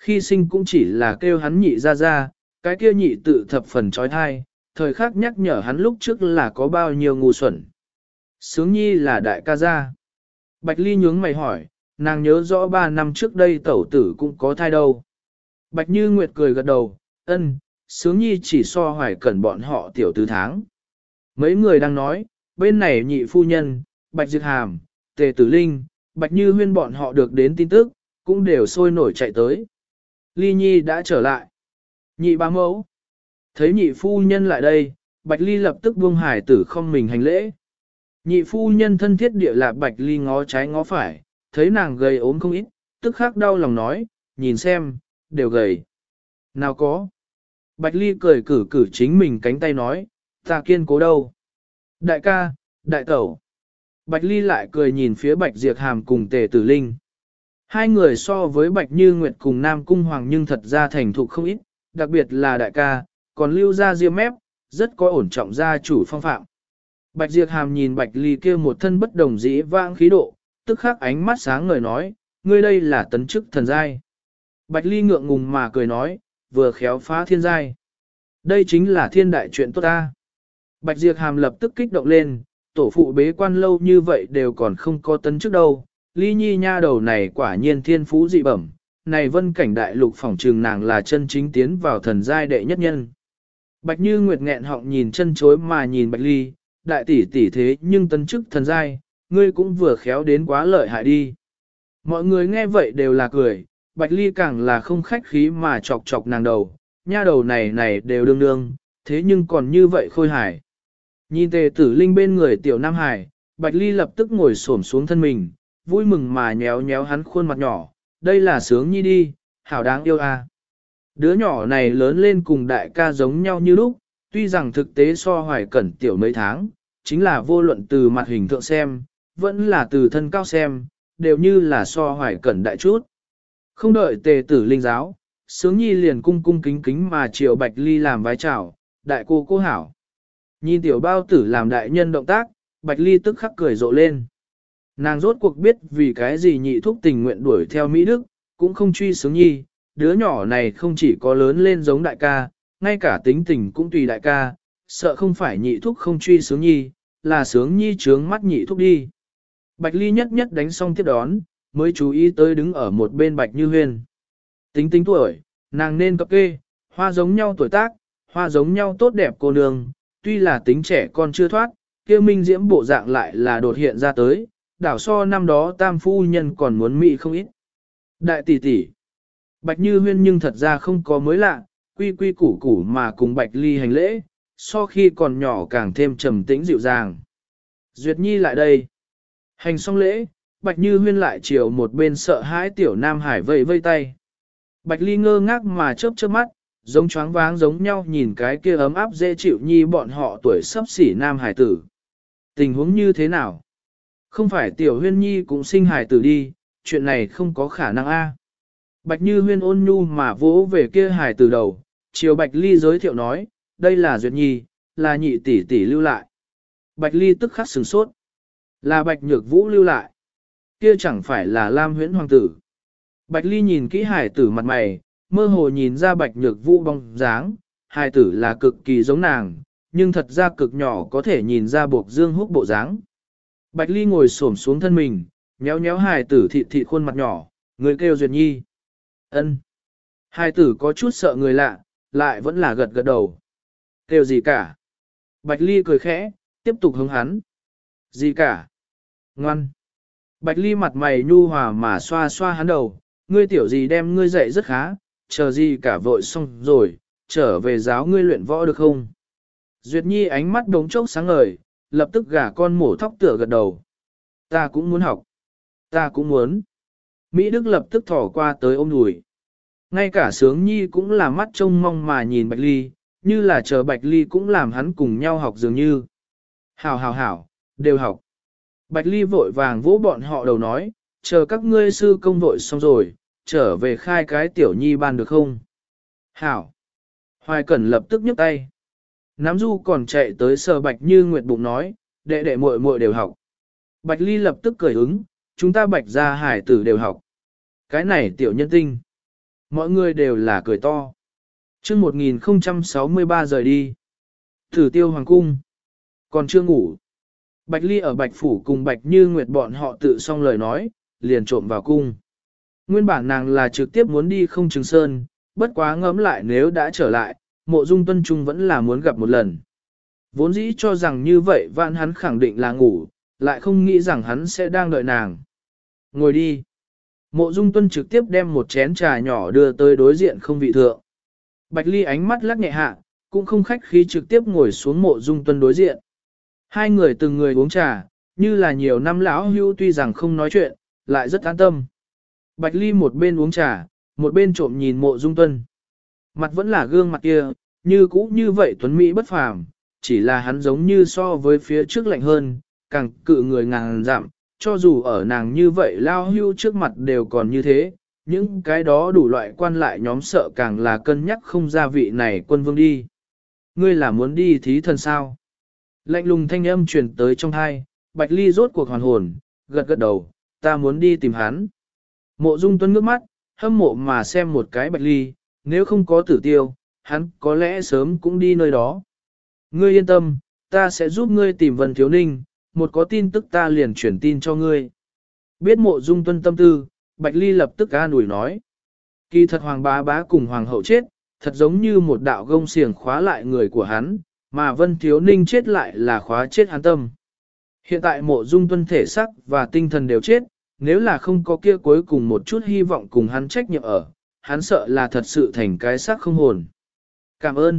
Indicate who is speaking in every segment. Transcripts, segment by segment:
Speaker 1: khi sinh cũng chỉ là kêu hắn nhị ra ra, cái kia nhị tự thập phần trói thai, thời khắc nhắc nhở hắn lúc trước là có bao nhiêu ngu xuẩn. Sướng nhi là đại ca gia. Bạch Ly nhướng mày hỏi, nàng nhớ rõ 3 năm trước đây tẩu tử cũng có thai đâu. Bạch Như Nguyệt cười gật đầu, ân, Sướng nhi chỉ so Hoài Cẩn bọn họ tiểu tứ tháng. Mấy người đang nói, bên này nhị phu nhân, Bạch Diệp Hàm, Tề Tử Linh, Bạch Như Huyên bọn họ được đến tin tức, cũng đều sôi nổi chạy tới. Ly Nhi đã trở lại. Nhị bá mẫu. Thấy nhị phu nhân lại đây, Bạch Ly lập tức buông hải tử không mình hành lễ. Nhị phu nhân thân thiết địa lạc Bạch Ly ngó trái ngó phải, thấy nàng gầy ốm không ít, tức khắc đau lòng nói, nhìn xem, đều gầy. Nào có. Bạch Ly cười cử cử chính mình cánh tay nói, ta kiên cố đâu. Đại ca, đại tẩu. Bạch Ly lại cười nhìn phía Bạch Diệp Hàm cùng Tề Tử Linh. Hai người so với Bạch Như Nguyệt cùng Nam Cung Hoàng nhưng thật ra thành thục không ít, đặc biệt là đại ca, còn lưu ra riêng mép, rất có ổn trọng gia chủ phong phạm. Bạch Diệp Hàm nhìn Bạch Ly kia một thân bất đồng dĩ vãng khí độ, tức khắc ánh mắt sáng ngời nói, ngươi đây là tấn chức thần giai. Bạch Ly ngượng ngùng mà cười nói, vừa khéo phá thiên giai. Đây chính là thiên đại chuyện tốt ta. Bạch Diệp Hàm lập tức kích động lên, tổ phụ bế quan lâu như vậy đều còn không có tấn chức đâu. Ly Nhi nha đầu này quả nhiên thiên phú dị bẩm, này vân cảnh đại lục phỏng trường nàng là chân chính tiến vào thần giai đệ nhất nhân. Bạch Như Nguyệt nghẹn họng nhìn chân chối mà nhìn Bạch Ly, đại tỷ tỷ thế nhưng tấn chức thần giai, ngươi cũng vừa khéo đến quá lợi hại đi. Mọi người nghe vậy đều là cười, Bạch Ly càng là không khách khí mà chọc chọc nàng đầu, nha đầu này đều đương đương, thế nhưng còn như vậy khôi hài. Nhìn Tề Tử Linh bên người tiểu Nam Hải, Bạch Ly lập tức ngồi xổm xuống thân mình, vui mừng mà nhéo nhéo hắn khuôn mặt nhỏ, đây là Sướng Nhi đi, hảo đáng yêu à. Đứa nhỏ này lớn lên cùng đại ca giống nhau như lúc, tuy rằng thực tế so Hoài Cẩn tiểu mấy tháng, chính là vô luận từ mặt hình thượng xem, vẫn là từ thân cao xem, đều như là so Hoài Cẩn đại chút. Không đợi Tề Tử Linh giáo, Sướng Nhi liền cung cung kính kính mà chiều Bạch Ly làm vái chào, đại cô hảo. Nhìn tiểu bao tử làm đại nhân động tác, Bạch Ly tức khắc cười rộ lên. Nàng rốt cuộc biết vì cái gì nhị thúc tình nguyện đuổi theo Mỹ Đức, cũng không truy Sướng Nhi, đứa nhỏ này không chỉ có lớn lên giống đại ca, ngay cả tính tình cũng tùy đại ca, sợ không phải nhị thúc không truy Sướng Nhi, là Sướng Nhi trướng mắt nhị thúc đi. Bạch Ly nhất nhất đánh xong tiếp đón, mới chú ý tới đứng ở một bên Bạch Như Huyên. Tính tuổi, nàng nên cập kê, hoa giống nhau tuổi tác, hoa giống nhau tốt đẹp cô nương, tuy là tính trẻ con chưa thoát, kia minh diễm bộ dạng lại là đột hiện ra tới, đảo so năm đó tam phu nhân còn muốn mỹ không ít. Đại tỷ tỷ, Bạch Như Huyên nhưng thật ra không có mới lạ, quy quy củ củ mà cùng Bạch Ly hành lễ, so khi còn nhỏ càng thêm trầm tĩnh dịu dàng. Duyệt Nhi lại đây. Hành xong lễ, Bạch Như Huyên lại chiều một bên sợ hãi tiểu Nam Hải vây vây tay. Bạch Ly ngơ ngác mà chớp chớp mắt, giống choáng váng giống nhau nhìn cái kia ấm áp dễ chịu Nhi bọn họ tuổi sắp xỉ Nam Hải tử. Tình huống như thế nào? Không phải tiểu Huyên Nhi cũng sinh Hải tử đi, chuyện này không có khả năng a. Bạch Như Huyên ôn nhu mà vỗ về kia Hải tử đầu, chiều Bạch Ly giới thiệu nói, đây là Duyệt Nhi, là nhị tỷ tỷ lưu lại. Bạch Ly tức khắc sửng sốt. Là Bạch Nhược Vũ lưu lại. Kia chẳng phải là Lam Huyễn Hoàng tử. Bạch Ly nhìn kỹ Hải tử mặt mày, mơ hồ nhìn ra Bạch Nhược Vũ bóng dáng, Hải tử là cực kỳ giống nàng, nhưng thật ra cực nhỏ có thể nhìn ra buộc dương húc bộ dáng. Bạch Ly ngồi xổm xuống thân mình, nhéo nhéo Hải tử thịt khuôn mặt nhỏ, người kêu Duyệt Nhi. Ân. Hải tử có chút sợ người lạ, lại vẫn là gật gật đầu. Kêu gì cả? Bạch Ly cười khẽ, tiếp tục hướng hắn. Gì cả? Ngoan. Bạch Ly mặt mày nhu hòa mà xoa xoa hắn đầu, ngươi tiểu gì đem ngươi dạy rất khá, chờ gì cả vội xong rồi, trở về giáo ngươi luyện võ được không? Duyệt Nhi ánh mắt đống chốc sáng ngời, lập tức gả con mổ thóc tựa gật đầu. Ta cũng muốn học. Ta cũng muốn. Mỹ Đức lập tức thỏ qua tới ôm đùi. Ngay cả Sướng Nhi cũng là mắt trông mong mà nhìn Bạch Ly, như là chờ Bạch Ly cũng làm hắn cùng nhau học dường như. Hảo, đều học. Bạch Ly vội vàng vỗ bọn họ đầu nói, chờ các ngươi sư công vội xong rồi, trở về khai cái tiểu nhi ban được không? Hảo. Hoài Cẩn lập tức nhấc tay. Nám Du còn chạy tới sờ Bạch Như Nguyệt bụng nói, đệ muội muội đều học. Bạch Ly lập tức cười ứng, chúng ta Bạch gia hải tử đều học. Cái này tiểu nhân tinh. Mọi người đều là cười to. Chương 1063 rời đi. Tử Tiêu Hoàng cung. Còn chưa ngủ. Bạch Ly ở Bạch Phủ cùng Bạch Như Nguyệt bọn họ tự xong lời nói, liền trộm vào cung. Nguyên bản nàng là trực tiếp muốn đi không Trường Sơn, bất quá ngẫm lại nếu đã trở lại, Mộ Dung Tuân Trung vẫn là muốn gặp một lần. Vốn dĩ cho rằng như vậy vạn hắn khẳng định là ngủ, lại không nghĩ rằng hắn sẽ đang đợi nàng. Ngồi đi. Mộ Dung Tuân trực tiếp đem một chén trà nhỏ đưa tới đối diện không vị thượng. Bạch Ly ánh mắt lắc nhẹ hạ, cũng không khách khí trực tiếp ngồi xuống Mộ Dung Tuân đối diện. Hai người từng người uống trà, như là nhiều năm lão hưu tuy rằng không nói chuyện, lại rất an tâm. Bạch Ly một bên uống trà, một bên trộm nhìn Mộ Dung Tuân. Mặt vẫn là gương mặt kia, như cũ như vậy tuấn mỹ bất phàm, chỉ là hắn giống như so với phía trước lạnh hơn, càng cự người ngàn dặm, cho dù ở nàng như vậy lao hưu trước mặt đều còn như thế, những cái đó đủ loại quan lại nhóm sợ càng là cân nhắc không ra vị này quân vương đi. Ngươi là muốn đi thí thần sao? Lạnh lùng thanh âm truyền tới trong thai, Bạch Ly rốt cuộc hoàn hồn, gật gật đầu, ta muốn đi tìm hắn. Mộ Dung Tuân ngước mắt, hâm mộ mà xem một cái Bạch Ly, nếu không có Tử Tiêu, hắn có lẽ sớm cũng đi nơi đó. Ngươi yên tâm, ta sẽ giúp ngươi tìm Vân Thiếu Ninh, một có tin tức ta liền chuyển tin cho ngươi. Biết Mộ Dung Tuân tâm tư, Bạch Ly lập tức an ủi nói. Kỳ thật Hoàng bá bá cùng Hoàng hậu chết, thật giống như một đạo gông xiềng khóa lại người của hắn, mà Vân Thiếu Ninh chết lại là khóa chết hắn tâm. Hiện tại Mộ Dung Tuân thể xác và tinh thần đều chết, nếu là không có kia cuối cùng một chút hy vọng cùng hắn trách nhiệm ở, hắn sợ là thật sự thành cái xác không hồn. Cảm ơn.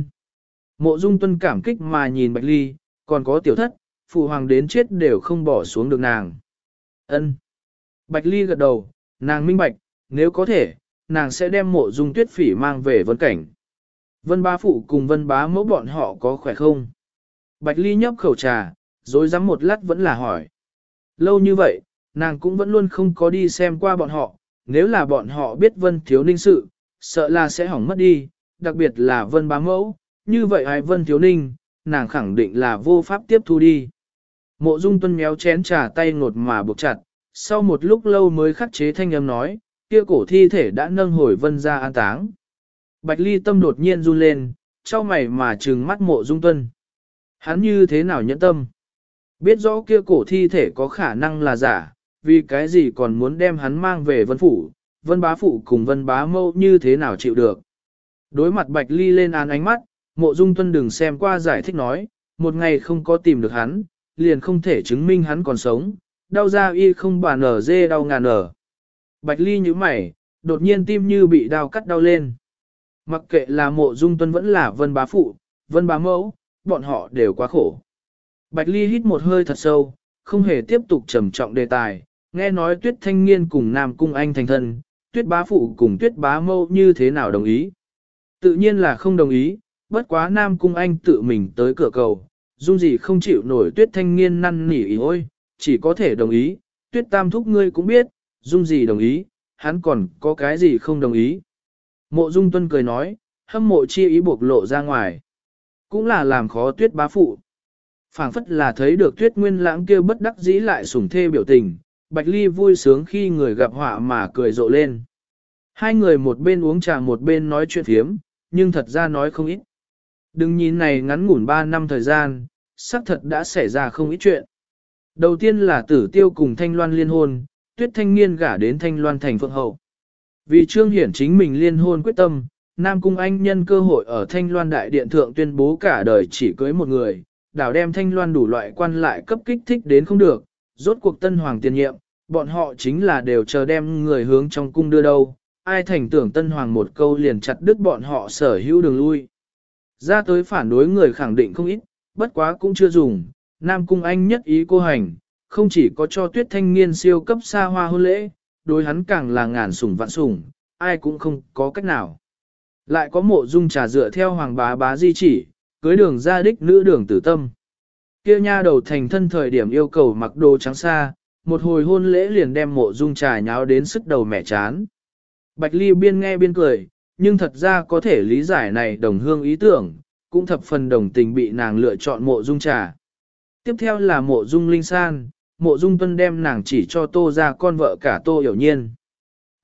Speaker 1: Mộ Dung Tuân cảm kích mà nhìn Bạch Ly, còn có tiểu thất, phụ hoàng đến chết đều không bỏ xuống được nàng. Ân. Bạch Ly gật đầu, nàng minh bạch, nếu có thể, nàng sẽ đem Mộ Dung Tuyết Phỉ mang về Vân Cảnh. Vân bá phụ cùng Vân bá mẫu bọn họ có khỏe không? Bạch Ly nhấp khẩu trà, rồi dám một lát vẫn là hỏi. Lâu như vậy, nàng cũng vẫn luôn không có đi xem qua bọn họ, nếu là bọn họ biết Vân Thiếu Ninh sự, sợ là sẽ hỏng mất đi, đặc biệt là Vân bá mẫu, như vậy ai Vân Thiếu Ninh, nàng khẳng định là vô pháp tiếp thu đi. Mộ Dung Tuân méo chén trà tay ngột mà buộc chặt, sau một lúc lâu mới khắc chế thanh âm nói, kia cổ thi thể đã nâng hồi Vân ra an táng. Bạch Ly tâm đột nhiên run lên, trao mày mà trừng mắt Mộ Dung Tuân. Hắn như thế nào nhẫn tâm? Biết rõ kia cổ thi thể có khả năng là giả, vì cái gì còn muốn đem hắn mang về Vân Phủ, Vân bá phụ cùng Vân bá mâu như thế nào chịu được? Đối mặt Bạch Ly lên án ánh mắt, Mộ Dung Tuân đừng xem qua giải thích nói, một ngày không có tìm được hắn, liền không thể chứng minh hắn còn sống, đau ra y không bà nở dê đau ngàn nở. Bạch Ly nhíu mày, đột nhiên tim như bị đau cắt đau lên. Mặc kệ là Mộ Dung Tuân vẫn là Vân bá phụ, Vân bá mẫu, bọn họ đều quá khổ. Bạch Ly hít một hơi thật sâu, không hề tiếp tục trầm trọng đề tài, nghe nói Tuyết Thanh Nghiên cùng Nam Cung Anh thành thân, Tuyết bá phụ cùng Tuyết bá mẫu như thế nào đồng ý. Tự nhiên là không đồng ý, bất quá Nam Cung Anh tự mình tới cửa cầu, dung gì không chịu nổi Tuyết Thanh Nghiên năn nỉ ôi, chỉ có thể đồng ý, Tuyết Tam thúc ngươi cũng biết, dung gì đồng ý, hắn còn có cái gì không đồng ý. Mộ Dung Tuân cười nói, hâm mộ chi ý bộc lộ ra ngoài, cũng là làm khó Tuyết bá phụ. Phảng phất là thấy được Tuyết Nguyên Lãng kia bất đắc dĩ lại sủng thê biểu tình, Bạch Ly vui sướng khi người gặp họa mà cười rộ lên. Hai người một bên uống trà một bên nói chuyện phiếm, nhưng thật ra nói không ít. Đừng nhìn này ngắn ngủn 3 năm thời gian, xác thật đã xảy ra không ít chuyện. Đầu tiên là Tử Tiêu cùng Thanh Loan liên hôn, Tuyết Thanh Nghiên gả đến Thanh Loan thành phượng hậu. Vì trương hiển chính mình liên hôn quyết tâm, Nam Cung Anh nhân cơ hội ở Thanh Loan đại điện thượng tuyên bố cả đời chỉ cưới một người, đảo đem Thanh Loan đủ loại quan lại cấp kích thích đến không được, rốt cuộc tân hoàng tiền nhiệm, bọn họ chính là đều chờ đem người hướng trong cung đưa đâu, ai thành tưởng tân hoàng một câu liền chặt đứt bọn họ sở hữu đường lui. Ra tới phản đối người khẳng định không ít, bất quá cũng chưa dùng, Nam Cung Anh nhất ý cô hành, không chỉ có cho Tuyết Thanh Nghiên siêu cấp xa hoa hôn lễ, đối hắn càng là ngàn sủng vạn sủng, ai cũng không có cách nào. Lại có Mộ Dung Trà dựa theo Hoàng bá bá di chỉ, cưới đường ra đích nữ đường tử tâm. Kia nha đầu thành thân thời điểm yêu cầu mặc đồ trắng xa, một hồi hôn lễ liền đem Mộ Dung Trà nháo đến sức đầu mẻ chán. Bạch Ly biên nghe biên cười, nhưng thật ra có thể lý giải này đồng hương ý tưởng, cũng thập phần đồng tình bị nàng lựa chọn Mộ Dung Trà. Tiếp theo là Mộ Dung Linh San, Mộ Dung Tuân đem nàng chỉ cho Tô ra con vợ cả Tô Hiểu Nhiên.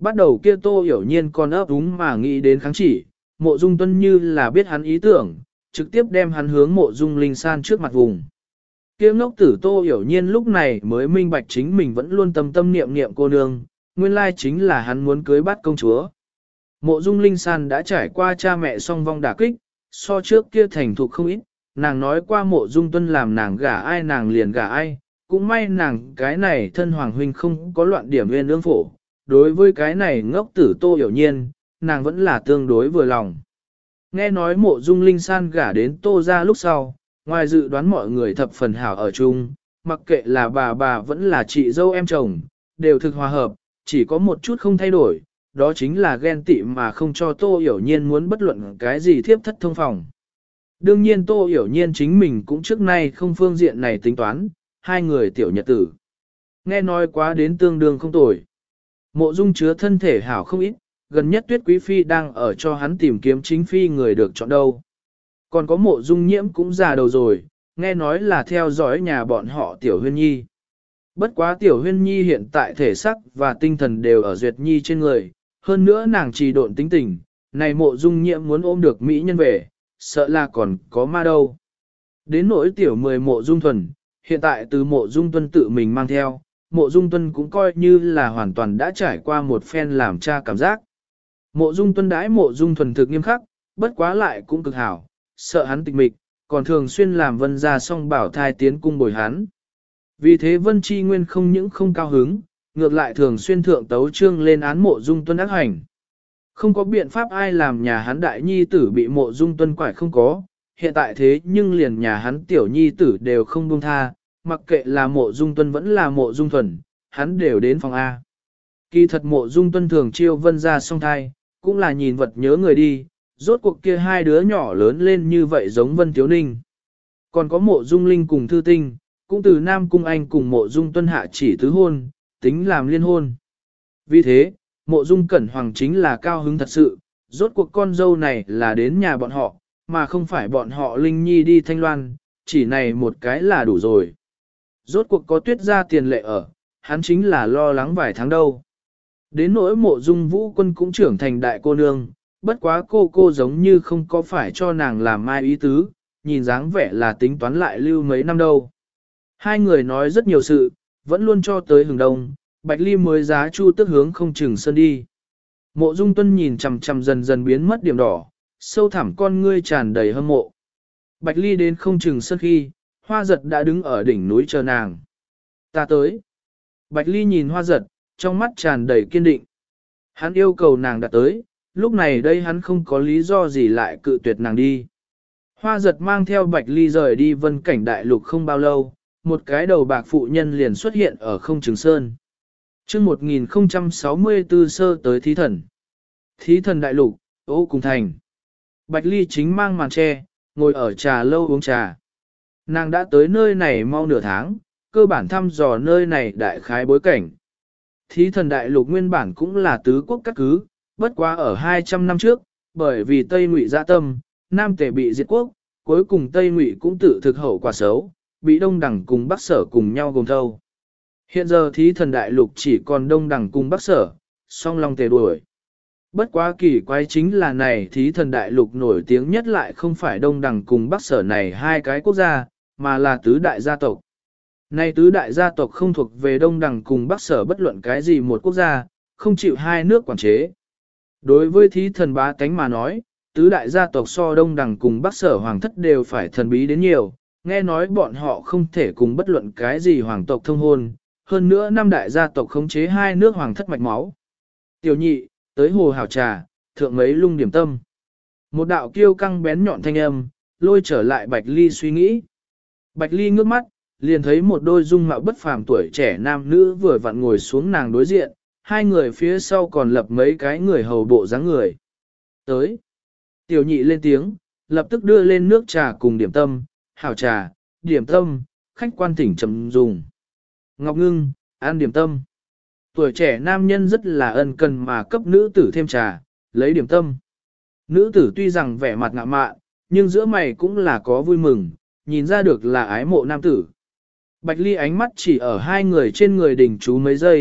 Speaker 1: Bắt đầu kia Tô Hiểu Nhiên còn ấp úng mà nghĩ đến kháng chỉ, Mộ Dung Tuân như là biết hắn ý tưởng, trực tiếp đem hắn hướng Mộ Dung Linh San trước mặt vùng. Kia ngốc tử Tô Hiểu Nhiên lúc này mới minh bạch chính mình vẫn luôn tâm tâm niệm niệm cô nương, nguyên lai chính là hắn muốn cưới bắt công chúa. Mộ Dung Linh San đã trải qua cha mẹ song vong đả kích, so trước kia thành thục không ít, nàng nói qua Mộ Dung Tuân làm nàng gả ai nàng liền gả ai, cũng may nàng cái này thân hoàng huynh không có loạn điểm nguyên ương phổ, đối với cái này ngốc tử Tô Hiểu Nhiên, nàng vẫn là tương đối vừa lòng. Nghe nói Mộ Dung Linh San gả đến Tô ra lúc sau, ngoài dự đoán mọi người thập phần hảo ở chung, mặc kệ là bà vẫn là chị dâu em chồng, đều thực hòa hợp, chỉ có một chút không thay đổi, đó chính là ghen tị mà không cho Tô Hiểu Nhiên muốn bất luận cái gì thiếp thất thông phòng. Đương nhiên Tô Hiểu Nhiên chính mình cũng trước nay không phương diện này tính toán, hai người tiểu nhật tử. Nghe nói quá đến tương đương không tồi. Mộ Dung chứa thân thể hảo không ít, gần nhất Tuyết Quý Phi đang ở cho hắn tìm kiếm chính phi người được chọn đâu. Còn có Mộ Dung Nhiễm cũng già đầu rồi, nghe nói là theo dõi nhà bọn họ Tiểu Huyên Nhi. Bất quá Tiểu Huyên Nhi hiện tại thể sắc và tinh thần đều ở Duyệt Nhi trên người, hơn nữa nàng trì độn tính tình, này Mộ Dung Nhiễm muốn ôm được mỹ nhân về, sợ là còn có ma đâu. Đến nỗi Tiểu 10 Mộ Dung Thuần, hiện tại từ Mộ Dung Tuân tự mình mang theo, Mộ Dung Tuân cũng coi như là hoàn toàn đã trải qua một phen làm cha cảm giác. Mộ Dung Tuân đãi Mộ Dung Thuần thực nghiêm khắc, bất quá lại cũng cực hảo, sợ hắn tịch mịch, còn thường xuyên làm Vân gia song bảo thai tiến cung bồi hắn. Vì thế Vân Chi Nguyên không những không cao hứng, ngược lại thường xuyên thượng tấu trương lên án Mộ Dung Tuân ác hành. Không có biện pháp ai làm nhà hắn đại nhi tử bị Mộ Dung Tuân quải không có, hiện tại thế nhưng liền nhà hắn tiểu nhi tử đều không buông tha, mặc kệ là Mộ Dung Tuân vẫn là Mộ Dung Thuần, hắn đều đến phòng A. Kỳ thật Mộ Dung Tuân thường chiêu Vân gia song thai, cũng là nhìn vật nhớ người đi, rốt cuộc kia hai đứa nhỏ lớn lên như vậy giống Vân Tiếu Ninh. Còn có Mộ Dung Linh cùng Thư Tinh, cũng từ Nam Cung Anh cùng Mộ Dung Tuân hạ chỉ tứ hôn, tính làm liên hôn. Vì thế, Mộ Dung Cẩn Hoàng chính là cao hứng thật sự, rốt cuộc con dâu này là đến nhà bọn họ, mà không phải bọn họ Linh Nhi đi Thanh Loan, chỉ này một cái là đủ rồi. Rốt cuộc có Tuyết ra tiền lệ ở, hắn chính là lo lắng vài tháng đâu. Đến nỗi Mộ Dung Vũ Quân cũng trưởng thành đại cô nương, bất quá cô giống như không có phải cho nàng làm mai ý tứ, nhìn dáng vẻ là tính toán lại lưu mấy năm đâu. Hai người nói rất nhiều sự, vẫn luôn cho tới hừng đông, Bạch Ly mới giá Chu Tước hướng không chừng sân đi. Mộ Dung Tuân nhìn chằm chằm dần dần biến mất điểm đỏ, sâu thẳm con ngươi tràn đầy hâm mộ. Bạch Ly đến không chừng sân khi, Hoa Giật đã đứng ở đỉnh núi chờ nàng. Ta tới. Bạch Ly nhìn Hoa Giật, trong mắt tràn đầy kiên định. Hắn yêu cầu nàng đã tới, lúc này đây hắn không có lý do gì lại cự tuyệt nàng đi. Hoa Giật mang theo Bạch Ly rời đi Vân Cảnh Đại Lục không bao lâu, một cái đầu bạc phụ nhân liền xuất hiện ở không trường sơn. Chương 1064 sơ tới Thí Thần. Thí Thần Đại Lục, Ô Cùng Thành. Bạch Ly chính mang màn tre, ngồi ở trà lâu uống trà. Nàng đã tới nơi này mau nửa tháng, cơ bản thăm dò nơi này đại khái bối cảnh. Thí Thần Đại Lục nguyên bản cũng là tứ quốc các cứ, bất quá ở 200 năm trước, bởi vì Tây Ngụy dạ tâm, Nam Tề bị diệt quốc, cuối cùng Tây Ngụy cũng tự thực hậu quả xấu, bị Đông Đẳng cùng Bắc Sở cùng nhau gồm thâu. Hiện giờ Thí Thần Đại Lục chỉ còn Đông Đẳng cùng Bắc Sở, song long Tề đuổi. Bất quá kỳ quái chính là này Thí Thần Đại Lục nổi tiếng nhất lại không phải Đông Đẳng cùng Bắc Sở này hai cái quốc gia, mà là tứ đại gia tộc. Này tứ đại gia tộc không thuộc về Đông Đẳng cùng Bắc Sở bất luận cái gì một quốc gia, không chịu hai nước quản chế. Đối với Thí Thần bá tánh mà nói, tứ đại gia tộc so Đông Đẳng cùng Bắc Sở hoàng thất đều phải thần bí đến nhiều, nghe nói bọn họ không thể cùng bất luận cái gì hoàng tộc thông hôn, hơn nữa năm đại gia tộc khống chế hai nước hoàng thất mạch máu. Tiểu nhị, tới hồ hảo trà, thượng mấy lung điểm tâm. Một đạo kiêu căng bén nhọn thanh âm, lôi trở lại Bạch Ly suy nghĩ. Bạch Ly ngước mắt, liền thấy một đôi dung mạo bất phàm tuổi trẻ nam nữ vừa vặn ngồi xuống nàng đối diện, hai người phía sau còn lập mấy cái người hầu bộ dáng người. Tới. Tiểu nhị lên tiếng, lập tức đưa lên nước trà cùng điểm tâm, hảo trà, điểm tâm, khách quan thỉnh chấm dùng. Ngọc Ngưng, ăn điểm tâm. Tuổi trẻ nam nhân rất là ân cần mà cấp nữ tử thêm trà, lấy điểm tâm. Nữ tử tuy rằng vẻ mặt ngạ mạn, nhưng giữa mày cũng là có vui mừng, nhìn ra được là ái mộ nam tử. Bạch Ly ánh mắt chỉ ở hai người trên người đỉnh chú mấy giây,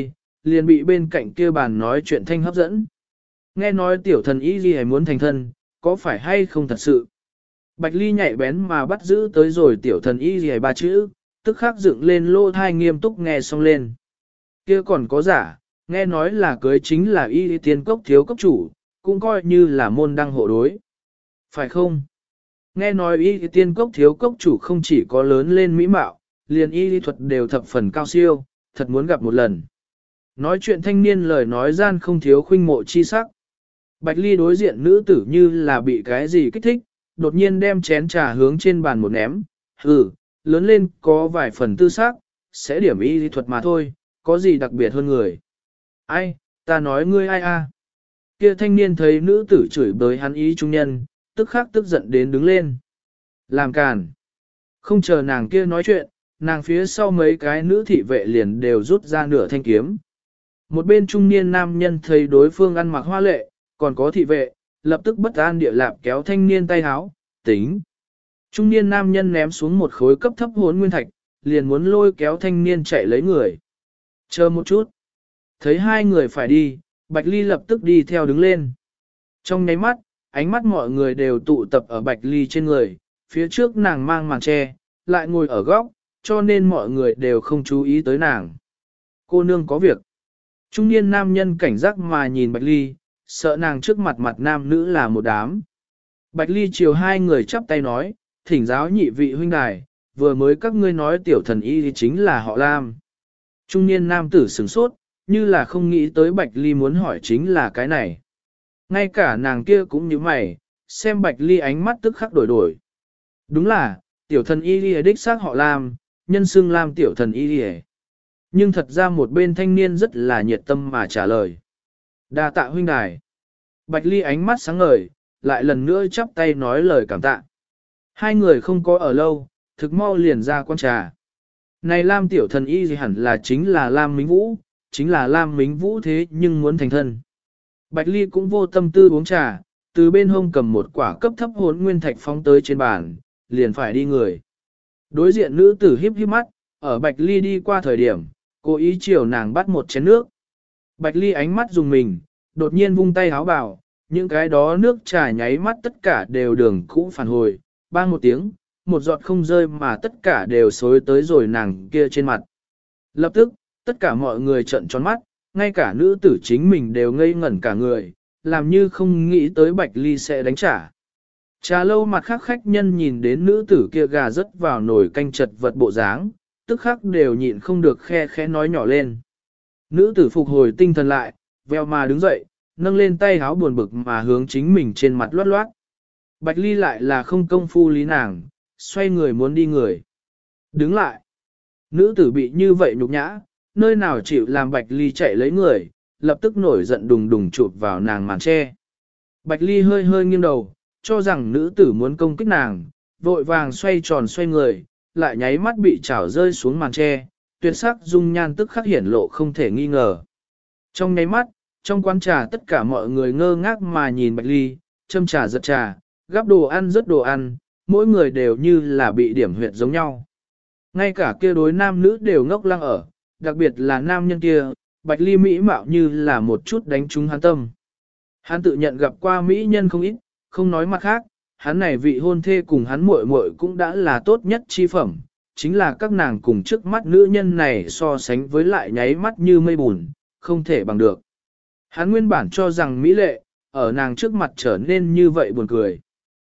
Speaker 1: liền bị bên cạnh kia bàn nói chuyện thanh hấp dẫn. Nghe nói tiểu thần y gì hay muốn thành thân, có phải hay không thật sự? Bạch Ly nhạy bén mà bắt giữ tới rồi tiểu thần y gì hay ba chữ, tức khắc dựng lên lô thai nghiêm túc nghe xong lên. Kia còn có giả, nghe nói là cưới chính là y tiên cốc thiếu cốc chủ, cũng coi như là môn đăng hộ đối. Phải không? Nghe nói y tiên cốc thiếu cốc chủ không chỉ có lớn lên mỹ mạo, liền y lý thuật đều thập phần cao siêu, thật muốn gặp một lần. Nói chuyện thanh niên lời nói gian không thiếu khuynh mộ chi sắc. Bạch Ly đối diện nữ tử như là bị cái gì kích thích, đột nhiên đem chén trà hướng trên bàn một ném. Lớn lên có vài phần tư sắc, sẽ điểm y lý thuật mà thôi, có gì đặc biệt hơn người. Ai, ta nói ngươi ai a? Kia thanh niên thấy nữ tử chửi bới hắn ý trung nhân, tức khắc tức giận đến đứng lên. Làm càn. Không chờ nàng kia nói chuyện, nàng phía sau mấy cái nữ thị vệ liền đều rút ra nửa thanh kiếm. Một bên trung niên nam nhân thấy đối phương ăn mặc hoa lệ, còn có thị vệ, lập tức bất an địa lạp kéo thanh niên tay háo, tính. Trung niên nam nhân ném xuống một khối cấp thấp hốn nguyên thạch, liền muốn lôi kéo thanh niên chạy lấy người. Chờ một chút. Thấy hai người phải đi, Bạch Ly lập tức đi theo đứng lên. Trong nháy mắt, ánh mắt mọi người đều tụ tập ở Bạch Ly trên người, phía trước nàng mang màn che, lại ngồi ở góc, cho nên mọi người đều không chú ý tới nàng. Cô nương có việc. Trung niên nam nhân cảnh giác mà nhìn Bạch Ly, sợ nàng trước mặt mặt nam nữ là một đám. Bạch Ly chiều hai người chắp tay nói, thỉnh giáo nhị vị huynh đài, vừa mới các ngươi nói tiểu thần y thì chính là họ Lam. Trung niên nam tử sửng sốt, như là không nghĩ tới Bạch Ly muốn hỏi chính là cái này. Ngay cả nàng kia cũng như mày, xem Bạch Ly ánh mắt tức khắc đổi đổi. Đúng là, tiểu thần y lìa đích xác họ Lam, nhân xưng Lam tiểu thần y lìa. Nhưng thật ra một bên thanh niên rất là nhiệt tâm mà trả lời. Đa tạ huynh đài. Bạch Ly ánh mắt sáng ngời, lại lần nữa chắp tay nói lời cảm tạ. Hai người không có ở lâu, thực mau liền ra quan trà. Này Lam tiểu thần y gì hẳn là chính là Lam Mính Vũ, chính là Lam Mính Vũ thế nhưng muốn thành thân. Bạch Ly cũng vô tâm tư uống trà, từ bên hông cầm một quả cấp thấp hốn nguyên thạch phóng tới trên bàn, liền phải đi người. Đối diện nữ tử híp híp mắt, ở Bạch Ly đi qua thời điểm, cố ý chiều nàng bắt một chén nước. Bạch Ly ánh mắt dùng mình, đột nhiên vung tay háo bảo, những cái đó nước trà nháy mắt tất cả đều đường cũ phản hồi, bang một tiếng, một giọt không rơi mà tất cả đều xối tới rồi nàng kia trên mặt. Lập tức, tất cả mọi người trợn tròn mắt, ngay cả nữ tử chính mình đều ngây ngẩn cả người, làm như không nghĩ tới Bạch Ly sẽ đánh trả. Trà lâu mặt khác khách nhân nhìn đến nữ tử kia gà rớt vào nồi canh chật vật bộ dáng, tức khắc đều nhịn không được khe khẽ nói nhỏ lên. Nữ tử phục hồi tinh thần lại, veo mà đứng dậy, nâng lên tay háo buồn bực mà hướng chính mình trên mặt loát loát. Bạch Ly lại là không công phu lý nàng, xoay người muốn đi người. Đứng lại. Nữ tử bị như vậy nhục nhã, nơi nào chịu làm Bạch Ly chạy lấy người, lập tức nổi giận đùng đùng chụp vào nàng màn che. Bạch Ly hơi hơi nghiêng đầu, cho rằng nữ tử muốn công kích nàng, vội vàng xoay tròn xoay người, lại nháy mắt bị chảo rơi xuống màn tre, tuyệt sắc dung nhan tức khắc hiển lộ không thể nghi ngờ. Trong nháy mắt, trong quán trà tất cả mọi người ngơ ngác mà nhìn Bạch Ly, châm trà giật trà, gắp đồ ăn rất đồ ăn, mỗi người đều như là bị điểm huyệt giống nhau. Ngay cả kia đối nam nữ đều ngốc lăng ở, đặc biệt là nam nhân kia, Bạch Ly mỹ mạo như là một chút đánh trúng hắn tâm. Hắn tự nhận gặp qua mỹ nhân không ít, không nói mặt khác, hắn này vị hôn thê cùng hắn muội muội cũng đã là tốt nhất chi phẩm, chính là các nàng cùng trước mắt nữ nhân này so sánh với lại nháy mắt như mây bùn, không thể bằng được. Hắn nguyên bản cho rằng mỹ lệ, ở nàng trước mặt trở nên như vậy buồn cười.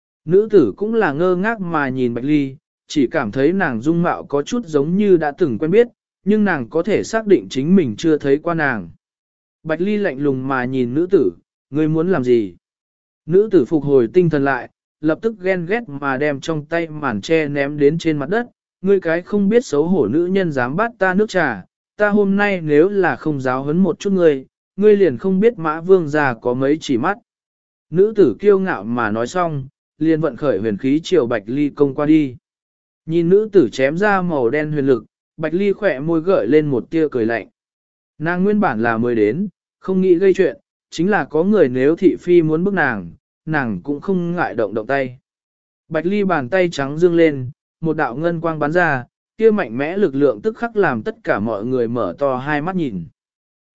Speaker 1: Nữ tử cũng là ngơ ngác mà nhìn Bạch Ly, chỉ cảm thấy nàng dung mạo có chút giống như đã từng quen biết, nhưng nàng có thể xác định chính mình chưa thấy qua nàng. Bạch Ly lạnh lùng mà nhìn nữ tử, ngươi muốn làm gì? Nữ tử phục hồi tinh thần lại, lập tức ghen ghét mà đem trong tay màn che ném đến trên mặt đất, ngươi cái không biết xấu hổ nữ nhân dám bắt ta nước trà, ta hôm nay nếu là không giáo huấn một chút ngươi, ngươi liền không biết Mã Vương già có mấy chỉ mắt. Nữ tử kiêu ngạo mà nói xong, liền vận khởi huyền khí chiều Bạch Ly công qua đi. Nhìn nữ tử chém ra màu đen huyền lực, Bạch Ly khỏe môi gợi lên một tia cười lạnh. Nàng nguyên bản là mới đến, không nghĩ gây chuyện, chính là có người nếu thị phi muốn bức nàng, nàng cũng không ngại động động tay. Bạch Ly bàn tay trắng dương lên, một đạo ngân quang bắn ra, kia mạnh mẽ lực lượng tức khắc làm tất cả mọi người mở to hai mắt nhìn.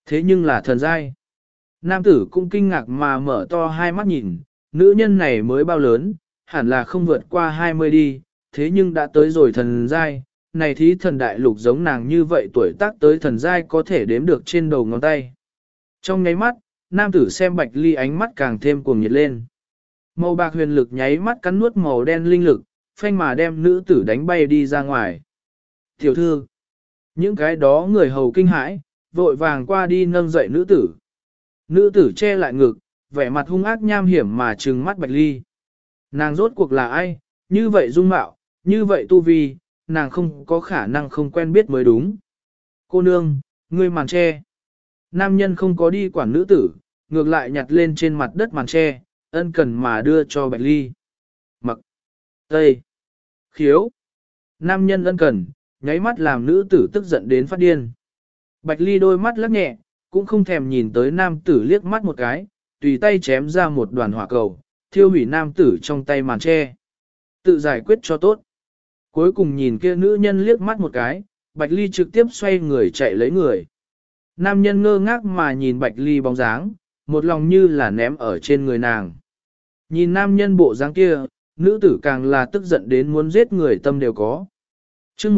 Speaker 1: Thế nhưng là thần giai. Nam tử cũng kinh ngạc mà mở to hai mắt nhìn, nữ nhân này mới bao lớn, hẳn là không vượt qua 20 đi, thế nhưng đã tới rồi thần giai, này thí thần đại lục giống nàng như vậy tuổi tác tới thần giai có thể đếm được trên đầu ngón tay. Trong nháy mắt, nam tử xem Bạch Ly ánh mắt càng thêm cuồng nhiệt lên. Màu bạc huyền lực nháy mắt cắn nuốt màu đen linh lực, phanh mà đem nữ tử đánh bay đi ra ngoài. Tiểu thư, những cái đó người hầu kinh hãi, vội vàng qua đi nâng dậy nữ tử. Nữ tử che lại ngực, vẻ mặt hung ác nham hiểm mà trừng mắt Bạch Ly. Nàng rốt cuộc là ai, như vậy dung mạo, như vậy tu vi, nàng không có khả năng không quen biết mới đúng. Cô nương, ngươi màn che. Nam nhân không có đi quản nữ tử, ngược lại nhặt lên trên mặt đất màn che, ân cần mà đưa cho Bạch Ly. Mặc. Tây. Khiếu. Nam nhân ân cần, nháy mắt làm nữ tử tức giận đến phát điên. Bạch Ly đôi mắt lắc nhẹ, cũng không thèm nhìn tới nam tử liếc mắt một cái, tùy tay chém ra một đoàn hỏa cầu, thiêu hủy nam tử trong tay màn che. Tự giải quyết cho tốt. Cuối cùng nhìn kia nữ nhân liếc mắt một cái, Bạch Ly trực tiếp xoay người chạy lấy người. Nam nhân ngơ ngác mà nhìn Bạch Ly bóng dáng, một lòng như là ném ở trên người nàng. Nhìn nam nhân bộ dáng kia, nữ tử càng là tức giận đến muốn giết người tâm đều có. Chương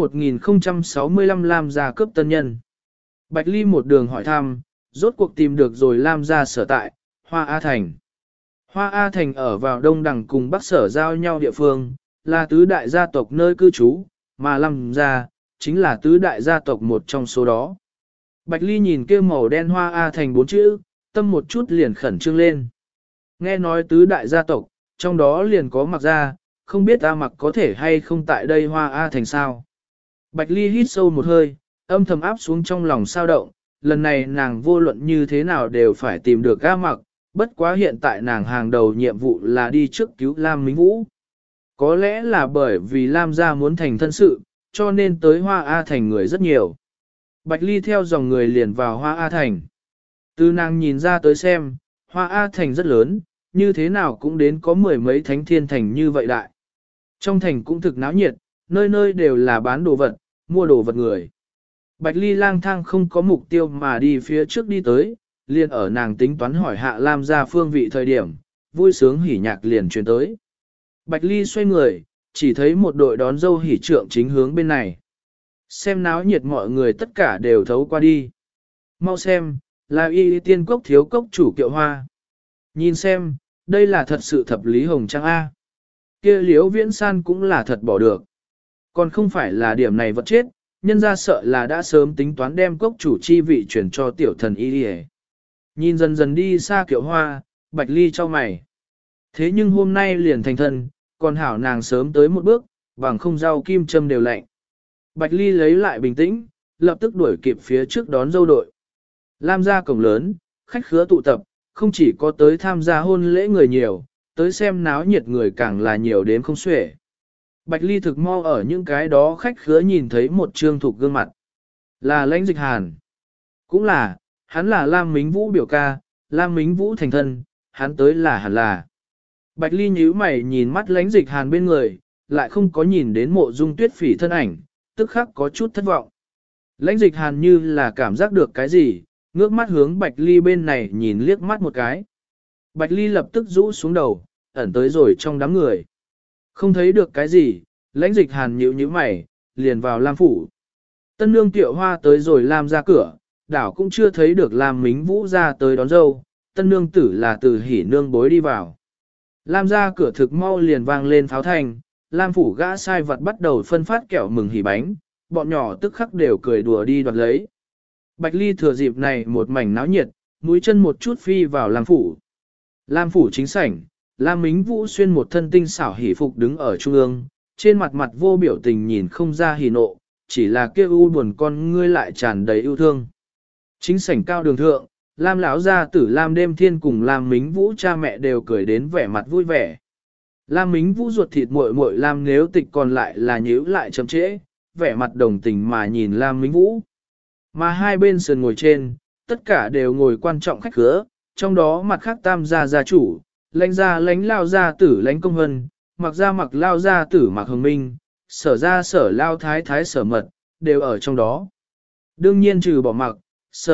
Speaker 1: 1065 Lam gia cướp tân nhân. Bạch Ly một đường hỏi thăm, rốt cuộc tìm được rồi Lam gia sở tại, Hoa A Thành. Hoa A Thành ở vào đông đẳng cùng Bắc sở giao nhau địa phương, là tứ đại gia tộc nơi cư trú, mà Lam gia chính là tứ đại gia tộc một trong số đó. Bạch Ly nhìn kia màu đen Hoa A Thành 4 chữ, tâm một chút liền khẩn trương lên. Nghe nói tứ đại gia tộc, trong đó liền có Mặc gia, không biết A Mặc có thể hay không tại đây Hoa A Thành sao. Bạch Ly hít sâu một hơi, âm thầm áp xuống trong lòng sao động, lần này nàng vô luận như thế nào đều phải tìm được A Mặc, bất quá hiện tại nàng hàng đầu nhiệm vụ là đi trước cứu Lam Mính Vũ. Có lẽ là bởi vì Lam gia muốn thành thân sự, cho nên tới Hoa A Thành người rất nhiều. Bạch Ly theo dòng người liền vào Hoa A Thành. Từ nàng nhìn ra tới xem, Hoa A Thành rất lớn, như thế nào cũng đến có mười mấy thánh thiên thành như vậy đại. Trong thành cũng thực náo nhiệt, nơi nơi đều là bán đồ vật, mua đồ vật người. Bạch Ly lang thang không có mục tiêu mà đi phía trước đi tới, liền ở nàng tính toán hỏi hạ Lam gia phương vị thời điểm, vui sướng hỉ nhạc liền truyền tới. Bạch Ly xoay người, chỉ thấy một đội đón dâu hỉ trượng chính hướng bên này. Xem náo nhiệt mọi người tất cả đều thấu qua đi. Mau xem, là y tiên cốc thiếu cốc chủ Kiệu Hoa. Nhìn xem, đây là thật sự thập lý hồng trang A. Kia Liễu Viễn San cũng là thật bỏ được. Còn không phải là điểm này vật chết, nhân ra sợ là đã sớm tính toán đem cốc chủ chi vị chuyển cho tiểu thần y đi. Nhìn dần dần đi xa Kiệu Hoa, Bạch Ly cho mày. Thế nhưng hôm nay liền thành thân, còn hảo nàng sớm tới một bước, bằng không rau kim châm đều lạnh. Bạch Ly lấy lại bình tĩnh, lập tức đuổi kịp phía trước đón dâu đội. Lam gia cổng lớn, khách khứa tụ tập, không chỉ có tới tham gia hôn lễ người nhiều, tới xem náo nhiệt người càng là nhiều đến không xuể. Bạch Ly thực mo ở những cái đó khách khứa nhìn thấy một trương thục gương mặt. Là Lãnh Dịch Hàn. Cũng là, hắn là Lam Mính Vũ biểu ca, Lam Mính Vũ thành thân, hắn tới là hẳn là. Bạch Ly nhíu mày nhìn mắt Lãnh Dịch Hàn bên người, lại không có nhìn đến Mộ Dung Tuyết Phỉ thân ảnh, tức khắc có chút thất vọng. Lãnh Dịch Hàn như là cảm giác được cái gì, ngước mắt hướng Bạch Ly bên này nhìn liếc mắt một cái. Bạch Ly lập tức rũ xuống đầu, ẩn tới rồi trong đám người. Không thấy được cái gì, Lãnh Dịch Hàn nhíu mày, liền vào Lam phủ. Tân nương Tiệu Hoa tới rồi Lam ra cửa, đảo cũng chưa thấy được Lam Mính Vũ ra tới đón dâu, tân nương tử là từ hỉ nương bối đi vào. Lam ra cửa thực mau liền vang lên pháo thanh, Lam phủ gã sai vật bắt đầu phân phát kẹo mừng hỉ bánh, bọn nhỏ tức khắc đều cười đùa đi đoạt lấy. Bạch Ly thừa dịp này một mảnh náo nhiệt, mũi chân một chút phi vào Lam phủ. Lam phủ chính sảnh, Lam Mính Vũ xuyên một thân tinh xảo hỉ phục đứng ở trung ương, trên mặt mặt vô biểu tình nhìn không ra hỉ nộ, chỉ là kia u buồn con ngươi lại tràn đầy yêu thương. Chính sảnh cao đường thượng, Lam lão gia tử Lam Đêm Thiên cùng Lam Mính Vũ cha mẹ đều cười đến vẻ mặt vui vẻ. Lam Mính Vũ ruột thịt muội muội Lam Nếu Tịch còn lại là nhíu lại chậm trễ, vẻ mặt đồng tình mà nhìn Lam Mính Vũ. Mà hai bên sườn ngồi trên, tất cả đều ngồi quan trọng khách khứa, trong đó mặt khác tam gia gia chủ, Lãnh gia Lãnh lao gia tử Lãnh Công Hân, Mặc gia Mặc lao gia tử Mặc Hồng Minh, Sở gia Sở lao thái thái Sở mật, đều ở trong đó. Đương nhiên trừ bỏ Mặc, Sở,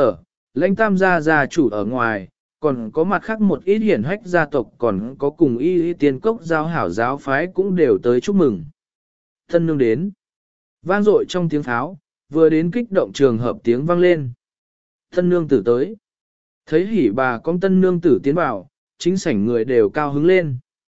Speaker 1: lãnh tam gia chủ ở ngoài, còn có mặt khác một ít hiển hách gia tộc còn có cùng y tiên cốc giao hảo giáo phái cũng đều tới chúc mừng. Tân nương đến. Vang dội trong tiếng pháo, vừa đến kích động trường hợp tiếng vang lên. Tân nương tử tới. Thấy hỉ bà con tân nương tử tiến vào, chính sảnh người đều cao hứng lên.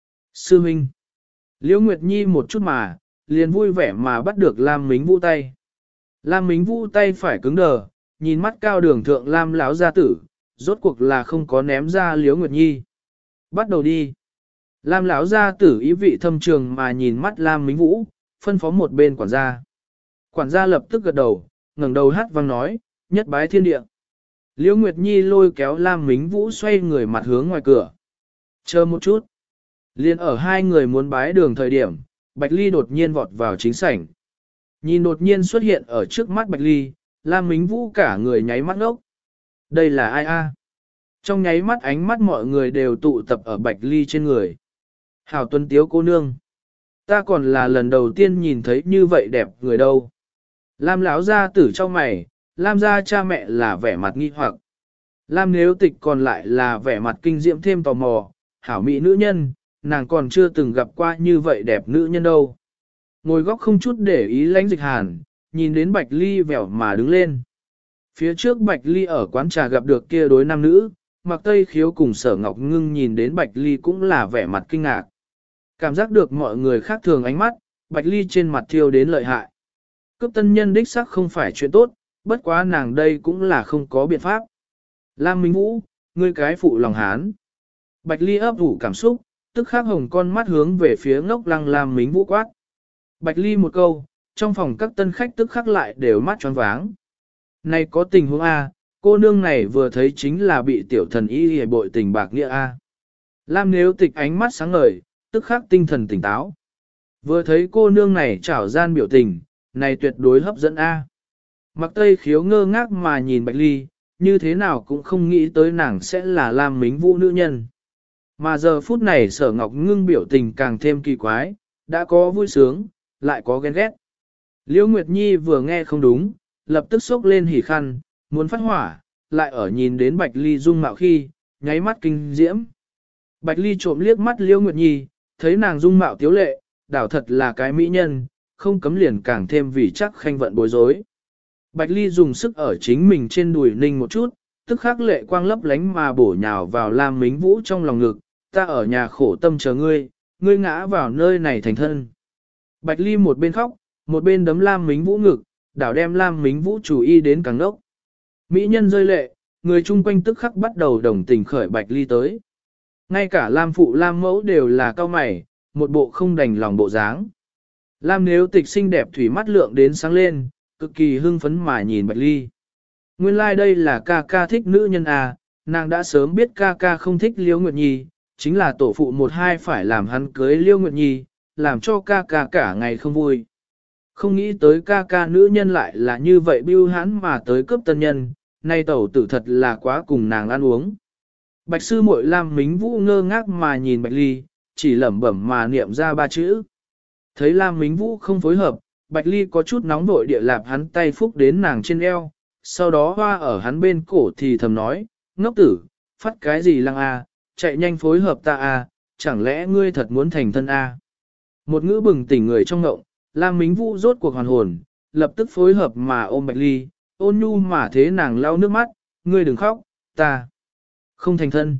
Speaker 1: Sư Minh. Liễu Nguyệt Nhi một chút mà, liền vui vẻ mà bắt được Lam Mính Vũ tay. Lam Mính Vũ tay phải cứng đờ, nhìn mắt cao đường thượng Lam lão gia tử, rốt cuộc là không có ném ra Liễu Nguyệt Nhi. Bắt đầu đi. Lam lão gia tử ý vị thâm trường mà nhìn mắt Lam Mính Vũ, phân phó một bên quản gia. Quản gia lập tức gật đầu, ngẩng đầu hát vang nói, nhất bái thiên địa. Liễu Nguyệt Nhi lôi kéo Lam Mính Vũ xoay người mặt hướng ngoài cửa. Chờ một chút. Liên ở hai người muốn bái đường thời điểm, Bạch Ly đột nhiên vọt vào chính sảnh. Nhìn đột nhiên xuất hiện ở trước mắt Bạch Ly, Lam Mính Vũ cả người nháy mắt ngốc. Đây là ai a? Trong nháy mắt ánh mắt mọi người đều tụ tập ở Bạch Ly trên người. Hảo tuấn tiếu cô nương. Ta còn là lần đầu tiên nhìn thấy như vậy đẹp người đâu. Lam lão gia tử trong mày, Lam gia cha mẹ là vẻ mặt nghi hoặc. Lam nếu tịch còn lại là vẻ mặt kinh diễm thêm tò mò, hảo mỹ nữ nhân, nàng còn chưa từng gặp qua như vậy đẹp nữ nhân đâu. Ngồi góc không chút để ý lãnh dịch hàn, nhìn đến Bạch Ly vẻo mà đứng lên. Phía trước Bạch Ly ở quán trà gặp được kia đối nam nữ, Mặc Tây Khiếu cùng Sở Ngọc Ngưng nhìn đến Bạch Ly cũng là vẻ mặt kinh ngạc. Cảm giác được mọi người khác thường ánh mắt, Bạch Ly trên mặt thiêu đến lợi hại. Cướp tân nhân đích sắc không phải chuyện tốt, bất quá nàng đây cũng là không có biện pháp. Lam Minh Vũ, ngươi cái phụ lòng hán. Bạch Ly ấp ủ cảm xúc, tức khắc hồng con mắt hướng về phía ngốc lăng Lam Minh Vũ quát. Bạch Ly một câu, trong phòng các tân khách tức khắc lại đều mắt tròn váng. Này có tình huống A, cô nương này vừa thấy chính là bị tiểu thần y hề bội tình bạc nghĩa A. Lam nếu tịch ánh mắt sáng ngời, tức khắc tinh thần tỉnh táo. Vừa thấy cô nương này trảo gian biểu tình, này tuyệt đối hấp dẫn A. Mặc Tây Khiếu ngơ ngác mà nhìn Bạch Ly, như thế nào cũng không nghĩ tới nàng sẽ là Lam Mính Vũ nữ nhân. Mà giờ phút này Sở Ngọc Ngưng biểu tình càng thêm kỳ quái, đã có vui sướng, lại có ghen ghét. Liễu Nguyệt Nhi vừa nghe không đúng, lập tức xốc lên hỉ khăn, muốn phát hỏa, lại ở nhìn đến Bạch Ly dung mạo khi, nháy mắt kinh diễm. Bạch Ly trộm liếc mắt Liễu Nguyệt Nhi, thấy nàng dung mạo tiếu lệ, đảo thật là cái mỹ nhân, không cấm liền càng thêm vì chắc khanh vận bối rối. Bạch Ly dùng sức ở chính mình trên đùi ninh một chút, tức khắc lệ quang lấp lánh mà bổ nhào vào Lam Mính Vũ trong lòng ngực, ta ở nhà khổ tâm chờ ngươi, ngươi ngã vào nơi này thành thân. Bạch Ly một bên khóc, một bên đấm Lam Mính Vũ ngực, đảo đem Lam Mính Vũ chủ y đến càng đốc. Mỹ nhân rơi lệ, người chung quanh tức khắc bắt đầu đồng tình khởi Bạch Ly tới. Ngay cả Lam phụ Lam mẫu đều là cao mày, một bộ không đành lòng bộ dáng. Lam nếu tịch xinh đẹp thủy mắt lượng đến sáng lên, cực kỳ hưng phấn mà nhìn Bạch Ly. Nguyên lai like đây là ca ca thích nữ nhân à, nàng đã sớm biết ca ca không thích Liễu Nguyệt Nhi, chính là tổ phụ một hai phải làm hắn cưới Liễu Nguyệt Nhi, làm cho ca ca cả ngày không vui. Không nghĩ tới ca ca nữ nhân lại là như vậy bưu hãn mà tới cướp tân nhân, nay tẩu tử thật là quá cùng nàng ăn uống. Bạch sư muội Lam Mính Vũ ngơ ngác mà nhìn Bạch Ly, chỉ lẩm bẩm mà niệm ra ba chữ. Thấy Lam Mính Vũ không phối hợp, Bạch Ly có chút nóng vội địa lạp hắn tay phúc đến nàng trên eo, sau đó hoa ở hắn bên cổ thì thầm nói, ngốc tử, phát cái gì lăng a, chạy nhanh phối hợp ta a, chẳng lẽ ngươi thật muốn thành thân a? Một ngữ bừng tỉnh người trong ngộng, Lam Mính Vũ rốt cuộc hoàn hồn, lập tức phối hợp mà ôm Bạch Ly, ôn nhu mà thế nàng lau nước mắt, ngươi đừng khóc, ta không thành thân.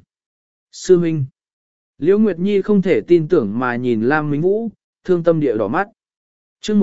Speaker 1: Sư Minh. Liễu Nguyệt Nhi không thể tin tưởng mà nhìn Lam Mính Vũ, thương tâm địa đỏ mắt. Chương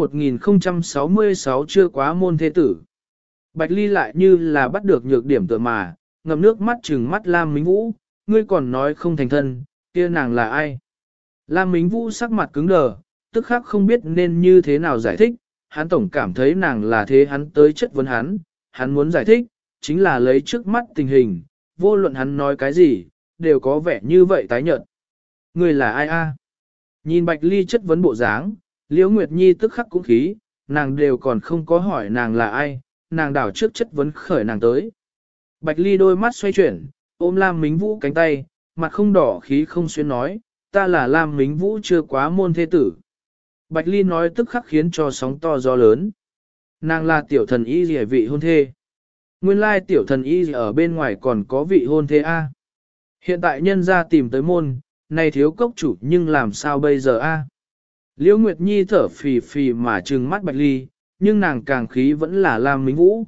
Speaker 1: 1066 chưa quá môn thế tử. Bạch Ly lại như là bắt được nhược điểm tựa mà, ngậm nước mắt trừng mắt Lam Mính Vũ, ngươi còn nói không thành thân, kia nàng là ai? Lam Mính Vũ sắc mặt cứng đờ, tức khắc không biết nên như thế nào giải thích, hắn tổng cảm thấy nàng là thế hắn tới chất vấn hắn muốn giải thích, chính là lấy trước mắt tình hình, vô luận hắn nói cái gì, đều có vẻ như vậy tái nhợt. Ngươi là ai a? Nhìn Bạch Ly chất vấn bộ dáng, Liễu Nguyệt Nhi tức khắc cũng khí, nàng đều còn không có hỏi nàng là ai, nàng đảo trước chất vấn khởi nàng tới. Bạch Ly đôi mắt xoay chuyển, ôm Lam Mính Vũ cánh tay, mặt không đỏ khí không xuyên nói, ta là Lam Mính Vũ chưa quá môn thế tử. Bạch Ly nói tức khắc khiến cho sóng to gió lớn. Nàng là tiểu thần y rỉa vị hôn thê. Nguyên lai tiểu thần y ở bên ngoài còn có vị hôn thế a. Hiện tại nhân ra tìm tới môn, này thiếu cốc chủ nhưng làm sao bây giờ a? Liễu Nguyệt Nhi thở phì phì mà trừng mắt Bạch Ly, nhưng nàng càng khí vẫn là Lam Mính Vũ.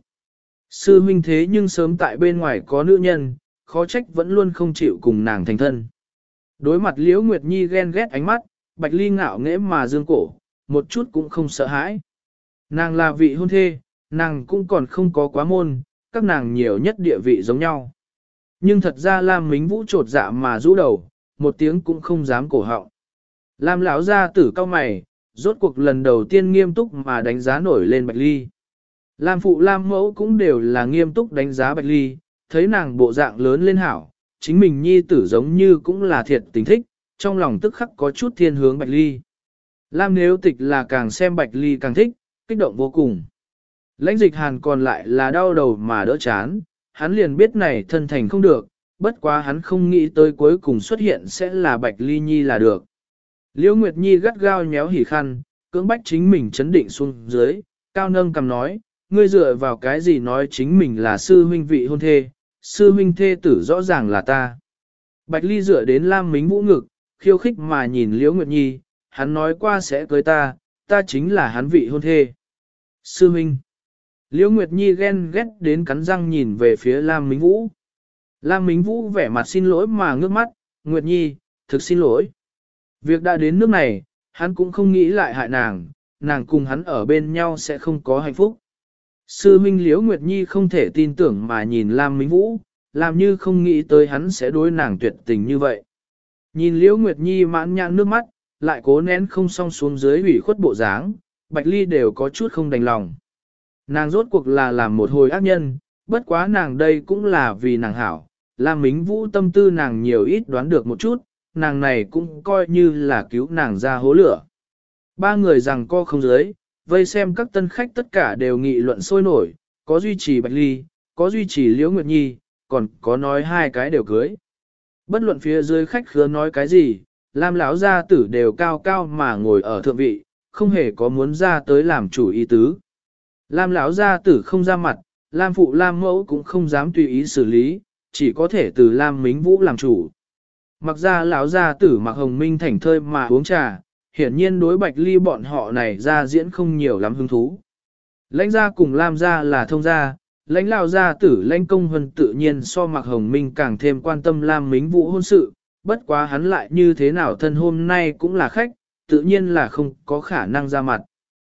Speaker 1: Sư huynh thế nhưng sớm tại bên ngoài có nữ nhân, khó trách vẫn luôn không chịu cùng nàng thành thân. Đối mặt Liễu Nguyệt Nhi ghen ghét ánh mắt, Bạch Ly ngạo nghễ mà dương cổ, một chút cũng không sợ hãi. Nàng là vị hôn thê, nàng cũng còn không có quá môn, các nàng nhiều nhất địa vị giống nhau. Nhưng thật ra Lam Mính Vũ trột dạ mà rũ đầu, một tiếng cũng không dám cổ họng. Lam lão gia tử cao mày, rốt cuộc lần đầu tiên nghiêm túc mà đánh giá nổi lên Bạch Ly. Lam phụ Lam mẫu cũng đều là nghiêm túc đánh giá Bạch Ly, thấy nàng bộ dạng lớn lên hảo, chính mình nhi tử giống như cũng là thiệt tình thích, trong lòng tức khắc có chút thiên hướng Bạch Ly. Lam nếu tịch là càng xem Bạch Ly càng thích, kích động vô cùng. Lãnh dịch hàn còn lại là đau đầu mà đỡ chán, hắn liền biết này thân thành không được, bất quá hắn không nghĩ tới cuối cùng xuất hiện sẽ là Bạch Ly Nhi là được. Liễu Nguyệt Nhi gắt gao nhéo hỉ khăn, cưỡng bách chính mình chấn định xuống dưới, cao nâng cầm nói, ngươi dựa vào cái gì nói chính mình là sư huynh vị hôn thê, sư huynh thê tử rõ ràng là ta. Bạch Ly dựa đến Lam Mính Vũ ngực, khiêu khích mà nhìn Liễu Nguyệt Nhi, hắn nói qua sẽ cưới ta, ta chính là hắn vị hôn thê. Sư huynh. Liễu Nguyệt Nhi ghen ghét đến cắn răng nhìn về phía Lam Mính Vũ. Lam Mính Vũ vẻ mặt xin lỗi mà ngước mắt, Nguyệt Nhi, thực xin lỗi. Việc đã đến nước này, hắn cũng không nghĩ lại hại nàng, nàng cùng hắn ở bên nhau sẽ không có hạnh phúc. Sư huynh Liễu Nguyệt Nhi không thể tin tưởng mà nhìn Lam Mính Vũ, làm như không nghĩ tới hắn sẽ đối nàng tuyệt tình như vậy. Nhìn Liễu Nguyệt Nhi mãn nhãn nước mắt, lại cố nén không song xuống dưới ủy khuất bộ dáng, Bạch Ly đều có chút không đành lòng. Nàng rốt cuộc là làm một hồi ác nhân, bất quá nàng đây cũng là vì nàng hảo, Lam Mính Vũ tâm tư nàng nhiều ít đoán được một chút, nàng này cũng coi như là cứu nàng ra hố lửa. Ba người rằng co không dưới, vây xem các tân khách tất cả đều nghị luận sôi nổi, có duy trì Bạch Ly, có duy trì Liễu Nguyệt Nhi, còn có nói hai cái đều cưới. Bất luận phía dưới khách khứa nói cái gì, Lam lão gia tử đều cao cao mà ngồi ở thượng vị, không hề có muốn ra tới làm chủ ý tứ. Lam lão gia tử không ra mặt, Lam phụ Lam mẫu cũng không dám tùy ý xử lý, chỉ có thể từ Lam Mính Vũ làm chủ. Mặc ra lão gia tử Mặc Hồng Minh thảnh thơi mà uống trà, hiển nhiên đối Bạch Ly bọn họ này ra diễn không nhiều lắm hứng thú. Lãnh gia cùng Lam gia là thông gia, lãnh lão gia tử lãnh công huân tự nhiên so Mặc Hồng Minh càng thêm quan tâm Lam Mính Vũ hôn sự, bất quá hắn lại như thế nào thân hôm nay cũng là khách, tự nhiên là không có khả năng ra mặt.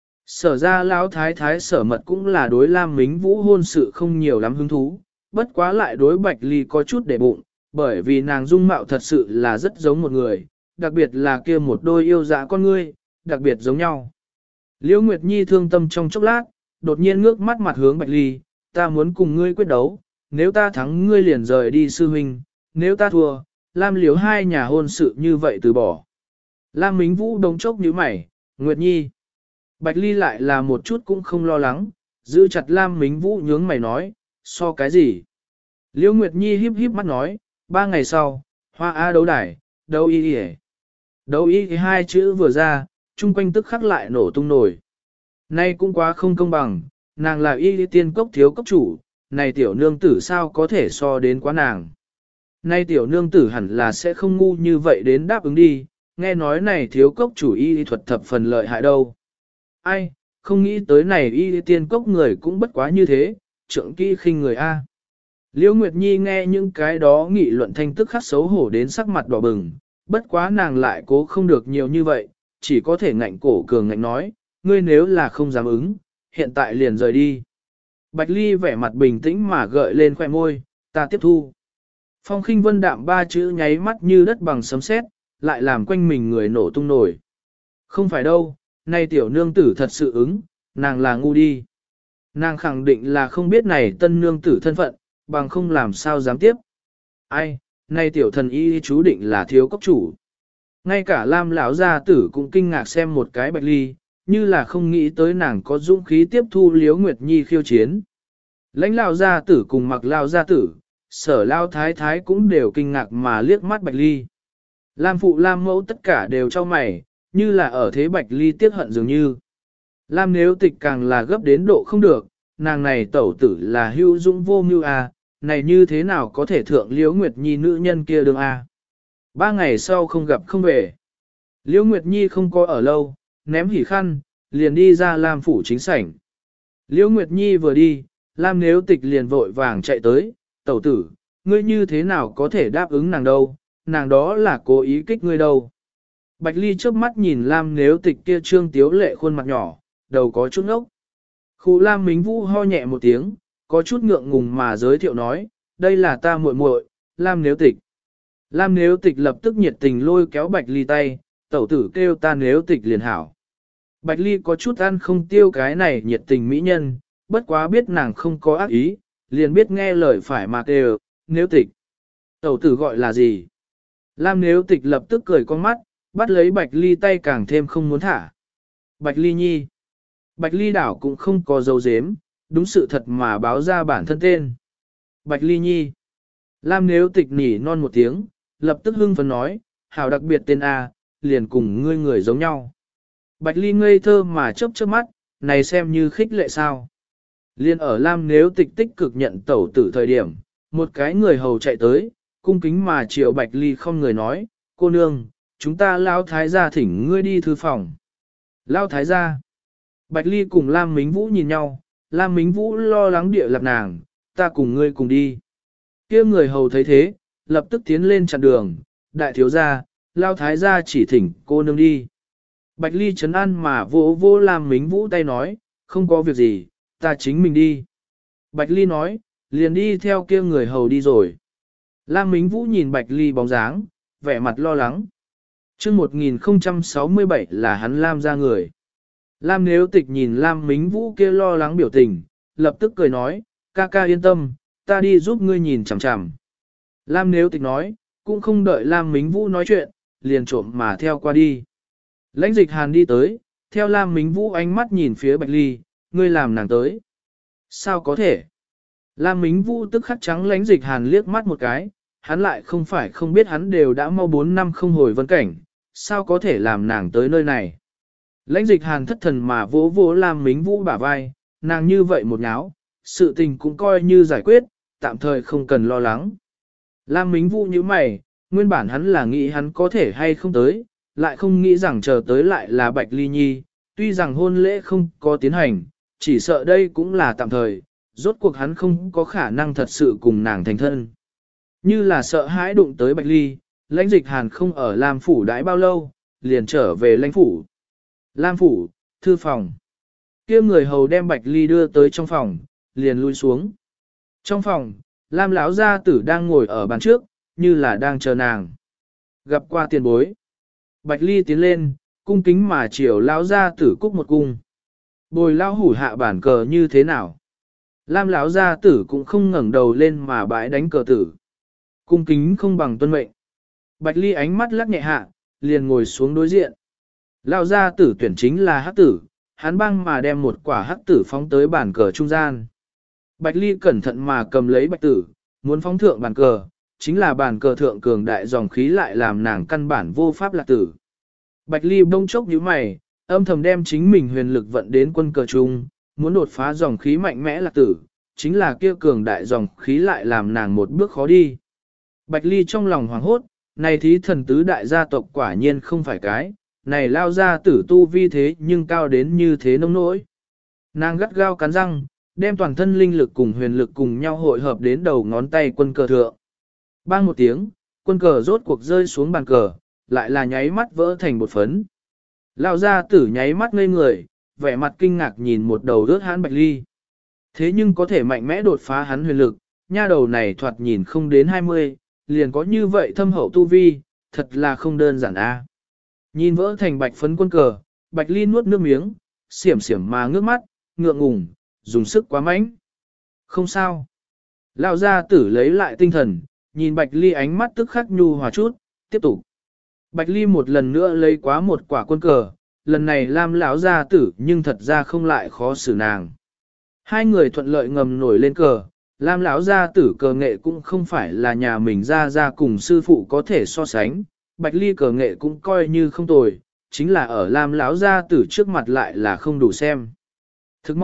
Speaker 1: Sở ra lão thái thái sở mật cũng là đối Lam Mính Vũ hôn sự không nhiều lắm hứng thú, bất quá lại đối Bạch Ly có chút để bụng, bởi vì nàng dung mạo thật sự là rất giống một người, đặc biệt là kia một đôi yêu dạ con ngươi, đặc biệt giống nhau. Liễu Nguyệt Nhi thương tâm trong chốc lát, đột nhiên ngước mắt mặt hướng Bạch Ly, ta muốn cùng ngươi quyết đấu, nếu ta thắng ngươi liền rời đi sư huynh, nếu ta thua, Lam Liễu hai nhà hôn sự như vậy từ bỏ. Lam Mính Vũ đống chốc nhíu mày, Nguyệt Nhi. Bạch Ly lại là một chút cũng không lo lắng, giữ chặt Lam Mính Vũ nhướng mày nói, so cái gì? Liễu Nguyệt Nhi híp híp mắt nói, 3 ngày sau, hoa A đấu đài, đấu y y. Đấu y hai chữ vừa ra, chung quanh tức khắc lại nổ tung nổi. Nay cũng quá không công bằng, nàng là y tiên cốc thiếu cốc chủ, này tiểu nương tử sao có thể so đến quá nàng. Nay tiểu nương tử hẳn là sẽ không ngu như vậy đến đáp ứng đi, nghe nói này thiếu cốc chủ y thuật thập phần lợi hại đâu. Ai, không nghĩ tới này y tiên cốc người cũng bất quá như thế, trượng kỹ khinh người A. Liễu Nguyệt Nhi nghe những cái đó nghị luận thanh tức khắc xấu hổ đến sắc mặt đỏ bừng, bất quá nàng lại cố không được nhiều như vậy, chỉ có thể ngạnh cổ cường ngạnh nói, ngươi nếu là không dám ứng, hiện tại liền rời đi. Bạch Ly vẻ mặt bình tĩnh mà gợi lên khoẻ môi, ta tiếp thu. Phong khinh vân đạm 3 chữ nháy mắt như đất bằng sấm sét, lại làm quanh mình người nổ tung nổi. Không phải đâu, nay tiểu nương tử thật sự ứng, nàng là ngu đi. Nàng khẳng định là không biết này tân nương tử thân phận, bằng không làm sao dám tiếp. Ai, nay tiểu thần y chú định là thiếu cốc chủ. Ngay cả Lam lão gia tử cũng kinh ngạc xem một cái Bạch Ly, như là không nghĩ tới nàng có dũng khí tiếp thu Liễu Nguyệt Nhi khiêu chiến. Lãnh lão gia tử cùng Mặc lão gia tử, Sở lão thái thái cũng đều kinh ngạc mà liếc mắt Bạch Ly. Lam phụ Lam mẫu tất cả đều cho mày, như là ở thế Bạch Ly tiếc hận dường như. Lam nếu tịch càng là gấp đến độ không được, nàng này tẩu tử là hữu dũng vô mưu à, này như thế nào có thể thượng Liễu Nguyệt Nhi nữ nhân kia đường à. 3 ngày sau không gặp không về. Liễu Nguyệt Nhi không có ở lâu, ném hỉ khăn, liền đi ra Lam phủ chính sảnh. Liễu Nguyệt Nhi vừa đi, Lam Nếu Tịch liền vội vàng chạy tới, tẩu tử, ngươi như thế nào có thể đáp ứng nàng đâu, nàng đó là cố ý kích ngươi đâu. Bạch Ly trước mắt nhìn Lam Nếu Tịch kia trương tiếu lệ khuôn mặt nhỏ, đầu có chút ngốc. Khu Lam Mính Vũ ho nhẹ một tiếng, có chút ngượng ngùng mà giới thiệu nói, đây là ta muội muội, Lam Nếu Tịch. Lam Nếu Tịch lập tức nhiệt tình lôi kéo Bạch Ly tay, tẩu tử kêu ta Nếu Tịch liền hảo. Bạch Ly có chút ăn không tiêu cái này nhiệt tình mỹ nhân, bất quá biết nàng không có ác ý, liền biết nghe lời phải mà kêu, Nếu Tịch. Tẩu tử gọi là gì? Lam Nếu Tịch lập tức cười con mắt, bắt lấy Bạch Ly tay càng thêm không muốn thả. Bạch Ly Nhi. Bạch Ly đảo cũng không có dấu dếm, đúng sự thật mà báo ra bản thân tên. Bạch Ly Nhi. Lam Nếu Tịch nỉ non một tiếng, lập tức hưng phấn nói, hảo đặc biệt tên A, liền cùng ngươi người giống nhau. Bạch Ly ngây thơ mà chớp chớp mắt, này xem như khích lệ sao. Liên ở Lam Nếu Tịch tích cực nhận tẩu tử thời điểm, một cái người hầu chạy tới, cung kính mà chiều Bạch Ly không người nói, cô nương, chúng ta Lão Thái gia thỉnh ngươi đi thư phòng. Lão Thái gia. Bạch Ly cùng Lam Mính Vũ nhìn nhau, Lam Mính Vũ lo lắng địa lập nàng, ta cùng ngươi cùng đi. Kia người hầu thấy thế, lập tức tiến lên chặn đường, đại thiếu gia, Lão Thái gia chỉ thỉnh cô nương đi. Bạch Ly trấn an mà vỗ vỗ Lam Mính Vũ tay nói, không có việc gì, ta chính mình đi. Bạch Ly nói, liền đi theo kia người hầu đi rồi. Lam Mính Vũ nhìn Bạch Ly bóng dáng, vẻ mặt lo lắng. Chương 1067 là hắn Lam ra người. Lam Nếu Tịch nhìn Lam Mính Vũ kia lo lắng biểu tình, lập tức cười nói, ca ca yên tâm, ta đi giúp ngươi nhìn chằm chằm. Lam Nếu Tịch nói, cũng không đợi Lam Mính Vũ nói chuyện, liền trộm mà theo qua đi. Lãnh Dịch Hàn đi tới, theo Lam Mính Vũ ánh mắt nhìn phía Bạch Ly, ngươi làm nàng tới. Sao có thể? Lam Mính Vũ tức khắc trắng Lãnh Dịch Hàn liếc mắt một cái, hắn lại không phải không biết hắn đều đã mau 4 năm không hồi vân cảnh, sao có thể làm nàng tới nơi này. Lãnh Dịch Hàn thất thần mà vỗ vỗ Lam Mính Vũ bả vai, nàng như vậy một nháo, sự tình cũng coi như giải quyết, tạm thời không cần lo lắng. Lam Mính Vũ như mày, nguyên bản hắn là nghĩ hắn có thể hay không tới, lại không nghĩ rằng chờ tới lại là Bạch Ly Nhi, tuy rằng hôn lễ không có tiến hành, chỉ sợ đây cũng là tạm thời, rốt cuộc hắn không có khả năng thật sự cùng nàng thành thân. Như là sợ hãi đụng tới Bạch Ly, Lãnh Dịch Hàn không ở Lam phủ đãi bao lâu, liền trở về Lãnh phủ. Lam phủ, thư phòng. Kia người hầu đem Bạch Ly đưa tới trong phòng, liền lui xuống. Trong phòng, Lam lão gia tử đang ngồi ở bàn trước, như là đang chờ nàng. Gặp qua tiền bối. Bạch Ly tiến lên, cung kính mà chiều lão gia tử cúc một cung. Bồi lão hủ hạ bản cờ như thế nào? Lam lão gia tử cũng không ngẩng đầu lên mà bãi đánh cờ tử. Cung kính không bằng tuân mệnh. Bạch Ly ánh mắt lắc nhẹ hạ, liền ngồi xuống đối diện. Lão gia tử tuyển chính là hắc tử, hắn băng mà đem một quả hắc tử phóng tới bàn cờ trung gian. Bạch Ly cẩn thận mà cầm lấy bạch tử, muốn phóng thượng bàn cờ, chính là bàn cờ thượng cường đại dòng khí lại làm nàng căn bản vô pháp lạc tử. Bạch Ly bỗng chốc nhíu mày, âm thầm đem chính mình huyền lực vận đến quân cờ trung, muốn đột phá dòng khí mạnh mẽ lạc tử, chính là kia cường đại dòng khí lại làm nàng một bước khó đi. Bạch Ly trong lòng hoảng hốt, này thí thần tứ đại gia tộc quả nhiên không phải cái, này lao ra tử tu vi thế nhưng cao đến như thế nông nỗi. Nàng gắt gao cắn răng, đem toàn thân linh lực cùng huyền lực cùng nhau hội hợp đến đầu ngón tay quân cờ thượng. Bang một tiếng, quân cờ rốt cuộc rơi xuống bàn cờ, lại là nháy mắt vỡ thành bột phấn. Lao ra tử nháy mắt ngây người, vẻ mặt kinh ngạc nhìn một đầu rớt hãn Bạch Ly. Thế nhưng có thể mạnh mẽ đột phá hắn huyền lực, nha đầu này thoạt nhìn không đến 20, liền có như vậy thâm hậu tu vi, thật là không đơn giản a. Nhìn vỡ thành bạch phấn quân cờ, Bạch Ly nuốt nước miếng, xiểm xiểm mà ngước mắt, ngượng ngùng, dùng sức quá mạnh. Không sao. Lão gia tử lấy lại tinh thần, nhìn Bạch Ly ánh mắt tức khắc nhu hòa chút, tiếp tục. Bạch Ly một lần nữa lấy quá một quả quân cờ, lần này Lam lão gia tử nhưng thật ra không lại khó xử nàng. Hai người thuận lợi ngầm nổi lên cờ, Lam lão gia tử cờ nghệ cũng không phải là nhà mình ra cùng sư phụ có thể so sánh, Bạch Ly cờ nghệ cũng coi như không tồi, chính là ở Lam lão gia tử trước mặt lại là không đủ xem. Thức mau,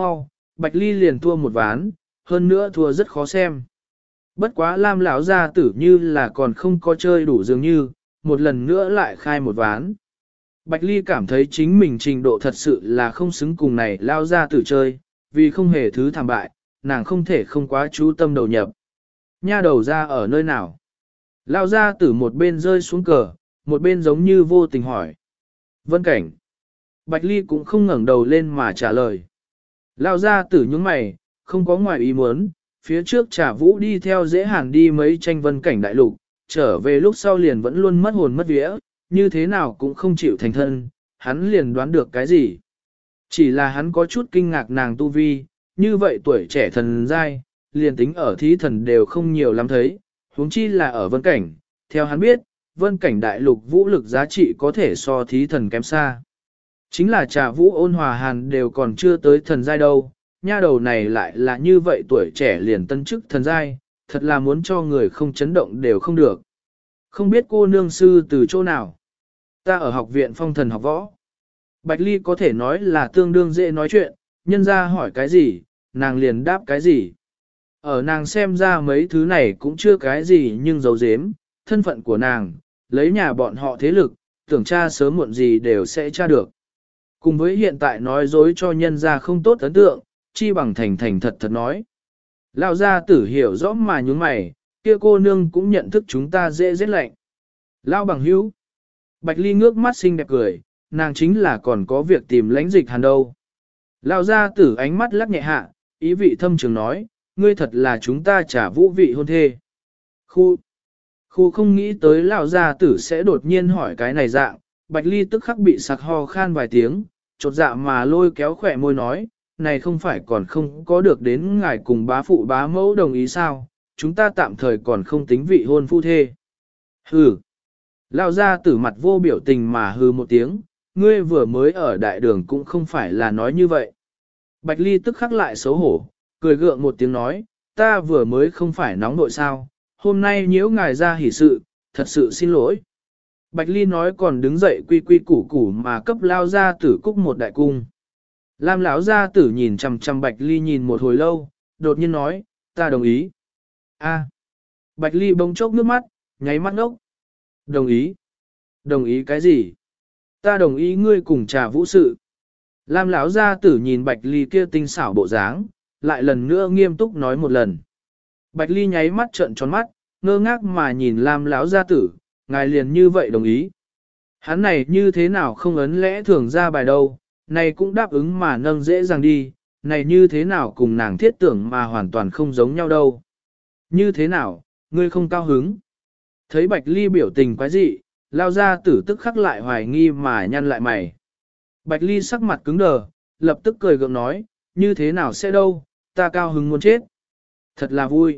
Speaker 1: Bạch Ly liền thua một ván, hơn nữa thua rất khó xem. Bất quá Lam lão gia tử như là còn không có chơi đủ dường như, một lần nữa lại khai một ván. Bạch Ly cảm thấy chính mình trình độ thật sự là không xứng cùng này lao gia tử chơi, vì không hề thứ thảm bại, nàng không thể không quá chú tâm đầu nhập. Nha đầu ra ở nơi nào? Lao gia tử một bên rơi xuống cờ, một bên giống như vô tình hỏi. Vân Cảnh. Bạch Ly cũng không ngẩng đầu lên mà trả lời. Lao gia tử nhướng mày, không có ngoài ý muốn, phía trước Trà Vũ đi theo Dễ Hàn đi mấy tranh Vân Cảnh đại lục, trở về lúc sau liền vẫn luôn mất hồn mất vía, như thế nào cũng không chịu thành thân, hắn liền đoán được cái gì. Chỉ là hắn có chút kinh ngạc nàng tu vi, như vậy tuổi trẻ thần giai, liền tính ở thí thần đều không nhiều lắm thấy, huống chi là ở Vân Cảnh, theo hắn biết, Vân Cảnh đại lục vũ lực giá trị có thể so thí thần kém xa. Chính là Trà Vũ Ôn Hòa Hàn đều còn chưa tới thần giai đâu, nha đầu này lại là như vậy tuổi trẻ liền tân chức thần giai, thật là muốn cho người không chấn động đều không được. Không biết cô nương sư từ chỗ nào? Ta ở học viện phong thần học võ. Bạch Ly có thể nói là tương đương dễ nói chuyện, nhân ra hỏi cái gì, nàng liền đáp cái gì. Ở nàng xem ra mấy thứ này cũng chưa cái gì nhưng giấu giếm, thân phận của nàng, lấy nhà bọn họ thế lực, tưởng tra sớm muộn gì đều sẽ tra được. Cùng với hiện tại nói dối cho nhân ra không tốt ấn tượng, chi bằng thành thành thật thật nói. Lão gia tử hiểu rõ mà nhúng mày, kia cô nương cũng nhận thức chúng ta dễ giết lạnh. Lão bằng hữu. Bạch Ly ngước mắt xinh đẹp cười, nàng chính là còn có việc tìm lãnh dịch hàn đâu. Lão gia tử ánh mắt lắc nhẹ hạ, ý vị thâm trường nói, ngươi thật là chúng ta trả vũ vị hôn thê. Khu không nghĩ tới lão gia tử sẽ đột nhiên hỏi cái này dạng, Bạch Ly tức khắc bị sặc ho khan vài tiếng, chột dạ mà lôi kéo khỏe môi nói, này không phải còn không có được đến ngài cùng bá phụ bá mẫu đồng ý sao, chúng ta tạm thời còn không tính vị hôn phu thê. Hừ. Lão gia tử mặt vô biểu tình mà hừ một tiếng, ngươi vừa mới ở đại đường cũng không phải là nói như vậy. Bạch Ly tức khắc lại xấu hổ, cười gượng một tiếng nói, ta vừa mới không phải nóng nội sao, hôm nay nhiễu ngài ra hỉ sự, thật sự xin lỗi. Bạch Ly nói còn đứng dậy quy quy củ củ mà cấp lao gia tử cúc một đại cung. Lam lão gia tử nhìn chằm chằm Bạch Ly nhìn một hồi lâu, đột nhiên nói, ta đồng ý. A. Bạch Ly bỗng chốc nước mắt, nháy mắt ngốc. Đồng ý. Đồng ý cái gì? Ta đồng ý ngươi cùng Trà Vũ sự. Lam lão gia tử nhìn Bạch Ly kia tinh xảo bộ dáng, lại lần nữa nghiêm túc nói một lần. Bạch Ly nháy mắt trợn tròn mắt, ngơ ngác mà nhìn Lam lão gia tử, ngài liền như vậy đồng ý. Hắn này như thế nào không ấn lẽ thường ra bài đâu, này cũng đáp ứng mà nâng dễ dàng đi, này như thế nào cùng nàng thiết tưởng mà hoàn toàn không giống nhau đâu. Như thế nào, ngươi không cao hứng? Thấy Bạch Ly biểu tình quái dị, lao ra tử tức khắc lại hoài nghi mà nhăn lại mày. Bạch Ly sắc mặt cứng đờ, lập tức cười gượng nói, như thế nào sẽ đâu, ta cao hứng muốn chết. Thật là vui.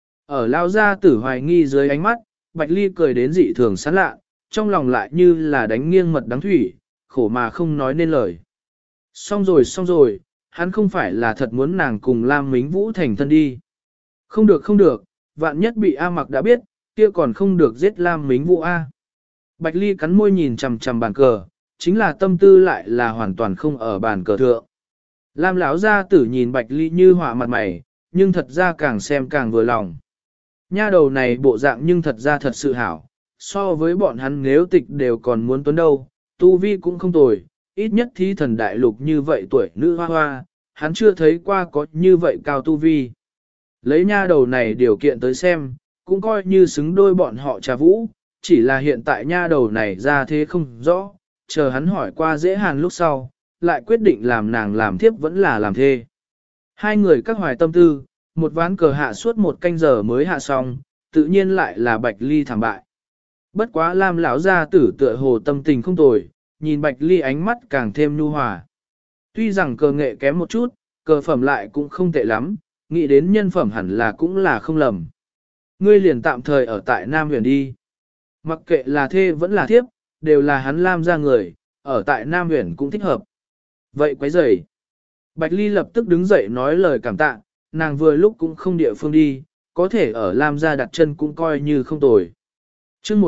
Speaker 1: Ở lao ra tử hoài nghi dưới ánh mắt, Bạch Ly cười đến dị thường sán lạ, trong lòng lại như là đánh nghiêng mật đắng thủy, khổ mà không nói nên lời. Xong rồi, hắn không phải là thật muốn nàng cùng Lam Mính Vũ thành thân đi. Không được, vạn nhất bị A Mặc đã biết, kia còn không được giết Lam Mính Vũ A. Bạch Ly cắn môi nhìn chằm chằm bàn cờ, chính là tâm tư lại là hoàn toàn không ở bàn cờ thượng. Lam lão gia tử nhìn Bạch Ly như họa mặt mày, nhưng thật ra càng xem càng vừa lòng. Nha đầu này bộ dạng nhưng thật ra thật sự hảo, so với bọn hắn nếu tịch đều còn muốn tuấn đâu, tu vi cũng không tồi, ít nhất thí thần đại lục như vậy tuổi nữ hoa hoa, hắn chưa thấy qua có như vậy cao tu vi. Lấy nha đầu này điều kiện tới xem, cũng coi như xứng đôi bọn họ Trà Vũ, chỉ là hiện tại nha đầu này ra thế không rõ, chờ hắn hỏi qua Dễ Hàn lúc sau, lại quyết định làm nàng làm thiếp vẫn là làm thê. Hai người các hoài tâm tư, một ván cờ hạ suốt một canh giờ mới hạ xong, tự nhiên lại là Bạch Ly thảm bại. Bất quá Lam lão gia tử tựa hồ tâm tình không tồi, nhìn Bạch Ly ánh mắt càng thêm nhu hòa. Tuy rằng cờ nghệ kém một chút, cờ phẩm lại cũng không tệ lắm, nghĩ đến nhân phẩm hẳn là cũng là không lầm. Ngươi liền tạm thời ở tại Nam Huyền đi. Mặc kệ là thê vẫn là thiếp, đều là hắn Lam gia người, ở tại Nam Huyền cũng thích hợp. Vậy quấy rầy. Bạch Ly lập tức đứng dậy nói lời cảm tạ, nàng vừa lúc cũng không địa phương đi, có thể ở Lam gia đặt chân cũng coi như không tồi. Chương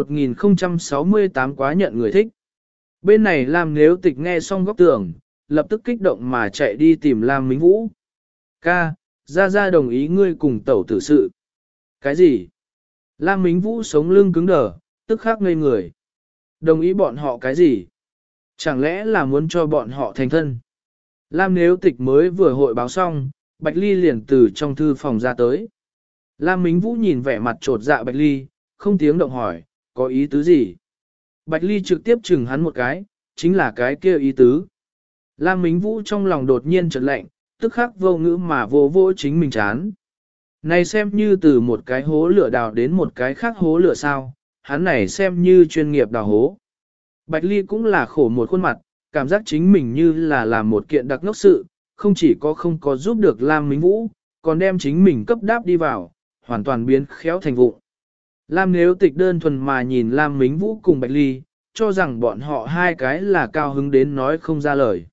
Speaker 1: 1068 quá nhận người thích. Bên này Lam Nếu Tịch nghe xong góc tường, lập tức kích động mà chạy đi tìm Lam Mính Vũ. Ca, Gia đồng ý ngươi cùng tẩu tử sự. Cái gì? Lam Mính Vũ sống lưng cứng đờ, tức khắc ngây người. Đồng ý bọn họ cái gì? Chẳng lẽ là muốn cho bọn họ thành thân? Lam Nếu Tịch mới vừa hội báo xong, Bạch Ly liền từ trong thư phòng ra tới. Lam Mính Vũ nhìn vẻ mặt trột dạ Bạch Ly, không tiếng động hỏi, có ý tứ gì? Bạch Ly trực tiếp chừng hắn một cái, chính là cái kia ý tứ. Lam Mính Vũ trong lòng đột nhiên chợt lạnh, tức khắc vô ngữ mà vô vô chính mình chán. Này xem như từ một cái hố lửa đào đến một cái khác hố lửa sao, hắn này xem như chuyên nghiệp đào hố. Bạch Ly cũng là khổ một khuôn mặt, cảm giác chính mình như là làm một kiện đặc ngốc sự, không chỉ có không có giúp được Lam Mính Vũ, còn đem chính mình cấp đáp đi vào, hoàn toàn biến khéo thành vụng. Lam Nếu Tịch đơn thuần mà nhìn Lam Mính Vũ cùng Bạch Ly, cho rằng bọn họ hai cái là cao hứng đến nói không ra lời.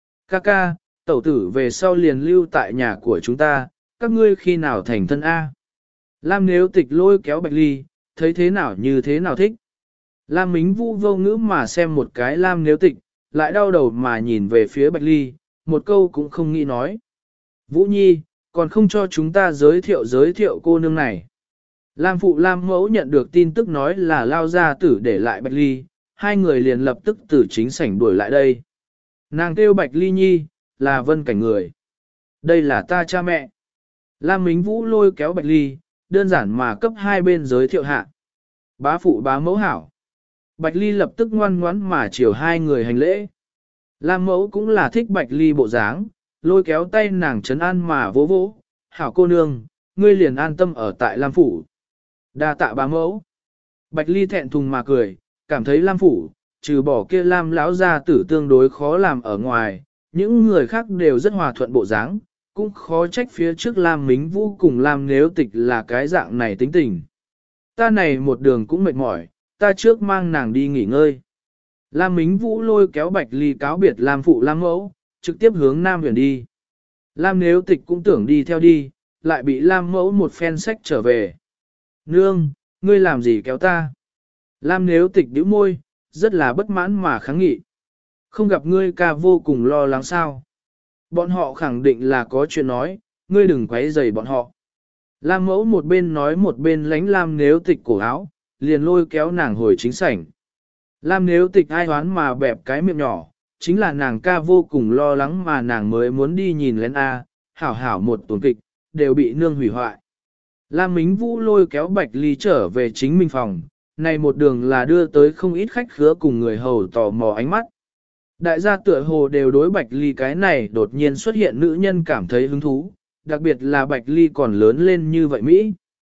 Speaker 1: Ca, tẩu tử về sau liền lưu tại nhà của chúng ta, các ngươi khi nào thành thân A. Lam Nếu Tịch lôi kéo Bạch Ly, thấy thế nào như thế nào thích. Lam Mính Vũ vô ngữ mà xem một cái Lam Nếu Tịch, lại đau đầu mà nhìn về phía Bạch Ly, một câu cũng không nghĩ nói. Vũ Nhi, còn không cho chúng ta giới thiệu cô nương này. Lam Phụ Lam Mẫu nhận được tin tức nói là Lao Gia Tử để lại Bạch Ly, hai người liền lập tức từ chính sảnh đuổi lại đây. Nàng kêu Bạch Ly Nhi, là Vân Cảnh người. Đây là ta cha mẹ. Lam Mính Vũ lôi kéo Bạch Ly, đơn giản mà cấp hai bên giới thiệu hạ. Bá phụ bá mẫu hảo. Bạch Ly lập tức ngoan ngoãn mà chiều hai người hành lễ. Lam mẫu cũng là thích Bạch Ly bộ dáng, lôi kéo tay nàng trấn an mà vỗ vỗ. Hảo cô nương, ngươi liền an tâm ở tại Lam phủ. Đa tạ bá mẫu. Bạch Ly thẹn thùng mà cười, cảm thấy Lam phủ, trừ bỏ kia Lam lão gia tử tương đối khó làm ở ngoài, những người khác đều rất hòa thuận bộ dáng, cũng khó trách phía trước Lam Mính Vũ cùng Lam Nếu Tịch là cái dạng này tính tình. Ta này một đường cũng mệt mỏi, ta trước mang nàng đi nghỉ ngơi. Lam Mính Vũ lôi kéo Bạch Ly cáo biệt Lam phụ Lam mẫu, trực tiếp hướng Nam Huyền đi. Lam Nếu Tịch cũng tưởng đi theo đi, lại bị Lam mẫu một phen sách trở về. Nương, ngươi làm gì kéo ta? Lam Nếu Tịch bĩu môi, rất là bất mãn mà kháng nghị. Không gặp ngươi ca vô cùng lo lắng sao? Bọn họ khẳng định là có chuyện nói, ngươi đừng quấy rầy bọn họ. Lam mẫu một bên nói một bên lánh Lam Nếu Tịch cổ áo, liền lôi kéo nàng hồi chính sảnh. Lam Nếu Tịch ai hoán mà bẹp cái miệng nhỏ, chính là nàng ca vô cùng lo lắng mà nàng mới muốn đi nhìn lén A, hảo hảo một tuần kịch, đều bị nương hủy hoại. Lam Mính Vũ lôi kéo Bạch Ly trở về chính mình phòng, này một đường là đưa tới không ít khách khứa cùng người hầu tò mò ánh mắt. Đại gia tựa hồ đều đối Bạch Ly cái này đột nhiên xuất hiện nữ nhân cảm thấy hứng thú, đặc biệt là Bạch Ly còn lớn lên như vậy Mỹ.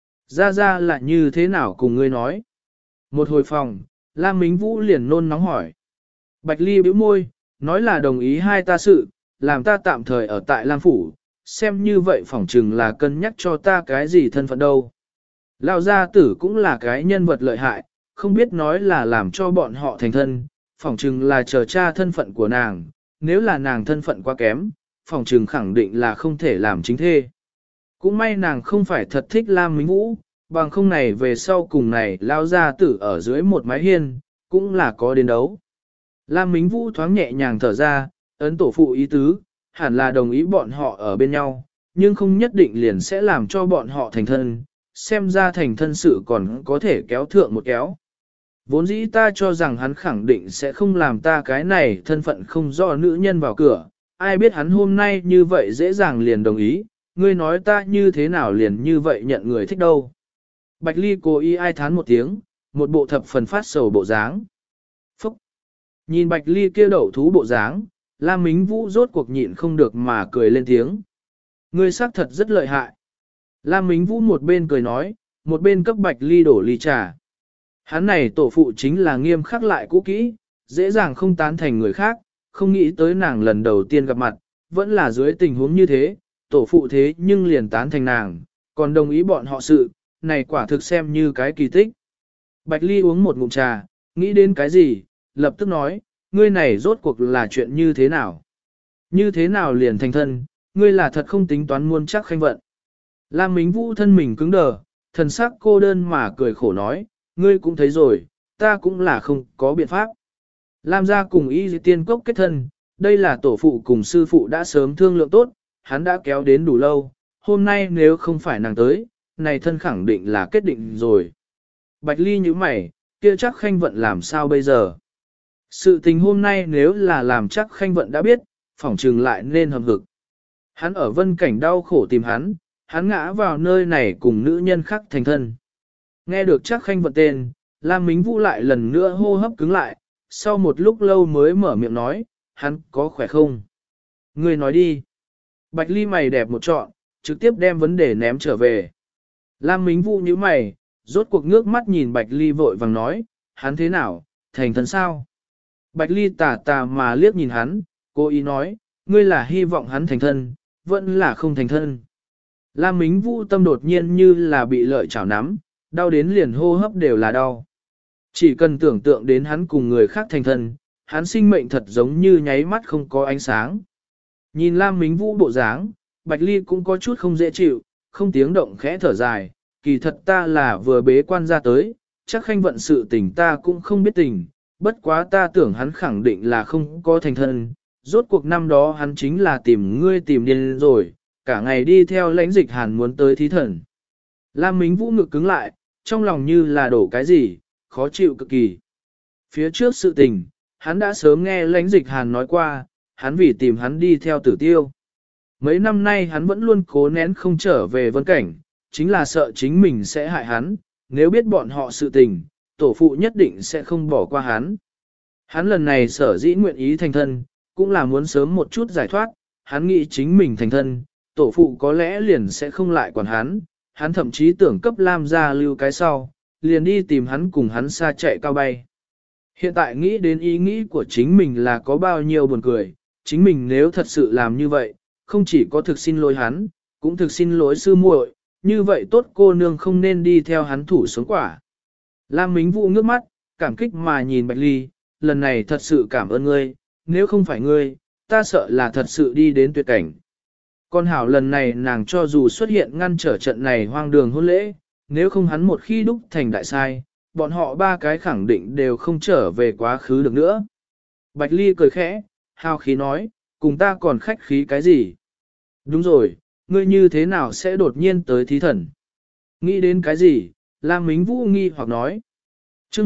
Speaker 1: Ra là như thế nào cùng ngươi nói? Một hồi phòng, Lam Mính Vũ liền nôn nóng hỏi. Bạch Ly bĩu môi, nói là đồng ý hai ta sự, làm ta tạm thời ở tại Lam Phủ, xem như vậy phỏng chừng là cân nhắc cho ta cái gì thân phận đâu. Lão gia tử cũng là cái nhân vật lợi hại, không biết nói là làm cho bọn họ thành thân, phỏng chừng là chờ tra thân phận của nàng, nếu là nàng thân phận quá kém, phỏng chừng khẳng định là không thể làm chính thê. Cũng may nàng không phải thật thích Lam Mính Vũ, bằng không này về sau cùng này lao gia tử ở dưới một mái hiên, cũng là có đến đấu. Lam Mính Vũ thoáng nhẹ nhàng thở ra, ấn tổ phụ ý tứ, hẳn là đồng ý bọn họ ở bên nhau, nhưng không nhất định liền sẽ làm cho bọn họ thành thân, xem ra thành thân sự còn có thể kéo thượng một kéo. Vốn dĩ ta cho rằng hắn khẳng định sẽ không làm ta cái này thân phận không rõ nữ nhân vào cửa, ai biết hắn hôm nay như vậy dễ dàng liền đồng ý, ngươi nói ta như thế nào liền như vậy nhận người thích đâu. Bạch Ly cố ý ai thán một tiếng, một bộ thập phần phát sầu bộ dáng. Phúc! Nhìn Bạch Ly kia đậu thú bộ dáng, Lam Mính Vũ rốt cuộc nhịn không được mà cười lên tiếng. Ngươi xác thật rất lợi hại. Lam Mính Vũ một bên cười nói, một bên cấp Bạch Ly đổ ly trà. Hắn này tổ phụ chính là nghiêm khắc lại cũ kỹ, dễ dàng không tán thành người khác, không nghĩ tới nàng lần đầu tiên gặp mặt, vẫn là dưới tình huống như thế, tổ phụ thế nhưng liền tán thành nàng, còn đồng ý bọn họ sự, này quả thực xem như cái kỳ tích. Bạch Ly uống một ngụm trà, nghĩ đến cái gì, lập tức nói, ngươi này rốt cuộc là chuyện như thế nào? Như thế nào liền thành thân, ngươi là thật không tính toán muôn chắc khanh vận. Lam Mính Vũ thân mình cứng đờ, thần sắc cô đơn mà cười khổ nói, ngươi cũng thấy rồi, ta cũng là không có biện pháp. Lam gia cùng Y Tiên Cốc kết thân, đây là tổ phụ cùng sư phụ đã sớm thương lượng tốt, hắn đã kéo đến đủ lâu, hôm nay nếu không phải nàng tới, này thân khẳng định là kết định rồi. Bạch Ly như mày, kia chắc Khanh Vận làm sao bây giờ? Sự tình hôm nay nếu là làm chắc Khanh Vận đã biết, phỏng trừng lại nên hầm hực. Hắn ở vân cảnh đau khổ tìm hắn ngã vào nơi này cùng nữ nhân khác thành thân. Nghe được chắc Khanh Vận tên, Lam Mính Vũ lại lần nữa hô hấp cứng lại, sau một lúc lâu mới mở miệng nói, hắn có khỏe không? Ngươi nói đi. Bạch Ly mày đẹp một trọn, trực tiếp đem vấn đề ném trở về. Lam Mính Vũ như mày, rốt cuộc ngước mắt nhìn Bạch Ly vội vàng nói, hắn thế nào, thành thân sao? Bạch Ly tà tà mà liếc nhìn hắn, cố ý nói, ngươi là hy vọng hắn thành thân, vẫn là không thành thân. Lam Mính Vũ tâm đột nhiên như là bị lợi chảo nắm, đau đến liền hô hấp đều là đau. Chỉ cần tưởng tượng đến hắn cùng người khác thành thân, hắn sinh mệnh thật giống như nháy mắt không có ánh sáng. Nhìn Lam Mính Vũ bộ dáng, Bạch Ly cũng có chút không dễ chịu, không tiếng động khẽ thở dài, kỳ thật ta là vừa bế quan ra tới, chắc Khanh Vận sự tình ta cũng không biết tình, bất quá ta tưởng hắn khẳng định là không có thành thân, rốt cuộc năm đó hắn chính là tìm ngươi tìm điên rồi, cả ngày đi theo lãnh dịch hàn muốn tới thí thần. Lam Mính Vũ ngực cứng lại, trong lòng như là đổ cái gì, khó chịu cực kỳ. Phía trước sự tình, hắn đã sớm nghe lãnh dịch hàn nói qua, hắn vì tìm hắn đi theo Tử Tiêu. Mấy năm nay hắn vẫn luôn cố nén không trở về vân cảnh, chính là sợ chính mình sẽ hại hắn, nếu biết bọn họ sự tình, tổ phụ nhất định sẽ không bỏ qua hắn. Hắn lần này sở dĩ nguyện ý thành thân, cũng là muốn sớm một chút giải thoát, hắn nghĩ chính mình thành thân, tổ phụ có lẽ liền sẽ không lại quản hắn thậm chí tưởng cấp Lam gia lưu cái sau, liền đi tìm hắn cùng hắn xa chạy cao bay. Hiện tại nghĩ đến ý nghĩ của chính mình là có bao nhiêu buồn cười, chính mình nếu thật sự làm như vậy, không chỉ có thực xin lỗi hắn, cũng thực xin lỗi sư muội, như vậy tốt cô nương không nên đi theo hắn thủ sống quả. Lam Mính Vũ ngước mắt, cảm kích mà nhìn Bạch Ly, lần này thật sự cảm ơn ngươi, nếu không phải ngươi, ta sợ là thật sự đi đến tuyệt cảnh. Con hảo lần này nàng cho dù xuất hiện ngăn trở trận này hoang đường hôn lễ, nếu không hắn một khi đúc thành đại sai, bọn họ ba cái khẳng định đều không trở về quá khứ được nữa. Bạch Ly cười khẽ, hào khí nói, cùng ta còn khách khí cái gì? Đúng rồi, ngươi như thế nào sẽ đột nhiên tới thí thần? Nghĩ đến cái gì? Lam Mính Vũ nghi hoặc nói. Chương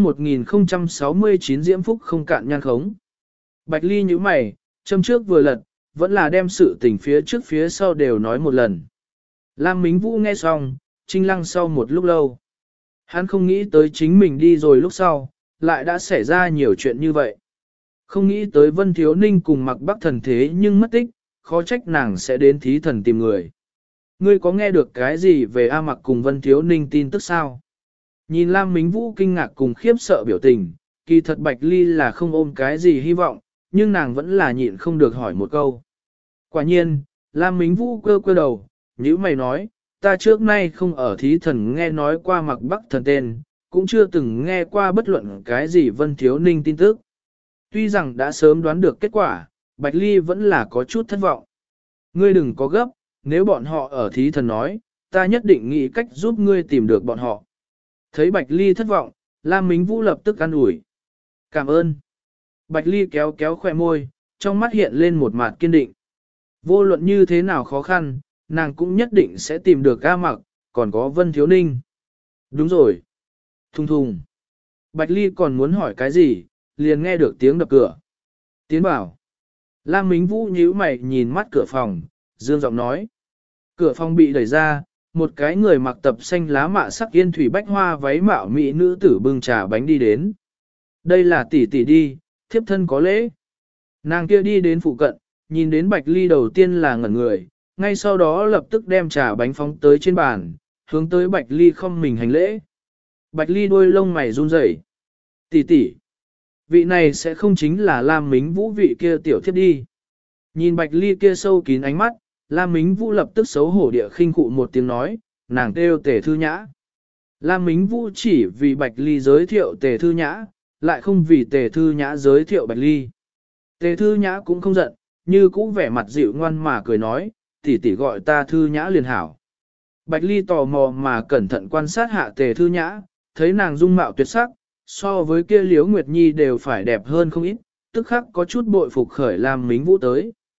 Speaker 1: 1069 Diễm Phúc không cạn nhan khống. Bạch Ly nhíu mày, châm trước vừa lật, vẫn là đem sự tình phía trước phía sau đều nói một lần. Lam Mính Vũ nghe xong, trinh lăng sau một lúc lâu. Hắn không nghĩ tới chính mình đi rồi lúc sau, lại đã xảy ra nhiều chuyện như vậy. Không nghĩ tới Vân Thiếu Ninh cùng Mặc Bắc Thần thế nhưng mất tích, khó trách nàng sẽ đến thí thần tìm người. Ngươi có nghe được cái gì về A Mặc cùng Vân Thiếu Ninh tin tức sao? Nhìn Lam Mính Vũ kinh ngạc cùng khiếp sợ biểu tình, kỳ thật Bạch Ly là không ôm cái gì hy vọng, nhưng nàng vẫn là nhịn không được hỏi một câu. Quả nhiên, Lam Mính Vũ cơ cơ đầu, như mày nói, ta trước nay không ở thí thần nghe nói qua Mặc Bắc Thần tên, cũng chưa từng nghe qua bất luận cái gì Vân Thiếu Ninh tin tức. Tuy rằng đã sớm đoán được kết quả, Bạch Ly vẫn là có chút thất vọng. Ngươi đừng có gấp, nếu bọn họ ở thí thần nói, ta nhất định nghĩ cách giúp ngươi tìm được bọn họ. Thấy Bạch Ly thất vọng, Lam Mính Vũ lập tức an ủi. Cảm ơn. Bạch Ly kéo kéo khoe môi, trong mắt hiện lên một mặt kiên định. Vô luận như thế nào khó khăn, nàng cũng nhất định sẽ tìm được A Mặc, còn có Vân Thiếu Ninh. Đúng rồi. Thùng thùng. Bạch Ly còn muốn hỏi cái gì, liền nghe được tiếng đập cửa. Tiến bảo. Lam Mính Vũ nhíu mày nhìn mắt cửa phòng, dương giọng nói. Cửa phòng bị đẩy ra, một cái người mặc tập xanh lá mạ sắc yên thủy bách hoa váy mạo mỹ nữ tử bưng trà bánh đi đến. Đây là tỷ tỷ đi, thiếp thân có lễ. Nàng kia đi đến phụ cận, nhìn đến Bạch Ly đầu tiên là ngẩn người, ngay sau đó lập tức đem trà bánh phóng tới trên bàn, hướng tới Bạch Ly không mình hành lễ. Bạch Ly đôi lông mày run rẩy. Tỷ tỷ, vị này sẽ không chính là Lam Mính Vũ vị kia tiểu thiếp đi. Nhìn Bạch Ly kia sâu kín ánh mắt, Lam Mính Vũ lập tức xấu hổ địa khinh khụ một tiếng nói, nàng kêu Tề Thư Nhã. Lam Mính Vũ chỉ vì Bạch Ly giới thiệu Tề Thư Nhã, lại không vì Tề Thư Nhã giới thiệu Bạch Ly. Tề Thư Nhã cũng không giận, như cũ vẻ mặt dịu ngoan mà cười nói, tỷ tỷ gọi ta Thư Nhã liền hảo. Bạch Ly tò mò mà cẩn thận quan sát hạ Tề Thư Nhã, thấy nàng dung mạo tuyệt sắc, so với kia Liễu Nguyệt Nhi đều phải đẹp hơn không ít, tức khắc có chút bội phục khởi Lam Mính Vũ tới.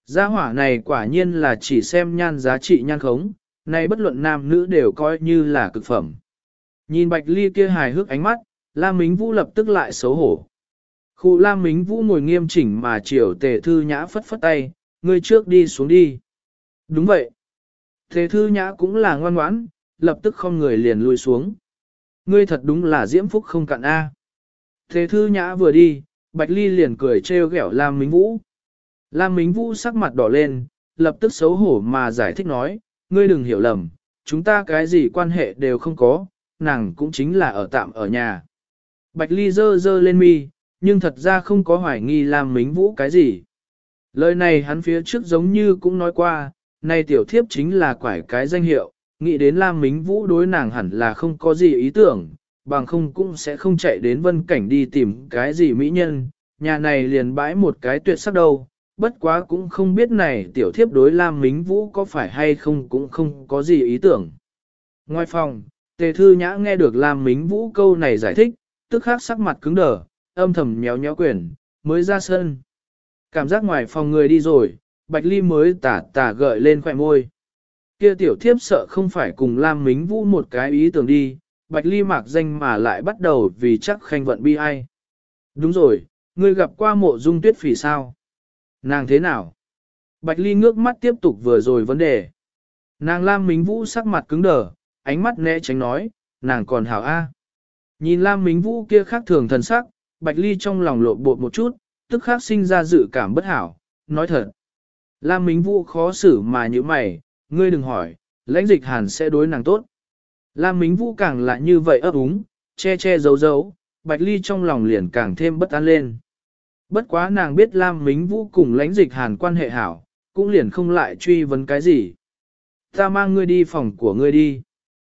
Speaker 1: Gia hỏa này quả nhiên là chỉ xem nhan giá trị nhan khống, này bất luận nam nữ đều coi như là cực phẩm. Nhìn Bạch Ly kia hài hước ánh mắt, Lam Mính Vũ lập tức lại xấu hổ. Khu Lam Mính Vũ ngồi nghiêm chỉnh mà chiều Tề Thư Nhã phất phất tay, ngươi trước đi xuống đi. Đúng vậy. Tề Thư Nhã cũng là ngoan ngoãn, lập tức không người liền lui xuống. Ngươi thật đúng là diễm phúc không cạn A. Tề Thư Nhã vừa đi, Bạch Ly liền cười trêu ghẹo Lam Mính Vũ. Lam Mính Vũ sắc mặt đỏ lên, lập tức xấu hổ mà giải thích nói, ngươi đừng hiểu lầm, chúng ta cái gì quan hệ đều không có, nàng cũng chính là ở tạm ở nhà. Bạch Ly dơ dơ lên mi, nhưng thật ra không có hoài nghi Lam Mính Vũ cái gì. Lời này hắn phía trước giống như cũng nói qua, này tiểu thiếp chính là quải cái danh hiệu, nghĩ đến Lam Mính Vũ đối nàng hẳn là không có gì ý tưởng, bằng không cũng sẽ không chạy đến Vân Cảnh đi tìm cái gì mỹ nhân, nhà này liền bãi một cái tuyệt sắc đâu, bất quá cũng không biết này tiểu thiếp đối Lam Mính Vũ có phải hay không cũng không có gì ý tưởng. Ngoài phòng, Tề Thư Nhã nghe được Lam Mính Vũ câu này giải thích, tức khắc sắc mặt cứng đờ, âm thầm nhéo nhéo quyển, mới ra sân. Cảm giác ngoài phòng người đi rồi, Bạch Ly mới tả gợi lên khỏe môi. Kia tiểu thiếp sợ không phải cùng Lam Mính Vũ một cái ý tưởng đi, Bạch Ly mạc danh mà lại bắt đầu vì chắc khanh vận bi ai. Đúng rồi, ngươi gặp qua Mộ Dung Tuyết Phỉ sao? Nàng thế nào? Bạch Ly ngước mắt tiếp tục vừa rồi vấn đề. Nàng Lam Mính Vũ sắc mặt cứng đờ, ánh mắt né tránh nói, nàng còn hảo a. Nhìn Lam Mính Vũ kia khác thường thần sắc, Bạch Ly trong lòng lộn bột một chút, tức khắc sinh ra dự cảm bất hảo, nói thật. Lam Mính Vũ khó xử mà như mày, ngươi đừng hỏi, lãnh dịch hàn sẽ đối nàng tốt. Lam Mính Vũ càng lại như vậy ấp úng, che che giấu giấu, Bạch Ly trong lòng liền càng thêm bất an lên. Bất quá nàng biết Lam Mính Vũ cùng lãnh dịch hàn quan hệ hảo, cũng liền không lại truy vấn cái gì. Ta mang ngươi đi phòng của ngươi đi.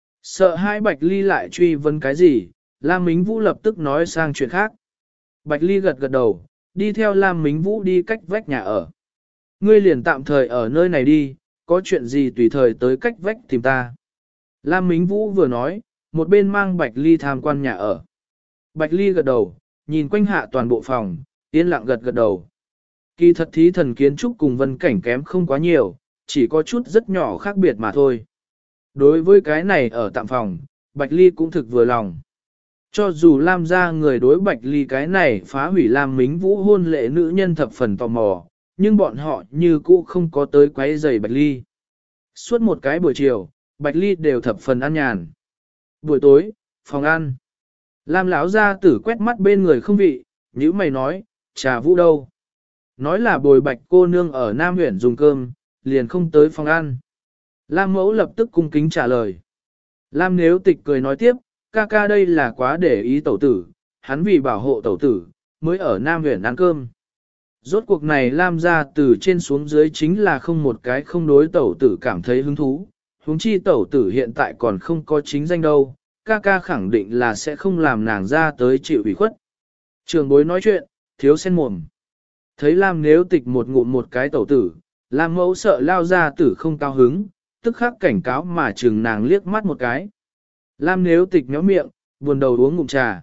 Speaker 1: Sợ hai Bạch Ly lại truy vấn cái gì, Lam Mính Vũ lập tức nói sang chuyện khác. Bạch Ly gật gật đầu, đi theo Lam Mính Vũ đi cách vách nhà ở. Ngươi liền tạm thời ở nơi này đi, có chuyện gì tùy thời tới cách vách tìm ta. Lam Mính Vũ vừa nói, một bên mang Bạch Ly tham quan nhà ở. Bạch Ly gật đầu, nhìn quanh hạ toàn bộ phòng, yên lặng gật gật đầu. Kỳ thật thí thần kiến trúc cùng Vân Cảnh kém không quá nhiều, chỉ có chút rất nhỏ khác biệt mà thôi. Đối với cái này ở tạm phòng, Bạch Ly cũng thực vừa lòng. Cho dù Lam gia người đối Bạch Ly cái này phá hủy Lam Mính Vũ hôn lễ nữ nhân thập phần tò mò, nhưng bọn họ như cũ không có tới quấy rầy Bạch Ly. Suốt một cái buổi chiều, Bạch Ly đều thập phần ăn nhàn. Buổi tối, phòng ăn. Lam lão gia tử quét mắt bên người không vị, nhữ mày nói, trà vũ đâu? Nói là bồi Bạch cô nương ở Nam huyện dùng cơm, liền không tới phòng ăn. Lam mẫu lập tức cung kính trả lời. Lam nếu tịch cười nói tiếp, ca ca đây là quá để ý tẩu tử, hắn vì bảo hộ tẩu tử, mới ở Nam huyện ăn cơm. Rốt cuộc này Lam gia từ trên xuống dưới chính là không một cái không đối tẩu tử cảm thấy hứng thú, huống chi tẩu tử hiện tại còn không có chính danh đâu, ca ca khẳng định là sẽ không làm nàng ra tới chịu ủy khuất. Trường bối nói chuyện, thiếu sen mồm. Thấy Lam nếu tịch một ngụm một cái tẩu tử, Lam mẫu sợ lao ra tử không cao hứng, tức khắc cảnh cáo mà chừng nàng liếc mắt một cái. Lam nếu tịch méo miệng, buồn đầu uống ngụm trà.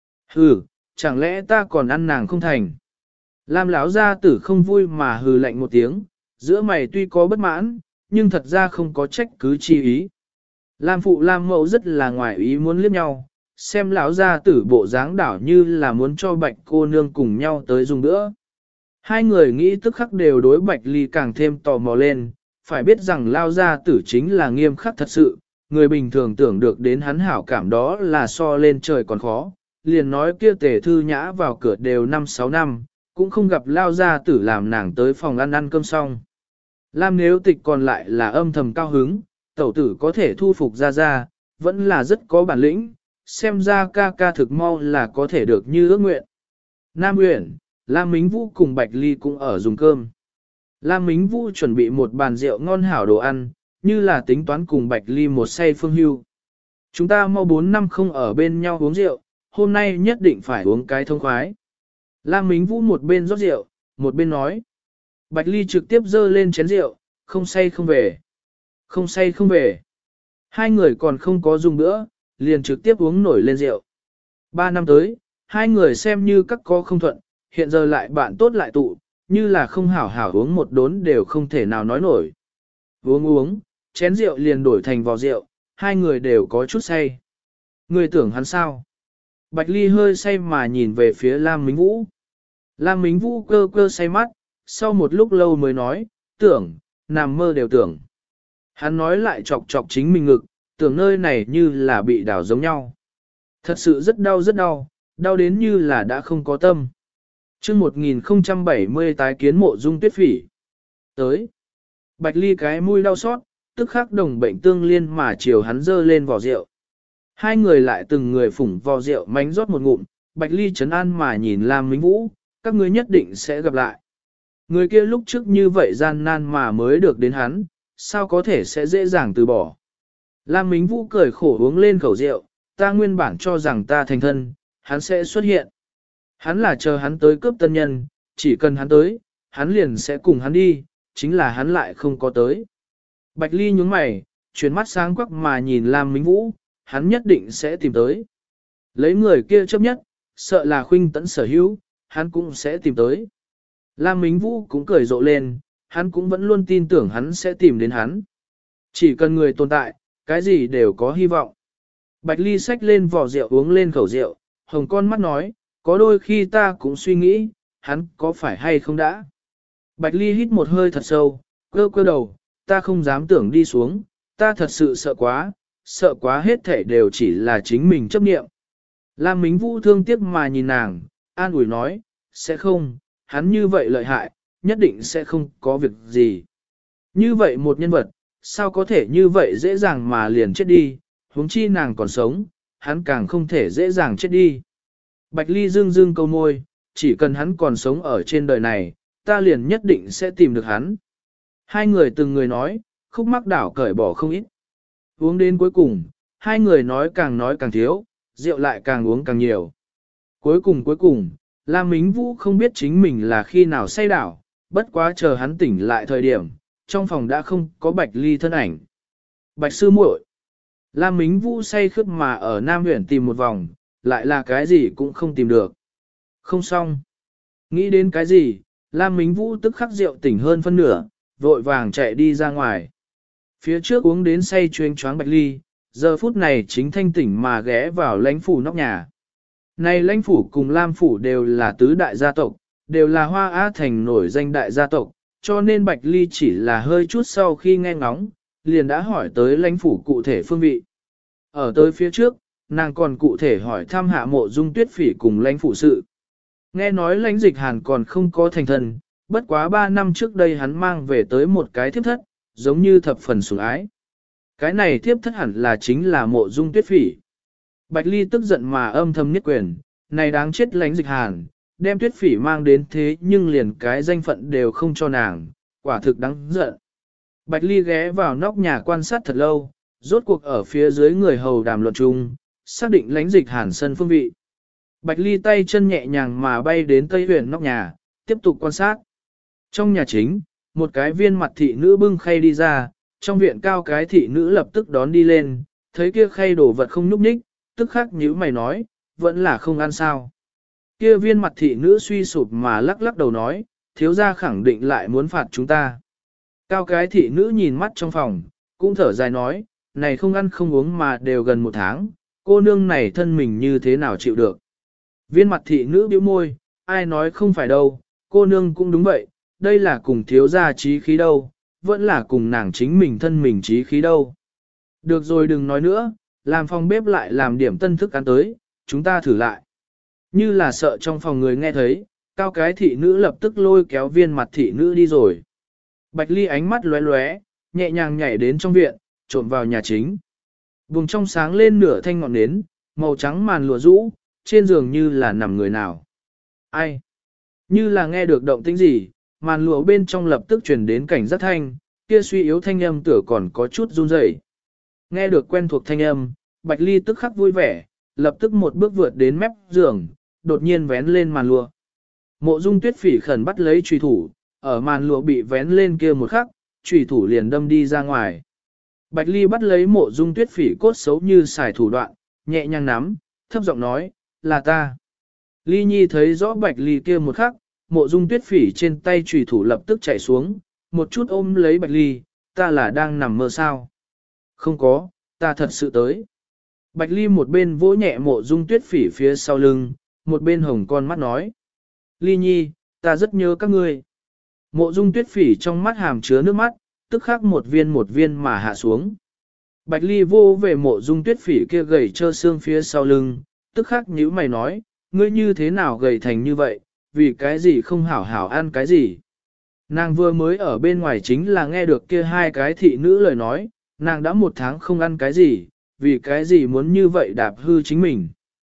Speaker 1: Hừ, chẳng lẽ ta còn ăn nàng không thành? Lam lão gia tử không vui mà hừ lạnh một tiếng, giữa mày tuy có bất mãn, nhưng thật ra không có trách cứ chi ý. Lam phụ Lam mẫu rất là ngoài ý muốn liếc nhau, xem lão gia tử bộ dáng đảo như là muốn cho Bạch cô nương cùng nhau tới dùng nữa. Hai người nghĩ tức khắc đều đối Bạch Ly càng thêm tò mò lên, phải biết rằng lao gia tử chính là nghiêm khắc thật sự, người bình thường tưởng được đến hắn hảo cảm đó là so lên trời còn khó, liền nói kia Tề Thư Nhã vào cửa đều 5-6 năm, cũng không gặp lao gia tử làm nàng tới phòng ăn cơm xong. Lam nếu tịch còn lại là âm thầm cao hứng, tẩu tử có thể thu phục ra, vẫn là rất có bản lĩnh, xem ra ca ca thực mau là có thể được như ước nguyện. Nam Uyển, Lam Mính Vũ cùng Bạch Ly cũng ở dùng cơm. Lam Mính Vũ chuẩn bị một bàn rượu ngon hảo đồ ăn, như là tính toán cùng Bạch Ly một say phương hưu. Chúng ta mau 4 năm không ở bên nhau uống rượu, hôm nay nhất định phải uống cái thông khoái. Lam Mính Vũ một bên rót rượu, một bên nói. Bạch Ly trực tiếp dơ lên chén rượu, không say không về. Không say không về. Hai người còn không có dùng nữa, liền trực tiếp uống nổi lên rượu. 3 năm tới, hai người xem như các có không thuận, hiện giờ lại bạn tốt lại tụ, như là không hảo hảo uống một đốn đều không thể nào nói nổi. Uống, chén rượu liền đổi thành vò rượu, hai người đều có chút say. Người tưởng hắn sao? Bạch Ly hơi say mà nhìn về phía Lam Mính Vũ. Lam Mính Vũ cơ cơ say mắt, sau một lúc lâu mới nói, tưởng, nằm mơ đều tưởng. Hắn nói lại chọc chọc chính mình ngực, tưởng nơi này như là bị đảo giống nhau. Thật sự rất đau, đau đến như là đã không có tâm. Trước 1070 tái kiến Mộ Dung Tuyết Phỉ. Tới. Bạch Ly cái mũi đau xót, tức khắc đồng bệnh tương liên mà chiều hắn dơ lên vò rượu. Hai người lại từng người phủng vò rượu mánh rót một ngụm, Bạch Ly trấn an mà nhìn Lam Mính Vũ, các ngươi nhất định sẽ gặp lại. Người kia lúc trước như vậy gian nan mà mới được đến hắn, sao có thể sẽ dễ dàng từ bỏ. Lam Mính Vũ cười khổ uống lên khẩu rượu, ta nguyên bản cho rằng ta thành thân, hắn sẽ xuất hiện. Hắn là chờ hắn tới cướp tân nhân, chỉ cần hắn tới, hắn liền sẽ cùng hắn đi, chính là hắn lại không có tới. Bạch Ly nhướng mày, chuyển mắt sáng quắc mà nhìn Lam Mính Vũ, hắn nhất định sẽ tìm tới. Lấy người kia chấp nhất, sợ là Khuynh Tẫn sở hữu, hắn cũng sẽ tìm tới. Lam Mính Vũ cũng cười rộ lên, hắn cũng vẫn luôn tin tưởng hắn sẽ tìm đến hắn. Chỉ cần người tồn tại, cái gì đều có hy vọng. Bạch Ly xách lên vò rượu uống lên khẩu rượu, hồng con mắt nói, có đôi khi ta cũng suy nghĩ, hắn có phải hay không đã. Bạch Ly hít một hơi thật sâu, cơ cơ đầu, ta không dám tưởng đi xuống, ta thật sự sợ quá hết thể đều chỉ là chính mình chấp niệm. Lam Mính Vũ thương tiếc mà nhìn nàng, an ủi nói, sẽ không, hắn như vậy lợi hại, nhất định sẽ không có việc gì. Như vậy một nhân vật, sao có thể như vậy dễ dàng mà liền chết đi, huống chi nàng còn sống, hắn càng không thể dễ dàng chết đi. Bạch Ly dương dương câu môi, chỉ cần hắn còn sống ở trên đời này, ta liền nhất định sẽ tìm được hắn. Hai người từng người nói, khúc mắc đảo cởi bỏ không ít. Uống đến cuối cùng, hai người nói càng thiếu, rượu lại càng uống càng nhiều. Cuối cùng, Lam Mính Vũ không biết chính mình là khi nào say đảo, bất quá chờ hắn tỉnh lại thời điểm, trong phòng đã không có Bạch Ly thân ảnh. Bạch sư muội. Lam Mính Vũ say khướt mà ở Nam huyện tìm một vòng, lại là cái gì cũng không tìm được. Không xong. Nghĩ đến cái gì, Lam Mính Vũ tức khắc rượu tỉnh hơn phân nửa, vội vàng chạy đi ra ngoài. Phía trước uống đến say chuyên choáng Bạch Ly, giờ phút này chính thanh tỉnh mà ghé vào lãnh phủ nóc nhà. Này lãnh phủ cùng Lam phủ đều là tứ đại gia tộc, đều là Hoa Á Thành nổi danh đại gia tộc, cho nên Bạch Ly chỉ là hơi chút sau khi nghe ngóng, liền đã hỏi tới lãnh phủ cụ thể phương vị. Ở tới phía trước, nàng còn cụ thể hỏi thăm hạ Mộ Dung Tuyết Phỉ cùng lãnh phủ sự. Nghe nói lãnh dịch hàn còn không có thành thân, bất quá 3 năm trước đây hắn mang về tới một cái thiếp thất, giống như thập phần sủng ái. Cái này thiếp thất hẳn là chính là Mộ Dung Tuyết Phỉ. Bạch Ly tức giận mà âm thầm nhất quyền, này đáng chết lãnh dịch hàn, đem Tuyết Phỉ mang đến thế nhưng liền cái danh phận đều không cho nàng, quả thực đáng giận. Bạch Ly ghé vào nóc nhà quan sát thật lâu, rốt cuộc ở phía dưới người hầu đàm luận chung, xác định lãnh dịch hàn sân phương vị. Bạch Ly tay chân nhẹ nhàng mà bay đến tây huyền nóc nhà, tiếp tục quan sát. Trong nhà chính, một cái viên mặt thị nữ bưng khay đi ra, trong viện cao cái thị nữ lập tức đón đi lên, thấy kia khay đổ vật không nhúc nhích, tức khắc nhíu mày nói, vẫn là không ăn sao. Kia viên mặt thị nữ suy sụp mà lắc lắc đầu nói, thiếu gia khẳng định lại muốn phạt chúng ta. Cao cái thị nữ nhìn mắt trong phòng, cũng thở dài nói, này không ăn không uống mà đều gần 1 tháng, cô nương này thân mình như thế nào chịu được. Viên mặt thị nữ bĩu môi, ai nói không phải đâu, cô nương cũng đúng vậy, đây là cùng thiếu gia trí khí đâu, vẫn là cùng nàng chính mình thân mình trí khí đâu. Được rồi đừng nói nữa, làm phòng bếp lại làm điểm tân thức ăn tới, chúng ta thử lại. Như là sợ trong phòng người nghe thấy, cao cái thị nữ lập tức lôi kéo viên mặt thị nữ đi rồi. Bạch Ly ánh mắt lóe lóe, nhẹ nhàng nhảy đến trong viện, trộm vào nhà chính. Vùng trong sáng lên nửa thanh ngọn nến, màu trắng màn lụa rũ, trên giường như là nằm người nào. Ai? Như là nghe được động tĩnh gì, màn lụa bên trong lập tức truyền đến cảnh giác thanh, kia suy yếu thanh âm tựa còn có chút run rẩy. Nghe được quen thuộc thanh âm, Bạch Ly tức khắc vui vẻ, lập tức một bước vượt đến mép giường, đột nhiên vén lên màn lụa. Mộ Dung Tuyết Phỉ khẩn bắt lấy chùy thủ, ở màn lụa bị vén lên kia một khắc, chùy thủ liền đâm đi ra ngoài. Bạch Ly bắt lấy Mộ Dung Tuyết Phỉ cốt xấu như xài thủ đoạn, nhẹ nhàng nắm, thấp giọng nói, là ta. Ly Nhi thấy rõ Bạch Ly kia một khắc, Mộ Dung Tuyết Phỉ trên tay chùy thủ lập tức chạy xuống, một chút ôm lấy Bạch Ly, ta là đang nằm mơ sao? Không có, ta thật sự tới. Bạch Ly một bên vỗ nhẹ Mộ Dung Tuyết Phỉ phía sau lưng, một bên hồng con mắt nói. Ly nhi, ta rất nhớ các ngươi. Mộ Dung Tuyết Phỉ trong mắt hàm chứa nước mắt, tức khắc một viên mà hạ xuống. Bạch Ly vô về Mộ Dung Tuyết Phỉ kia gầy trơ xương phía sau lưng, tức khắc nhíu mày nói, ngươi như thế nào gầy thành như vậy, vì cái gì không hảo hảo ăn cái gì. Nàng vừa mới ở bên ngoài chính là nghe được kia hai cái thị nữ lời nói, nàng đã 1 tháng không ăn cái gì, vì cái gì muốn như vậy đạp hư chính mình.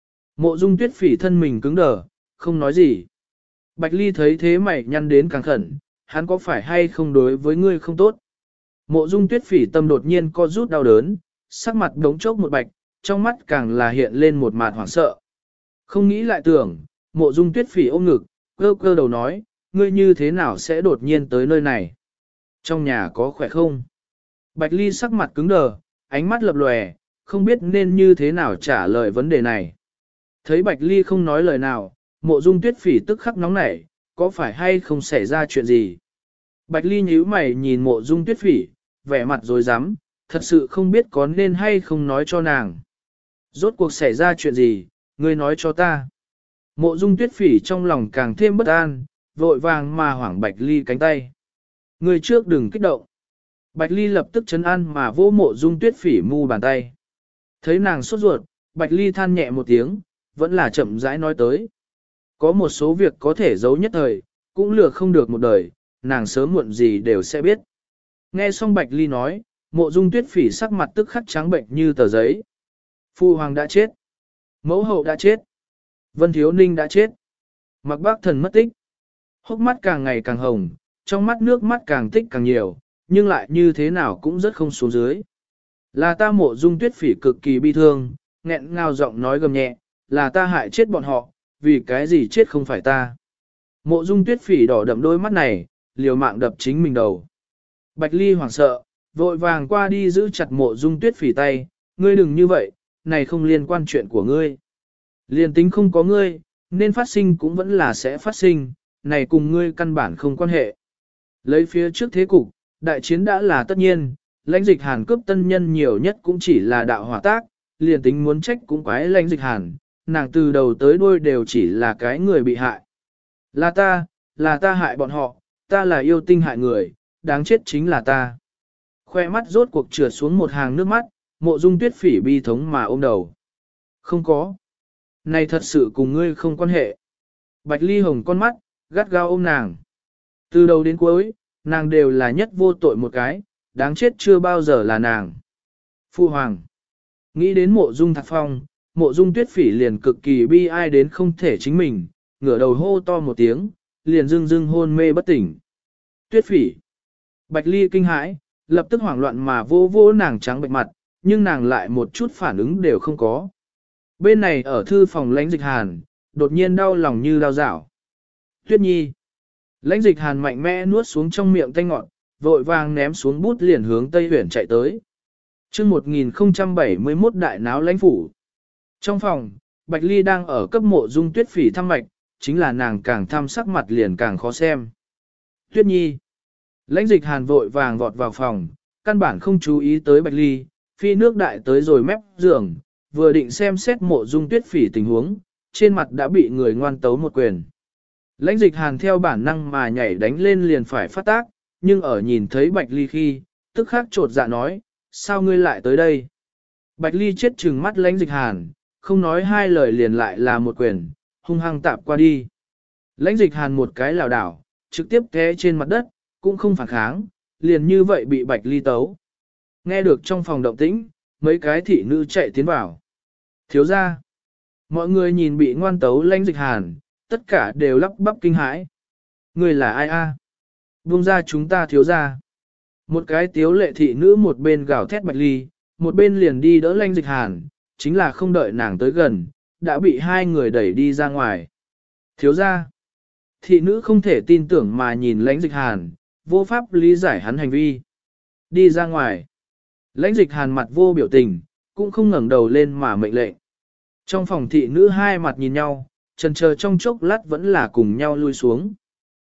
Speaker 1: Mộ Dung Tuyết Phỉ thân mình cứng đờ, không nói gì. Bạch Ly thấy thế mày nhăn đến càng khẩn, hắn có phải hay không đối với ngươi không tốt. Mộ Dung Tuyết Phỉ tâm đột nhiên co rút đau đớn, sắc mặt đống chốc một bạch, trong mắt càng là hiện lên một mạt hoảng sợ. Không nghĩ lại tưởng, Mộ Dung Tuyết Phỉ ôm ngực, cơ cơ đầu nói, ngươi như thế nào sẽ đột nhiên tới nơi này? Trong nhà có khỏe không? Bạch Ly sắc mặt cứng đờ, ánh mắt lập lòe, không biết nên như thế nào trả lời vấn đề này. Thấy Bạch Ly không nói lời nào, Mộ Dung Tuyết Phỉ tức khắc nóng nảy, có phải hay không xảy ra chuyện gì? Bạch Ly nhíu mày nhìn Mộ Dung Tuyết Phỉ, vẻ mặt rồi dám, thật sự không biết có nên hay không nói cho nàng. Rốt cuộc xảy ra chuyện gì, ngươi nói cho ta. Mộ Dung Tuyết Phỉ trong lòng càng thêm bất an, vội vàng mà hoảng Bạch Ly cánh tay. Ngươi trước đừng kích động. Bạch Ly lập tức chấn an mà vỗ Mộ Dung Tuyết Phỉ mu bàn tay. Thấy nàng sốt ruột, Bạch Ly than nhẹ một tiếng, vẫn là chậm rãi nói tới. Có một số việc có thể giấu nhất thời, cũng lừa không được một đời, nàng sớm muộn gì đều sẽ biết. Nghe xong Bạch Ly nói, Mộ Dung Tuyết Phỉ sắc mặt tức khắc trắng bệnh như tờ giấy. Phu hoàng đã chết. Mẫu hậu đã chết. Vân Thiếu Ninh đã chết. Mặc Bác Thần mất tích. Hốc mắt càng ngày càng hồng, trong mắt nước mắt càng tích càng nhiều, nhưng lại như thế nào cũng rất không xuống dưới. Là ta Mộ Dung Tuyết Phỉ cực kỳ bi thương, nghẹn ngào giọng nói gầm nhẹ, là ta hại chết bọn họ, vì cái gì chết không phải ta. Mộ Dung Tuyết Phỉ đỏ đậm đôi mắt này, liều mạng đập chính mình đầu. Bạch Ly hoảng sợ, vội vàng qua đi giữ chặt Mộ Dung Tuyết Phỉ tay, ngươi đừng như vậy, này không liên quan chuyện của ngươi. Liên tính không có ngươi, nên phát sinh cũng vẫn là sẽ phát sinh, này cùng ngươi căn bản không quan hệ. Lấy phía trước thế cục, đại chiến đã là tất nhiên, lãnh dịch hàn cướp tân nhân nhiều nhất cũng chỉ là đạo hỏa tác, liền tính muốn trách cũng quái lãnh dịch hàn, nàng từ đầu tới đuôi đều chỉ là cái người bị hại. Là ta hại bọn họ, ta là yêu tinh hại người, đáng chết chính là ta. Khoe mắt rốt cuộc trượt xuống một hàng nước mắt, Mộ Dung Tuyết Phỉ bi thống mà ôm đầu. Không có. Này thật sự cùng ngươi không quan hệ. Bạch Ly hồng con mắt, gắt gao ôm nàng. Từ đầu đến cuối, nàng đều là nhất vô tội một cái, đáng chết chưa bao giờ là nàng. Phu hoàng. Nghĩ đến Mộ Dung Thạc Phong, Mộ Dung Tuyết Phỉ liền cực kỳ bi ai đến không thể chính mình, ngửa đầu hô to một tiếng, liền dưng dưng hôn mê bất tỉnh. Tuyết Phỉ. Bạch Ly kinh hãi, lập tức hoảng loạn mà vô vô nàng trắng bệch mặt, nhưng nàng lại một chút phản ứng đều không có. Bên này ở thư phòng lãnh dịch hàn, đột nhiên đau lòng như đau dảo. Tuyết Nhi. Lãnh dịch hàn mạnh mẽ nuốt xuống trong miệng tanh ngọt, vội vàng ném xuống bút liền hướng Tây Huyển chạy tới. Chương 1071 đại náo lãnh phủ. Trong phòng, Bạch Ly đang ở cấp Mộ Dung Tuyết Phỉ thăm mạch, chính là nàng càng thăm sắc mặt liền càng khó xem. Tuyết Nhi. Lãnh dịch hàn vội vàng vọt vào phòng, căn bản không chú ý tới Bạch Ly, phi nước đại tới rồi mép giường, vừa định xem xét Mộ Dung Tuyết Phỉ tình huống, trên mặt đã bị người ngoan tấu một quyền. Lãnh dịch hàn theo bản năng mà nhảy đánh lên liền phải phát tác, nhưng ở nhìn thấy Bạch Ly khi, tức khắc trột dạ nói, sao ngươi lại tới đây? Bạch Ly chết trừng mắt lãnh dịch hàn, không nói hai lời liền lại là một quyền, hung hăng tạp qua đi. Lãnh dịch hàn một cái lảo đảo, trực tiếp té trên mặt đất, cũng không phản kháng, liền như vậy bị Bạch Ly tấu. Nghe được trong phòng động tĩnh, mấy cái thị nữ chạy tiến vào. Thiếu ra. Mọi người nhìn bị ngoan tấu lãnh dịch hàn, tất cả đều lắp bắp kinh hãi. Người là ai a? Buông ra chúng ta thiếu ra. Một cái tiếu lệ thị nữ một bên gào thét Bạch Ly, một bên liền đi đỡ lãnh dịch hàn, chính là không đợi nàng tới gần, đã bị hai người đẩy đi ra ngoài. Thiếu ra. Thị nữ không thể tin tưởng mà nhìn lãnh dịch hàn, vô pháp lý giải hắn hành vi. Đi ra ngoài. Lãnh dịch hàn mặt vô biểu tình, cũng không ngẩng đầu lên mà mệnh lệnh. Trong phòng thị nữ hai mặt nhìn nhau, chần chờ trong chốc lát vẫn là cùng nhau lui xuống.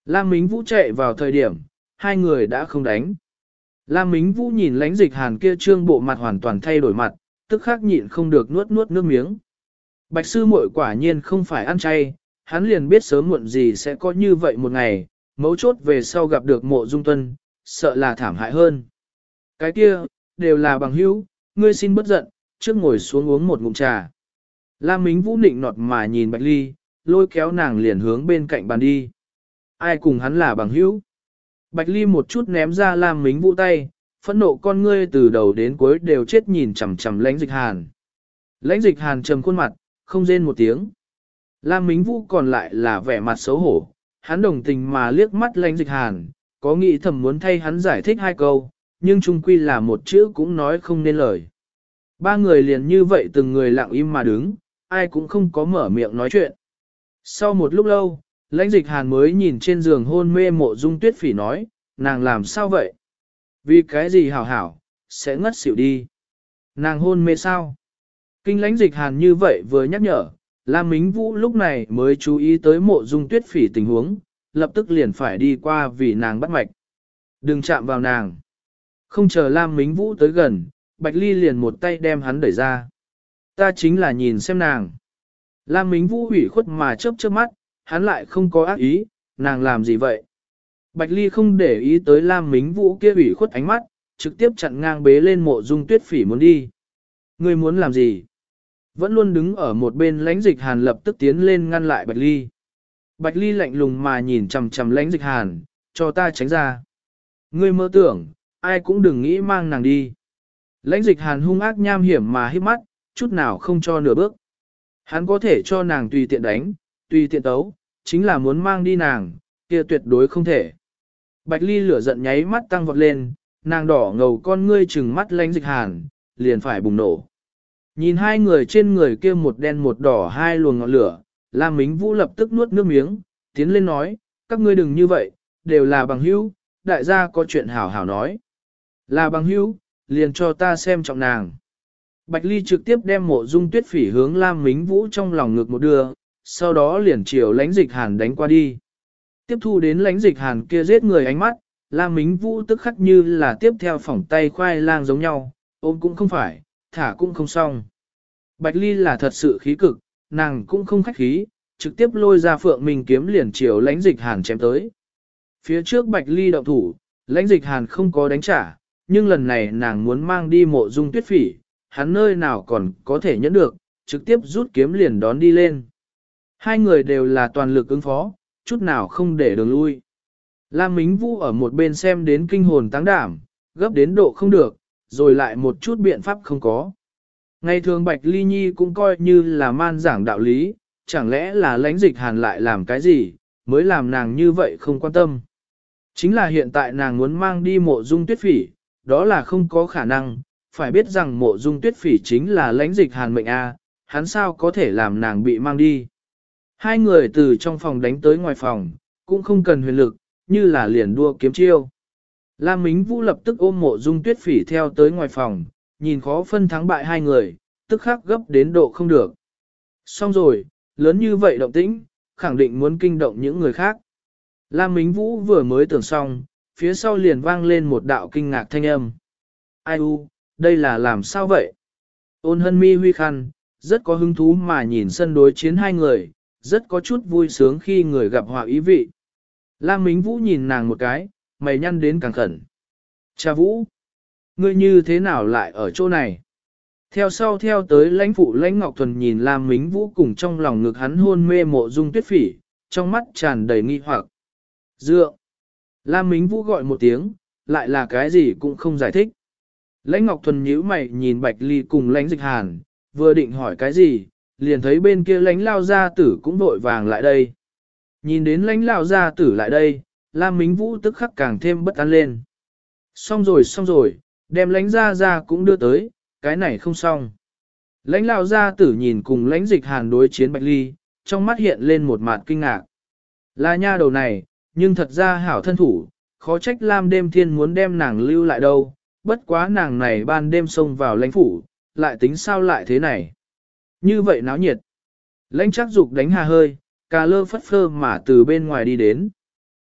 Speaker 1: Lam Mính Vũ chạy vào thời điểm, hai người đã không đánh. Lam Mính Vũ nhìn Lãnh Dịch Hàn kia trương bộ mặt hoàn toàn thay đổi mặt, tức khắc nhịn không được nuốt nuốt nước miếng. Bạch sư muội quả nhiên không phải ăn chay, hắn liền biết sớm muộn gì sẽ có như vậy một ngày, mấu chốt về sau gặp được Mộ Dung Tuân, sợ là thảm hại hơn. Cái kia, đều là bằng hữu, ngươi xin bất giận, trước ngồi xuống uống một ngụm trà. Lam Mính Vũ nịnh nọt mà nhìn Bạch Ly, lôi kéo nàng liền hướng bên cạnh bàn đi. Ai cùng hắn là bằng hữu? Bạch Ly một chút ném ra Lam Mính Vũ tay, phẫn nộ con ngươi từ đầu đến cuối đều chết nhìn chằm chằm Lãnh Dịch Hàn. Lãnh Dịch Hàn trầm khuôn mặt, không rên một tiếng. Lam Mính Vũ còn lại là vẻ mặt xấu hổ, hắn đồng tình mà liếc mắt Lãnh Dịch Hàn, có nghĩ thầm muốn thay hắn giải thích hai câu, nhưng chung quy là một chữ cũng nói không nên lời. Ba người liền như vậy từng người lặng im mà đứng, ai cũng không có mở miệng nói chuyện. Sau một lúc lâu, Lãnh Dịch Hàn mới nhìn trên giường hôn mê Mộ Dung Tuyết Phỉ nói, nàng làm sao vậy? Vì cái gì hảo hảo, sẽ ngất xỉu đi. Nàng hôn mê sao? Kinh Lãnh Dịch Hàn như vậy vừa nhắc nhở, Lam Mính Vũ lúc này mới chú ý tới Mộ Dung Tuyết Phỉ tình huống, lập tức liền phải đi qua vì nàng bắt mạch. Đừng chạm vào nàng. Không chờ Lam Mính Vũ tới gần, Bạch Ly liền một tay đem hắn đẩy ra. Ta chính là nhìn xem nàng. Lam Mính Vũ ủy khuất mà chớp chớp mắt, hắn lại không có ác ý, nàng làm gì vậy? Bạch Ly không để ý tới Lam Mính Vũ kia ủy khuất ánh mắt, trực tiếp chặn ngang bế lên Mộ Dung Tuyết Phỉ muốn đi. Ngươi muốn làm gì? Vẫn luôn đứng ở một bên Lãnh Dịch Hàn lập tức tiến lên ngăn lại Bạch Ly. Bạch Ly lạnh lùng mà nhìn chằm chằm Lãnh Dịch Hàn, cho ta tránh ra. Ngươi mơ tưởng, ai cũng đừng nghĩ mang nàng đi. Lãnh Dịch Hàn hung ác nham hiểm mà hít mắt, chút nào không cho nửa bước. Hắn có thể cho nàng tùy tiện đánh, tùy tiện tấu, chính là muốn mang đi nàng, kia tuyệt đối không thể. Bạch Ly lửa giận nháy mắt tăng vọt lên, nàng đỏ ngầu con ngươi trừng mắt Lãnh Dịch Hàn, liền phải bùng nổ. Nhìn hai người trên người kia một đen một đỏ hai luồng ngọn lửa, Lam Mính Vũ lập tức nuốt nước miếng, tiến lên nói, các ngươi đừng như vậy, đều là bằng hữu, đại gia có chuyện hảo hảo nói. Là bằng hữu, liền cho ta xem trọng nàng. Bạch Ly trực tiếp đem Mộ Dung Tuyết Phỉ hướng Lam Mính Vũ trong lòng ngực một đưa, sau đó liền chiều Lãnh Dịch Hàn đánh qua đi. Tiếp thu đến Lãnh Dịch Hàn kia giết người ánh mắt, Lam Mính Vũ tức khắc như là tiếp theo phỏng tay khoai lang giống nhau, ôm cũng không phải, thả cũng không xong. Bạch Ly là thật sự khí cực, nàng cũng không khách khí, trực tiếp lôi ra Phượng Minh kiếm liền chiều Lãnh Dịch Hàn chém tới. Phía trước Bạch Ly động thủ, Lãnh Dịch Hàn không có đánh trả, nhưng lần này nàng muốn mang đi Mộ Dung Tuyết Phỉ, hắn nơi nào còn có thể nhẫn được, trực tiếp rút kiếm liền đón đi lên. Hai người đều là toàn lực ứng phó, chút nào không để đường lui. Lam Mính Vũ ở một bên xem đến kinh hồn táng đảm, gấp đến độ không được, rồi lại một chút biện pháp không có. Ngày thường Bạch Ly Nhi cũng coi như là man giảng đạo lý, chẳng lẽ là Lãnh Dịch Hàn lại làm cái gì, mới làm nàng như vậy không quan tâm. Chính là hiện tại nàng muốn mang đi Mộ Dung Tuyết Phỉ, đó là không có khả năng, phải biết rằng Mộ Dung Tuyết Phỉ chính là Lãnh Dịch Hàn mệnh A, hắn sao có thể làm nàng bị mang đi. Hai người từ trong phòng đánh tới ngoài phòng, cũng không cần huyền lực, như là liền đua kiếm chiêu. Lam Mính Vũ lập tức ôm Mộ Dung Tuyết Phỉ theo tới ngoài phòng, nhìn khó phân thắng bại hai người, tức khắc gấp đến độ không được. Xong rồi, lớn như vậy động tĩnh, khẳng định muốn kinh động những người khác. Lam Mính Vũ vừa mới tưởng xong, phía sau liền vang lên một đạo kinh ngạc thanh âm. Ai u, đây là làm sao vậy? Ôn Hân mi huy khăn, rất có hứng thú mà nhìn sân đối chiến hai người, rất có chút vui sướng khi người gặp họa ý vị. Lam Mính Vũ nhìn nàng một cái, mày nhăn đến càng khẩn. Cha Vũ, ngươi như thế nào lại ở chỗ này? Theo sau theo tới Lãnh phụ Lãnh Ngọc Thuần nhìn Lam Mính Vũ cùng trong lòng ngực hắn hôn mê Mộ Dung Tuyết Phỉ, trong mắt tràn đầy nghi hoặc. Dựa. Lam Mính Vũ gọi một tiếng, lại là cái gì cũng không giải thích. Lãnh Ngọc Thuần nhíu mày nhìn Bạch Ly cùng Lãnh Dịch Hàn, vừa định hỏi cái gì, liền thấy bên kia Lãnh lao gia tử cũng vội vàng lại đây. Nhìn đến Lãnh lao gia tử lại đây, Lam Mính Vũ tức khắc càng thêm bất an lên. Xong rồi, đem Lãnh gia gia cũng đưa tới, cái này không xong. Lãnh lao gia tử nhìn cùng Lãnh Dịch Hàn đối chiến Bạch Ly, trong mắt hiện lên một mặt kinh ngạc. Là nha đầu này, nhưng thật ra hảo thân thủ, khó trách Lam đêm thiên muốn đem nàng lưu lại đâu, bất quá nàng này ban đêm xông vào lãnh phủ, lại tính sao lại thế này. Như vậy náo nhiệt. Lãnh Trác Dục đánh hà hơi, cà lơ phất phơ mà từ bên ngoài đi đến.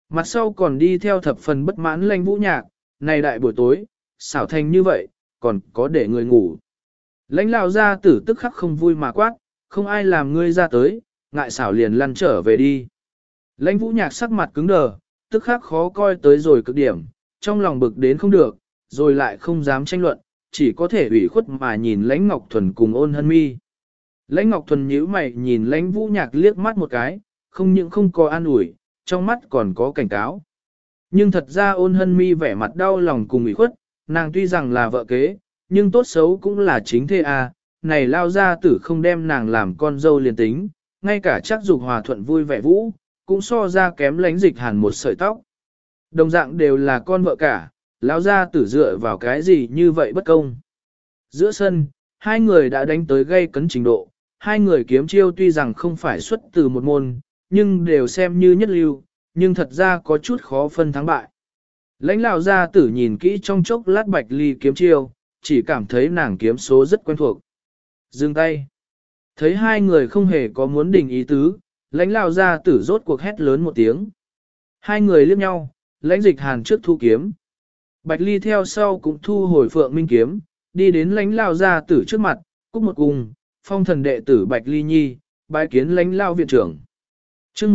Speaker 1: Mặt sau còn đi theo thập phần bất mãn Lãnh Vũ Nhạc, này đại buổi tối, xảo thành như vậy, còn có để người ngủ. Lãnh lão gia tử tức khắc không vui mà quát, không ai làm ngươi ra tới, ngại xảo liền lăn trở về đi. Lãnh Vũ Nhạc sắc mặt cứng đờ, tức khắc khó coi tới rồi cực điểm, trong lòng bực đến không được, rồi lại không dám tranh luận, chỉ có thể ủy khuất mà nhìn Lãnh Ngọc Thuần cùng Ôn Hân Mi. Lãnh Ngọc Thuần nhíu mày nhìn Lãnh Vũ Nhạc liếc mắt một cái, không những không có an ủi, trong mắt còn có cảnh cáo. Nhưng thật ra Ôn Hân Mi vẻ mặt đau lòng cùng ủy khuất, nàng tuy rằng là vợ kế, nhưng tốt xấu cũng là chính thê à, này lao ra tử không đem nàng làm con dâu liền tính, ngay cả chắc dục hòa thuận vui vẻ vũ, cũng so ra kém Lãnh Dịch Hàn một sợi tóc. Đồng dạng đều là con vợ cả, lão gia tử dựa vào cái gì như vậy bất công. Giữa sân, hai người đã đánh tới gây cấn trình độ, hai người kiếm chiêu tuy rằng không phải xuất từ một môn, nhưng đều xem như nhất lưu, nhưng thật ra có chút khó phân thắng bại. Lãnh lão gia tử nhìn kỹ trong chốc lát Bạch Ly kiếm chiêu, chỉ cảm thấy nàng kiếm số rất quen thuộc. Dừng tay. Thấy hai người không hề có muốn đình ý tứ, Lãnh lão gia tử rốt cuộc hét lớn một tiếng. Hai người liếc nhau, Lãnh Dịch Hàn trước thu kiếm. Bạch Ly theo sau cũng thu hồi Phượng Minh kiếm, đi đến Lãnh lão gia tử trước mặt, cúc một cung, phong thần đệ tử Bạch Ly Nhi, bái kiến Lãnh lão viện trưởng. Chương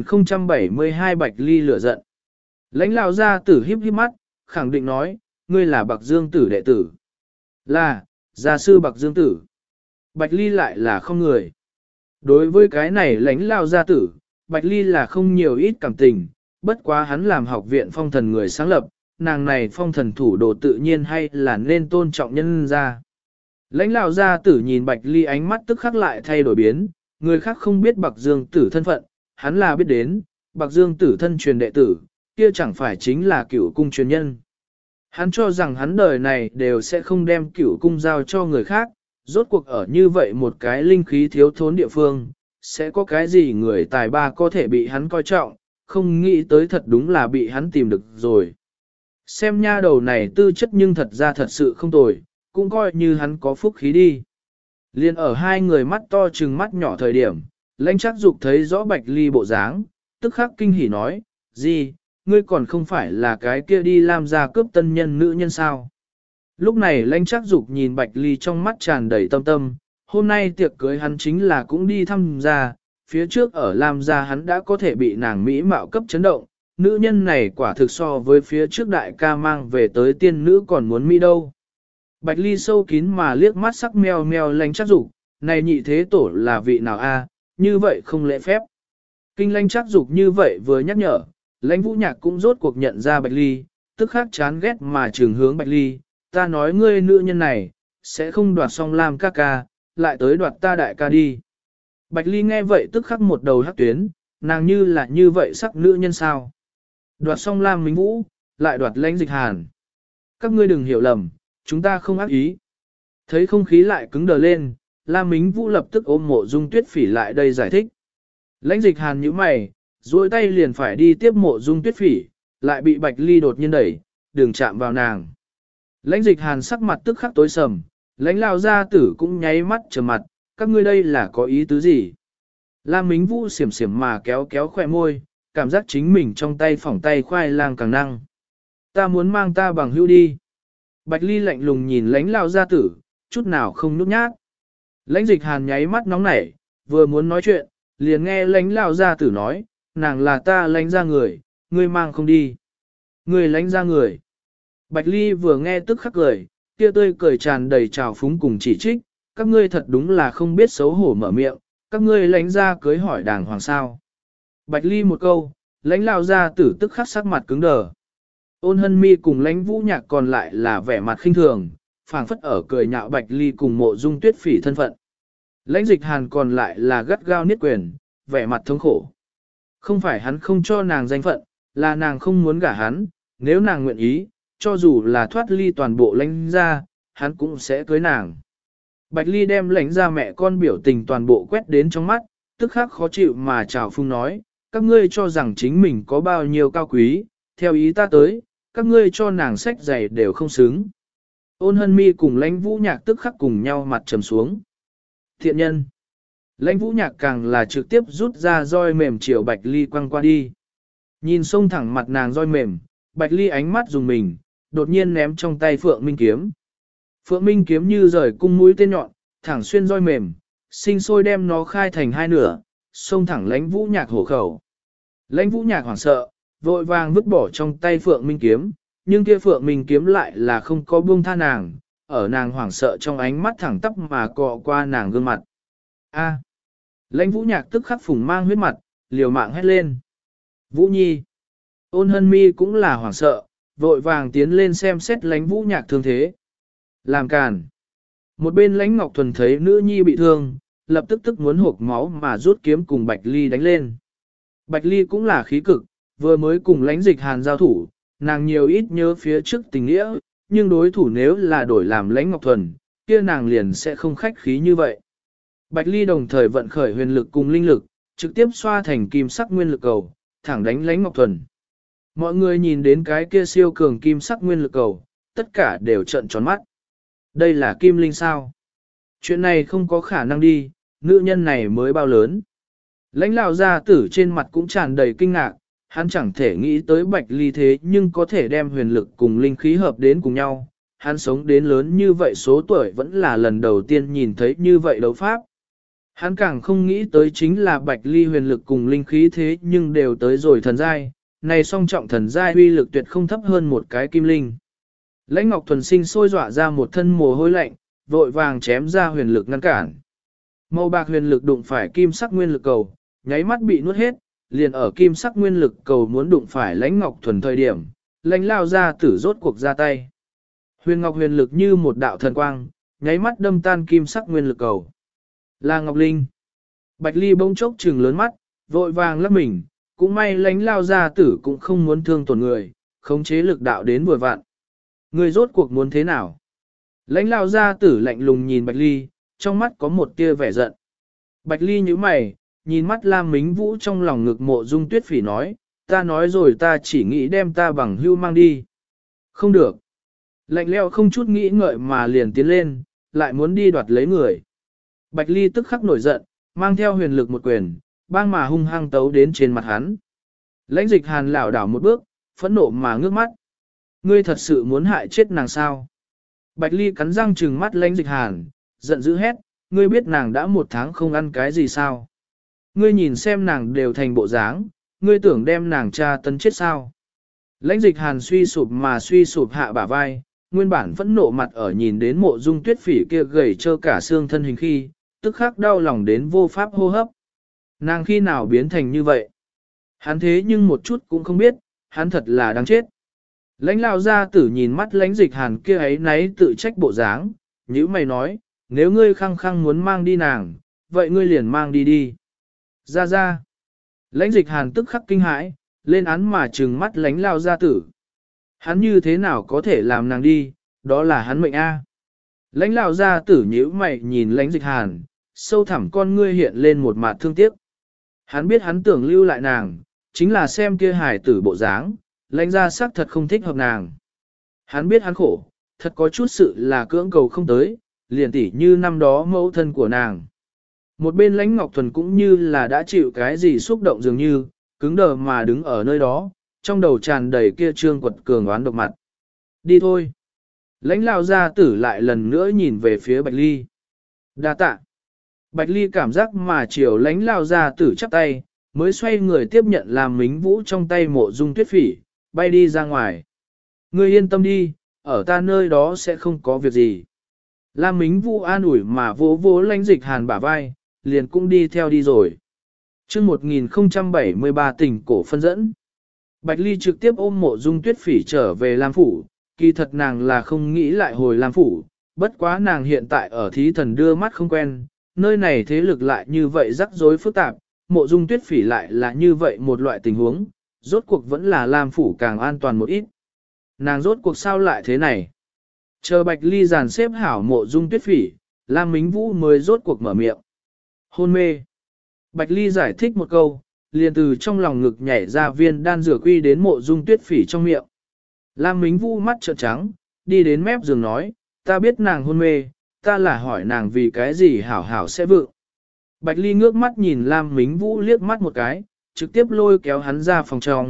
Speaker 1: 1072 Bạch Ly lửa giận. Lãnh lão gia tử híp híp mắt, khẳng định nói, ngươi là Bạc Dương tử đệ tử. Là, gia sư Bạc Dương tử. Bạch Ly lại là không người. Đối với cái này Lãnh lão gia tử, Bạch Ly là không nhiều ít cảm tình, bất quá hắn làm học viện phong thần người sáng lập, nàng này phong thần thủ đồ tự nhiên hay là nên tôn trọng nhân ra. Lãnh lão gia tử nhìn Bạch Ly ánh mắt tức khắc lại thay đổi biến, người khác không biết Bạc Dương tử thân phận, hắn là biết đến, Bạc Dương tử thân truyền đệ tử, kia chẳng phải chính là cửu cung truyền nhân. Hắn cho rằng hắn đời này đều sẽ không đem cửu cung giao cho người khác, rốt cuộc ở như vậy một cái linh khí thiếu thốn địa phương, sẽ có cái gì người tài ba có thể bị hắn coi trọng, không nghĩ tới thật đúng là bị hắn tìm được rồi. Xem nha đầu này tư chất nhưng thật ra thật sự không tồi, cũng coi như hắn có phúc khí đi. Liên ở hai người mắt to trừng mắt nhỏ thời điểm, Lãnh Trác Dục thấy rõ Bạch Ly bộ dáng, tức khắc kinh hỉ nói, gì, ngươi còn không phải là cái kia đi làm ra cướp tân nhân nữ nhân sao? Lúc này Lãnh Trác Dục nhìn Bạch Ly trong mắt tràn đầy tâm tâm, hôm nay tiệc cưới hắn chính là cũng đi thăm gia, phía trước ở Lam gia hắn đã có thể bị nàng Mỹ mạo cấp chấn động, nữ nhân này quả thực so với phía trước đại ca mang về tới tiên nữ còn muốn Mỹ đâu. Bạch Ly sâu kín mà liếc mắt sắc meo meo Lãnh Trác Dục, này nhị thế tổ là vị nào a? Như vậy không lễ phép. Kinh Lãnh Trác Dục như vậy vừa nhắc nhở, Lãnh Vũ Nhạc cũng rốt cuộc nhận ra Bạch Ly, tức khắc chán ghét mà trừng hướng Bạch Ly, ta nói ngươi nữ nhân này, sẽ không đoạt xong Lam ca ca, lại tới đoạt ta đại ca đi. Bạch Ly nghe vậy tức khắc một đầu hắc tuyến, nàng như là như vậy sắc nữ nhân sao. Đoạt xong Lam Minh Vũ, lại đoạt Lãnh Dịch Hàn. Các ngươi đừng hiểu lầm, chúng ta không ác ý. Thấy không khí lại cứng đờ lên, Lam Minh Vũ lập tức ôm Mộ Dung Tuyết Phỉ lại đây giải thích. Lãnh Dịch Hàn nhíu mày, duỗi tay liền phải đi tiếp Mộ Dung Tuyết Phỉ, lại bị Bạch Ly đột nhiên đẩy, đừng chạm vào nàng. Lãnh Dịch Hàn sắc mặt tức khắc tối sầm, Lãnh lão gia tử cũng nháy mắt trầm mặt, các ngươi đây là có ý tứ gì? Lam Minh Vũ xiểm xiểm mà kéo kéo khỏe môi, cảm giác chính mình trong tay phỏng tay khoai lang càng năng. Ta muốn mang ta bằng hữu đi. Bạch Ly lạnh lùng nhìn Lãnh lão gia tử, chút nào không nhút nhát. Lãnh Dịch Hàn nháy mắt nóng nảy, vừa muốn nói chuyện, liền nghe Lãnh lão gia tử nói, nàng là ta Lãnh gia người, ngươi mang không đi. Ngươi Lãnh gia người. Bạch Ly vừa nghe tức khắc cười, kia tươi cười tràn đầy trào phúng cùng chỉ trích, các ngươi thật đúng là không biết xấu hổ mở miệng, các ngươi Lãnh gia cưới hỏi đàng hoàng sao. Bạch Ly một câu, Lãnh lão gia tử tức khắc sắc mặt cứng đờ. Ôn Hân Mi cùng Lãnh Vũ Nhạc còn lại là vẻ mặt khinh thường, phảng phất ở cười nhạo Bạch Ly cùng Mộ Dung Tuyết Phỉ thân phận. Lãnh Dịch Hàn còn lại là gắt gao niết quyền, vẻ mặt thống khổ. Không phải hắn không cho nàng danh phận, là nàng không muốn gả hắn, nếu nàng nguyện ý, cho dù là thoát ly toàn bộ Lãnh gia, hắn cũng sẽ cưới nàng. Bạch Ly đem Lãnh gia mẹ con biểu tình toàn bộ quét đến trong mắt, tức khắc khó chịu mà chào phung nói, các ngươi cho rằng chính mình có bao nhiêu cao quý, theo ý ta tới, các ngươi cho nàng sách giày đều không xứng. Ôn Hân Mi cùng Lãnh Vũ Nhạc tức khắc cùng nhau mặt trầm xuống. Thiện nhân. Lãnh Vũ Nhạc càng là trực tiếp rút ra roi mềm chiều Bạch Ly quăng qua đi. Nhìn xông thẳng mặt nàng roi mềm, Bạch Ly ánh mắt dùng mình, đột nhiên ném trong tay Phượng Minh kiếm. Phượng Minh kiếm như rời cung mũi tên nhọn, thẳng xuyên roi mềm, sinh sôi đem nó khai thành hai nửa, xông thẳng Lãnh Vũ Nhạc hổ khẩu. Lãnh Vũ Nhạc hoảng sợ, vội vàng vứt bỏ trong tay Phượng Minh kiếm, nhưng kia Phượng Minh kiếm lại là không có buông tha nàng, ở nàng hoảng sợ trong ánh mắt thẳng tắp mà cọ qua nàng gương mặt. A! Lãnh Vũ Nhạc tức khắc phùng mang huyết mặt, liều mạng hét lên. Vũ Nhi! Ôn Hân Mi cũng là hoảng sợ, vội vàng tiến lên xem xét Lãnh Vũ Nhạc thương thế. Làm càn! Một bên Lãnh Ngọc Thuần thấy nữ nhi bị thương, lập tức muốn hộc máu mà rút kiếm cùng Bạch Ly đánh lên. Bạch Ly cũng là khí cực, vừa mới cùng Lãnh Dịch Hàn giao thủ, nàng nhiều ít nhớ phía trước tình nghĩa, nhưng đối thủ nếu là đổi làm Lãnh Ngọc Thuần, kia nàng liền sẽ không khách khí như vậy. Bạch Ly đồng thời vận khởi huyền lực cùng linh lực, trực tiếp xoa thành kim sắc nguyên lực cầu, thẳng đánh Lãnh Ngọc Thuần. Mọi người nhìn đến cái kia siêu cường kim sắc nguyên lực cầu, tất cả đều trợn tròn mắt. Đây là kim linh sao? Chuyện này không có khả năng đi, nữ nhân này mới bao lớn. Lãnh lão gia tử trên mặt cũng tràn đầy kinh ngạc, hắn chẳng thể nghĩ tới Bạch Ly thế nhưng có thể đem huyền lực cùng linh khí hợp đến cùng nhau. Hắn sống đến lớn như vậy số tuổi vẫn là lần đầu tiên nhìn thấy như vậy đấu pháp. Hắn càng không nghĩ tới chính là Bạch Ly huyền lực cùng linh khí thế nhưng đều tới rồi thần giai, này song trọng thần giai uy lực tuyệt không thấp hơn một cái kim linh. Lãnh Ngọc Thuần sinh sôi dọa ra một thân mồ hôi lạnh, vội vàng chém ra huyền lực ngăn cản. Màu bạc huyền lực đụng phải kim sắc nguyên lực cầu, nháy mắt bị nuốt hết, liền ở kim sắc nguyên lực cầu muốn đụng phải Lãnh Ngọc Thuần thời điểm, Lãnh lao ra tử rốt cuộc ra tay. Huyền ngọc huyền lực như một đạo thần quang, nháy mắt đâm tan kim sắc nguyên lực cầu. Là Ngọc Linh. Bạch Ly bỗng chốc trừng lớn mắt, vội vàng lấp mình, cũng may Lãnh lao ra tử cũng không muốn thương tổn người, khống chế lực đạo đến vừa vặn. Người rốt cuộc muốn thế nào? Lãnh lao ra tử lạnh lùng nhìn Bạch Ly, trong mắt có một tia vẻ giận. Bạch Ly nhíu mày, nhìn mắt Lam Mính Vũ trong lòng ngực Mộ Dung Tuyết Phỉ nói, ta nói rồi ta chỉ nghĩ đem ta bằng hưu mang đi. Không được. Lạnh leo không chút nghĩ ngợi mà liền tiến lên, lại muốn đi đoạt lấy người. Bạch Ly tức khắc nổi giận, mang theo huyền lực một quyền, bang mà hung hăng tấu đến trên mặt hắn. Lãnh Dịch Hàn lảo đảo một bước, phẫn nộ mà ngước mắt. Ngươi thật sự muốn hại chết nàng sao? Bạch Ly cắn răng trừng mắt Lãnh Dịch Hàn, giận dữ hét, ngươi biết nàng đã 1 tháng không ăn cái gì sao? Ngươi nhìn xem nàng đều thành bộ dáng, ngươi tưởng đem nàng tra tấn chết sao? Lãnh Dịch Hàn suy sụp hạ bả vai, nguyên bản phẫn nộ mặt ở nhìn đến Mộ Dung Tuyết Phỉ kia gầy trơ cả xương thân hình khi, tức khắc đau lòng đến vô pháp hô hấp. Nàng khi nào biến thành như vậy? Hắn thế nhưng một chút cũng không biết, hắn thật là đáng chết. Lãnh lao gia tử nhìn mắt Lãnh Dịch Hàn kia ấy náy tự trách bộ dáng, nhữ mày nói, nếu ngươi khăng khăng muốn mang đi nàng, vậy ngươi liền mang đi đi. Ra. Lãnh Dịch Hàn tức khắc kinh hãi, lên án mà trừng mắt Lãnh lao gia tử. Hắn như thế nào có thể làm nàng đi, đó là hắn mệnh A. Lãnh lao gia tử nhíu mày nhìn Lãnh Dịch Hàn, sâu thẳm con ngươi hiện lên một mặt thương tiếc. Hắn biết hắn tưởng lưu lại nàng, chính là xem kia hài tử bộ dáng, Lãnh gia sắc thật không thích hợp nàng. Hắn biết hắn khổ, thật có chút sự là cưỡng cầu không tới, liền tỉ như năm đó mẫu thân của nàng. Một bên Lãnh Ngọc Thuần cũng như là đã chịu cái gì xúc động dường như, cứng đờ mà đứng ở nơi đó, trong đầu tràn đầy kia trương quật cường oán độc mặt. Đi thôi. Lãnh lao gia tử lại lần nữa nhìn về phía Bạch Ly. Đa tạ. Bạch Ly cảm giác mà chiều Lãnh lao gia tử chắp tay, mới xoay người tiếp nhận Lam Mính Vũ trong tay Mộ Dung Tuyết Phỉ, bay đi ra ngoài. Ngươi yên tâm đi, ở ta nơi đó sẽ không có việc gì. Lam Mính Vũ an ủi mà vỗ vỗ Lãnh Dịch Hàn bả vai, liền cũng đi theo đi rồi. Chương 1073 tỉnh cổ phân dẫn. Bạch Ly trực tiếp ôm Mộ Dung Tuyết Phỉ trở về Lam Phủ, kỳ thật nàng là không nghĩ lại hồi Lam Phủ, bất quá nàng hiện tại ở thí thần đưa mắt không quen, nơi này thế lực lại như vậy rắc rối phức tạp, Mộ Dung Tuyết Phỉ lại là như vậy một loại tình huống, rốt cuộc vẫn là Lam Phủ càng an toàn một ít. Nàng rốt cuộc sao lại thế này? Chờ Bạch Ly dàn xếp hảo Mộ Dung Tuyết Phỉ, Lam Mính Vũ mới rốt cuộc mở miệng. Hôn mê. Bạch Ly giải thích một câu, liền từ trong lòng ngực nhảy ra viên đan dược quy đến Mộ Dung Tuyết Phỉ trong miệng. Lam Mính Vũ mắt trợn trắng, đi đến mép giường nói, ta biết nàng hôn mê, ta là hỏi nàng vì cái gì hảo hảo sẽ vượng. Bạch Ly ngước mắt nhìn Lam Mính Vũ liếc mắt một cái, trực tiếp lôi kéo hắn ra phòng trong,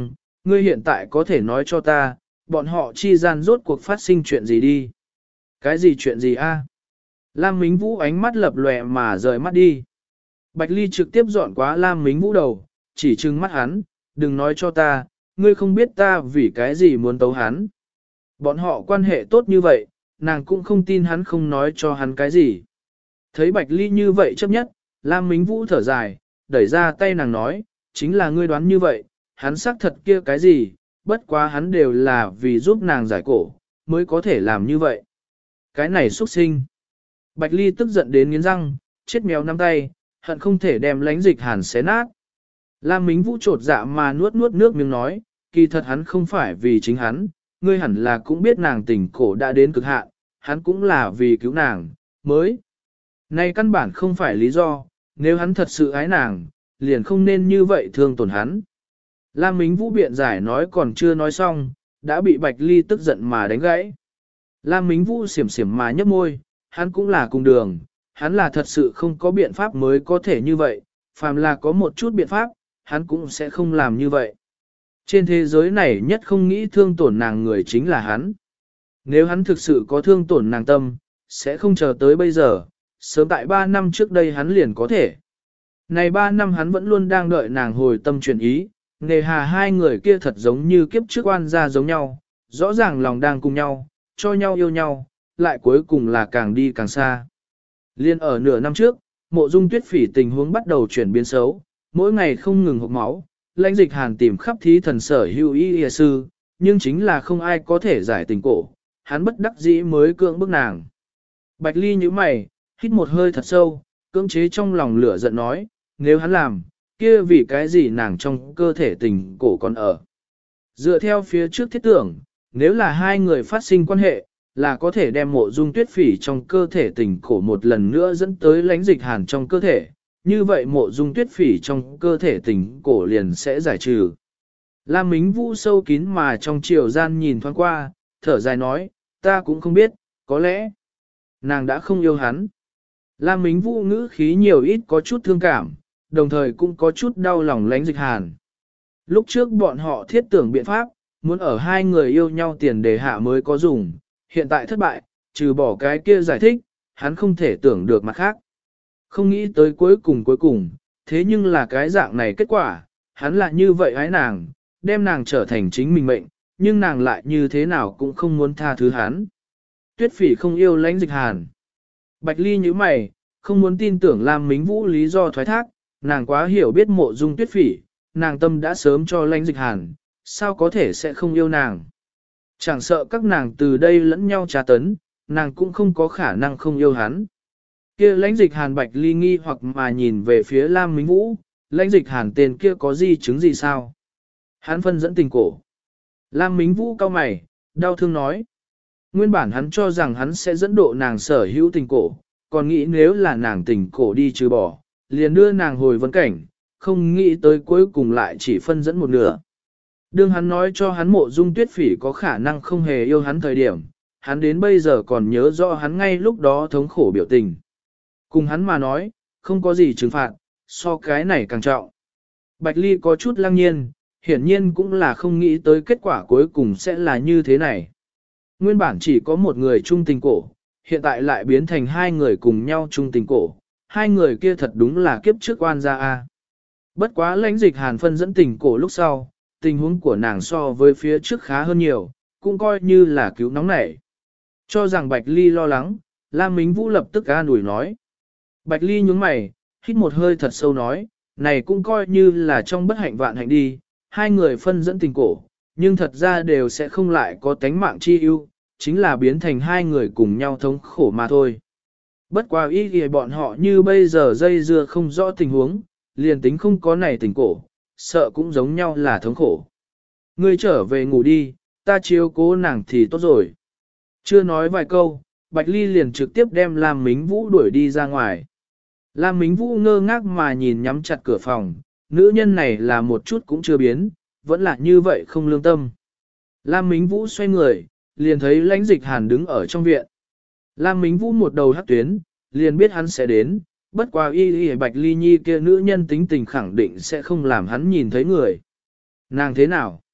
Speaker 1: ngươi hiện tại có thể nói cho ta, bọn họ chi gian rốt cuộc phát sinh chuyện gì đi. Cái gì chuyện gì a? Lam Mính Vũ ánh mắt lập lòe mà rời mắt đi. Bạch Ly trực tiếp dọn quá Lam Mính Vũ đầu, chỉ trừng mắt hắn, đừng nói cho ta, ngươi không biết ta vì cái gì muốn tấu hắn. Bọn họ quan hệ tốt như vậy, nàng cũng không tin hắn không nói cho hắn cái gì. Thấy Bạch Ly như vậy chấp nhất, Lam Mính Vũ thở dài, đẩy ra tay nàng nói, chính là ngươi đoán như vậy, hắn xác thật kia cái gì, bất quá hắn đều là vì giúp nàng giải cổ, mới có thể làm như vậy. Cái này xuất sinh. Bạch Ly tức giận đến nghiến răng, chết mèo nắm tay, hận không thể đem lánh dịch hàn xé nát. Lam Mính Vũ trột dạ mà nuốt nuốt nước miếng nói, kỳ thật hắn không phải vì chính hắn, ngươi hẳn là cũng biết nàng tình cổ đã đến cực hạn, hắn cũng là vì cứu nàng, mới. Này căn bản không phải lý do, nếu hắn thật sự ái nàng, liền không nên như vậy thương tổn hắn. Lam Mính Vũ biện giải nói còn chưa nói xong, đã bị Bạch Ly tức giận mà đánh gãy. Lam Mính Vũ xiểm xiểm mà nhấp môi, hắn cũng là cùng đường, hắn là thật sự không có biện pháp mới có thể như vậy, phàm là có một chút biện pháp, hắn cũng sẽ không làm như vậy. Trên thế giới này nhất không nghĩ thương tổn nàng người chính là hắn. Nếu hắn thực sự có thương tổn nàng tâm, sẽ không chờ tới bây giờ, sớm tại 3 năm trước đây hắn liền có thể. Này 3 năm hắn vẫn luôn đang đợi nàng hồi tâm chuyển ý, nề hà hai người kia thật giống như kiếp trước oan gia giống nhau, rõ ràng lòng đang cùng nhau, cho nhau yêu nhau, lại cuối cùng là càng đi càng xa. Liên ở nửa năm trước, Mộ Dung Tuyết Phỉ tình huống bắt đầu chuyển biến xấu, mỗi ngày không ngừng hộc máu, lãnh dịch hàn tìm khắp thí thần sở hữu y sư, nhưng chính là không ai có thể giải tình cổ, hắn bất đắc dĩ mới cưỡng bức nàng. Bạch Ly nhíu mày, hít một hơi thật sâu, cưỡng chế trong lòng lửa giận nói, nếu hắn làm, kia vì cái gì nàng trong cơ thể tình cổ còn ở. Dựa theo phía trước thiết tưởng, nếu là hai người phát sinh quan hệ, là có thể đem Mộ Dung Tuyết Phỉ trong cơ thể tình cổ một lần nữa dẫn tới lãnh dịch hàn trong cơ thể, như vậy Mộ Dung Tuyết Phỉ trong cơ thể tình cổ liền sẽ giải trừ. Lam Mính Vũ sâu kín mà trong chiều gian nhìn thoáng qua, thở dài nói, ta cũng không biết, có lẽ nàng đã không yêu hắn. Lam Mính Vũ ngữ khí nhiều ít có chút thương cảm, đồng thời cũng có chút đau lòng lãnh dịch hàn. Lúc trước bọn họ thiết tưởng biện pháp, muốn ở hai người yêu nhau tiền đề hạ mới có dùng, hiện tại thất bại, trừ bỏ cái kia giải thích, hắn không thể tưởng được mặt khác. Không nghĩ tới cuối cùng, thế nhưng là cái dạng này kết quả, hắn lại như vậy ái nàng, đem nàng trở thành chính mình mệnh, nhưng nàng lại như thế nào cũng không muốn tha thứ hắn. Tuyết Phỉ không yêu lãnh dịch hàn. Bạch Ly như mày, không muốn tin tưởng Lam Mính Vũ lý do thoái thác, nàng quá hiểu biết Mộ Dung Tuyết Phỉ, nàng tâm đã sớm cho lãnh dịch hàn, sao có thể sẽ không yêu nàng. Chẳng sợ các nàng từ đây lẫn nhau trà tấn, nàng cũng không có khả năng không yêu hắn. Kia lãnh dịch hàn Bạch Ly nghi hoặc mà nhìn về phía Lam Mính Vũ, lãnh dịch hàn tên kia có di chứng gì sao? Hắn phân dẫn tình cổ. Lam Mính Vũ cau mày, đau thương nói. Nguyên bản hắn cho rằng hắn sẽ dẫn độ nàng sở hữu tình cổ, còn nghĩ nếu là nàng tình cổ đi trừ bỏ, liền đưa nàng hồi vân cảnh, không nghĩ tới cuối cùng lại chỉ phân dẫn một nửa. Đương hắn nói cho hắn Mộ Dung Tuyết Phỉ có khả năng không hề yêu hắn thời điểm, hắn đến bây giờ còn nhớ rõ hắn ngay lúc đó thống khổ biểu tình. Cùng hắn mà nói, không có gì trừng phạt, so cái này càng trọng. Bạch Ly có chút lăng nhiên, hiển nhiên cũng là không nghĩ tới kết quả cuối cùng sẽ là như thế này. Nguyên bản chỉ có một người chung tình cổ, hiện tại lại biến thành hai người cùng nhau chung tình cổ, hai người kia thật đúng là kiếp trước oan gia a. Bất quá lãnh dịch hàn phân dẫn tình cổ lúc sau, tình huống của nàng so với phía trước khá hơn nhiều, cũng coi như là cứu nóng nảy. Cho rằng Bạch Ly lo lắng, Lam Mính Vũ lập tức an ủi nói. Bạch Ly nhướng mày, hít một hơi thật sâu nói, này cũng coi như là trong bất hạnh vạn hạnh đi, hai người phân dẫn tình cổ, nhưng thật ra đều sẽ không lại có tánh mạng chi ưu, chính là biến thành hai người cùng nhau thống khổ mà thôi. Bất quá ý thì bọn họ như bây giờ dây dưa không rõ tình huống, liền tính không có này tình cổ, sợ cũng giống nhau là thống khổ. Ngươi trở về ngủ đi, ta chiếu cố nàng thì tốt rồi. Chưa nói vài câu, Bạch Ly liền trực tiếp đem Lam Mính Vũ đuổi đi ra ngoài. Lam Mính Vũ ngơ ngác mà nhìn nhắm chặt cửa phòng, nữ nhân này là một chút cũng chưa biến, vẫn là như vậy không lương tâm. Lam Mính Vũ xoay người, liền thấy lãnh dịch hàn đứng ở trong viện. Lam Mính Vũ một đầu hắc tuyến, liền biết hắn sẽ đến, bất qua y Bạch Ly Nhi kia nữ nhân tính tình khẳng định sẽ không làm hắn nhìn thấy người. Nàng thế nào?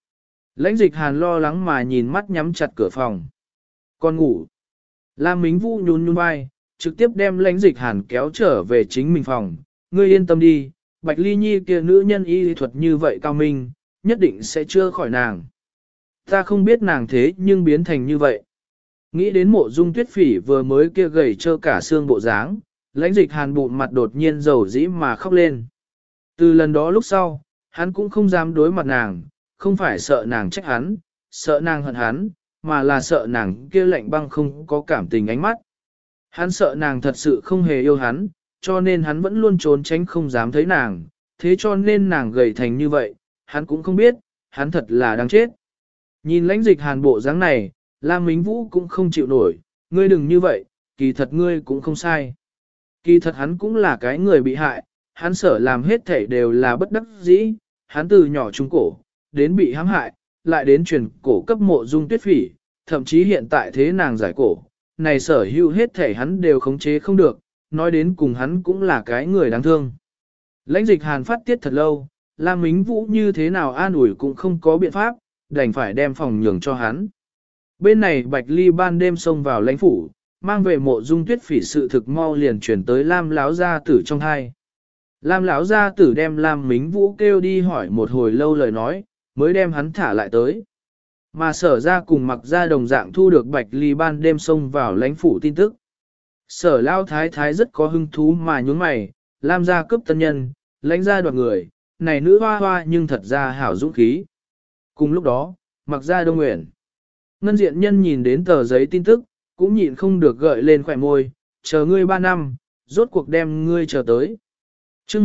Speaker 1: Lãnh dịch hàn lo lắng mà nhìn mắt nhắm chặt cửa phòng. Con ngủ. Lam Mính Vũ nhún nhún vai, trực tiếp đem lãnh dịch hàn kéo trở về chính mình phòng. Ngươi yên tâm đi, Bạch Ly Nhi kia nữ nhân y thuật như vậy cao minh, nhất định sẽ chưa khỏi nàng. Ta không biết nàng thế nhưng biến thành như vậy. Nghĩ đến Mộ Dung Tuyết Phỉ vừa mới kia gầy trơ cả xương bộ dáng, lãnh dịch hàn bụng mặt đột nhiên dầu dĩ mà khóc lên. Từ lần đó lúc sau, hắn cũng không dám đối mặt nàng, không phải sợ nàng trách hắn, sợ nàng hận hắn, mà là sợ nàng kia lạnh băng không có cảm tình ánh mắt. Hắn sợ nàng thật sự không hề yêu hắn, cho nên hắn vẫn luôn trốn tránh không dám thấy nàng, thế cho nên nàng gầy thành như vậy, hắn cũng không biết, hắn thật là đáng chết. Nhìn lãnh dịch hàn bộ dáng này, Lam Mính Vũ cũng không chịu nổi, ngươi đừng như vậy, kỳ thật ngươi cũng không sai. Kỳ thật hắn cũng là cái người bị hại, hắn sợ làm hết thảy đều là bất đắc dĩ, hắn từ nhỏ trung cổ, đến bị hãm hại, lại đến truyền cổ cấp Mộ Dung Tuyết Phỉ, thậm chí hiện tại thế nàng giải cổ, này sở hữu hết thảy hắn đều khống chế không được, nói đến cùng hắn cũng là cái người đáng thương. Lãnh dịch hàn phát tiết thật lâu, Lam Mính Vũ như thế nào an ủi cũng không có biện pháp, đành phải đem phòng nhường cho hắn. Bên này Bạch Ly ban đêm xông vào lãnh phủ, mang về Mộ Dung Tuyết Phỉ sự thực mau liền chuyển tới Lam lão gia tử trong hai. Lam lão gia tử đem Lam Mính Vũ kêu đi hỏi một hồi lâu lời nói, mới đem hắn thả lại tới. Mà sở ra cùng mặc ra đồng dạng thu được Bạch Ly ban đêm xông vào lãnh phủ tin tức. Sở lao thái thái rất có hứng thú mà nhún mày, Lam gia cướp tân nhân, lãnh gia đoạt người, này nữ hoa hoa nhưng thật ra hảo dũng khí. Cùng lúc đó, mặc ra đông nguyện. Ngân diện nhân nhìn đến tờ giấy tin tức, cũng nhịn không được gợi lên khỏe môi, chờ ngươi 3 năm, rốt cuộc đem ngươi chờ tới. chương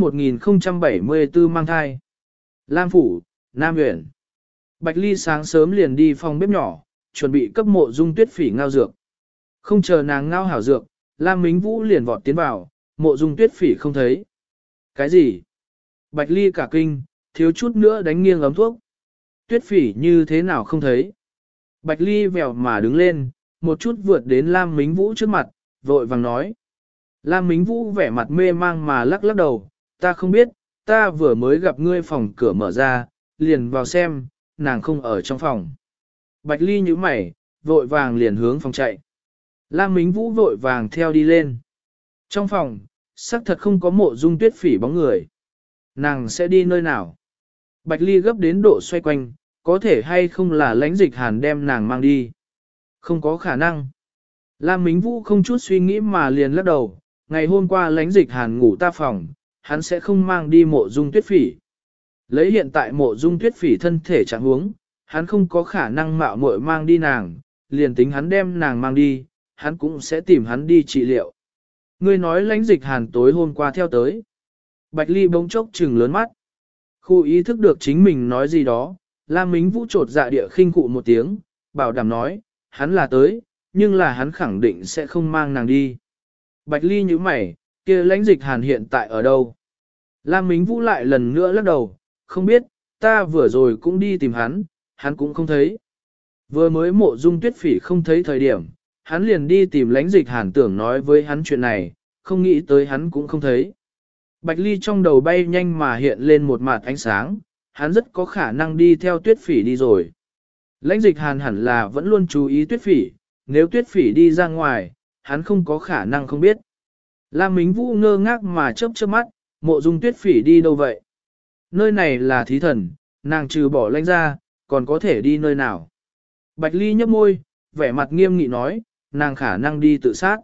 Speaker 1: 1074 mang thai. Lam Phủ, Nam Huyện. Bạch Ly sáng sớm liền đi phòng bếp nhỏ, chuẩn bị cấp Mộ Dung Tuyết Phỉ ngao dược. Không chờ nàng ngao hảo dược, Lam Mính Vũ liền vọt tiến vào, Mộ Dung Tuyết Phỉ không thấy. Cái gì? Bạch Ly cả kinh, thiếu chút nữa đánh nghiêng ấm thuốc. Tuyết Phỉ như thế nào không thấy? Bạch Ly vèo mà đứng lên, một chút vượt đến Lam Mính Vũ trước mặt, vội vàng nói. Lam Mính Vũ vẻ mặt mê mang mà lắc lắc đầu, ta không biết, ta vừa mới gặp ngươi phòng cửa mở ra, liền vào xem, nàng không ở trong phòng. Bạch Ly nhíu mày, vội vàng liền hướng phòng chạy. Lam Mính Vũ vội vàng theo đi lên. Trong phòng, xác thật không có Mộ Dung Tuyết Phỉ bóng người. Nàng sẽ đi nơi nào? Bạch Ly gấp đến độ xoay quanh, có thể hay không là lãnh dịch hàn đem nàng mang đi? Không có khả năng. Lam Mính Vũ không chút suy nghĩ mà liền lắc đầu, ngày hôm qua lãnh dịch hàn ngủ ta phòng, hắn sẽ không mang đi Mộ Dung Tuyết Phỉ. Lấy hiện tại Mộ Dung Tuyết Phỉ thân thể trạng huống, hắn không có khả năng mạo muội mang đi nàng, liền tính hắn đem nàng mang đi, hắn cũng sẽ tìm hắn đi trị liệu. Ngươi nói lãnh dịch hàn tối hôm qua theo tới. Bạch Ly bỗng chốc trừng lớn mắt. Khu ý thức được chính mình nói gì đó, Lam Mính Vũ trột dạ địa khinh cụ một tiếng, bảo đảm nói, hắn là tới, nhưng là hắn khẳng định sẽ không mang nàng đi. Bạch Ly nhíu mày, kia lãnh dịch hàn hiện tại ở đâu? Lam Mính Vũ lại lần nữa lắc đầu, không biết, ta vừa rồi cũng đi tìm hắn, hắn cũng không thấy. Vừa mới Mộ Dung Tuyết Phỉ không thấy thời điểm, hắn liền đi tìm lãnh dịch hàn tưởng nói với hắn chuyện này, không nghĩ tới hắn cũng không thấy. Bạch Ly trong đầu bay nhanh mà hiện lên một mặt ánh sáng, hắn rất có khả năng đi theo Tuyết Phỉ đi rồi. Lãnh dịch hàn hẳn là vẫn luôn chú ý Tuyết Phỉ, nếu Tuyết Phỉ đi ra ngoài, hắn không có khả năng không biết. Lam Mính Vũ ngơ ngác mà chớp chớp mắt, Mộ Dung Tuyết Phỉ đi đâu vậy? Nơi này là thí thần, nàng trừ bỏ lãnh ra, còn có thể đi nơi nào? Bạch Ly nhấp môi, vẻ mặt nghiêm nghị nói, nàng khả năng đi tự sát.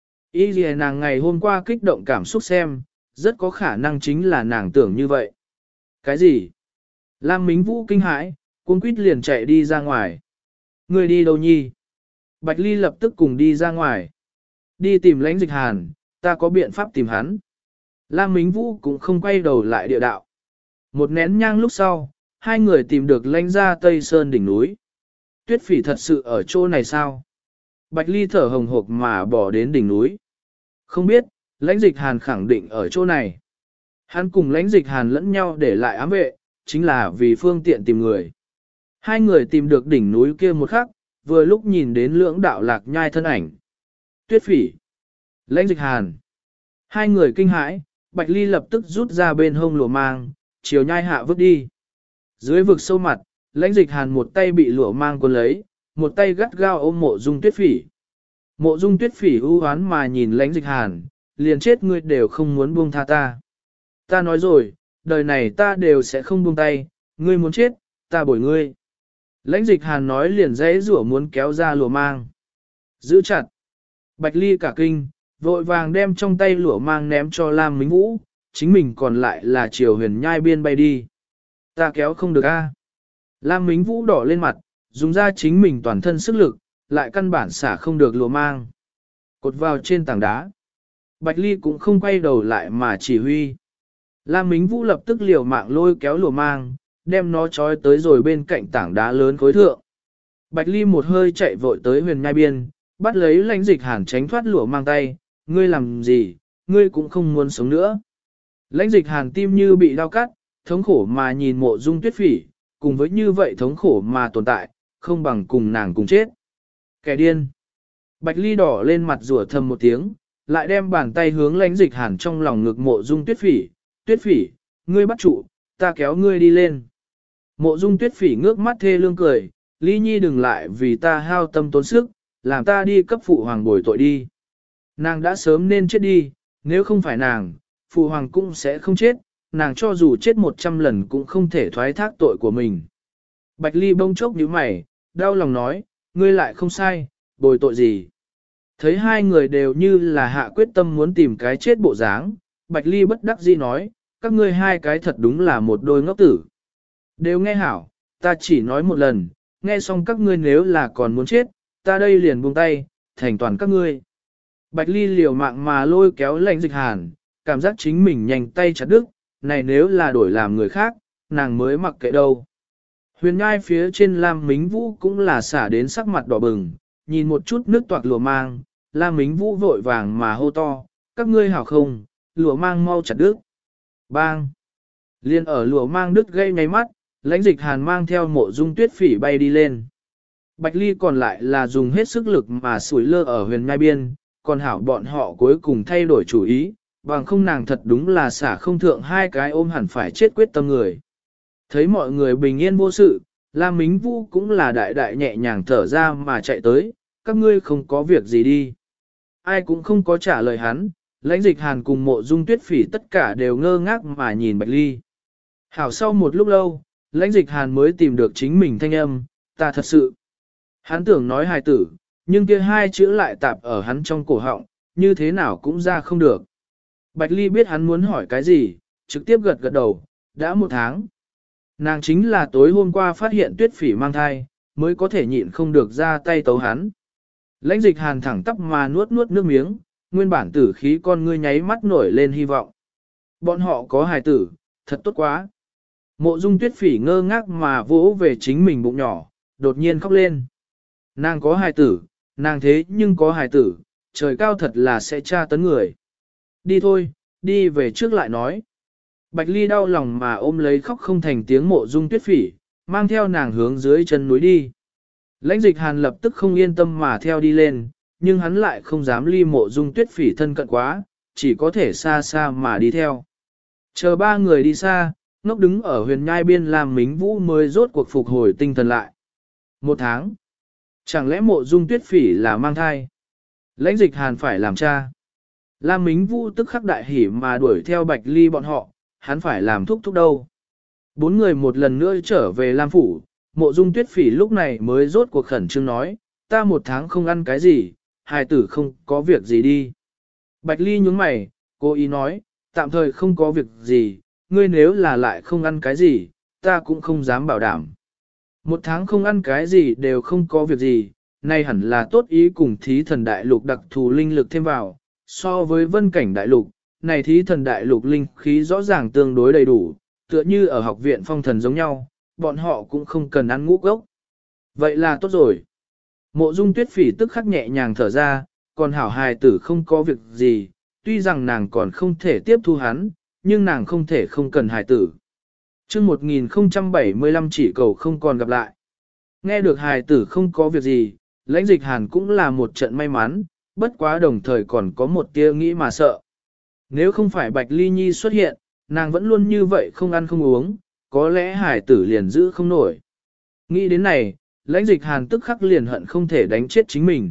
Speaker 1: Ý gì nàng ngày hôm qua kích động cảm xúc xem, rất có khả năng chính là nàng tưởng như vậy. Cái gì? Lam Mính Vũ kinh hãi, cuống quýt liền chạy đi ra ngoài. Người đi đâu nhi? Bạch Ly lập tức cùng đi ra ngoài. Đi tìm lãnh dịch hàn, ta có biện pháp tìm hắn. Lam Mính Vũ cũng không quay đầu lại địa đạo. Một nén nhang lúc sau, hai người tìm được lãnh ra Tây Sơn đỉnh núi. Tuyết Phỉ thật sự ở chỗ này sao? Bạch Ly thở hồng hộc mà bỏ đến đỉnh núi. Không biết, lãnh dịch hàn khẳng định ở chỗ này. Hắn cùng lãnh dịch hàn lẫn nhau để lại ám vệ, chính là vì phương tiện tìm người. Hai người tìm được đỉnh núi kia một khắc, vừa lúc nhìn đến lưỡng đạo lạc nhai thân ảnh. Tuyết Phỉ, lãnh dịch hàn. Hai người kinh hãi, Bạch Ly lập tức rút ra bên hông lùa mang, chiều nhai hạ vứt đi. Dưới vực sâu mặt, Lãnh dịch hàn một tay bị lụa mang cuốn lấy, một tay gắt gao ôm mộ dung tuyết phỉ. Mộ dung tuyết phỉ ưu hoán mà nhìn lãnh dịch hàn, liền chết ngươi đều không muốn buông tha ta. Ta nói rồi, đời này ta đều sẽ không buông tay, ngươi muốn chết, ta bồi ngươi. Lãnh dịch hàn nói liền dãy rủa muốn kéo ra lụa mang. Giữ chặt. Bạch Ly cả kinh, vội vàng đem trong tay lụa mang ném cho Lam Mính Vũ, chính mình còn lại là chiều huyền nhai biên bay đi. Ta kéo không được a. Lam Mính Vũ đỏ lên mặt, dùng ra chính mình toàn thân sức lực, lại căn bản xả không được lụa mang. Cột vào trên tảng đá. Bạch Ly cũng không quay đầu lại mà chỉ huy. Lam Mính Vũ lập tức liều mạng lôi kéo lụa mang, đem nó trói tới rồi bên cạnh tảng đá lớn khối thượng. Bạch Ly một hơi chạy vội tới huyền nhai biên, bắt lấy lãnh dịch hàn tránh thoát lụa mang tay, ngươi làm gì, ngươi cũng không muốn sống nữa. Lãnh dịch hàn tim như bị đau cắt, thống khổ mà nhìn mộ dung tuyết phỉ, cùng với như vậy thống khổ mà tồn tại, không bằng cùng nàng cùng chết. Kẻ điên. Bạch Ly đỏ lên mặt rủa thầm một tiếng, lại đem bàn tay hướng lãnh dịch hàn trong lòng ngực mộ dung tuyết phỉ, tuyết phỉ, ngươi bắt trụ, ta kéo ngươi đi lên. Mộ dung tuyết phỉ ngước mắt thê lương cười, Ly Nhi đừng lại vì ta hao tâm tốn sức, làm ta đi cấp phụ hoàng bồi tội đi. Nàng đã sớm nên chết đi, nếu không phải nàng, phụ hoàng cũng sẽ không chết, nàng cho dù chết 100 lần cũng không thể thoái thác tội của mình. Bạch Ly bông chốc nhíu mày, đau lòng nói, ngươi lại không sai, bồi tội gì. Thấy hai người đều như là hạ quyết tâm muốn tìm cái chết bộ dáng, Bạch Ly bất đắc dĩ nói, các ngươi hai cái thật đúng là một đôi ngốc tử. Đều nghe hảo, ta chỉ nói một lần, nghe xong các ngươi nếu là còn muốn chết, ta đây liền buông tay, thành toàn các ngươi. Bạch Ly liều mạng mà lôi kéo lãnh dịch hàn, cảm giác chính mình nhanh tay chặt đứt, này nếu là đổi làm người khác, nàng mới mặc kệ đâu. Huyền ngai phía trên Lam Mính Vũ cũng là xả đến sắc mặt đỏ bừng, nhìn một chút nước toạc lùa mang, Lam Mính Vũ vội vàng mà hô to, các ngươi hảo không, lùa mang mau chặt đứt. Bang! Liên ở lùa mang đứt gây nháy mắt, lãnh dịch hàn mang theo mộ dung tuyết phỉ bay đi lên. Bạch Ly còn lại là dùng hết sức lực mà sủi lơ ở huyền nhai biên, còn hảo bọn họ cuối cùng thay đổi chủ ý, bằng không nàng thật đúng là xả không thượng hai cái ôm hẳn phải chết quyết tâm người. Thấy mọi người bình yên vô sự, Lam Mính Vũ cũng là đại đại nhẹ nhàng thở ra mà chạy tới, các ngươi không có việc gì đi. Ai cũng không có trả lời hắn, lãnh dịch hàn cùng mộ dung tuyết phỉ tất cả đều ngơ ngác mà nhìn Bạch Ly. Hảo sau một lúc lâu, lãnh dịch hàn mới tìm được chính mình thanh âm, ta thật sự. Hắn tưởng nói hài tử, nhưng kia hai chữ lại tạp ở hắn trong cổ họng, như thế nào cũng ra không được. Bạch Ly biết hắn muốn hỏi cái gì, trực tiếp gật gật đầu, đã 1 tháng. Nàng chính là tối hôm qua phát hiện tuyết phỉ mang thai, mới có thể nhịn không được ra tay tấu hắn. Lãnh dịch hàn thẳng tắp mà nuốt nuốt nước miếng, nguyên bản tử khí con ngươi nháy mắt nổi lên hy vọng. Bọn họ có hài tử, thật tốt quá. Mộ dung tuyết phỉ ngơ ngác mà vỗ về chính mình bụng nhỏ, đột nhiên khóc lên. Nàng có hài tử, nàng thế nhưng có hài tử, trời cao thật là sẽ tra tấn người. Đi thôi, đi về trước lại nói. Bạch Ly đau lòng mà ôm lấy khóc không thành tiếng mộ dung tuyết phỉ, mang theo nàng hướng dưới chân núi đi. Lãnh dịch hàn lập tức không yên tâm mà theo đi lên, nhưng hắn lại không dám ly mộ dung tuyết phỉ thân cận quá, chỉ có thể xa xa mà đi theo. Chờ 3 người đi xa, ngốc đứng ở huyền nhai biên Lam Mính Vũ mới rốt cuộc phục hồi tinh thần lại. 1 tháng. Chẳng lẽ mộ dung tuyết phỉ là mang thai? Lãnh dịch hàn phải làm cha. Lam Mính Vũ tức khắc đại hỉ mà đuổi theo Bạch Ly bọn họ, hắn phải làm thúc đâu. 4 người một lần nữa trở về Lam Phủ, mộ dung tuyết phỉ lúc này mới rốt cuộc khẩn trương nói, ta 1 tháng không ăn cái gì, hài tử không có việc gì đi. Bạch Ly nhướng mày, cố ý nói, tạm thời không có việc gì, ngươi nếu là lại không ăn cái gì, ta cũng không dám bảo đảm. 1 tháng không ăn cái gì đều không có việc gì, nay hẳn là tốt ý cùng thí thần đại lục đặc thù linh lực thêm vào, so với vân cảnh đại lục, này thí thần đại lục linh khí rõ ràng tương đối đầy đủ, tựa như ở học viện phong thần giống nhau, bọn họ cũng không cần ăn ngũ cốc. Vậy là tốt rồi. Mộ dung tuyết phỉ tức khắc nhẹ nhàng thở ra, còn hảo hài tử không có việc gì, tuy rằng nàng còn không thể tiếp thu hắn, nhưng nàng không thể không cần hài tử. Chương 1075 chỉ cầu không còn gặp lại. Nghe được hài tử không có việc gì, lãnh dịch hàn cũng là một trận may mắn, bất quá đồng thời còn có một tia nghĩ mà sợ. Nếu không phải Bạch Ly Nhi xuất hiện, nàng vẫn luôn như vậy không ăn không uống, có lẽ hài tử liền giữ không nổi. Nghĩ đến này, lãnh dịch hàn tức khắc liền hận không thể đánh chết chính mình.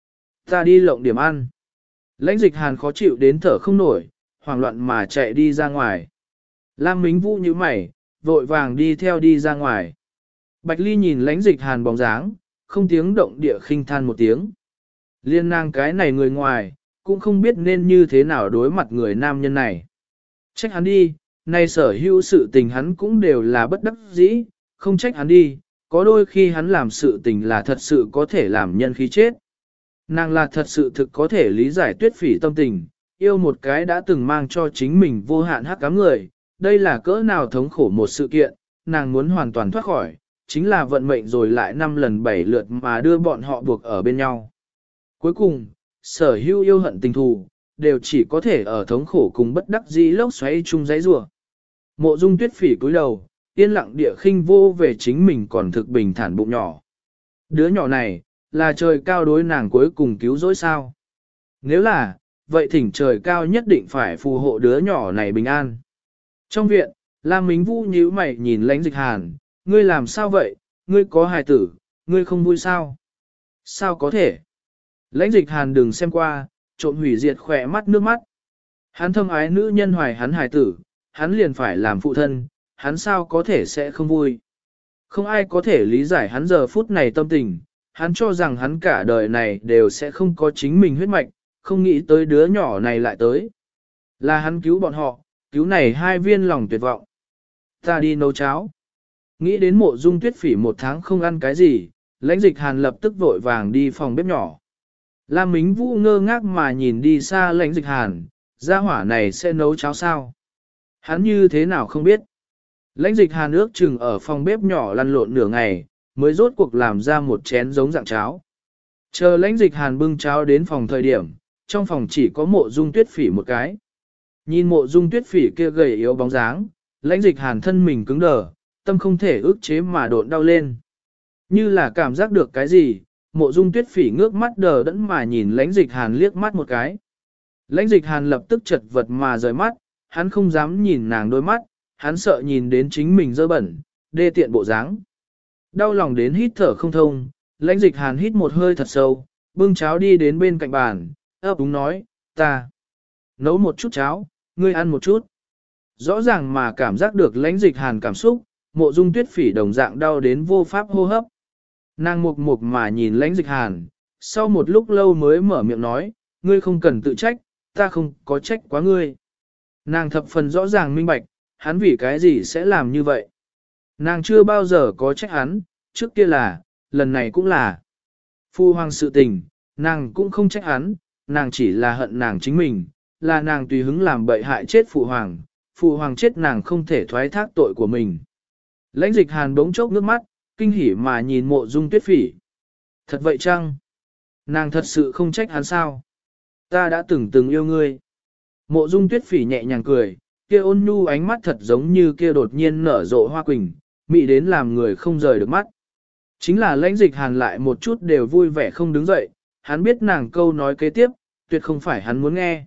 Speaker 1: Ta đi lộng điểm ăn. Lãnh dịch hàn khó chịu đến thở không nổi, hoảng loạn mà chạy đi ra ngoài. Lam Mính Vũ như mày, vội vàng đi theo đi ra ngoài. Bạch Ly nhìn lãnh dịch hàn bóng dáng, không tiếng động địa khinh than một tiếng. Liên nàng cái này người ngoài, cũng không biết nên như thế nào đối mặt người nam nhân này. Trách hắn đi, nay sở hữu sự tình hắn cũng đều là bất đắc dĩ, không trách hắn đi, có đôi khi hắn làm sự tình là thật sự có thể làm nhân khí chết. Nàng là thật sự thực có thể lý giải Tuyết Phỉ tâm tình, yêu một cái đã từng mang cho chính mình vô hạn hắc ám người, đây là cỡ nào thống khổ một sự kiện, nàng muốn hoàn toàn thoát khỏi, chính là vận mệnh rồi lại 5 lần 7 lượt mà đưa bọn họ buộc ở bên nhau. Cuối cùng, sở hữu yêu hận tình thù, đều chỉ có thể ở thống khổ cùng bất đắc dĩ lốc xoáy chung giấy rủa. Mộ Dung Tuyết Phỉ cúi đầu, yên lặng địa khinh vô về chính mình còn thực bình thản bụng nhỏ. Đứa nhỏ này, là trời cao đối nàng cuối cùng cứu rỗi sao? Nếu là, vậy thỉnh trời cao nhất định phải phù hộ đứa nhỏ này bình an. Trong viện, Lam Mính Vũ nhíu mày nhìn lãnh dịch hàn, ngươi làm sao vậy, ngươi có hài tử, ngươi không vui sao? Sao có thể? Lãnh dịch hàn đừng xem qua, trộm hủy diệt khỏe mắt nước mắt. Hắn thâm ái nữ nhân hoài hắn hài tử, hắn liền phải làm phụ thân, hắn sao có thể sẽ không vui. Không ai có thể lý giải hắn giờ phút này tâm tình, hắn cho rằng hắn cả đời này đều sẽ không có chính mình huyết mạch, không nghĩ tới đứa nhỏ này lại tới. Là hắn cứu bọn họ, cứu này 2 viên lòng tuyệt vọng. Ta đi nấu cháo. Nghĩ đến Mộ Dung Tuyết Phỉ 1 tháng không ăn cái gì, lãnh dịch hàn lập tức vội vàng đi phòng bếp nhỏ. Lam Mính Vũ ngơ ngác mà nhìn đi xa lãnh dịch hàn, gia hỏa này sẽ nấu cháo sao? Hắn như thế nào không biết? Lãnh dịch hàn ước chừng ở phòng bếp nhỏ lăn lộn nửa ngày, mới rốt cuộc làm ra một chén giống dạng cháo. Chờ lãnh dịch hàn bưng cháo đến phòng thời điểm, trong phòng chỉ có Mộ Dung Tuyết Phỉ một cái. Nhìn Mộ Dung Tuyết Phỉ kia gầy yếu bóng dáng, lãnh dịch hàn thân mình cứng đờ, tâm không thể ức chế mà độn đau lên. Như là cảm giác được cái gì, Mộ Dung Tuyết Phỉ ngước mắt đờ đẫn mà nhìn lãnh dịch hàn liếc mắt một cái. Lãnh dịch hàn lập tức chật vật mà rời mắt, hắn không dám nhìn nàng đôi mắt, hắn sợ nhìn đến chính mình dơ bẩn, đê tiện bộ dáng. Đau lòng đến hít thở không thông, lãnh dịch hàn hít một hơi thật sâu, bưng cháo đi đến bên cạnh bàn, ấp úng nói, ta nấu một chút cháo, ngươi ăn một chút. Rõ ràng mà cảm giác được lãnh dịch hàn cảm xúc, Mộ Dung Tuyết Phỉ đồng dạng đau đến vô pháp hô hấp. Nàng mục mục mà nhìn lãnh dịch hàn, sau một lúc lâu mới mở miệng nói, ngươi không cần tự trách, ta không có trách quá ngươi. Nàng thập phần rõ ràng minh bạch, hắn vì cái gì sẽ làm như vậy. Nàng chưa bao giờ có trách hắn, trước kia là, lần này cũng là. Phu hoàng sự tình, nàng cũng không trách hắn, nàng chỉ là hận nàng chính mình, là nàng tùy hứng làm bậy hại chết phụ hoàng chết nàng không thể thoái thác tội của mình. Lãnh dịch hàn bỗng chốc nước mắt, kinh hỉ mà nhìn Mộ Dung Tuyết Phỉ. Thật vậy chăng? Nàng thật sự không trách hắn sao? Ta đã từng yêu ngươi. Mộ Dung Tuyết Phỉ nhẹ nhàng cười, kia ôn nhu ánh mắt thật giống như kia đột nhiên nở rộ hoa quỳnh, mị đến làm người không rời được mắt. Chính là lãnh dịch hàn lại một chút đều vui vẻ không đứng dậy, hắn biết nàng câu nói kế tiếp, tuyệt không phải hắn muốn nghe.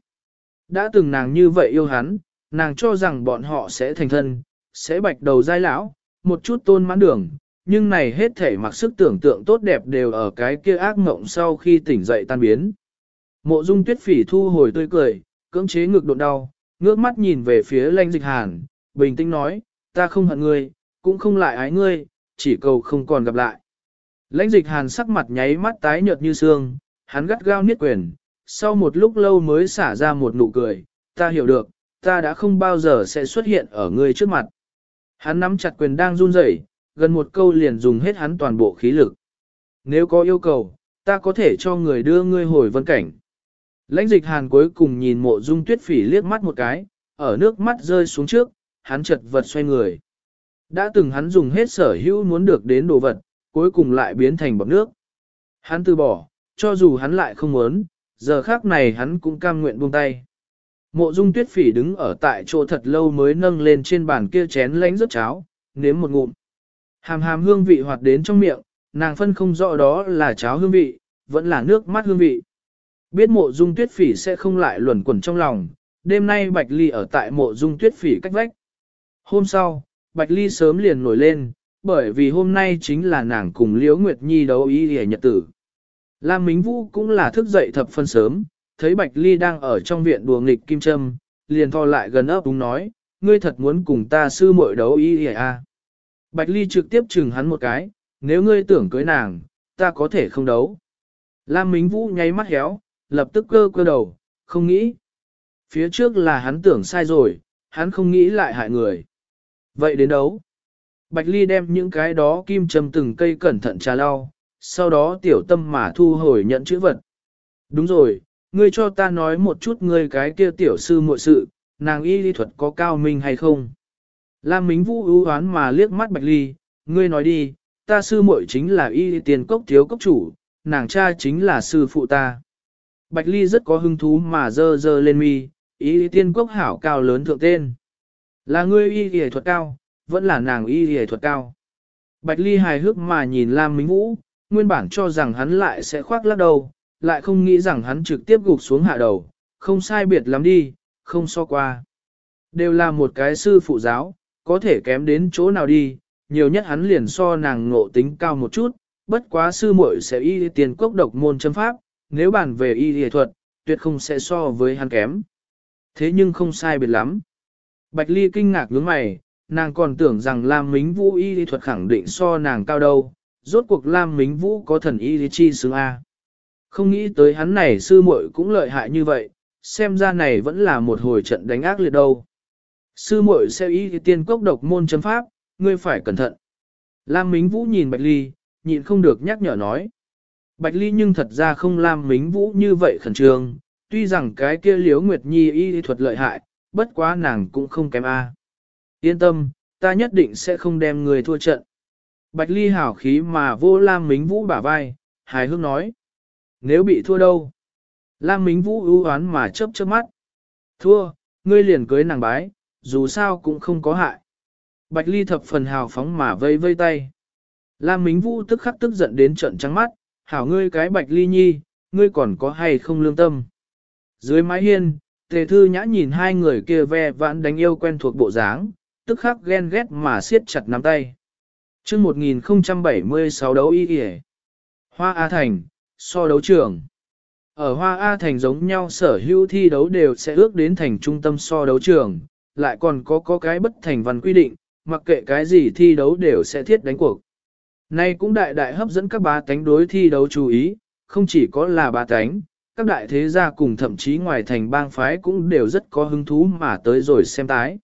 Speaker 1: Đã từng nàng như vậy yêu hắn, nàng cho rằng bọn họ sẽ thành thân, sẽ bạch đầu giai lão, một chút tôn mãn đường, nhưng này hết thể mặc sức tưởng tượng tốt đẹp đều ở cái kia ác mộng sau khi tỉnh dậy tan biến. Mộ Dung Tuyết Phỉ thu hồi tươi cười, cưỡng chế ngực đột đau, ngước mắt nhìn về phía lãnh dịch hàn, bình tĩnh nói, ta không hận ngươi, cũng không lại ái ngươi, chỉ cầu không còn gặp lại. Lãnh dịch hàn sắc mặt nháy mắt tái nhợt như xương, hắn gắt gao niết quyền, sau một lúc lâu mới xả ra một nụ cười, ta hiểu được, ta đã không bao giờ sẽ xuất hiện ở ngươi trước mặt. Hắn nắm chặt quyền đang run rẩy, gần một câu liền dùng hết hắn toàn bộ khí lực. Nếu có yêu cầu, ta có thể cho người đưa ngươi hồi vân cảnh. Lãnh dịch hàn cuối cùng nhìn Mộ Dung Tuyết Phỉ liếc mắt một cái, ở nước mắt rơi xuống trước, hắn chật vật xoay người. Đã từng hắn dùng hết sở hữu muốn được đến đồ vật, cuối cùng lại biến thành bọt nước. Hắn từ bỏ, cho dù hắn lại không muốn, giờ khác này hắn cũng cam nguyện buông tay. Mộ Dung Tuyết Phỉ đứng ở tại chỗ thật lâu mới nâng lên trên bàn kia chén lánh rớt cháo, nếm một ngụm. Hàm hàm hương vị hoạt đến trong miệng, nàng phân không rõ đó là cháo hương vị, vẫn là nước mắt hương vị. Biết Mộ Dung Tuyết Phỉ sẽ không lại luẩn quẩn trong lòng, đêm nay Bạch Ly ở tại Mộ Dung Tuyết Phỉ cách vách. Hôm sau, Bạch Ly sớm liền nổi lên, bởi vì hôm nay chính là nàng cùng Liễu Nguyệt Nhi đấu ý hề nhật tử. Lam Mính Vũ cũng là thức dậy thập phân sớm, thấy Bạch Ly đang ở trong viện đùa nghịch kim châm, liền thò lại gần ấp đúng nói, ngươi thật muốn cùng ta sư muội đấu ý hề à. Bạch Ly trực tiếp chừng hắn một cái, nếu ngươi tưởng cưới nàng, ta có thể không đấu. Lam Mính Vũ nháy mắt héo, lập tức cơ cơ đầu, không nghĩ. Phía trước là hắn tưởng sai rồi, hắn không nghĩ lại hại người. Vậy đến đấu. Bạch Ly đem những cái đó kim châm từng cây cẩn thận trà lau, sau đó tiểu tâm mà thu hồi nhận chữ vật. Đúng rồi, ngươi cho ta nói một chút ngươi cái kia tiểu sư muội sự, nàng y lý thuật có cao minh hay không? Lam Mính Vũ ưu hoán mà liếc mắt Bạch Ly, ngươi nói đi, ta sư muội chính là y tiền cốc thiếu cốc chủ, nàng cha chính là sư phụ ta. Bạch Ly rất có hứng thú mà dơ dơ lên mi, y tiên cốc hảo cao lớn thượng tên. Là ngươi y y thuật cao, vẫn là nàng y y thuật cao. Bạch Ly hài hước mà nhìn Lam Mính Vũ, nguyên bản cho rằng hắn lại sẽ khoác lắc đầu, lại không nghĩ rằng hắn trực tiếp gục xuống hạ đầu, không sai biệt lắm đi, không so qua. Đều là một cái sư phụ giáo, có thể kém đến chỗ nào đi, nhiều nhất hắn liền so nàng ngộ tính cao một chút, bất quá sư muội sẽ y tiền cốc độc môn châm pháp, nếu bàn về y y thuật, tuyệt không sẽ so với hắn kém. Thế nhưng không sai biệt lắm. Bạch Ly kinh ngạc nhướng mày, nàng còn tưởng rằng Lam Mính Vũ y y thuật khẳng định so nàng cao đâu, rốt cuộc Lam Mính Vũ có thần y lý chi xứng A. Không nghĩ tới hắn này sư muội cũng lợi hại như vậy, xem ra này vẫn là một hồi trận đánh ác liệt đâu. Sư muội sẽ y tiên cốc độc môn châm pháp, ngươi phải cẩn thận. Lam Mính Vũ nhìn Bạch Ly, nhịn không được nhắc nhở nói. Bạch Ly nhưng thật ra không Lam Mính Vũ như vậy khẩn trương, tuy rằng cái kia Liễu Nguyệt Nhi y thuật lợi hại, bất quá nàng cũng không kém A. Yên tâm, ta nhất định sẽ không đem người thua trận. Bạch Ly hảo khí mà vô Lam Mính Vũ bả vai, hài hước nói. Nếu bị thua đâu? Lam Mính Vũ ưu oán mà chớp chớp mắt. Thua, ngươi liền cưới nàng bái, dù sao cũng không có hại. Bạch Ly thập phần hào phóng mà vây vây tay. Lam Mính Vũ tức khắc tức giận đến trợn trắng mắt, hảo ngươi cái Bạch Ly nhi, ngươi còn có hay không lương tâm. Dưới mái hiên, Tề Thư Nhã nhìn hai người kia ve vãn đánh yêu quen thuộc bộ dáng, tức khắc ghen ghét mà siết chặt nắm tay. Chương 1076 đấu y y. Hoa A Thành, so đấu trường. Ở Hoa A Thành giống nhau sở hữu thi đấu đều sẽ ước đến thành trung tâm so đấu trường, lại còn có cái bất thành văn quy định, mặc kệ cái gì thi đấu đều sẽ thiết đánh cuộc. Này cũng đại đại hấp dẫn các bá tánh đối thi đấu chú ý, không chỉ có là bá tánh, các đại thế gia cùng thậm chí ngoài thành bang phái cũng đều rất có hứng thú mà tới rồi xem tái.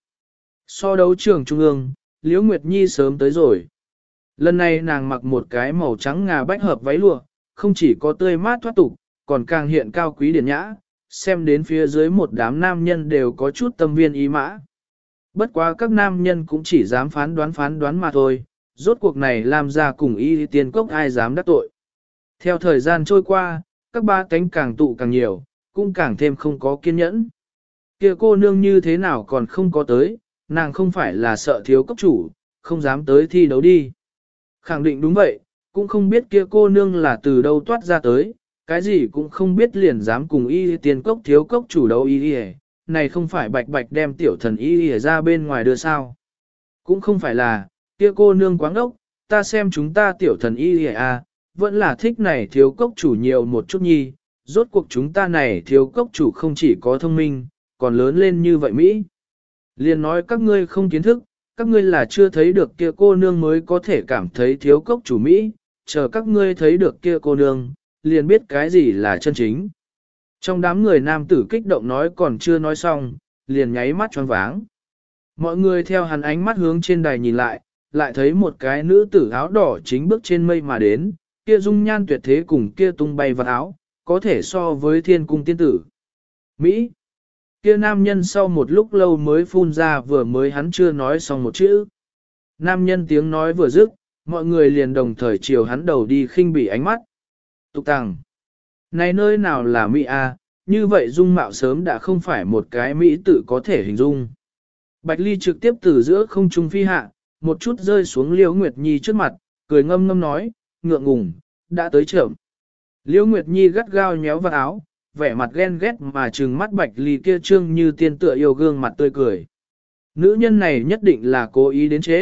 Speaker 1: So đấu trường trung ương, Liễu Nguyệt Nhi sớm tới rồi. Lần này nàng mặc một cái màu trắng ngà bách hợp váy lụa, không chỉ có tươi mát thoát tục, còn càng hiện cao quý điển nhã, xem đến phía dưới một đám nam nhân đều có chút tâm viên ý mã. Bất quá các nam nhân cũng chỉ dám phán đoán mà thôi, rốt cuộc này làm ra cùng y tiên cốc ai dám đắc tội. Theo thời gian trôi qua, các ba cánh càng tụ càng nhiều, cũng càng thêm không có kiên nhẫn. Kia cô nương như thế nào còn không có tới, nàng không phải là sợ thiếu cốc chủ, không dám tới thi đấu đi. Khẳng định đúng vậy, cũng không biết kia cô nương là từ đâu toát ra tới, cái gì cũng không biết liền dám cùng y tiên cốc thiếu cốc chủ đấu y này không phải bạch bạch đem tiểu thần y ra bên ngoài đưa sao. Cũng không phải là, kia cô nương quáng ốc, ta xem chúng ta tiểu thần y vẫn là thích này thiếu cốc chủ nhiều một chút nhi, rốt cuộc chúng ta này thiếu cốc chủ không chỉ có thông minh, còn lớn lên như vậy Mỹ. Liền nói các ngươi không kiến thức, các ngươi là chưa thấy được kia cô nương mới có thể cảm thấy thiếu cốc chủ Mỹ, chờ các ngươi thấy được kia cô nương, liền biết cái gì là chân chính. Trong đám người nam tử kích động nói còn chưa nói xong, liền nháy mắt choáng váng. Mọi người theo hắn ánh mắt hướng trên đài nhìn lại, lại thấy một cái nữ tử áo đỏ chính bước trên mây mà đến, kia dung nhan tuyệt thế cùng kia tung bay vật áo, có thể so với thiên cung tiên tử. Mỹ! Kia nam nhân sau một lúc lâu mới phun ra vừa mới hắn chưa nói xong một chữ. Nam nhân tiếng nói vừa dứt, mọi người liền đồng thời chiều hắn đầu đi khinh bỉ ánh mắt. Tục tàng! Này nơi nào là Mỹ a? Như vậy dung mạo sớm đã không phải một cái Mỹ tự có thể hình dung. Bạch Ly trực tiếp từ giữa không trung phi hạ, một chút rơi xuống Liễu Nguyệt Nhi trước mặt, cười ngâm ngâm nói, ngượng ngùng, đã tới trưởng. Liễu Nguyệt Nhi gắt gao nhéo vào áo, vẻ mặt ghen ghét mà trừng mắt Bạch Ly kia trương như tiên tựa yêu gương mặt tươi cười. Nữ nhân này nhất định là cố ý đến chế,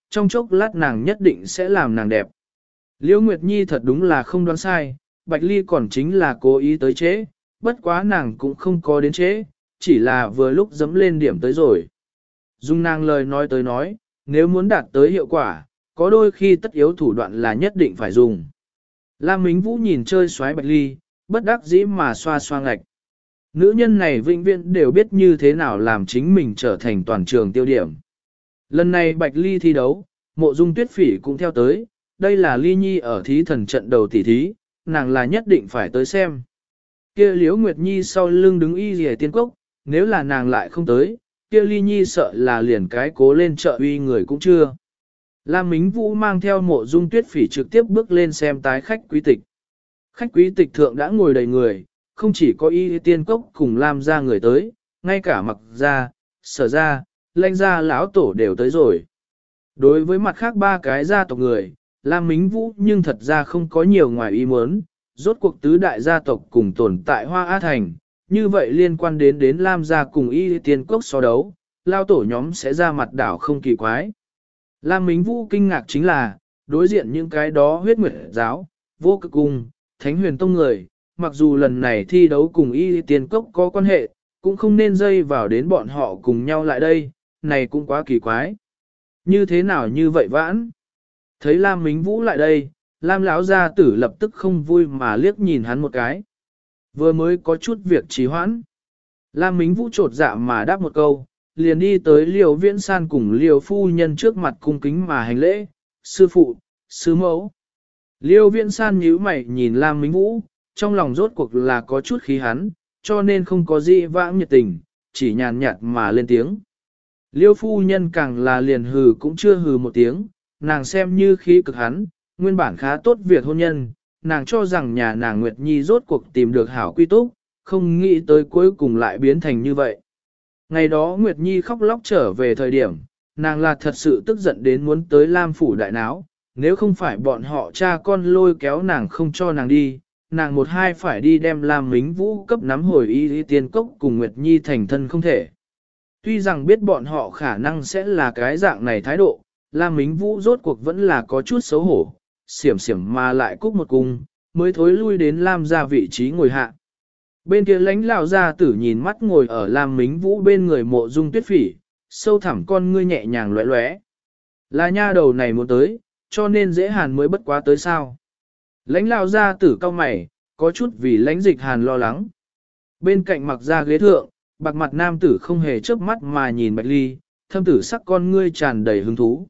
Speaker 1: trong chốc lát nàng nhất định sẽ làm nàng đẹp. Liễu Nguyệt Nhi thật đúng là không đoán sai, Bạch Ly còn chính là cố ý tới trễ, bất quá nàng cũng không có đến trễ, chỉ là vừa lúc dẫm lên điểm tới rồi. Dung nàng lời nói tới nói, nếu muốn đạt tới hiệu quả, có đôi khi tất yếu thủ đoạn là nhất định phải dùng. Lam Mính Vũ nhìn chơi xoáy Bạch Ly, bất đắc dĩ mà xoa xoa ngạch. Nữ nhân này vĩnh viễn đều biết như thế nào làm chính mình trở thành toàn trường tiêu điểm. Lần này Bạch Ly thi đấu, Mộ Dung Tuyết Phỉ cũng theo tới, đây là Ly Nhi ở thí thần trận đầu tỷ thí, nàng là nhất định phải tới xem. Kia Liễu Nguyệt Nhi sau lưng đứng y rìa tiên cốc, nếu là nàng lại không tới, kia Ly Nhi sợ là liền cái cố lên trợ uy người cũng chưa. Lam Mính Vũ mang theo Mộ Dung Tuyết Phỉ trực tiếp bước lên xem tái khách quý tịch. Khách quý tịch thượng đã ngồi đầy người, không chỉ có y tiên cốc cùng Lam gia người tới, ngay cả Mặc gia, Sở gia, Lãnh gia lão tổ đều tới rồi. Đối với mặt khác ba cái gia tộc người, Lam Mính Vũ nhưng thật ra không có nhiều ngoài ý muốn, rốt cuộc tứ đại gia tộc cùng tồn tại Hoa Á Thành, như vậy liên quan đến Lam gia cùng y tiên cốc so đấu, lao tổ nhóm sẽ ra mặt đảo không kỳ quái. Lam Mính Vũ kinh ngạc chính là, đối diện những cái đó huyết nguyệt giáo, vô cực cung, thánh huyền tông người, mặc dù lần này thi đấu cùng y tiên cốc có quan hệ, cũng không nên dây vào đến bọn họ cùng nhau lại đây, này cũng quá kỳ quái. Như thế nào như vậy vãn? Thấy Lam Mính Vũ lại đây, Lam lão gia tử lập tức không vui mà liếc nhìn hắn một cái. Vừa mới có chút việc trì hoãn. Lam Mính Vũ trột dạ mà đáp một câu, liền đi tới Liều Viễn San cùng Liều phu nhân trước mặt cung kính mà hành lễ, sư phụ, sư mẫu. Liêu Viễn San nhíu mày nhìn Lam Mính Vũ, trong lòng rốt cuộc là có chút khí hắn, cho nên không có gì vãng nhiệt tình, chỉ nhàn nhạt mà lên tiếng. Liêu phu nhân càng là liền hừ cũng chưa hừ một tiếng, nàng xem như khí cực hắn, nguyên bản khá tốt việc hôn nhân, nàng cho rằng nhà nàng Nguyệt Nhi rốt cuộc tìm được hảo quy túc, không nghĩ tới cuối cùng lại biến thành như vậy. Ngày đó Nguyệt Nhi khóc lóc trở về thời điểm, nàng là thật sự tức giận đến muốn tới Lam phủ đại náo, nếu không phải bọn họ cha con lôi kéo nàng không cho nàng đi, nàng một hai phải đi đem Lam Mính Vũ cấp nắm hồi y tiên cốc cùng Nguyệt Nhi thành thân không thể. Tuy rằng biết bọn họ khả năng sẽ là cái dạng này thái độ, Lam Mính Vũ rốt cuộc vẫn là có chút xấu hổ, xiểm xiểm mà lại cúc một cung, mới thối lui đến Lam ra vị trí ngồi hạ. Bên kia lãnh lão gia tử nhìn mắt ngồi ở Lam Mính Vũ bên người Mộ Dung Tuyết Phỉ, sâu thẳm con ngươi nhẹ nhàng lóe lóe. Là nha đầu này muốn tới, cho nên dễ hàn mới bất quá tới sao. Lãnh lão gia tử cau mày, có chút vì lãnh dịch hàn lo lắng. Bên cạnh Mặc ra ghế thượng, bạc mặt nam tử không hề chớp mắt mà nhìn Bạch Ly, thâm tử sắc con ngươi tràn đầy hứng thú.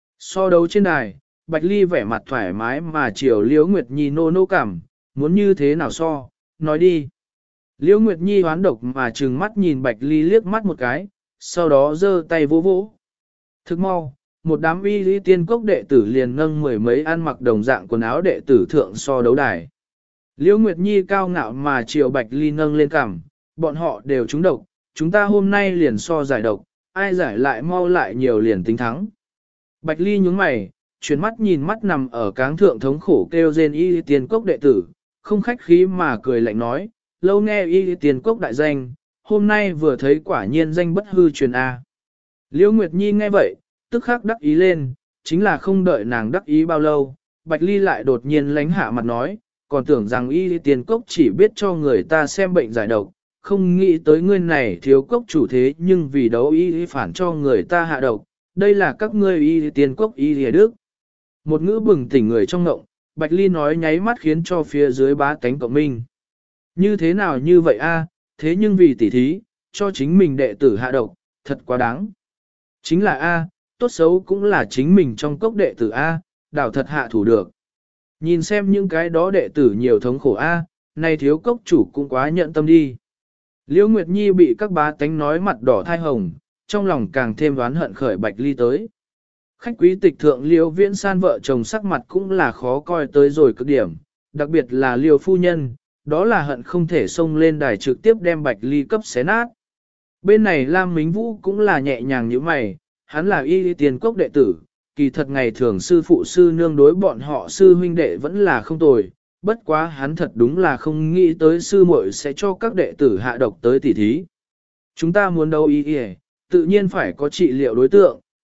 Speaker 1: So đấu trên đài, Bạch Ly vẻ mặt thoải mái mà chiều Liễu Nguyệt Nhi nô nô cảm, muốn như thế nào so, nói đi. Liễu Nguyệt Nhi hoán độc mà trừng mắt nhìn Bạch Ly liếc mắt một cái, sau đó giơ tay vỗ vỗ. Thức mau, một đám y lý tiên cốc đệ tử liền nâng mười mấy ăn mặc đồng dạng quần áo đệ tử thượng so đấu đài. Liễu Nguyệt Nhi cao ngạo mà chiều Bạch Ly nâng lên cằm, bọn họ đều trúng độc, chúng ta hôm nay liền so giải độc, ai giải lại mau lại nhiều liền tính thắng. Bạch Ly nhướng mày, chuyển mắt nhìn mắt nằm ở cáng thượng thống khổ kêu rên y tiên cốc đệ tử, không khách khí mà cười lạnh nói, lâu nghe y tiên cốc đại danh, hôm nay vừa thấy quả nhiên danh bất hư truyền A. Liễu Nguyệt Nhi nghe vậy, tức khắc đắc ý lên, chính là không đợi nàng đắc ý bao lâu, Bạch Ly lại đột nhiên lánh hạ mặt nói, còn tưởng rằng y tiên cốc chỉ biết cho người ta xem bệnh giải độc, không nghĩ tới ngươi này thiếu cốc chủ thế nhưng vì đấu y phản cho người ta hạ độc, đây là các ngươi y tiên cốc y lìa đức. Một ngữ bừng tỉnh người trong ngộng, Bạch Ly nói nháy mắt khiến cho phía dưới bá tánh cộng minh. Như thế nào như vậy a? Thế nhưng vì tỉ thí, cho chính mình đệ tử hạ độc, thật quá đáng. Chính là a, tốt xấu cũng là chính mình trong cốc đệ tử a, đảo thật hạ thủ được. Nhìn xem những cái đó đệ tử nhiều thống khổ a, này thiếu cốc chủ cũng quá nhận tâm đi. Liễu Nguyệt Nhi bị các bá tánh nói mặt đỏ thai hồng, trong lòng càng thêm oán hận khởi Bạch Ly tới. Khách quý tịch thượng Liễu Viễn San vợ chồng sắc mặt cũng là khó coi tới rồi cực điểm, đặc biệt là Liễu phu nhân, đó là hận không thể xông lên đài trực tiếp đem Bạch Ly cấp xé nát. Bên này Lam Mính Vũ cũng là nhẹ nhàng như mày, hắn là y tiền cốc đệ tử, kỳ thật ngày thường sư phụ sư nương đối bọn họ sư huynh đệ vẫn là không tồi, bất quá hắn thật đúng là không nghĩ tới sư muội sẽ cho các đệ tử hạ độc tới tỉ thí. Chúng ta muốn đấu y tự nhiên phải có trị liệu đối tượng,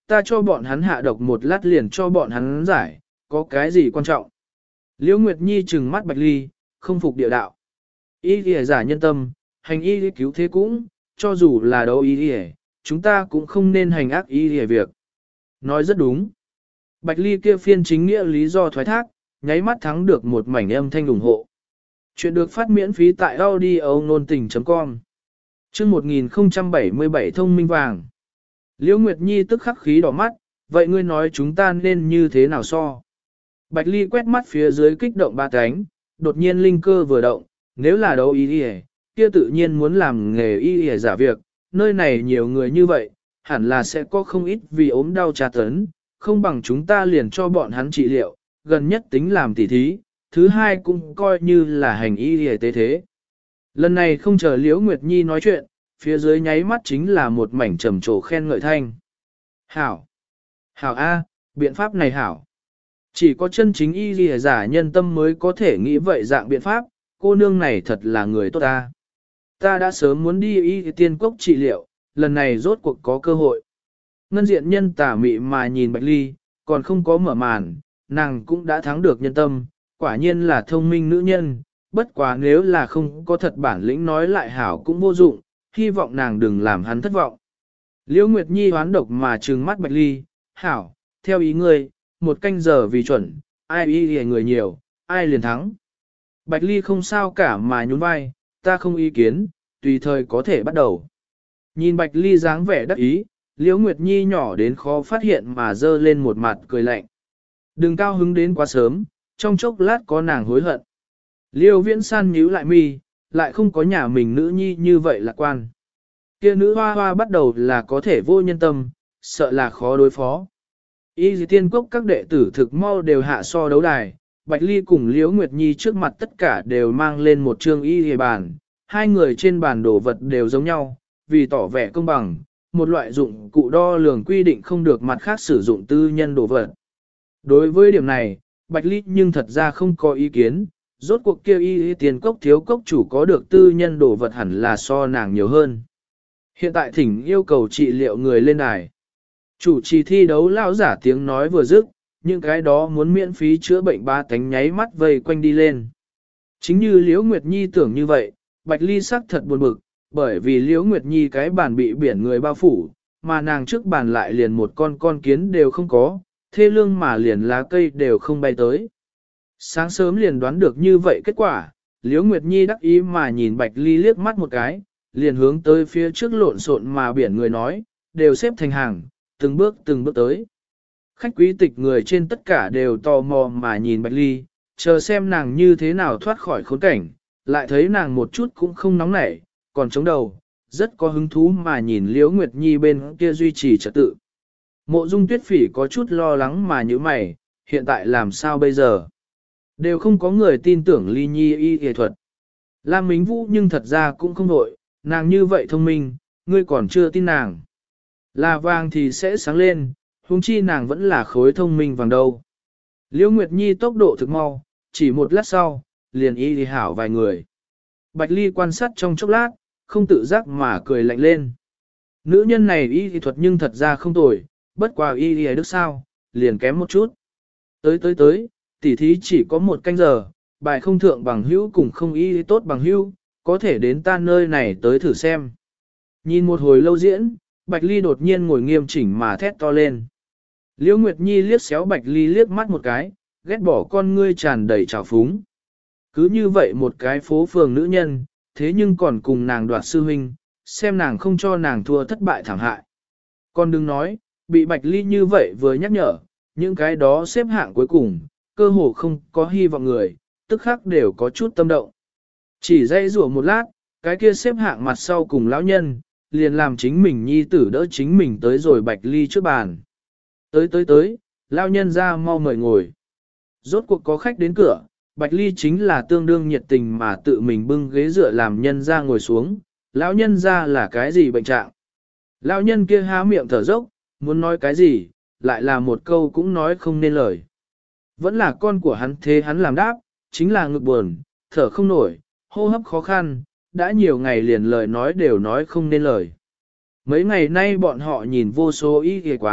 Speaker 1: ta cho bọn hắn hạ độc một lát liền cho bọn hắn giải, có cái gì quan trọng. Liễu Nguyệt Nhi trừng mắt Bạch Ly, không phục địa đạo. Y lìa giả nhân tâm, hành y cứu thế cũng, cho dù là đâu y lìa, chúng ta cũng không nên hành ác y lìa việc. Nói rất đúng. Bạch Ly kia phiên chính nghĩa lý do thoái thác, nháy mắt thắng được một mảnh âm thanh ủng hộ. Chuyện được phát miễn phí tại audio.com. Chương 1077 thông minh vàng. Liễu Nguyệt Nhi tức khắc khí đỏ mắt, vậy ngươi nói chúng ta nên như thế nào so? Bạch Ly quét mắt phía dưới kích động ba cánh, đột nhiên linh cơ vừa động, nếu là đấu y y, kia tự nhiên muốn làm nghề y y giả việc, nơi này nhiều người như vậy, hẳn là sẽ có không ít vì ốm đau tra tấn, không bằng chúng ta liền cho bọn hắn trị liệu, gần nhất tính làm tỉ thí, thứ hai cũng coi như là hành y y tế thế. Lần này không chờ Liễu Nguyệt Nhi nói chuyện, phía dưới nháy mắt chính là một mảnh trầm trồ khen ngợi thanh. Hảo! Hảo A, biện pháp này hảo! Chỉ có chân chính y lìa giả nhân tâm mới có thể nghĩ vậy dạng biện pháp, cô nương này thật là người tốt ta. Ta đã sớm muốn đi y tiên quốc trị liệu, lần này rốt cuộc có cơ hội. Ngân diện nhân tả mị mà nhìn Bạch Ly, còn không có mở màn, nàng cũng đã thắng được nhân tâm, quả nhiên là thông minh nữ nhân, bất quá nếu là không có thật bản lĩnh nói lại hảo cũng vô dụng, hy vọng nàng đừng làm hắn thất vọng. Liễu Nguyệt Nhi hoán độc mà trừng mắt Bạch Ly, hảo, theo ý ngươi, một canh giờ vì chuẩn, ai y người nhiều, ai liền thắng. Bạch Ly không sao cả mà nhún vai, ta không ý kiến, tùy thời có thể bắt đầu. Nhìn Bạch Ly dáng vẻ đắc ý, Liễu Nguyệt Nhi nhỏ đến khó phát hiện mà dơ lên một mặt cười lạnh. Đừng cao hứng đến quá sớm, trong chốc lát có nàng hối hận. Liêu Viễn San nhíu lại mi, lại không có nhà mình nữ nhi như vậy lạc quan. Kia nữ hoa hoa bắt đầu là có thể vô nhân tâm, sợ là khó đối phó. Y dì tiên quốc các đệ tử thực mau đều hạ so đấu đài, Bạch Ly cùng Liễu Nguyệt Nhi trước mặt tất cả đều mang lên một chương y dì bàn, hai người trên bàn đồ vật đều giống nhau, vì tỏ vẻ công bằng, một loại dụng cụ đo lường quy định không được mặt khác sử dụng tư nhân đồ vật. Đối với điểm này, Bạch Ly nhưng thật ra không có ý kiến, rốt cuộc kêu y tiền cốc thiếu cốc chủ có được tư nhân đồ vật hẳn là so nàng nhiều hơn. Hiện tại thỉnh yêu cầu trị liệu người lên đài. Chủ trì thi đấu lão giả tiếng nói vừa dứt, những cái đó muốn miễn phí chữa bệnh ba tánh nháy mắt vây quanh đi lên. Chính như Liễu Nguyệt Nhi tưởng như vậy, Bạch Ly sắc thật buồn bực, bởi vì Liễu Nguyệt Nhi cái bàn bị biển người bao phủ, mà nàng trước bàn lại liền một con kiến đều không có, thê lương mà liền lá cây đều không bay tới. Sáng sớm liền đoán được như vậy kết quả, Liễu Nguyệt Nhi đắc ý mà nhìn Bạch Ly liếc mắt một cái, liền hướng tới phía trước lộn xộn mà biển người nói, đều xếp thành hàng, từng bước tới. Khách quý tịch người trên tất cả đều tò mò mà nhìn Bạch Ly, chờ xem nàng như thế nào thoát khỏi khốn cảnh, lại thấy nàng một chút cũng không nóng nảy, còn chống đầu, rất có hứng thú mà nhìn Liễu Nguyệt Nhi bên kia duy trì trật tự. Mộ Dung Tuyết Phỉ có chút lo lắng mà như mày, hiện tại làm sao bây giờ? Đều không có người tin tưởng Ly Nhi y y thuật. Lam Mính Vũ nhưng thật ra cũng không đội, nàng như vậy thông minh, ngươi còn chưa tin nàng. Là vàng thì sẽ sáng lên, huống chi nàng vẫn là khối thông minh vàng đâu. Liễu Nguyệt Nhi tốc độ thực mau, chỉ một lát sau, liền y đi hảo vài người. Bạch Ly quan sát trong chốc lát, không tự giác mà cười lạnh lên. Nữ nhân này y y thuật nhưng thật ra không tồi, bất quá y y đức sao, liền kém một chút. Tới, tỉ thí chỉ có một canh giờ, bài không thượng bằng hữu cùng không y tốt bằng hữu, có thể đến ta nơi này tới thử xem. Nhìn một hồi lâu diễn, Bạch Ly đột nhiên ngồi nghiêm chỉnh mà thét to lên. Liễu Nguyệt Nhi liếc xéo Bạch Ly liếc mắt một cái, ghét bỏ con ngươi tràn đầy trào phúng. Cứ như vậy một cái phố phường nữ nhân, thế nhưng còn cùng nàng đoạt sư huynh, xem nàng không cho nàng thua thất bại thảm hại. Con đừng nói, bị Bạch Ly như vậy vừa nhắc nhở, những cái đó xếp hạng cuối cùng, cơ hồ không có hy vọng người, tức khắc đều có chút tâm động. Chỉ dây rủa một lát, cái kia xếp hạng mặt sau cùng lão nhân, liền làm chính mình nhi tử đỡ chính mình tới rồi Bạch Ly trước bàn. Tới, lão nhân ra mau mời ngồi. Rốt cuộc có khách đến cửa, Bạch Ly chính là tương đương nhiệt tình mà tự mình bưng ghế dựa làm nhân ra ngồi xuống, lão nhân ra là cái gì bệnh trạng. Lão nhân kia há miệng thở dốc, muốn nói cái gì, lại là một câu cũng nói không nên lời. Vẫn là con của hắn thế hắn làm đáp, chính là ngực buồn, thở không nổi, hô hấp khó khăn, đã nhiều ngày liền lời nói đều nói không nên lời. Mấy ngày nay bọn họ nhìn vô số y y quán,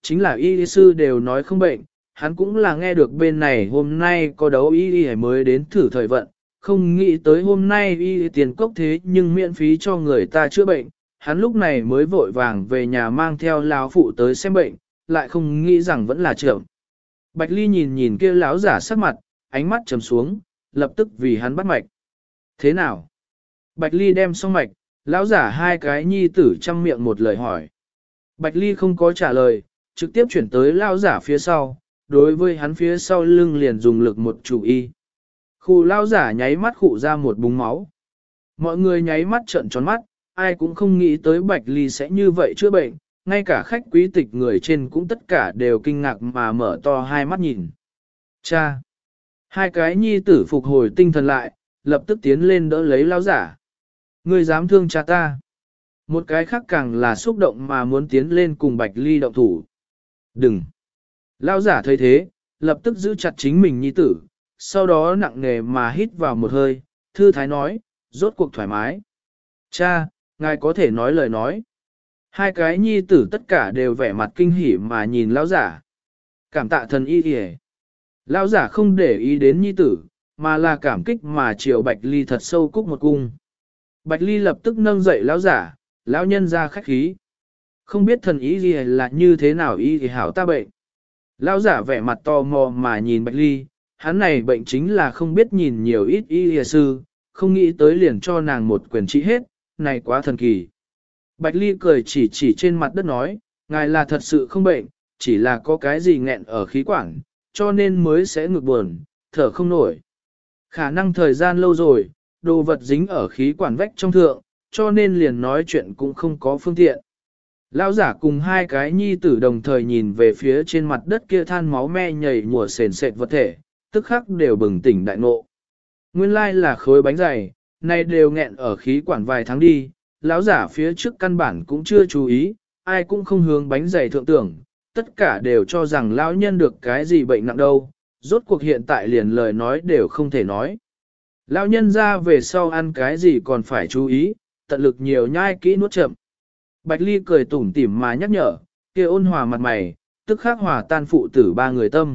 Speaker 1: chính là y sư đều nói không bệnh, hắn cũng là nghe được bên này hôm nay có đấu y mới đến thử thời vận, không nghĩ tới hôm nay y tiền cốc thế nhưng miễn phí cho người ta chữa bệnh, hắn lúc này mới vội vàng về nhà mang theo lão phụ tới xem bệnh, lại không nghĩ rằng vẫn là trưởng. Bạch Ly nhìn nhìn kia lão giả sắc mặt, ánh mắt trầm xuống, lập tức vì hắn bắt mạch. Thế nào? Bạch Ly đem xong mạch, lão giả hai cái nhi tử chăm miệng một lời hỏi. Bạch Ly không có trả lời, trực tiếp chuyển tới lão giả phía sau, đối với hắn phía sau lưng liền dùng lực một chủ y. Khu lão giả nháy mắt khụ ra một búng máu. Mọi người nháy mắt trợn tròn mắt, ai cũng không nghĩ tới Bạch Ly sẽ như vậy chữa bệnh, ngay cả khách quý tịch người trên cũng tất cả đều kinh ngạc mà mở to hai mắt nhìn. Cha! Hai cái nhi tử phục hồi tinh thần lại, lập tức tiến lên đỡ lấy lão giả. Ngươi dám thương cha ta? Một cái khác càng là xúc động mà muốn tiến lên cùng Bạch Ly động thủ. Đừng! Lão giả thấy thế, lập tức giữ chặt chính mình nhi tử, sau đó nặng nề mà hít vào một hơi, thư thái nói, rốt cuộc thoải mái. Cha, ngài có thể nói lời nói. Hai cái nhi tử tất cả đều vẻ mặt kinh hỉ mà nhìn lão giả. Cảm tạ thần y y. Lão giả không để ý đến nhi tử, mà là cảm kích mà chiều Bạch Ly thật sâu cúc một cung. Bạch Ly lập tức nâng dậy lão giả, lão nhân ra khách khí. Không biết thần y y là như thế nào y thì hảo ta bệnh. Lão giả vẻ mặt tò mò mà nhìn Bạch Ly, hắn này bệnh chính là không biết nhìn nhiều ít y sư, không nghĩ tới liền cho nàng một quyền trị hết, này quá thần kỳ. Bạch Ly cười chỉ trên mặt đất nói, ngài là thật sự không bệnh, chỉ là có cái gì nghẹn ở khí quản, cho nên mới sẽ ngực buồn, thở không nổi. Khả năng thời gian lâu rồi, đồ vật dính ở khí quản vách trong thượng, cho nên liền nói chuyện cũng không có phương tiện. Lão giả cùng hai cái nhi tử đồng thời nhìn về phía trên mặt đất kia than máu me nhảy mùa sền sệt vật thể, tức khắc đều bừng tỉnh đại ngộ. Nguyên lai là khối bánh dày, này đều nghẹn ở khí quản vài tháng đi, lão giả phía trước căn bản cũng chưa chú ý, ai cũng không hướng bánh dày thượng tưởng, tất cả đều cho rằng lão nhân được cái gì bệnh nặng đâu, rốt cuộc hiện tại liền lời nói đều không thể nói. Lão nhân ra về sau ăn cái gì còn phải chú ý, tận lực nhiều nhai kỹ nuốt chậm. Bạch Ly cười tủm tỉm mà nhắc nhở, kia ôn hòa mặt mày, tức khắc hòa tan phụ tử ba người tâm.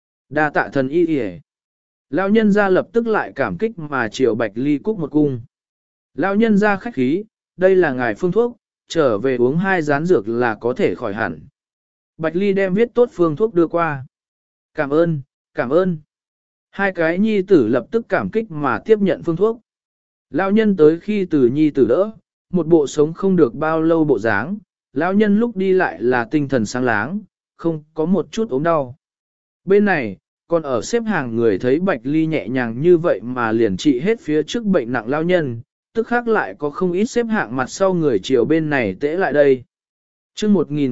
Speaker 1: Đa tạ thần y y. Lão nhân ra lập tức lại cảm kích mà chiều Bạch Ly cúc một cung. Lão nhân ra khách khí, đây là ngài phương thuốc, trở về uống 2 rán dược là có thể khỏi hẳn. Bạch Ly đem viết tốt phương thuốc đưa qua. Cảm ơn, cảm ơn. Hai cái nhi tử lập tức cảm kích mà tiếp nhận phương thuốc. Lão nhân tới khi từ nhi tử đỡ, một bộ sống không được bao lâu bộ dáng, lão nhân lúc đi lại là tinh thần sáng láng, không có một chút ốm đau. Bên này, còn ở xếp hàng người thấy Bạch Ly nhẹ nhàng như vậy mà liền trị hết phía trước bệnh nặng lão nhân, tức khác lại có không ít xếp hạng mặt sau người chiều bên này tễ lại đây. Chương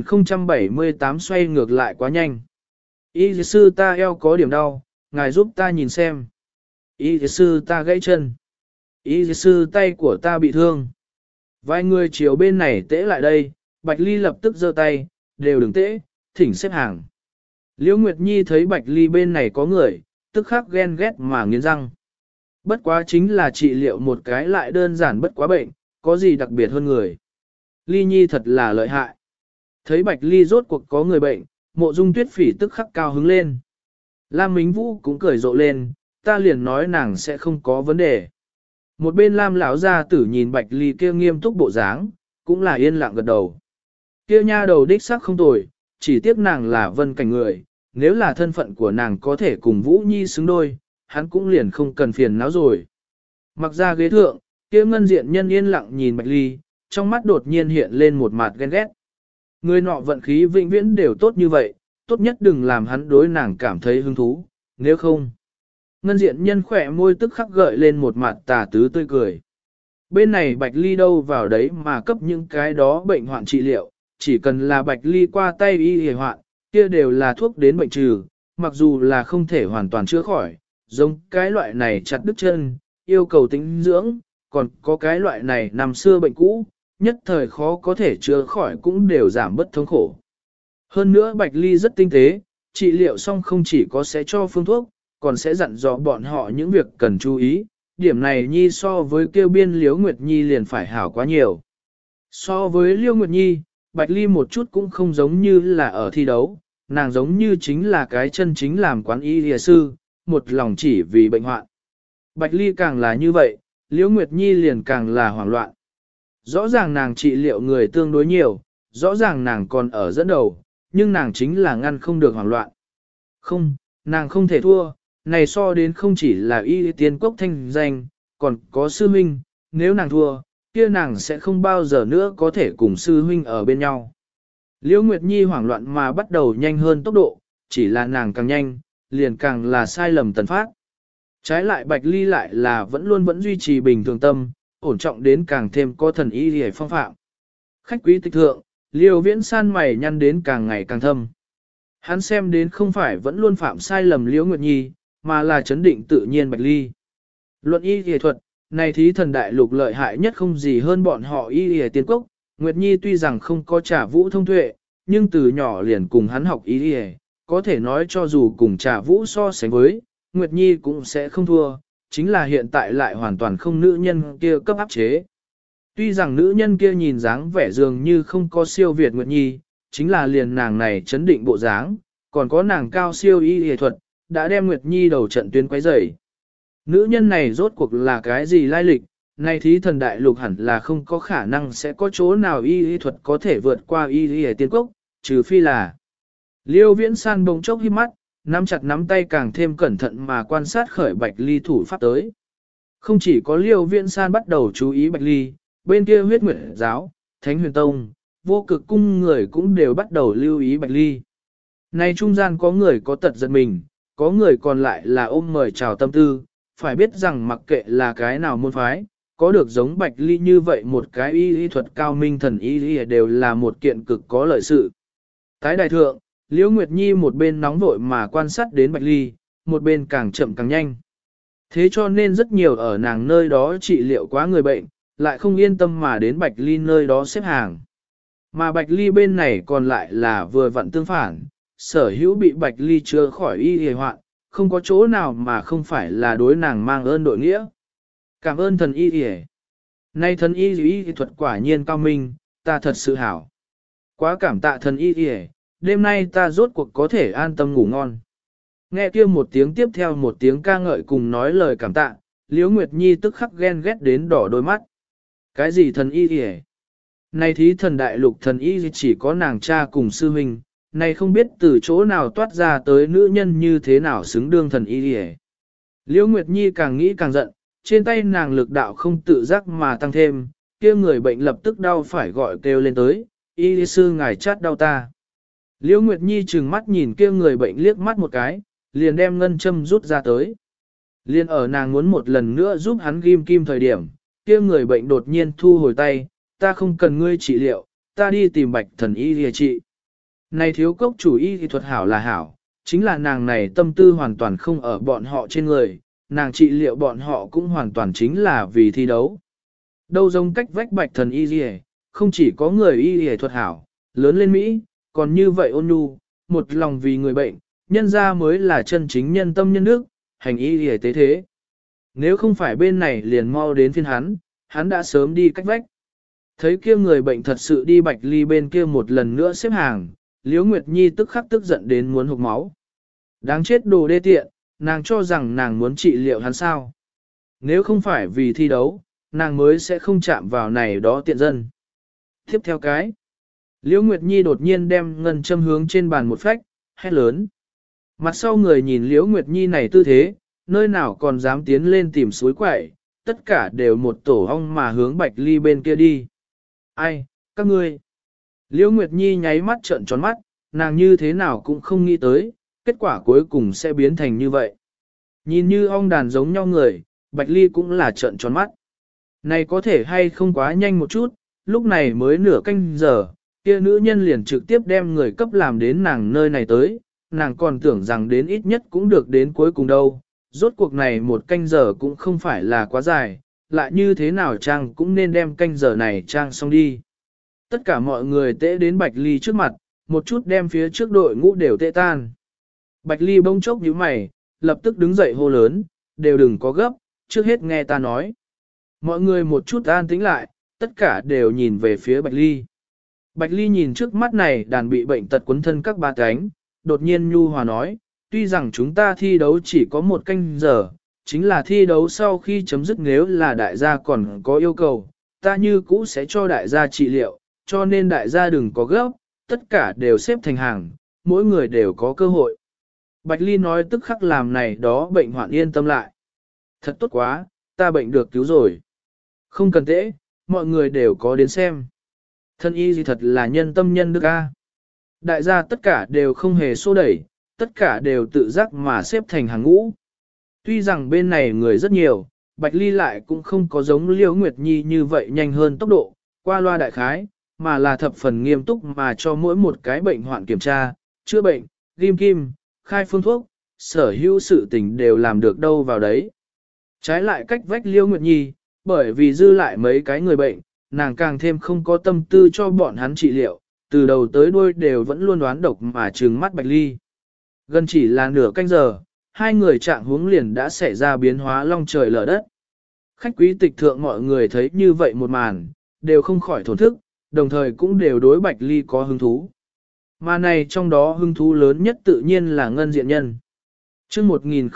Speaker 1: 1078 xoay ngược lại quá nhanh. Y sư ta eo có điểm đau, ngài giúp ta nhìn xem. Y sư ta gãy chân. Y sư tay của ta bị thương. Vài người chiều bên này tễ lại đây, Bạch Ly lập tức giơ tay, đều đừng tễ, thỉnh xếp hàng. Liễu Nguyệt Nhi thấy Bạch Ly bên này có người, tức khắc ghen ghét mà nghiến răng. Bất quá chính là trị liệu một cái lại đơn giản bất quá bệnh, có gì đặc biệt hơn người. Ly Nhi thật là lợi hại. Thấy Bạch Ly rốt cuộc có người bệnh, Mộ Dung Tuyết Phỉ tức khắc cao hứng lên. Lam Mính Vũ cũng cười rộ lên, ta liền nói nàng sẽ không có vấn đề. Một bên Lam lão gia tử nhìn Bạch Ly kia nghiêm túc bộ dáng, cũng là yên lặng gật đầu. Kia nha đầu đích sắc không tồi, chỉ tiếc nàng là Vân Cảnh người, nếu là thân phận của nàng có thể cùng Vũ Nhi xứng đôi, hắn cũng liền không cần phiền não rồi. Mặc ra ghế thượng, kia ngân diện nhân yên lặng nhìn Bạch Ly, trong mắt đột nhiên hiện lên một mặt ghen ghét. Người nọ vận khí vĩnh viễn đều tốt như vậy, tốt nhất đừng làm hắn đối nàng cảm thấy hứng thú, nếu không. Ngân diện nhân khỏe môi tức khắc gợi lên một mặt tà tứ tươi cười. Bên này Bạch Ly đâu vào đấy mà cấp những cái đó bệnh hoạn trị liệu, chỉ cần là Bạch Ly qua tay y hề hoạn, kia đều là thuốc đến bệnh trừ, mặc dù là không thể hoàn toàn chữa khỏi, giống cái loại này chặt đứt chân, yêu cầu tĩnh dưỡng, còn có cái loại này năm xưa bệnh cũ, nhất thời khó có thể chữa khỏi cũng đều giảm bất thống khổ. Hơn nữa Bạch Ly rất tinh tế, trị liệu xong không chỉ có sẽ cho phương thuốc, còn sẽ dặn dò bọn họ những việc cần chú ý, điểm này Nhi so với kêu biên Liễu Nguyệt Nhi liền phải hảo quá nhiều. So với Liễu Nguyệt Nhi, Bạch Ly một chút cũng không giống như là ở thi đấu, nàng giống như chính là cái chân chính làm quán y lìa sư, một lòng chỉ vì bệnh hoạn. Bạch Ly càng là như vậy, Liễu Nguyệt Nhi liền càng là hoảng loạn. Rõ ràng nàng trị liệu người tương đối nhiều, rõ ràng nàng còn ở dẫn đầu, nhưng nàng chính là ngăn không được hoảng loạn. Không, nàng không thể thua, này so đến không chỉ là y tiên quốc thanh danh, còn có sư huynh, nếu nàng thua, kia nàng sẽ không bao giờ nữa có thể cùng sư huynh ở bên nhau. Liễu Nguyệt Nhi hoảng loạn mà bắt đầu nhanh hơn tốc độ, chỉ là nàng càng nhanh, liền càng là sai lầm tần phát. Trái lại Bạch Ly lại là vẫn duy trì bình thường tâm, ổn trọng đến càng thêm có thần y hề phong phạm. Khách quý tịch thượng, Liêu Viễn San mày nhăn đến càng ngày càng thâm. Hắn xem đến không phải vẫn luôn phạm sai lầm Liễu Nguyệt Nhi, mà là chấn định tự nhiên Bạch Ly. Luận y y thuật, này thí thần đại lục lợi hại nhất không gì hơn bọn họ y y tiên quốc. Nguyệt Nhi tuy rằng không có trả vũ thông tuệ, nhưng từ nhỏ liền cùng hắn học y y, có thể nói cho dù cùng trả vũ so sánh với, Nguyệt Nhi cũng sẽ không thua, chính là hiện tại lại hoàn toàn không nữ nhân kia cấp áp chế. Tuy rằng nữ nhân kia nhìn dáng vẻ dường như không có siêu việt Nguyệt Nhi, chính là liền nàng này chấn định bộ dáng, còn có nàng cao siêu y y thuật, đã đem Nguyệt Nhi đầu trận tuyến quấy rầy. Nữ nhân này rốt cuộc là cái gì lai lịch, này thí thần đại lục hẳn là không có khả năng sẽ có chỗ nào y y thuật có thể vượt qua y y tiên quốc, trừ phi là. Liêu Viễn San bỗng chốc híp mắt, nắm chặt nắm tay càng thêm cẩn thận mà quan sát khởi Bạch Ly thủ pháp tới. Không chỉ có Liêu Viễn San bắt đầu chú ý Bạch Ly, bên kia Huyết Nguyệt giáo, Thánh Huyền Tông, Vô Cực cung người cũng đều bắt đầu lưu ý Bạch Ly. Này trung gian có người có tật giật mình, có người còn lại là ôm mời chào tâm tư, phải biết rằng mặc kệ là cái nào môn phái, có được giống Bạch Ly như vậy một cái y thuật cao minh thần y đều là một kiện cực có lợi sự. Tái đại thượng, Liễu Nguyệt Nhi một bên nóng vội mà quan sát đến Bạch Ly, một bên càng chậm càng nhanh. Thế cho nên rất nhiều ở nàng nơi đó trị liệu quá người bệnh, lại không yên tâm mà đến Bạch Ly nơi đó xếp hàng. Mà Bạch Ly bên này còn lại là vừa vặn tương phản, sở hữu bị Bạch Ly chữa khỏi y hề hoạn, không có chỗ nào mà không phải là đối nàng mang ơn đội nghĩa. Cảm ơn thần y hề. Nay thần y thuật quả nhiên cao minh, ta thật sự hảo. Quá cảm tạ thần y hề, đêm nay ta rốt cuộc có thể an tâm ngủ ngon. Nghe kia một tiếng tiếp theo một tiếng ca ngợi cùng nói lời cảm tạ, Liễu Nguyệt Nhi tức khắc ghen ghét đến đỏ đôi mắt. Cái gì thần y hề? Này thí thần đại lục thần y chỉ có nàng cha cùng sư huynh, này không biết từ chỗ nào toát ra tới nữ nhân như thế nào xứng đương thần y hề. Liễu Nguyệt Nhi càng nghĩ càng giận, trên tay nàng lực đạo không tự giác mà tăng thêm, kia người bệnh lập tức đau phải gọi kêu lên tới, y sư ngài chát đau ta. Liễu Nguyệt Nhi trừng mắt nhìn kia người bệnh liếc mắt một cái, liền đem ngân châm rút ra tới. Liên ở nàng muốn một lần nữa giúp hắn ghim kim thời điểm, kia người bệnh đột nhiên thu hồi tay, ta không cần ngươi trị liệu, ta đi tìm Bạch thần y để trị. Này thiếu cốc chủ y thì thuật hảo là hảo, chính là nàng này tâm tư hoàn toàn không ở bọn họ trên người, nàng trị liệu bọn họ cũng hoàn toàn chính là vì thi đấu. Đâu giống cách vách Bạch thần y gì, không chỉ có người y thuật hảo, lớn lên Mỹ, còn như vậy ôn nhu, một lòng vì người bệnh, nhân ra mới là chân chính nhân tâm nhân đức, hành y tế thế. Nếu không phải bên này liền mau đến phiên hắn đã sớm đi cách vách. Thấy kia người bệnh thật sự đi Bạch Ly bên kia một lần nữa xếp hàng, Liễu Nguyệt Nhi tức khắc tức giận đến muốn hộc máu. Đáng chết đồ đê tiện, nàng cho rằng nàng muốn trị liệu hắn sao. Nếu không phải vì thi đấu, nàng mới sẽ không chạm vào này đó tiện dân. Tiếp theo cái, Liễu Nguyệt Nhi đột nhiên đem ngân châm hướng trên bàn một phách, hét lớn. Mặt sau người nhìn Liễu Nguyệt Nhi này tư thế, nơi nào còn dám tiến lên tìm suối quậy, tất cả đều một tổ ong mà hướng Bạch Ly bên kia đi. Ai, các ngươi? Liễu Nguyệt Nhi nháy mắt trợn tròn mắt, nàng như thế nào cũng không nghĩ tới, kết quả cuối cùng sẽ biến thành như vậy. Nhìn như ong đàn giống nhau người, Bạch Ly cũng là trợn tròn mắt. Này có thể hay không quá nhanh một chút, lúc này mới nửa canh giờ, kia nữ nhân liền trực tiếp đem người cấp làm đến nàng nơi này tới, nàng còn tưởng rằng đến ít nhất cũng được đến cuối cùng đâu. Rốt cuộc này một canh giờ cũng không phải là quá dài, lại như thế nào Trang cũng nên đem canh giờ này Trang xong đi. Tất cả mọi người tễ đến Bạch Ly trước mặt, một chút đem phía trước đội ngũ đều tệ tan. Bạch Ly bông chốc nhíu mày, lập tức đứng dậy hô lớn, đều đừng có gấp, trước hết nghe ta nói. Mọi người một chút an tĩnh lại, tất cả đều nhìn về phía Bạch Ly. Bạch Ly nhìn trước mắt này đàn bị bệnh tật quấn thân các ba cánh, đột nhiên nhu hòa nói, tuy rằng chúng ta thi đấu chỉ có 1 canh giờ, chính là thi đấu sau khi chấm dứt nếu là đại gia còn có yêu cầu, ta như cũ sẽ cho đại gia trị liệu, cho nên đại gia đừng có gấp, tất cả đều xếp thành hàng, mỗi người đều có cơ hội. Bạch Ly nói tức khắc làm này đó bệnh hoạn yên tâm lại. Thật tốt quá, ta bệnh được cứu rồi. Không cần tễ, mọi người đều có đến xem. Thân y gì thật là nhân tâm nhân đức a. Đại gia tất cả đều không hề xô đẩy, tất cả đều tự giác mà xếp thành hàng ngũ. Tuy rằng bên này người rất nhiều, Bạch Ly lại cũng không có giống Liễu Nguyệt Nhi như vậy nhanh hơn tốc độ, qua loa đại khái, mà là thập phần nghiêm túc mà cho mỗi một cái bệnh hoạn kiểm tra, chữa bệnh, ghim kim, khai phương thuốc, sở hữu sự tình đều làm được đâu vào đấy. Trái lại cách vách Liễu Nguyệt Nhi, bởi vì dư lại mấy cái người bệnh, nàng càng thêm không có tâm tư cho bọn hắn trị liệu, từ đầu tới đuôi đều vẫn luôn đoán độc mà trừng mắt Bạch Ly. Gần chỉ là nửa canh giờ, hai người trạng huống liền đã xảy ra biến hóa long trời lở đất. Khách quý tịch thượng mọi người thấy như vậy một màn, đều không khỏi thổn thức, đồng thời cũng đều đối Bạch Ly có hứng thú. Mà này trong đó hứng thú lớn nhất tự nhiên là Ngân Diện Nhân. Chương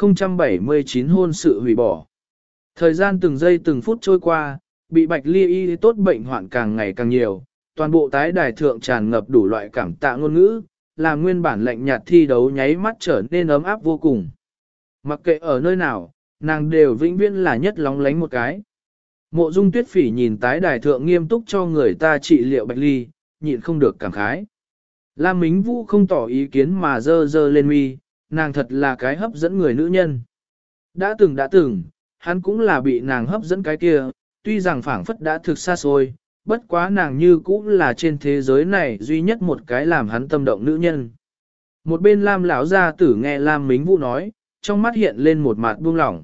Speaker 1: 1079 hôn sự hủy bỏ. Thời gian từng giây từng phút trôi qua, bị Bạch Ly y tốt bệnh hoạn càng ngày càng nhiều, toàn bộ tái đài thượng tràn ngập đủ loại cảm tạ ngôn ngữ, làm nguyên bản lạnh nhạt thi đấu nháy mắt trở nên ấm áp vô cùng. Mặc kệ ở nơi nào, nàng đều vĩnh viễn là nhất lóng lánh một cái. Mộ Dung Tuyết Phỉ nhìn tái đài thượng nghiêm túc cho người ta trị liệu Bạch Ly, nhịn không được cảm khái. Lam Mính Vũ không tỏ ý kiến mà dơ dơ lên mi, nàng thật là cái hấp dẫn người nữ nhân. Đã từng, hắn cũng là bị nàng hấp dẫn cái kia, tuy rằng phảng phất đã thực xa xôi, bất quá nàng như cũng là trên thế giới này duy nhất một cái làm hắn tâm động nữ nhân. Một bên Lam lão gia tử nghe Lam Mính Vũ nói, trong mắt hiện lên một mặt buông lỏng.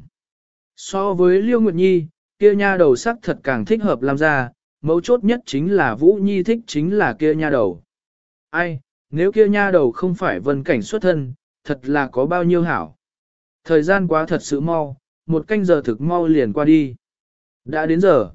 Speaker 1: So với Liêu Nguyệt Nhi, kia nha đầu sắc thật càng thích hợp Lam gia, mấu chốt nhất chính là Vũ Nhi thích chính là kia nha đầu. Ai, nếu kia nha đầu không phải Vân Cảnh xuất thân, thật là có bao nhiêu hảo. Thời gian quá thật sự mau, 1 canh giờ thực mau liền qua đi. Đã đến giờ.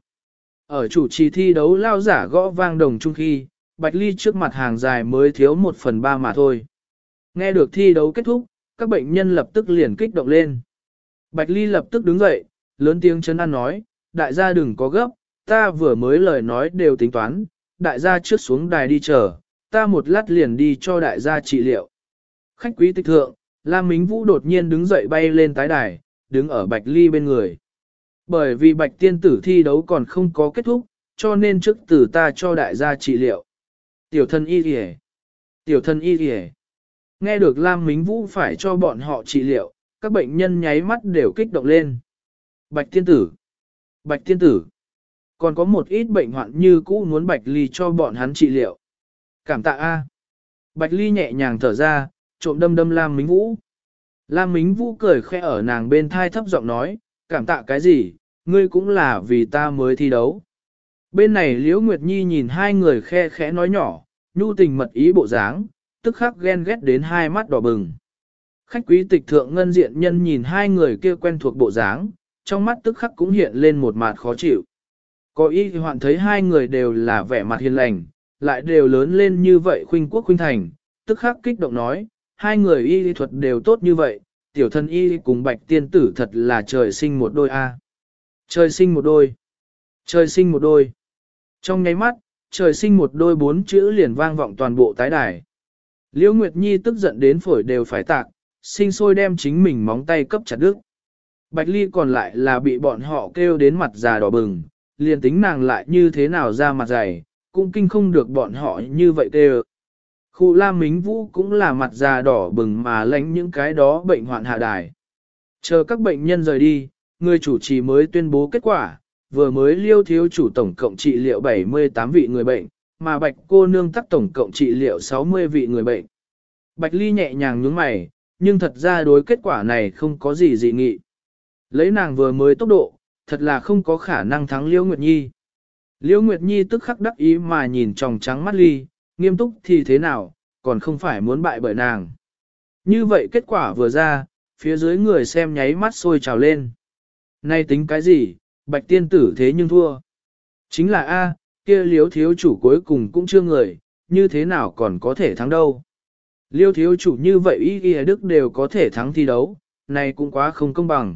Speaker 1: Ở chủ trì thi đấu lao giả gõ vang đồng chung khi, Bạch Ly trước mặt hàng dài mới thiếu 1/3 mà thôi. Nghe được thi đấu kết thúc, các bệnh nhân lập tức liền kích động lên. Bạch Ly lập tức đứng dậy, lớn tiếng trấn an nói, đại gia đừng có gấp, ta vừa mới lời nói đều tính toán, đại gia trước xuống đài đi chờ, ta một lát liền đi cho đại gia trị liệu. Khách quý tịch thượng, Lam Mính Vũ đột nhiên đứng dậy bay lên tái đài, đứng ở Bạch Ly bên người. Bởi vì Bạch tiên tử thi đấu còn không có kết thúc, cho nên trước từ ta cho đại gia trị liệu. Tiểu thân y kìa. Tiểu thân y kìa. Nghe được Lam Mính Vũ phải cho bọn họ trị liệu, các bệnh nhân nháy mắt đều kích động lên. Bạch tiên tử. Bạch tiên tử. Còn có một ít bệnh hoạn như cũ muốn Bạch Ly cho bọn hắn trị liệu. Cảm tạ a. Bạch Ly nhẹ nhàng thở ra, trộm đâm đâm Lam Mính Vũ. Lam Mính Vũ cười khẽ ở nàng bên thai thấp giọng nói, cảm tạ cái gì, ngươi cũng là vì ta mới thi đấu. Bên này Liễu Nguyệt Nhi nhìn hai người khe khẽ nói nhỏ, nhu tình mật ý bộ dáng, tức khắc ghen ghét đến hai mắt đỏ bừng. Khách quý tịch thượng Ngân Diện Nhân nhìn hai người kia quen thuộc bộ dáng, trong mắt tức khắc cũng hiện lên một mặt khó chịu. Có ý thì hoạn thấy hai người đều là vẻ mặt hiền lành, lại đều lớn lên như vậy khuynh quốc khuynh thành, tức khắc kích động nói, hai người y lý thuật đều tốt như vậy, tiểu thân y cùng Bạch tiên tử thật là trời sinh một đôi a. Trời sinh một đôi. Trời sinh một đôi. Trong nháy mắt, trời sinh một đôi 4 chữ liền vang vọng toàn bộ tái đài. Liễu Nguyệt Nhi tức giận đến phổi đều phải tạc, sinh sôi đem chính mình móng tay cấp chặt đứt. Bạch Ly còn lại là bị bọn họ kêu đến mặt già đỏ bừng, liền tính nàng lại như thế nào ra mặt dày, cũng kinh không được bọn họ như vậy kêu. Khu Lam Mính Vũ cũng là mặt già đỏ bừng mà lánh những cái đó bệnh hoạn hạ đài. Chờ các bệnh nhân rời đi, người chủ trì mới tuyên bố kết quả, vừa mới Liêu thiếu chủ tổng cộng trị liệu 78 vị người bệnh, mà Bạch cô nương tắc tổng cộng trị liệu 60 vị người bệnh. Bạch Ly nhẹ nhàng nhướng mày, nhưng thật ra đối kết quả này không có gì dị nghị. Lấy nàng vừa mới tốc độ, thật là không có khả năng thắng Liễu Nguyệt Nhi. Liễu Nguyệt Nhi tức khắc đắc ý mà nhìn tròng trắng mắt Ly, nghiêm túc thì thế nào, còn không phải muốn bại bởi nàng. Như vậy kết quả vừa ra, phía dưới người xem nháy mắt sôi trào lên. Nay tính cái gì, Bạch tiên tử thế nhưng thua. Chính là A, kia Liễu thiếu chủ cuối cùng cũng chưa người, như thế nào còn có thể thắng đâu. Liêu thiếu chủ như vậy Y Đức đều có thể thắng thi đấu, này cũng quá không công bằng.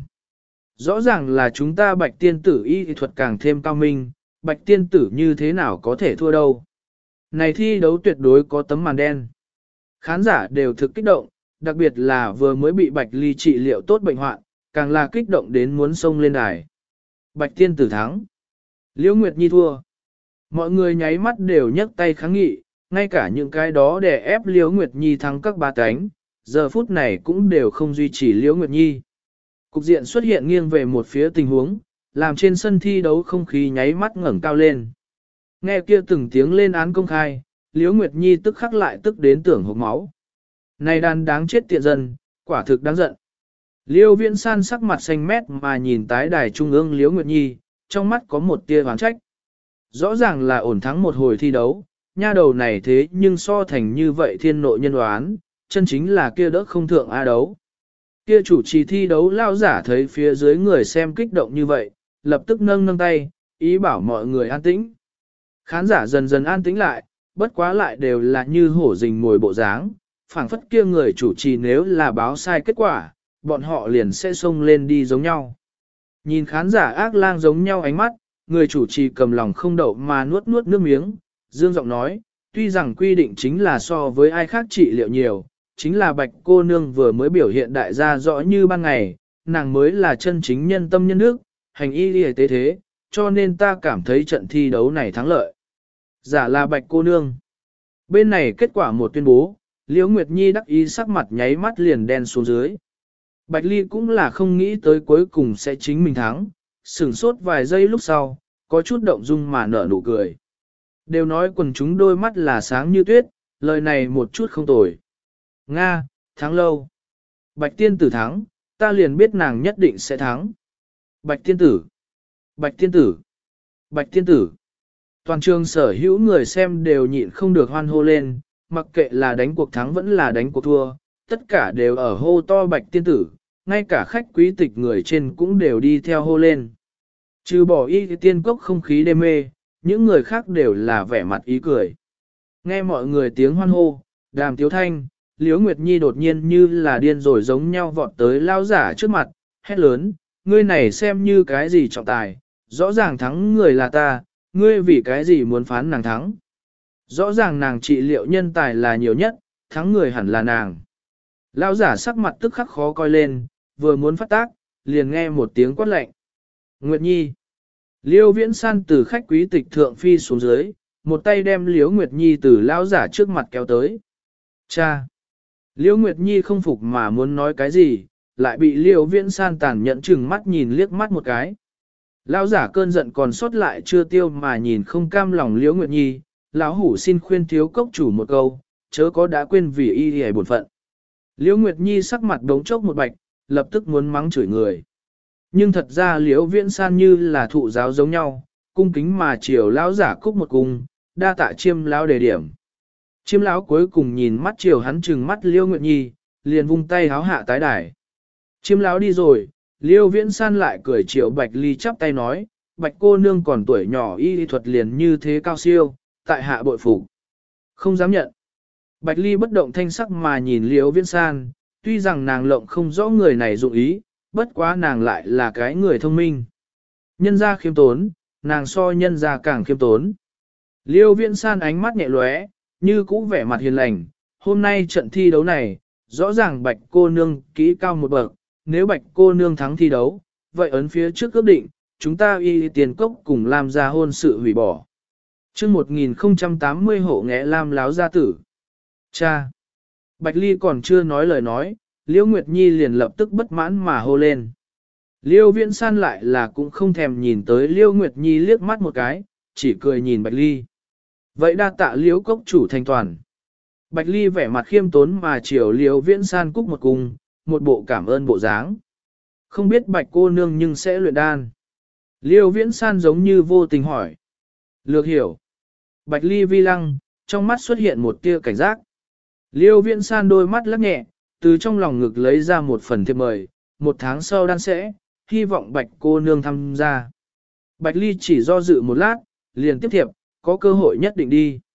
Speaker 1: Rõ ràng là chúng ta bạch tiên tử y thuật càng thêm cao minh, bạch tiên tử như thế nào có thể thua đâu. Này thi đấu tuyệt đối có tấm màn đen. Khán giả đều thực kích động, đặc biệt là vừa mới bị bạch ly trị liệu tốt bệnh hoạn, càng là kích động đến muốn xông lên đài. Bạch tiên tử thắng. Liễu Nguyệt Nhi thua. Mọi người nháy mắt đều nhấc tay kháng nghị, ngay cả những cái đó để ép Liễu Nguyệt Nhi thắng các ba cánh, giờ phút này cũng đều không duy trì Liễu Nguyệt Nhi. Cục diện xuất hiện nghiêng về một phía tình huống, làm trên sân thi đấu không khí nháy mắt ngẩng cao lên. Nghe kia từng tiếng lên án công khai, Liễu Nguyệt Nhi tức khắc lại tức đến tưởng hộc máu. Này đàn đáng chết tiện dân, quả thực đáng giận. Liêu Viễn San sắc mặt xanh mét mà nhìn tái đài trung ương Liễu Nguyệt Nhi, trong mắt có một tia oán trách. Rõ ràng là ổn thắng một hồi thi đấu, nha đầu này thế nhưng so thành như vậy thiên nội nhân oán, chân chính là kia đỡ không thượng A đấu. Kia chủ trì thi đấu lao giả thấy phía dưới người xem kích động như vậy, lập tức nâng tay, ý bảo mọi người an tĩnh. Khán giả dần dần an tĩnh lại, bất quá lại đều là như hổ rình mồi bộ dáng, phảng phất kia người chủ trì nếu là báo sai kết quả, bọn họ liền sẽ xông lên đi giống nhau. Nhìn khán giả ác lang giống nhau ánh mắt, người chủ trì cầm lòng không đậu mà nuốt nuốt nước miếng, dương giọng nói, tuy rằng quy định chính là so với ai khác trị liệu nhiều, chính là bạch cô nương vừa mới biểu hiện đại gia rõ như ban ngày, nàng mới là chân chính nhân tâm nhân nước, hành y đi tế thế, cho nên ta cảm thấy trận thi đấu này thắng lợi. Giả là bạch cô nương. Bên này kết quả một tuyên bố, Liễu Nguyệt Nhi đắc ý sắc mặt nháy mắt liền đen xuống dưới. Bạch Ly cũng là không nghĩ tới cuối cùng sẽ chính mình thắng, sửng sốt vài giây lúc sau, có chút động dung mà nở nụ cười. Đều nói quần chúng đôi mắt là sáng như tuyết, lời này một chút không tồi. Nga, thắng lâu. Bạch tiên tử thắng, ta liền biết nàng nhất định sẽ thắng. Bạch tiên tử, bạch tiên tử, bạch tiên tử. Toàn trường sở hữu người xem đều nhịn không được hoan hô lên, mặc kệ là đánh cuộc thắng vẫn là đánh cuộc thua, tất cả đều ở hô to bạch tiên tử, ngay cả khách quý tịch người trên cũng đều đi theo hô lên. Trừ bỏ y tiên cốc không khí đê mê, những người khác đều là vẻ mặt ý cười. Nghe mọi người tiếng hoan hô, Đàm Tiếu Thanh, Liễu Nguyệt Nhi đột nhiên như là điên rồi giống nhau vọt tới lao giả trước mặt, hét lớn, ngươi này xem như cái gì trọng tài, rõ ràng thắng người là ta, ngươi vì cái gì muốn phán nàng thắng. Rõ ràng nàng trị liệu nhân tài là nhiều nhất, thắng người hẳn là nàng. Lao giả sắc mặt tức khắc khó coi lên, vừa muốn phát tác, liền nghe một tiếng quát lệnh. Nguyệt Nhi. Liêu Viễn San từ khách quý tịch thượng phi xuống dưới, một tay đem Liễu Nguyệt Nhi từ lao giả trước mặt kéo tới. Cha! Liễu Nguyệt Nhi không phục mà muốn nói cái gì, lại bị Liêu Viễn San tàn nhẫn chừng mắt nhìn liếc mắt một cái. Lão giả cơn giận còn sót lại chưa tiêu mà nhìn không cam lòng Liễu Nguyệt Nhi, lão hủ xin khuyên thiếu cốc chủ một câu, chớ có đã quên vì y hề bổn phận. Liễu Nguyệt Nhi sắc mặt đống chốc một bạch, lập tức muốn mắng chửi người. Nhưng thật ra Liễu Viễn San như là thụ giáo giống nhau, cung kính mà chiều lão giả cúc một cung, đa tạ chiêm lão đề điểm. Chiêm lão cuối cùng nhìn mắt chiều hắn trừng mắt Liễu Nguyệt Nhi, liền vung tay háo hạ tái đài. Chiêm lão đi rồi, Liêu Viễn San lại cười chiều Bạch Ly chắp tay nói, Bạch cô nương còn tuổi nhỏ y thuật liền như thế cao siêu, tại hạ bội phục. Không dám nhận. Bạch Ly bất động thanh sắc mà nhìn Liêu Viễn San, tuy rằng nàng lộng không rõ người này dụng ý, bất quá nàng lại là cái người thông minh. Nhân gia khiêm tốn, nàng so nhân gia càng khiêm tốn. Liêu Viễn San ánh mắt nhẹ lóe, như cũ vẻ mặt hiền lành, hôm nay trận thi đấu này, rõ ràng Bạch cô nương kỹ cao một bậc, nếu Bạch cô nương thắng thi đấu, vậy ấn phía trước ước định, chúng ta y tiền cốc cùng làm ra hôn sự hủy bỏ. Trước 1080 hộ nghẽ Lam láo gia tử. Cha! Bạch Ly còn chưa nói lời nói, Liễu Nguyệt Nhi liền lập tức bất mãn mà hô lên. Liêu Viễn San lại là cũng không thèm nhìn tới Liễu Nguyệt Nhi liếc mắt một cái, chỉ cười nhìn Bạch Ly. Vậy đa tạ Liễu cốc chủ thành toàn. Bạch Ly vẻ mặt khiêm tốn mà chiều Liễu Viễn San cúc một cung, một bộ cảm ơn bộ dáng. Không biết Bạch cô nương nhưng sẽ luyện đan. Liêu Viễn San giống như vô tình hỏi. Lược hiểu. Bạch Ly vi lăng, trong mắt xuất hiện một tia cảnh giác. Liêu Viễn San đôi mắt lắc nhẹ, từ trong lòng ngực lấy ra một phần thiệp mời, một tháng sau đan sẽ, hy vọng Bạch cô nương tham gia. Bạch Ly chỉ do dự một lát, liền tiếp thiệp, có cơ hội nhất định đi.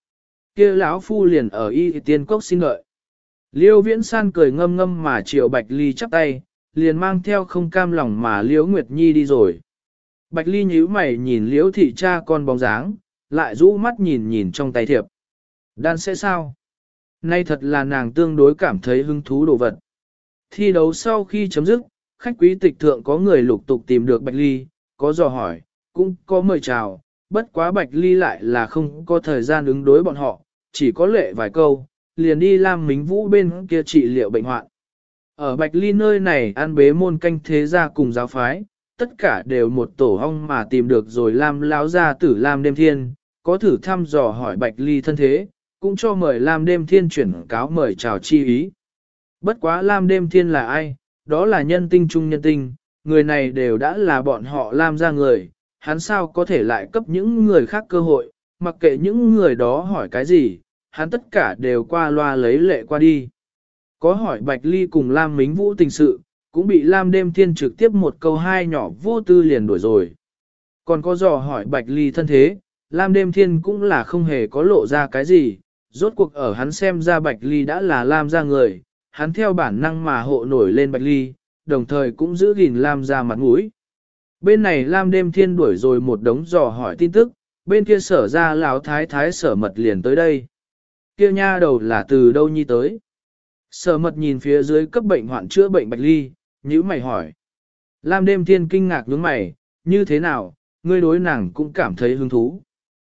Speaker 1: kia lão phu liền ở y tiên cốc xin đợi. Liêu Viễn San cười ngâm ngâm mà chiều Bạch Ly chắp tay, liền mang theo không cam lòng mà Liễu Nguyệt Nhi đi rồi. Bạch Ly nhíu mày nhìn Liễu thị cha con bóng dáng, lại rũ mắt nhìn nhìn trong tay thiệp. Đan sẽ sao? Nay thật là nàng tương đối cảm thấy hứng thú đồ vật. Thi đấu sau khi chấm dứt, khách quý tịch thượng có người lục tục tìm được Bạch Ly, có dò hỏi, cũng có mời chào, bất quá Bạch Ly lại là không có thời gian ứng đối bọn họ, chỉ có lệ vài câu, liền đi Lam Mính Vũ bên kia trị liệu bệnh hoạn. Ở Bạch Ly nơi này an bế môn canh thế gia cùng giáo phái, tất cả đều một tổ hong mà tìm được rồi Lam lão gia tử Lam Đêm Thiên, có thử thăm dò hỏi Bạch Ly thân thế, cũng cho mời Lam Đêm Thiên chuyển cáo mời chào chi ý. Bất quá Lam Đêm Thiên là ai? Đó là nhân tinh trung nhân tinh, người này đều đã là bọn họ Lam gia người, hắn sao có thể lại cấp những người khác cơ hội, mặc kệ những người đó hỏi cái gì, hắn tất cả đều qua loa lấy lệ qua đi. Có hỏi Bạch Ly cùng Lam Mính Vũ tình sự, cũng bị Lam Đêm Thiên trực tiếp một câu hai nhỏ vô tư liền đuổi rồi. Còn có dò hỏi Bạch Ly thân thế, Lam Đêm Thiên cũng là không hề có lộ ra cái gì, rốt cuộc ở hắn xem ra Bạch Ly đã là Lam gia người, hắn theo bản năng mà hộ nổi lên Bạch Ly, đồng thời cũng giữ gìn Lam gia mặt mũi. Bên này Lam Đêm Thiên đuổi rồi một đống dò hỏi tin tức, bên kia Sở ra lão thái thái Sở Mật liền tới đây. Kia nha đầu là từ đâu nhi tới? Sở Mật nhìn phía dưới cấp bệnh hoạn chữa bệnh Bạch Ly, nhíu mày hỏi. Lam Đêm Thiên kinh ngạc nhướng mày, như thế nào, ngươi đối nàng cũng cảm thấy hứng thú.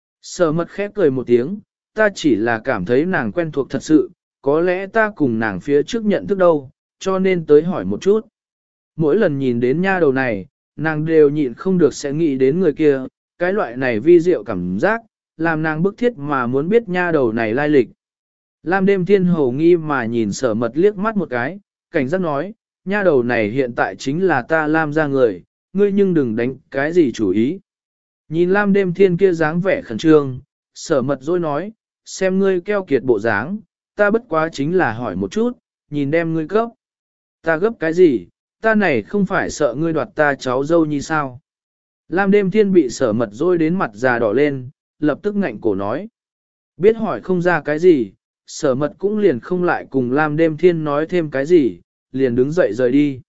Speaker 1: Sở Mật khép cười một tiếng, ta chỉ là cảm thấy nàng quen thuộc thật sự, có lẽ ta cùng nàng phía trước nhận thức đâu, cho nên tới hỏi một chút. Mỗi lần nhìn đến nha đầu này, nàng đều nhịn không được sẽ nghĩ đến người kia, cái loại này vi diệu cảm giác, làm nàng bức thiết mà muốn biết nha đầu này lai lịch. Lam Đêm Thiên hầu nghi mà nhìn Sở Mật liếc mắt một cái, cảnh giác nói, nha đầu này hiện tại chính là ta Lam ra người, ngươi nhưng đừng đánh cái gì chủ ý. Nhìn Lam Đêm Thiên kia dáng vẻ khẩn trương, Sở Mật rồi nói, xem ngươi keo kiệt bộ dáng, ta bất quá chính là hỏi một chút, nhìn đem ngươi cấp. Ta gấp cái gì, ta này không phải sợ ngươi đoạt ta cháu dâu như sao. Lam Đêm Thiên bị Sở Mật rồi đến mặt già đỏ lên, lập tức ngạnh cổ nói. Biết hỏi không ra cái gì, Sở Mật cũng liền không lại cùng Lam Đêm Thiên nói thêm cái gì, liền đứng dậy rời đi.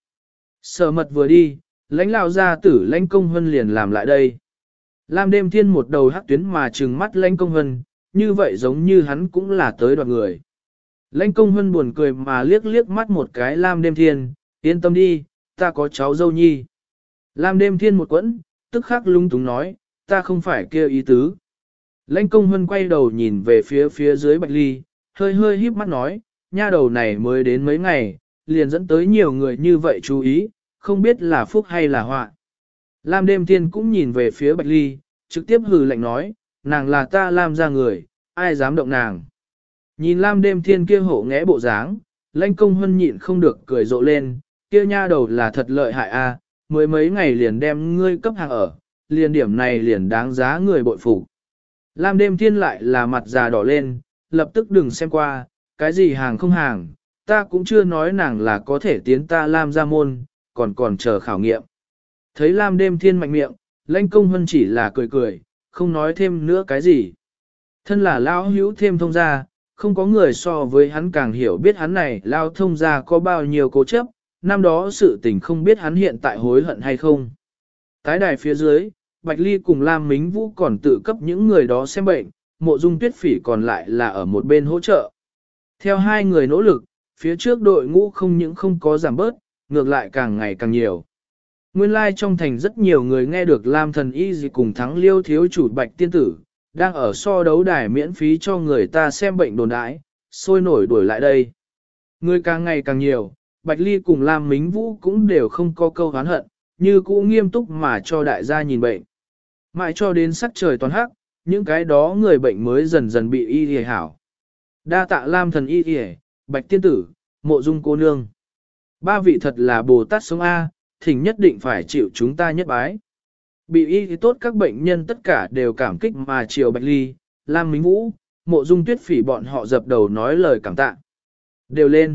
Speaker 1: Sở Mật vừa đi, lãnh lão gia tử lãnh công hân liền làm lại đây. Lam Đêm Thiên một đầu hắc tuyến mà trừng mắt lãnh công hân, như vậy giống như hắn cũng là tới đoạt người. Lãnh công hân buồn cười mà liếc liếc mắt một cái Lam Đêm Thiên, yên tâm đi, ta có cháu dâu nhi. Lam Đêm Thiên một quẫn, tức khắc lung túng nói, ta không phải kêu ý tứ. Lãnh công hân quay đầu nhìn về phía dưới Bạch Ly, hơi hơi híp mắt nói, nha đầu này mới đến mấy ngày, liền dẫn tới nhiều người như vậy chú ý, không biết là phúc hay là họa. Lam Đêm Thiên cũng nhìn về phía Bạch Ly, trực tiếp hừ lạnh nói, nàng là ta Lam ra người, ai dám động nàng. Nhìn Lam Đêm Thiên kia hổ nghẽ bộ dáng, lãnh công hân nhịn không được cười rộ lên, kia nha đầu là thật lợi hại a, mới mấy ngày liền đem ngươi cấp hàng ở, liền điểm này liền đáng giá người bội phục. Lam Đêm Thiên lại là mặt già đỏ lên, lập tức đừng xem qua, cái gì hàng không hàng, ta cũng chưa nói nàng là có thể tiến ta Lam ra môn, còn chờ khảo nghiệm. Thấy Lam Đêm Thiên mạnh miệng, lãnh công hân chỉ là cười cười, không nói thêm nữa cái gì. Thân là lão hữu thêm thông gia, không có người so với hắn càng hiểu biết hắn này lao thông gia có bao nhiêu cố chấp, năm đó sự tình không biết hắn hiện tại hối hận hay không. Tái đài phía dưới, Bạch Ly cùng Lam Mính Vũ còn tự cấp những người đó xem bệnh, Mộ Dung Tuyết Phỉ còn lại là ở một bên hỗ trợ. Theo hai người nỗ lực, phía trước đội ngũ không những không có giảm bớt, ngược lại càng ngày càng nhiều. Nguyên lai trong thành rất nhiều người nghe được Lam Thần Y gì cùng thắng Liêu thiếu chủ Bạch Tiên Tử, đang ở so đấu đài miễn phí cho người ta xem bệnh đồn đãi, sôi nổi đuổi lại đây. Người càng ngày càng nhiều, Bạch Ly cùng Lam Mính Vũ cũng đều không có câu oán hận, như cũ nghiêm túc mà cho đại gia nhìn bệnh. Mãi cho đến sắc trời toàn hắc, những cái đó người bệnh mới dần dần bị y hề hảo. Đa tạ Lam Thần Y hề, Bạch Tiên Tử, Mộ Dung cô nương. Ba vị thật là Bồ Tát sống A, thỉnh nhất định phải chịu chúng ta nhất bái. Bị y tốt các bệnh nhân tất cả đều cảm kích mà chiều Bạch Ly, Lam Mính Vũ, Mộ Dung Tuyết Phỉ bọn họ dập đầu nói lời cảm tạ. Đều lên.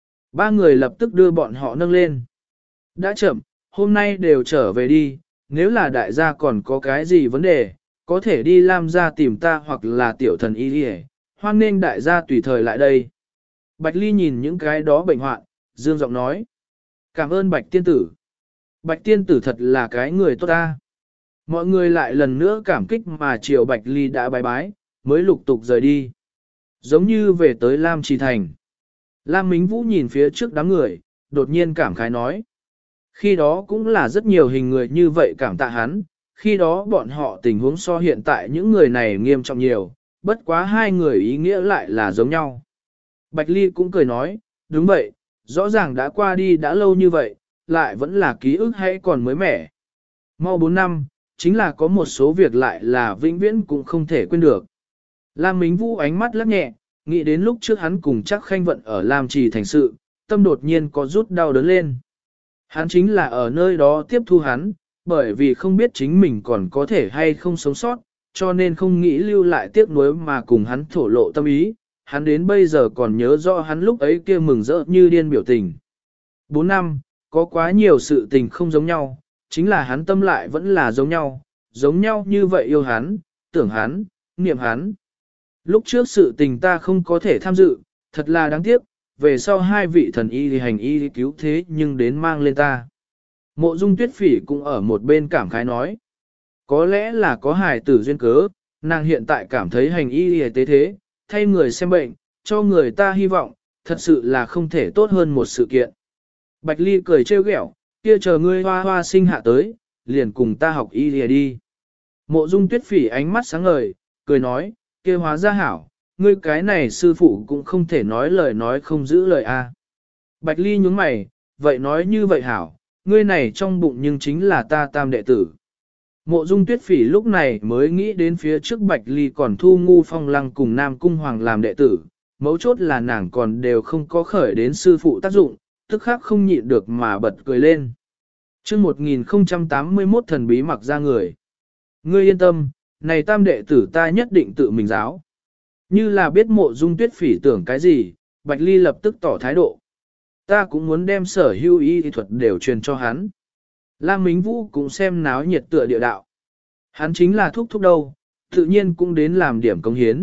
Speaker 1: Ba người lập tức đưa bọn họ nâng lên. Đã chậm, hôm nay đều trở về đi, nếu là đại gia còn có cái gì vấn đề, có thể đi Lam gia tìm ta hoặc là tiểu thần y đi hoan nghênh đại gia tùy thời lại đây. Bạch Ly nhìn những cái đó bệnh hoạn, dương giọng nói. Cảm ơn Bạch tiên tử. Bạch tiên tử thật là cái người tốt ta. Mọi người lại lần nữa cảm kích mà chiều Bạch Ly đã bái bái, mới lục tục rời đi. Giống như về tới Lam Trì Thành. Lam Mính Vũ nhìn phía trước đám người, đột nhiên cảm khái nói. Khi đó cũng là rất nhiều hình người như vậy cảm tạ hắn, khi đó bọn họ tình huống so hiện tại những người này nghiêm trọng nhiều, bất quá hai người ý nghĩa lại là giống nhau. Bạch Ly cũng cười nói, đúng vậy, rõ ràng đã qua đi đã lâu như vậy, lại vẫn là ký ức hay còn mới mẻ. Mau 4 năm, chính là có một số việc lại là vĩnh viễn cũng không thể quên được. Lam Mính Vũ ánh mắt lắc nhẹ, nghĩ đến lúc trước hắn cùng chắc Khanh Vận ở Lam Trì thành sự, tâm đột nhiên có rút đau đớn lên. Hắn chính là ở nơi đó tiếp thu hắn, bởi vì không biết chính mình còn có thể hay không sống sót, cho nên không nghĩ lưu lại tiếc nuối mà cùng hắn thổ lộ tâm ý. Hắn đến bây giờ còn nhớ rõ hắn lúc ấy kia mừng rỡ như điên biểu tình. 4 năm, có quá nhiều sự tình không giống nhau, chính là hắn tâm lại vẫn là giống nhau như vậy yêu hắn, tưởng hắn, niệm hắn. Lúc trước sự tình ta không có thể tham dự, thật là đáng tiếc, về sau hai vị thần y thì hành y cứu thế nhưng đến mang lên ta. Mộ Dung Tuyết Phỉ cũng ở một bên cảm khái nói. Có lẽ là có hài tử duyên cớ, nàng hiện tại cảm thấy hành y tế thế, thay người xem bệnh, cho người ta hy vọng, thật sự là không thể tốt hơn một sự kiện. Bạch Ly cười trêu ghẹo, kia chờ ngươi hoa hoa sinh hạ tới, liền cùng ta học y lìa đi. Mộ Dung Tuyết Phỉ ánh mắt sáng ngời, cười nói, kia hóa ra hảo, ngươi cái này sư phụ cũng không thể nói lời nói không giữ lời a. Bạch Ly nhướng mày, vậy nói như vậy hảo, ngươi này trong bụng nhưng chính là ta tam đệ tử. Mộ Dung Tuyết Phỉ lúc này mới nghĩ đến phía trước Bạch Ly còn thu Ngu Phong Lăng cùng Nam Cung Hoàng làm đệ tử, mấu chốt là nàng còn đều không có khởi đến sư phụ tác dụng, tức khắc không nhịn được mà bật cười lên. Chương 1081 thần bí mặc ra người. Ngươi yên tâm, này tam đệ tử ta nhất định tự mình giáo. Như là biết Mộ Dung Tuyết Phỉ tưởng cái gì, Bạch Ly lập tức tỏ thái độ. Ta cũng muốn đem sở hữu y thuật đều truyền cho hắn. Lam Mính Vũ cũng xem náo nhiệt tựa địa đạo. Hắn chính là thúc đâu, tự nhiên cũng đến làm điểm công hiến.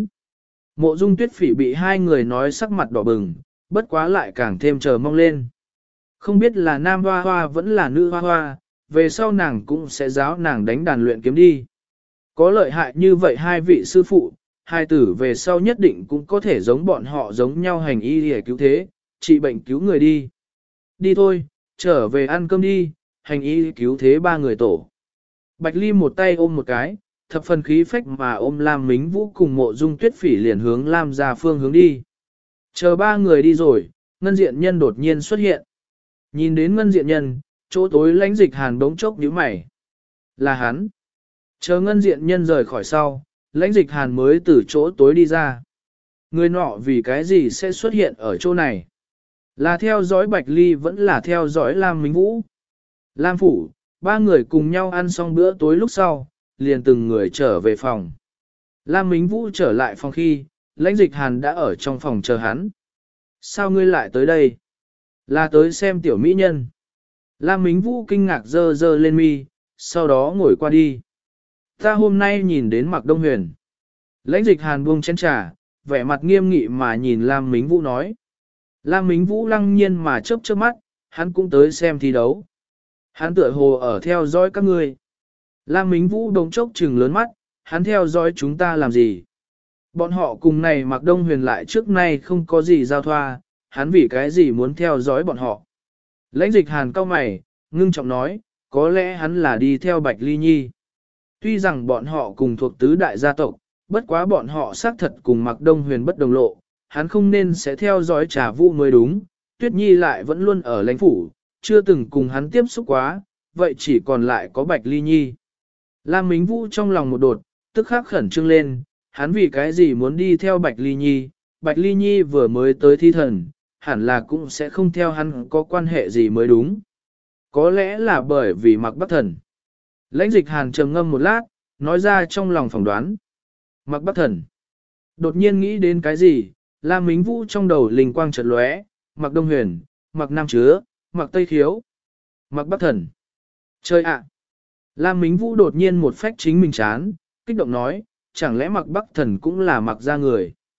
Speaker 1: Mộ Dung Tuyết Phỉ bị hai người nói sắc mặt đỏ bừng, bất quá lại càng thêm chờ mong lên. Không biết là nam hoa hoa vẫn là nữ hoa hoa, về sau nàng cũng sẽ giáo nàng đánh đàn luyện kiếm đi. Có lợi hại như vậy hai vị sư phụ, hai tử về sau nhất định cũng có thể giống bọn họ giống nhau hành y để cứu thế, trị bệnh cứu người đi. Đi thôi, trở về ăn cơm đi, hành y cứu thế ba người tổ. Bạch Ly một tay ôm một cái, thập phần khí phách mà ôm Lam Mính Vũ cùng Mộ Dung Tuyết Phỉ liền hướng Lam gia phương hướng đi. Chờ ba người đi rồi, Ngân Diện Nhân đột nhiên xuất hiện. Nhìn đến Ngân Diện Nhân, chỗ tối Lãnh Dịch Hàn bỗng chốc nhíu mày. Là hắn. Chờ Ngân Diện Nhân rời khỏi sau, Lãnh Dịch Hàn mới từ chỗ tối đi ra. Người nọ vì cái gì sẽ xuất hiện ở chỗ này? Là theo dõi Bạch Ly vẫn là theo dõi Lam Mính Vũ. Lam Phủ, ba người cùng nhau ăn xong bữa tối lúc sau, liền từng người trở về phòng. Lam Mính Vũ trở lại phòng khi, Lãnh Dịch Hàn đã ở trong phòng chờ hắn. Sao ngươi lại tới đây? Là tới xem tiểu mỹ nhân. Lam Mính Vũ kinh ngạc dơ dơ lên mi, sau đó ngồi qua đi. Ta hôm nay nhìn đến Mạc Đông Huyền. Lãnh Dịch Hàn buông chén trà, vẻ mặt nghiêm nghị mà nhìn Lam Mính Vũ nói. Lam Mính Vũ lăng nhiên mà chớp chớp mắt, hắn cũng tới xem thi đấu. Hắn tựa hồ ở theo dõi các ngươi. Lam Mính Vũ đống chốc trừng lớn mắt, hắn theo dõi chúng ta làm gì? Bọn họ cùng này Mạc Đông Huyền lại trước nay không có gì giao thoa, hắn vì cái gì muốn theo dõi bọn họ? Lãnh Dịch Hàn cau mày, ngưng trọng nói, có lẽ hắn là đi theo Bạch Ly Nhi. Tuy rằng bọn họ cùng thuộc tứ đại gia tộc, bất quá bọn họ xác thật cùng Mạc Đông Huyền bất đồng lộ, hắn không nên sẽ theo dõi Trà Vũ mới đúng. Tuyết Nhi lại vẫn luôn ở lãnh phủ, chưa từng cùng hắn tiếp xúc quá, vậy chỉ còn lại có Bạch Ly Nhi. Lam Mính Vũ trong lòng một đột, tức khắc khẩn trương lên, hắn vì cái gì muốn đi theo Bạch Ly Nhi? Bạch Ly Nhi vừa mới tới thi thần, hẳn là cũng sẽ không theo hắn có quan hệ gì mới đúng. Có lẽ là bởi vì Mạc Bắc Thần. Lãnh Dịch Hàn trầm ngâm một lát, nói ra trong lòng phỏng đoán. Mạc Bắc Thần. Đột nhiên nghĩ đến cái gì, Lam Mính Vũ trong đầu linh quang chợt lóe, Mạc Đông Huyền, Mạc Nam Chứa, Mạc Tây Khiếu, Mạc Bắc Thần. Chơi ạ! Lam Mính Vũ đột nhiên một phách chính mình chán, kích động nói, chẳng lẽ Mạc Bắc Thần cũng là Mạc gia người.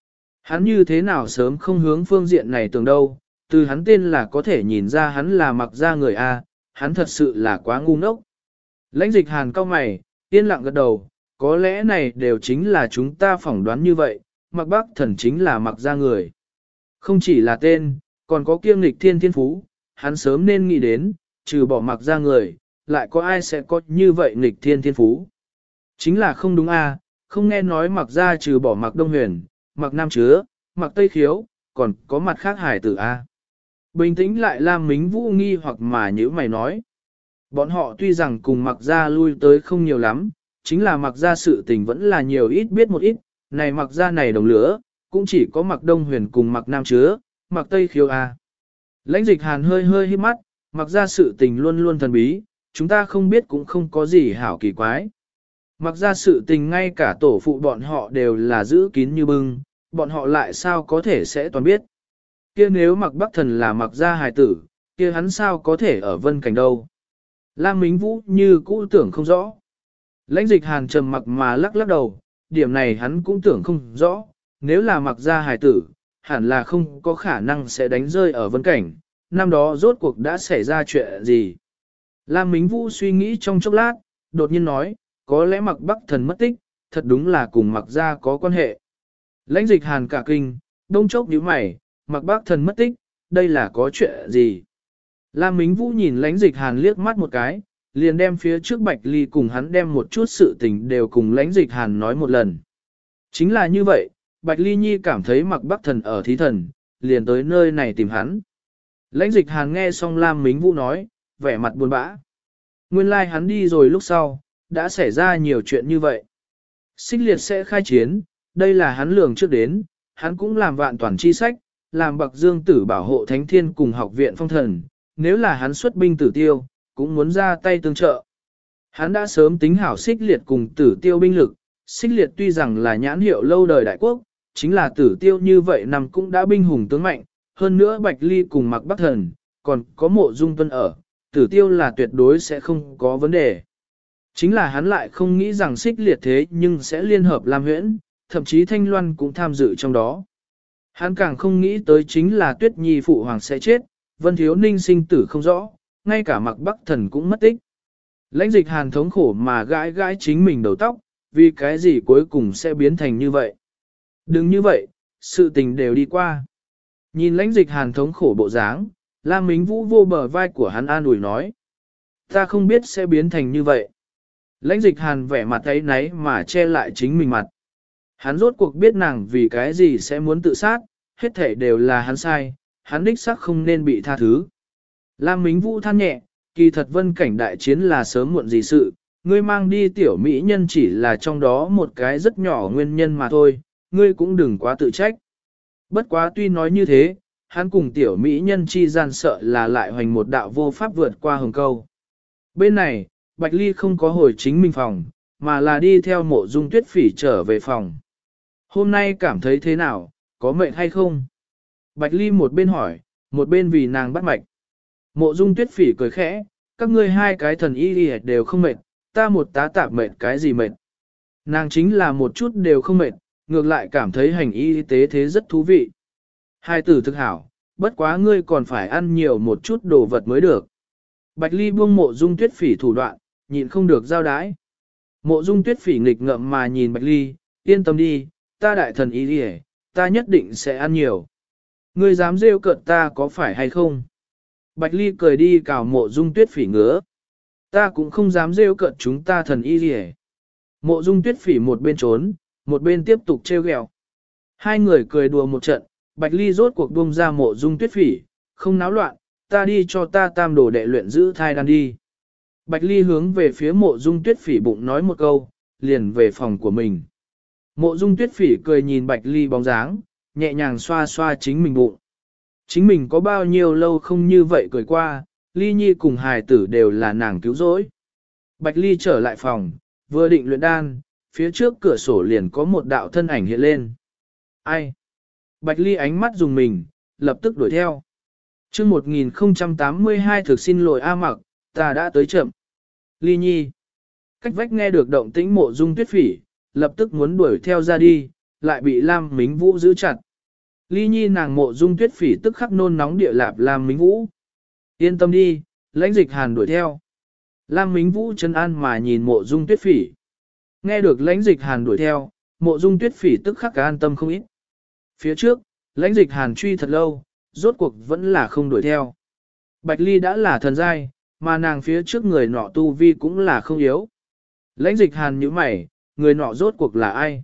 Speaker 1: Hắn như thế nào sớm không hướng phương diện này tưởng đâu, từ hắn tên là có thể nhìn ra hắn là mặc ra người A, hắn thật sự là quá ngu ngốc. Lãnh dịch hàn cao mày, yên lặng gật đầu, có lẽ này đều chính là chúng ta phỏng đoán như vậy, mặc bác thần chính là mặc ra người. Không chỉ là tên, còn có kiêng nghịch thiên thiên phú, hắn sớm nên nghĩ đến, trừ bỏ mặc ra người, lại có ai sẽ có như vậy nghịch thiên thiên phú. Chính là không đúng a, không nghe nói mặc ra trừ bỏ mặc Đông Huyền, mặc Nam Chứa, mặc Tây Khiếu, còn có mặt khác hải tử a. Bình tĩnh lại Lam Mính Vũ nghi hoặc mà như mày nói. Bọn họ tuy rằng cùng mặc ra lui tới không nhiều lắm, chính là mặc ra sự tình vẫn là nhiều ít biết một ít, này mặc ra này đồng lửa, cũng chỉ có mặc Đông Huyền cùng mặc Nam Chứa, mặc Tây Khiếu a. Lãnh dịch hàn hơi hơi hít mắt, mặc ra sự tình luôn luôn thần bí, chúng ta không biết cũng không có gì hảo kỳ quái. Mặc ra sự tình ngay cả tổ phụ bọn họ đều là giữ kín như bưng, bọn họ lại sao có thể sẽ toàn biết. Kia nếu mặc bắc thần là mặc ra hài tử, kia hắn sao có thể ở vân cảnh đâu. Lam Mính Vũ như cũ tưởng không rõ. Lãnh dịch hàn trầm mặc mà lắc lắc đầu, điểm này hắn cũng tưởng không rõ, nếu là mặc ra hài tử, hẳn là không có khả năng sẽ đánh rơi ở vân cảnh, năm đó rốt cuộc đã xảy ra chuyện gì. Lam Mính Vũ suy nghĩ trong chốc lát, đột nhiên nói, có lẽ mặc bắc thần mất tích, thật đúng là cùng mặc ra có quan hệ. Lãnh dịch hàn cả kinh, đông chốc nhíu mày, mặc bắc thần mất tích, đây là có chuyện gì? Lam Mính Vũ nhìn lãnh dịch hàn liếc mắt một cái, liền đem phía trước Bạch Ly cùng hắn đem một chút sự tình đều cùng lãnh dịch hàn nói một lần. Chính là như vậy, Bạch Ly Nhi cảm thấy mặc bắc thần ở thí thần, liền tới nơi này tìm hắn. Lãnh dịch hàn nghe xong Lam Mính Vũ nói, vẻ mặt buồn bã. Nguyên lai hắn đi rồi lúc sau, đã xảy ra nhiều chuyện như vậy. Xích liệt sẽ khai chiến, đây là hắn lường trước đến, hắn cũng làm vạn toàn chi sách, làm bậc dương tử bảo hộ thánh thiên cùng học viện phong thần, nếu là hắn xuất binh tử tiêu, cũng muốn ra tay tương trợ. Hắn đã sớm tính hảo xích liệt cùng tử tiêu binh lực, xích liệt tuy rằng là nhãn hiệu lâu đời đại quốc, chính là tử tiêu như vậy nằm cũng đã binh hùng tướng mạnh, hơn nữa Bạch Ly cùng mặc bắc thần, còn có mộ dung tuân ở, tử tiêu là tuyệt đối sẽ không có vấn đề. Chính là hắn lại không nghĩ rằng xích liệt thế nhưng sẽ liên hợp Lam Huyễn, thậm chí Thanh Loan cũng tham dự trong đó. Hắn càng không nghĩ tới chính là Tuyết Nhi phụ hoàng sẽ chết, Vân Thiếu Ninh sinh tử không rõ, ngay cả mặc bắc thần cũng mất tích. Lãnh dịch hàn thống khổ mà gãi gãi chính mình đầu tóc, vì cái gì cuối cùng sẽ biến thành như vậy. Đừng như vậy, sự tình đều đi qua. Nhìn lãnh dịch hàn thống khổ bộ dáng, Lam Mính Vũ vô bờ vai của hắn an ủi nói. Ta không biết sẽ biến thành như vậy. Lãnh dịch hàn vẻ mặt ấy náy mà che lại chính mình mặt. Hắn rốt cuộc biết nàng vì cái gì sẽ muốn tự sát, hết thể đều là hắn sai, hắn đích xác không nên bị tha thứ. Lam Mính Vũ than nhẹ, kỳ thật vân cảnh đại chiến là sớm muộn gì sự, ngươi mang đi tiểu mỹ nhân chỉ là trong đó một cái rất nhỏ nguyên nhân mà thôi, ngươi cũng đừng quá tự trách. Bất quá tuy nói như thế, hắn cùng tiểu mỹ nhân chi gian sợ là lại hoành một đạo vô pháp vượt qua hồng câu. Bên này, Bạch Ly không có hồi chính mình phòng, mà là đi theo mộ dung tuyết phỉ trở về phòng. Hôm nay cảm thấy thế nào, có mệt hay không? Bạch Ly một bên hỏi, một bên vì nàng bắt mạch. Mộ dung tuyết phỉ cười khẽ, các ngươi hai cái thần y đều không mệt, ta một tá tạp mệt cái gì mệt. Nàng chính là một chút đều không mệt, ngược lại cảm thấy hành y tế thế rất thú vị. Hai tử thực hảo, bất quá ngươi còn phải ăn nhiều một chút đồ vật mới được. Bạch Ly buông mộ dung tuyết phỉ thủ đoạn, nhịn không được giao đái. Mộ dung tuyết phỉ nghịch ngợm mà nhìn Bạch Ly, yên tâm đi, ta đại thần y đi, ta nhất định sẽ ăn nhiều. Ngươi dám rêu cợt ta có phải hay không? Bạch Ly cười đi cào mộ dung tuyết phỉ ngứa. Ta cũng không dám rêu cợt chúng ta thần y gì. Mộ dung tuyết phỉ một bên trốn, một bên tiếp tục trêu ghẹo. Hai người cười đùa một trận, Bạch Ly rốt cuộc buông ra mộ dung tuyết phỉ, không náo loạn, ta đi cho ta tam đồ đệ luyện giữ thai đan đi. Bạch Ly hướng về phía mộ dung tuyết phỉ bụng nói một câu, liền về phòng của mình. Mộ dung tuyết phỉ cười nhìn Bạch Ly bóng dáng, nhẹ nhàng xoa xoa chính mình bụng. Chính mình có bao nhiêu lâu không như vậy cười qua, Ly Nhi cùng hài tử đều là nàng cứu rỗi. Bạch Ly trở lại phòng, vừa định luyện đan, phía trước cửa sổ liền có một đạo thân ảnh hiện lên. Ai? Bạch Ly ánh mắt dùng mình, lập tức đuổi theo. chương 1082 thực xin lỗi A Mặc, ta đã tới chậm. Ly Nhi. Cách vách nghe được động tĩnh mộ dung tuyết phỉ, lập tức muốn đuổi theo ra đi, lại bị Lam Mính Vũ giữ chặt. Ly Nhi nàng Mộ Dung Tuyết Phỉ tức khắc nôn nóng địa lạp Lam Mính Vũ. Yên tâm đi, Lãnh Dịch Hàn đuổi theo. Lam Mính Vũ trấn an mà nhìn Mộ Dung Tuyết Phỉ. Nghe được Lãnh Dịch Hàn đuổi theo, Mộ Dung Tuyết Phỉ tức khắc an tâm không ít. Phía trước, Lãnh Dịch Hàn truy thật lâu, rốt cuộc vẫn là không đuổi theo. Bạch Ly đã là thần giai, mà nàng phía trước người nọ tu vi cũng là không yếu. Lãnh Dịch Hàn nhíu mày, người nọ rốt cuộc là ai?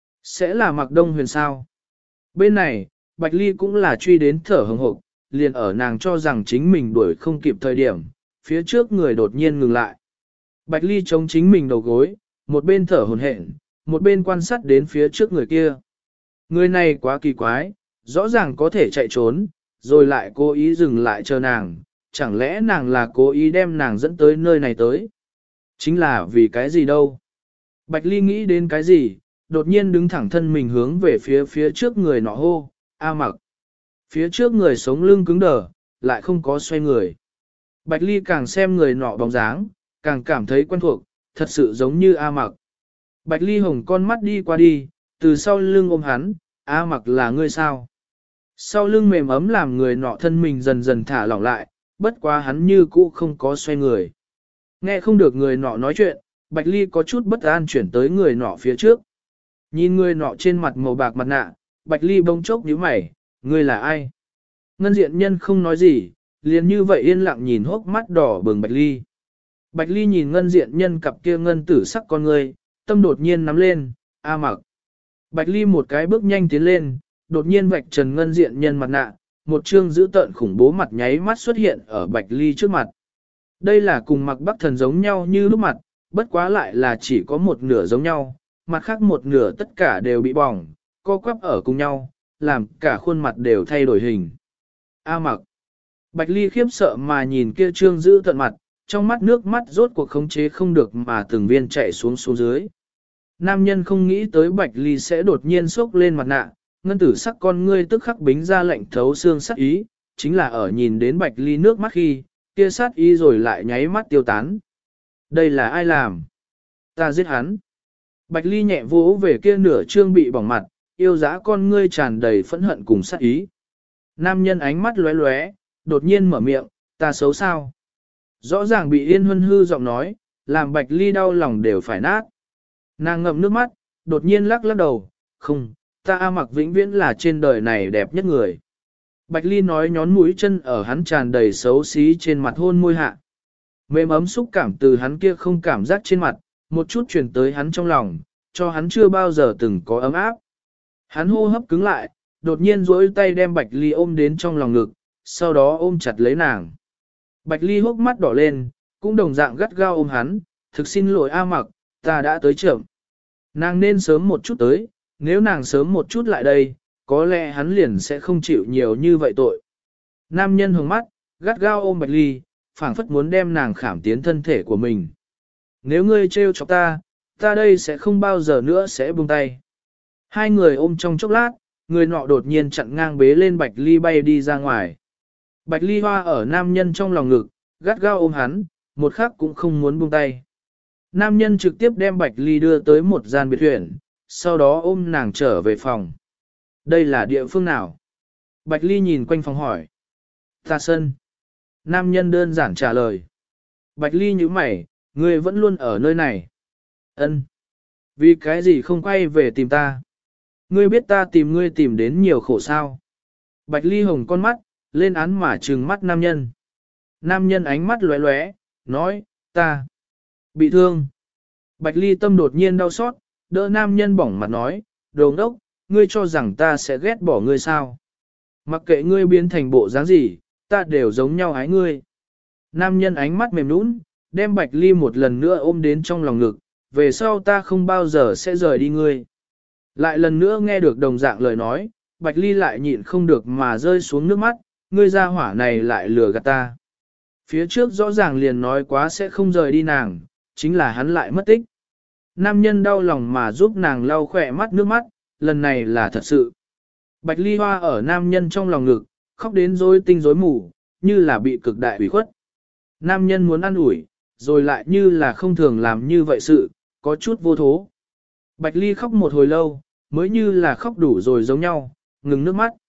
Speaker 1: Sẽ là Mạc Đông Huyền sao? Bên này, Bạch Ly cũng là truy đến thở hừng hực, liền ở nàng cho rằng chính mình đuổi không kịp thời điểm, phía trước người đột nhiên ngừng lại. Bạch Ly chống chính mình đầu gối, một bên thở hổn hển, một bên quan sát đến phía trước người kia. Người này quá kỳ quái, rõ ràng có thể chạy trốn, rồi lại cố ý dừng lại chờ nàng, chẳng lẽ nàng là cố ý đem nàng dẫn tới nơi này tới? Chính là vì cái gì đâu? Bạch Ly nghĩ đến cái gì, đột nhiên đứng thẳng thân mình hướng về phía trước người nọ hô, A Mặc. Phía trước người sống lưng cứng đờ, lại không có xoay người. Bạch Ly càng xem người nọ bóng dáng, càng cảm thấy quen thuộc, thật sự giống như A Mặc. Bạch Ly hồng con mắt đi qua đi, từ sau lưng ôm hắn, A Mặc là ngươi sao? Sau lưng mềm ấm làm người nọ thân mình dần dần thả lỏng lại, bất quá hắn như cũ không có xoay người. Nghe không được người nọ nói chuyện, Bạch Ly có chút bất an chuyển tới người nọ phía trước. Nhìn người nọ trên mặt màu bạc mặt nạ, Bạch Ly bỗng chốc nhíu mày, ngươi là ai? Ngân diện nhân không nói gì, liền như vậy yên lặng nhìn hốc mắt đỏ bừng Bạch Ly. Bạch Ly nhìn ngân diện nhân cặp kia ngân tử sắc con ngươi, tâm đột nhiên nắm lên, A Mặc. Bạch Ly một cái bước nhanh tiến lên, đột nhiên vạch trần ngân diện nhân mặt nạ, một trương dữ tợn khủng bố mặt nháy mắt xuất hiện ở Bạch Ly trước mặt. Đây là cùng Mặc Bắc Thần giống nhau như lúc mặt, bất quá lại là chỉ có một nửa giống nhau, mặt khác một nửa tất cả đều bị bỏng, co quắp ở cùng nhau, làm cả khuôn mặt đều thay đổi hình. A Mặc. Bạch Ly khiếp sợ mà nhìn kia trương dữ tợn mặt, trong mắt nước mắt rốt cuộc khống chế không được mà từng viên chạy xuống dưới. Nam nhân không nghĩ tới Bạch Ly sẽ đột nhiên sốc lên mặt nạ, ngân tử sắc con ngươi tức khắc bính ra lệnh thấu xương sắc ý, chính là ở nhìn đến Bạch Ly nước mắt khi, kia sát ý rồi lại nháy mắt tiêu tán. Đây là ai làm? Ta giết hắn. Bạch Ly nhẹ vỗ về kia nửa trương bị bỏng mặt, yêu dã con ngươi tràn đầy phẫn hận cùng sát ý. Nam nhân ánh mắt lóe lóe, đột nhiên mở miệng, ta xấu sao? Rõ ràng bị Yên Huân hư giọng nói, làm Bạch Ly đau lòng đều phải nát. Nàng ngậm nước mắt, đột nhiên lắc lắc đầu, không, ta A Mặc vĩnh viễn là trên đời này đẹp nhất người. Bạch Ly nói nhón mũi chân ở hắn tràn đầy xấu xí trên mặt hôn môi hạ. Mềm ấm xúc cảm từ hắn kia không cảm giác trên mặt, một chút truyền tới hắn trong lòng, cho hắn chưa bao giờ từng có ấm áp. Hắn hô hấp cứng lại, đột nhiên duỗi tay đem Bạch Ly ôm đến trong lòng ngực, sau đó ôm chặt lấy nàng. Bạch Ly hốc mắt đỏ lên, cũng đồng dạng gắt gao ôm hắn, thực xin lỗi A Mặc, ta đã tới chậm. Nàng nên sớm một chút tới, nếu nàng sớm một chút lại đây, có lẽ hắn liền sẽ không chịu nhiều như vậy tội. Nam nhân hướng mắt, gắt gao ôm Bạch Ly, phảng phất muốn đem nàng khảm tiến thân thể của mình. Nếu ngươi trêu chọc ta, ta đây sẽ không bao giờ nữa sẽ buông tay. Hai người ôm trong chốc lát, người nọ đột nhiên chặn ngang bế lên Bạch Ly bay đi ra ngoài. Bạch Ly hoa ở nam nhân trong lòng ngực, gắt gao ôm hắn, một khắc cũng không muốn buông tay. Nam nhân trực tiếp đem Bạch Ly đưa tới một gian biệt thuyền, sau đó ôm nàng trở về phòng. Đây là địa phương nào? Bạch Ly nhìn quanh phòng hỏi. Ta sân. Nam nhân đơn giản trả lời. Bạch Ly nhíu mày, ngươi vẫn luôn ở nơi này. Ân. Vì cái gì không quay về tìm ta? Ngươi biết ta tìm ngươi tìm đến nhiều khổ sao? Bạch Ly hồng con mắt, lên án mà trừng mắt nam nhân. Nam nhân ánh mắt lóe lóe, nói, ta bị thương. Bạch Ly tâm đột nhiên đau xót, đỡ nam nhân bỏng mặt nói, đồ ngốc, ngươi cho rằng ta sẽ ghét bỏ ngươi sao? Mặc kệ ngươi biến thành bộ dáng gì, ta đều giống nhau ái ngươi. Nam nhân ánh mắt mềm nũng, đem Bạch Ly một lần nữa ôm đến trong lòng ngực, về sau ta không bao giờ sẽ rời đi ngươi. Lại lần nữa nghe được đồng dạng lời nói, Bạch Ly lại nhịn không được mà rơi xuống nước mắt, ngươi ra hỏa này lại lừa gạt ta. Phía trước rõ ràng liền nói quá sẽ không rời đi nàng, chính là hắn lại mất tích. Nam nhân đau lòng mà giúp nàng lau khỏe mắt nước mắt, lần này là thật sự. Bạch Ly hoa ở nam nhân trong lòng ngực, khóc đến rối tinh rối mù, như là bị cực đại ủy khuất. Nam nhân muốn ăn ủi, rồi lại như là không thường làm như vậy sự, có chút vô thố. Bạch Ly khóc một hồi lâu, mới như là khóc đủ rồi giống nhau, ngừng nước mắt.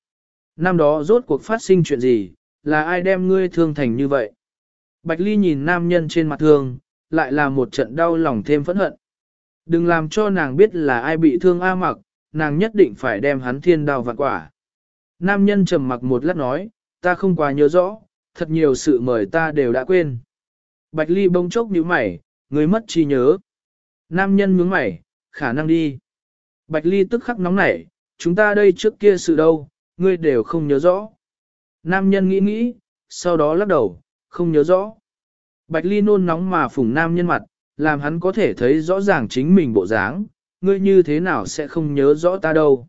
Speaker 1: Năm đó rốt cuộc phát sinh chuyện gì, là ai đem ngươi thương thành như vậy? Bạch Ly nhìn nam nhân trên mặt thương, lại là một trận đau lòng thêm phẫn hận. Đừng làm cho nàng biết là ai bị thương A Mặc, nàng nhất định phải đem hắn thiên đao vạn quả. Nam nhân trầm mặc một lát nói, ta không quá nhớ rõ, thật nhiều sự mời ta đều đã quên. Bạch Ly bỗng chốc nhíu mày, người mất trí nhớ. Nam nhân nhướng mày, khả năng đi. Bạch Ly tức khắc nóng nảy, chúng ta đây trước kia sự đâu, ngươi đều không nhớ rõ. Nam nhân nghĩ nghĩ, sau đó lắc đầu, không nhớ rõ. Bạch Ly nôn nóng mà phủng nam nhân mặt, làm hắn có thể thấy rõ ràng chính mình bộ dáng, ngươi như thế nào sẽ không nhớ rõ ta đâu.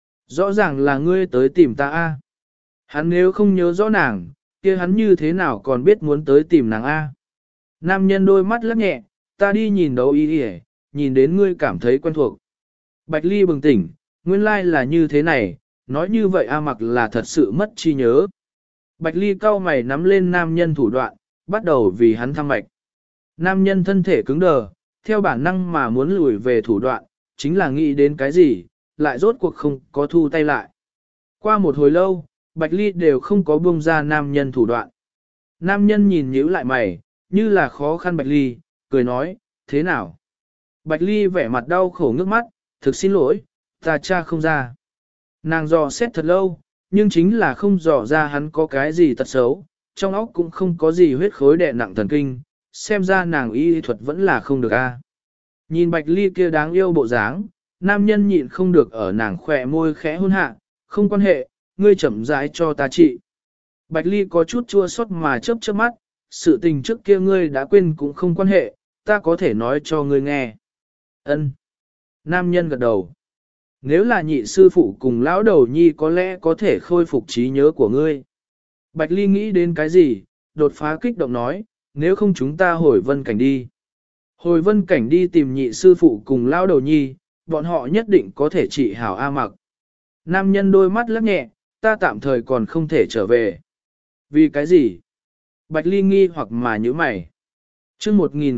Speaker 1: Rõ ràng là ngươi tới tìm ta a. Hắn nếu không nhớ rõ nàng, kia hắn như thế nào còn biết muốn tới tìm nàng a. Nam nhân đôi mắt lắc nhẹ, ta đi nhìn đấu y đi, nhìn đến ngươi cảm thấy quen thuộc. Bạch Ly bừng tỉnh, nguyên lai là như thế này, nói như vậy A Mặc là thật sự mất trí nhớ. Bạch Ly cau mày nắm lên nam nhân thủ đoạn, bắt đầu vì hắn thăm mạch. Nam nhân thân thể cứng đờ, theo bản năng mà muốn lùi về thủ đoạn, chính là nghĩ đến cái gì, lại rốt cuộc không có thu tay lại. Qua một hồi lâu, Bạch Ly đều không có buông ra nam nhân thủ đoạn. Nam nhân nhìn nhíu lại mày, như là khó khăn Bạch Ly, cười nói, thế nào? Bạch Ly vẻ mặt đau khổ ngước mắt, thực xin lỗi, ta tra không ra. Nàng dò xét thật lâu, nhưng chính là không dò ra hắn có cái gì tật xấu, trong óc cũng không có gì huyết khối đè nặng thần kinh, xem ra nàng y thuật vẫn là không được a. Nhìn Bạch Ly kia đáng yêu bộ dáng, nam nhân nhịn không được ở nàng khỏe môi khẽ hôn hạ, không quan hệ, ngươi chậm rãi cho ta trị. Bạch Ly có chút chua xót mà chớp chớp mắt, sự tình trước kia ngươi đã quên cũng không quan hệ, ta có thể nói cho ngươi nghe. Ân. Nam nhân gật đầu. Nếu là nhị sư phụ cùng lão đầu nhi có lẽ có thể khôi phục trí nhớ của ngươi. Bạch Ly nghĩ đến cái gì, đột phá kích động nói, nếu không chúng ta hồi vân cảnh đi. Hồi vân cảnh đi tìm nhị sư phụ cùng lão đầu nhi, bọn họ nhất định có thể trị hảo A Mặc. Nam nhân đôi mắt lắc nhẹ, ta tạm thời còn không thể trở về. Vì cái gì? Bạch Ly nghi hoặc mà nhíu mày. Chương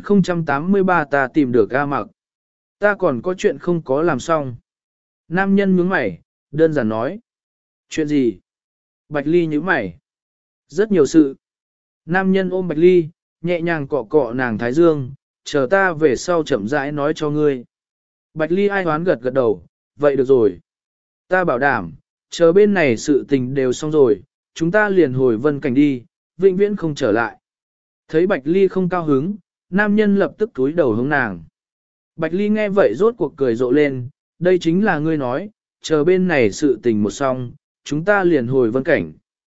Speaker 1: 1083 ta tìm được A Mặc. Ta còn có chuyện không có làm xong. Nam nhân nhướng mày, đơn giản nói. Chuyện gì? Bạch Ly nhíu mày. Rất nhiều sự. Nam nhân ôm Bạch Ly, nhẹ nhàng cọ cọ nàng thái dương, chờ ta về sau chậm rãi nói cho ngươi. Bạch Ly ai hoán gật gật đầu, vậy được rồi. Ta bảo đảm, chờ bên này sự tình đều xong rồi, chúng ta liền hồi vân cảnh đi, vĩnh viễn không trở lại. Thấy Bạch Ly không cao hứng, nam nhân lập tức cúi đầu hướng nàng. Bạch Ly nghe vậy rốt cuộc cười rộ lên, đây chính là ngươi nói, chờ bên này sự tình một xong, chúng ta liền hồi vân cảnh.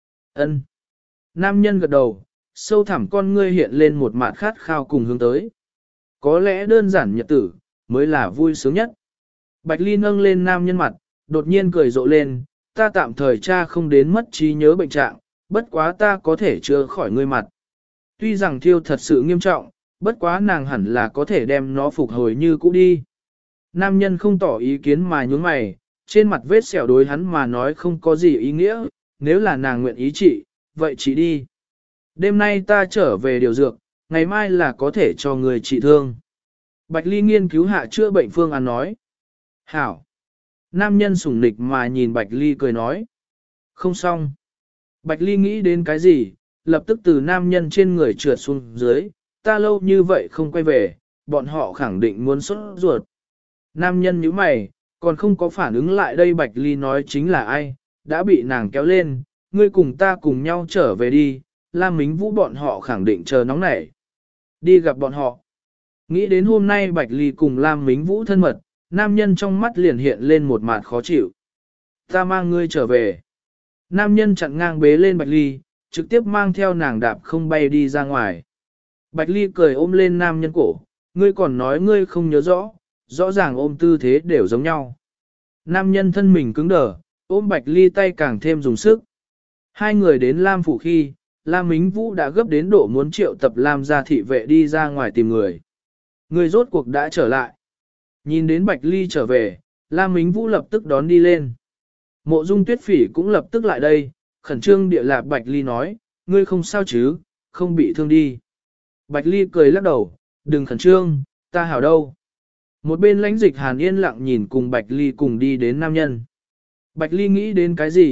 Speaker 1: Ân. Nam nhân gật đầu, sâu thẳm con ngươi hiện lên một mạt khát khao cùng hướng tới. Có lẽ đơn giản nhật tử, mới là vui sướng nhất. Bạch Ly nâng lên nam nhân mặt, đột nhiên cười rộ lên, ta tạm thời cha không đến mất trí nhớ bệnh trạng, bất quá ta có thể chữa khỏi ngươi mặt. Tuy rằng thiêu thật sự nghiêm trọng, bất quá nàng hẳn là có thể đem nó phục hồi như cũ đi. Nam nhân không tỏ ý kiến mà nhún mày, trên mặt vết sẹo đối hắn mà nói không có gì ý nghĩa, nếu là nàng nguyện ý trị, vậy trị đi. Đêm nay ta trở về điều dược, ngày mai là có thể cho người trị thương. Bạch Ly nghiên cứu hạ chữa bệnh phương án nói. Hảo. Nam nhân sủng nịch mà nhìn Bạch Ly cười nói. Không xong. Bạch Ly nghĩ đến cái gì, lập tức từ nam nhân trên người trượt xuống dưới, ta lâu như vậy không quay về, bọn họ khẳng định muốn sốt ruột. Nam nhân nhíu mày, còn không có phản ứng lại đây Bạch Ly nói chính là ai, đã bị nàng kéo lên, ngươi cùng ta cùng nhau trở về đi, Lam Mính Vũ bọn họ khẳng định chờ nóng nảy. Đi gặp bọn họ. Nghĩ đến hôm nay Bạch Ly cùng Lam Mính Vũ thân mật, nam nhân trong mắt liền hiện lên một mặt khó chịu. Ta mang ngươi trở về. Nam nhân chặn ngang bế lên Bạch Ly, trực tiếp mang theo nàng đạp không bay đi ra ngoài. Bạch Ly cười ôm lên nam nhân cổ, ngươi còn nói ngươi không nhớ rõ, rõ ràng ôm tư thế đều giống nhau. Nam nhân thân mình cứng đờ, ôm Bạch Ly tay càng thêm dùng sức. Hai người đến Lam phủ khi, Lam Mính Vũ đã gấp đến độ muốn triệu tập Lam gia thị vệ đi ra ngoài tìm người. Người rốt cuộc đã trở lại. Nhìn đến Bạch Ly trở về, Lam Mính Vũ lập tức đón đi lên. Mộ Dung Tuyết Phỉ cũng lập tức lại đây, khẩn trương địa lạc Bạch Ly nói, ngươi không sao chứ, không bị thương đi. Bạch Ly cười lắc đầu, đừng khẩn trương, ta hảo đâu. Một bên lãnh dịch Hàn yên lặng nhìn cùng Bạch Ly cùng đi đến nam nhân. Bạch Ly nghĩ đến cái gì,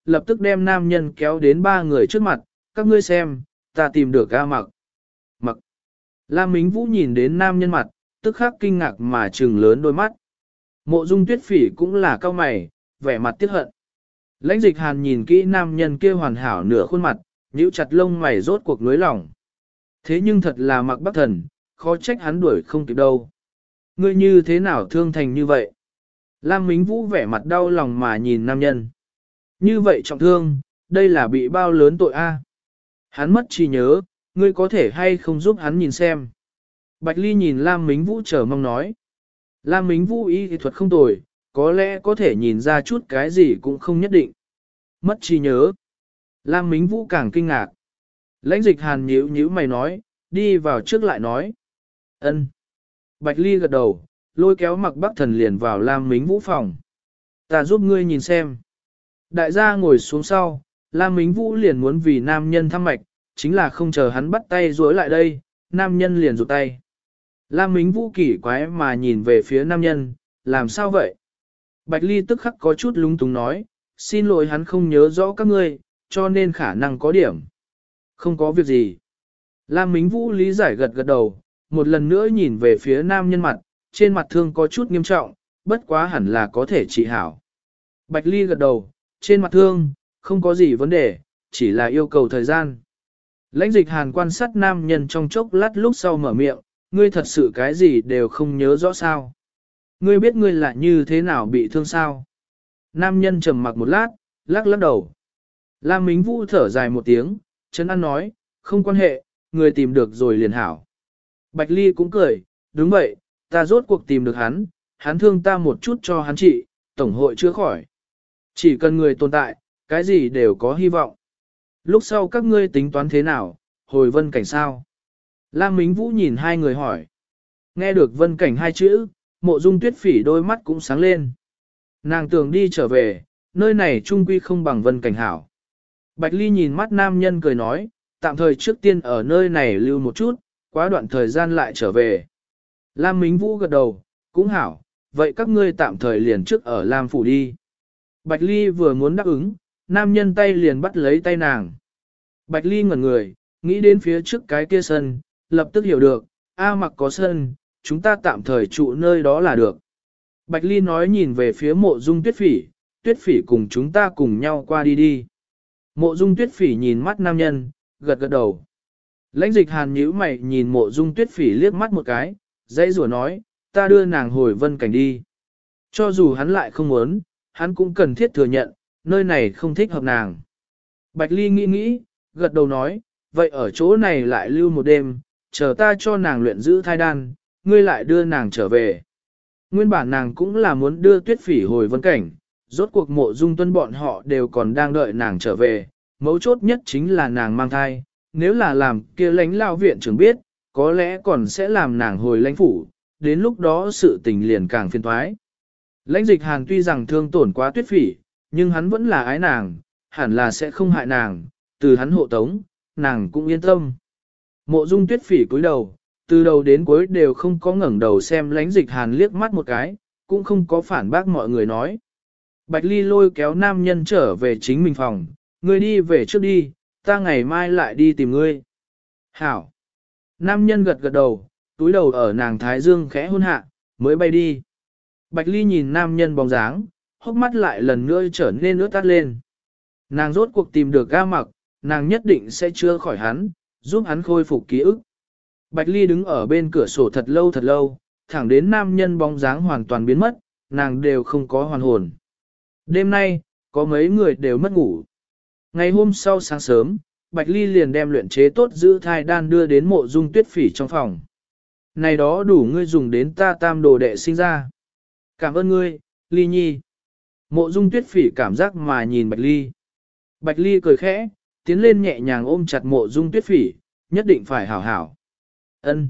Speaker 1: lập tức đem nam nhân kéo đến ba người trước mặt, các ngươi xem, ta tìm được A Mặc. Mặc. Lam Mính Vũ nhìn đến nam nhân mặt, tức khắc kinh ngạc mà trừng lớn đôi mắt. Mộ Dung Tuyết Phỉ cũng là cao mày, vẻ mặt tiếc hận. Lãnh Dịch Hàn nhìn kỹ nam nhân kia hoàn hảo nửa khuôn mặt, nhíu chặt lông mày rốt cuộc nối lòng. Thế nhưng thật là Mặc Bắc Thần, khó trách hắn đuổi không kịp đâu. Ngươi như thế nào thương thành như vậy? Lam Mính Vũ vẻ mặt đau lòng mà nhìn nam nhân. Như vậy trọng thương, đây là bị bao lớn tội a? Hắn mất trí nhớ, ngươi có thể hay không giúp hắn nhìn xem. Bạch Ly nhìn Lam Mính Vũ chờ mong nói. Lam Mính Vũ y thuật không tồi, có lẽ có thể nhìn ra chút cái gì cũng không nhất định. Mất trí nhớ. Lam Mính Vũ càng kinh ngạc. Lãnh Dịch Hàn nhíu nhíu mày nói, đi vào trước lại nói. Ân. Bạch Ly gật đầu, lôi kéo Mặc Bắc Thần liền vào Lam Mính Vũ phòng. Ta giúp ngươi nhìn xem. Đại gia ngồi xuống sau, Lam Mính Vũ liền muốn vì nam nhân thăm mạch, chính là không chờ hắn bắt tay duỗi lại đây, nam nhân liền rụt tay. Lam Mính Vũ kỳ quái mà nhìn về phía nam nhân, làm sao vậy? Bạch Ly tức khắc có chút lung túng nói, xin lỗi hắn không nhớ rõ các ngươi, cho nên khả năng có điểm. Không có việc gì. Lam Mính Vũ lý giải gật gật đầu, một lần nữa nhìn về phía nam nhân mặt, trên mặt thương có chút nghiêm trọng, bất quá hẳn là có thể trị hảo. Bạch Ly gật đầu, trên mặt thương, không có gì vấn đề, chỉ là yêu cầu thời gian. Lãnh Dịch Hàn quan sát nam nhân trong chốc lát lúc sau mở miệng, ngươi thật sự cái gì đều không nhớ rõ sao. Ngươi biết ngươi là như thế nào bị thương sao? Nam nhân trầm mặc một lát, lắc lắc đầu. Lam Mính Vũ thở dài một tiếng, Trấn An nói, không quan hệ, người tìm được rồi liền hảo. Bạch Ly cũng cười, đúng vậy, ta rốt cuộc tìm được hắn, hắn thương ta một chút cho hắn trị, tổng hội chữa khỏi. Chỉ cần người tồn tại, cái gì đều có hy vọng. Lúc sau các ngươi tính toán thế nào, hồi Vân Cảnh sao? Lam Mính Vũ nhìn hai người hỏi. Nghe được Vân Cảnh hai chữ, Mộ Dung Tuyết Phỉ đôi mắt cũng sáng lên. Nàng tưởng đi trở về, nơi này trung quy không bằng Vân Cảnh hảo. Bạch Ly nhìn mắt nam nhân cười nói, tạm thời trước tiên ở nơi này lưu một chút, quá đoạn thời gian lại trở về. Lam Mính Vũ gật đầu, cũng hảo, vậy các ngươi tạm thời liền trước ở Lam Phủ đi. Bạch Ly vừa muốn đáp ứng, nam nhân tay liền bắt lấy tay nàng. Bạch Ly ngẩn người, nghĩ đến phía trước cái kia sân, lập tức hiểu được, Mặc có sân, chúng ta tạm thời trụ nơi đó là được. Bạch Ly nói nhìn về phía Mộ Dung Tuyết Phỉ cùng chúng ta cùng nhau qua đi đi. Mộ Dung Tuyết Phỉ nhìn mắt nam nhân, gật gật đầu. Lãnh Dịch Hàn nhíu mày nhìn Mộ Dung Tuyết Phỉ liếc mắt một cái, dãy rủa nói, ta đưa nàng hồi Vân Cảnh đi. Cho dù hắn lại không muốn, hắn cũng cần thiết thừa nhận, nơi này không thích hợp nàng. Bạch Ly nghĩ nghĩ, gật đầu nói, vậy ở chỗ này lại lưu một đêm, chờ ta cho nàng luyện giữ thai đan, ngươi lại đưa nàng trở về. Nguyên bản nàng cũng là muốn đưa Tuyết Phỉ hồi Vân Cảnh, rốt cuộc Mộ Dung Tuân bọn họ đều còn đang đợi nàng trở về, mấu chốt nhất chính là nàng mang thai, nếu là làm kia lãnh lao viện trưởng biết, có lẽ còn sẽ làm nàng hồi lãnh phủ, đến lúc đó sự tình liền càng phiền toái. Lãnh Dịch Hàn tuy rằng thương tổn quá Tuyết Phỉ, nhưng hắn vẫn là ái nàng, hẳn là sẽ không hại nàng, từ hắn hộ tống, nàng cũng yên tâm. Mộ Dung Tuyết Phỉ cúi đầu, từ đầu đến cuối đều không có ngẩng đầu xem Lãnh Dịch Hàn liếc mắt một cái, cũng không có phản bác mọi người nói. Bạch Ly lôi kéo nam nhân trở về chính mình phòng, ngươi đi về trước đi, ta ngày mai lại đi tìm ngươi. Hảo. Nam nhân gật gật đầu, túi đầu ở nàng thái dương khẽ hôn hạ, mới bay đi. Bạch Ly nhìn nam nhân bóng dáng, hốc mắt lại lần nữa trở nên ướt át lên. Nàng rốt cuộc tìm được A Mặc, nàng nhất định sẽ chữa khỏi hắn, giúp hắn khôi phục ký ức. Bạch Ly đứng ở bên cửa sổ thật lâu, thẳng đến nam nhân bóng dáng hoàn toàn biến mất, nàng đều không có hoàn hồn. Đêm nay, có mấy người đều mất ngủ. Ngày hôm sau sáng sớm, Bạch Ly liền đem luyện chế tốt giữ thai đan đưa đến Mộ Dung Tuyết Phỉ trong phòng. Này đó đủ ngươi dùng đến ta tam đồ đệ sinh ra. Cảm ơn ngươi, Ly Nhi. Mộ Dung Tuyết Phỉ cảm giác mà nhìn Bạch Ly. Bạch Ly cười khẽ, tiến lên nhẹ nhàng ôm chặt Mộ Dung Tuyết Phỉ, nhất định phải hảo hảo. Ân.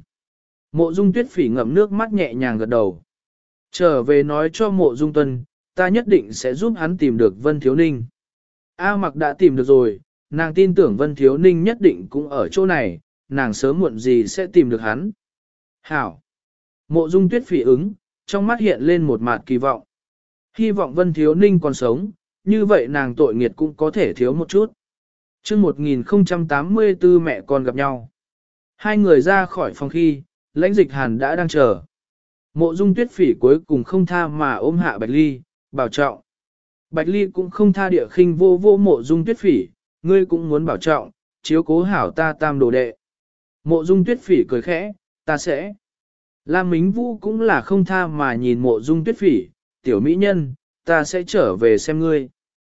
Speaker 1: Mộ Dung Tuyết Phỉ ngậm nước mắt nhẹ nhàng gật đầu. Trở về nói cho Mộ Dung Tuân, ta nhất định sẽ giúp hắn tìm được Vân Thiếu Ninh. A Mặc đã tìm được rồi, nàng tin tưởng Vân Thiếu Ninh nhất định cũng ở chỗ này, nàng sớm muộn gì sẽ tìm được hắn. Hảo. Mộ Dung Tuyết Phỉ ứng, trong mắt hiện lên một mạt kỳ vọng. Hy vọng Vân Thiếu Ninh còn sống, như vậy nàng tội nghiệt cũng có thể thiếu một chút. Chương 1084 mẹ con gặp nhau. Hai người ra khỏi phòng khi, Lãnh Dịch Hàn đã đang chờ. Mộ Dung Tuyết Phỉ cuối cùng không tha mà ôm hạ Bạch Ly, bảo trọng. Bạch Ly cũng không tha địa khinh vô vô Mộ Dung Tuyết Phỉ, ngươi cũng muốn bảo trọng, chiếu cố hảo ta tam đồ đệ. Mộ Dung Tuyết Phỉ cười khẽ, ta sẽ. Lam Mính Vũ cũng là không tha mà nhìn Mộ Dung Tuyết Phỉ, tiểu mỹ nhân, ta sẽ trở về xem ngươi.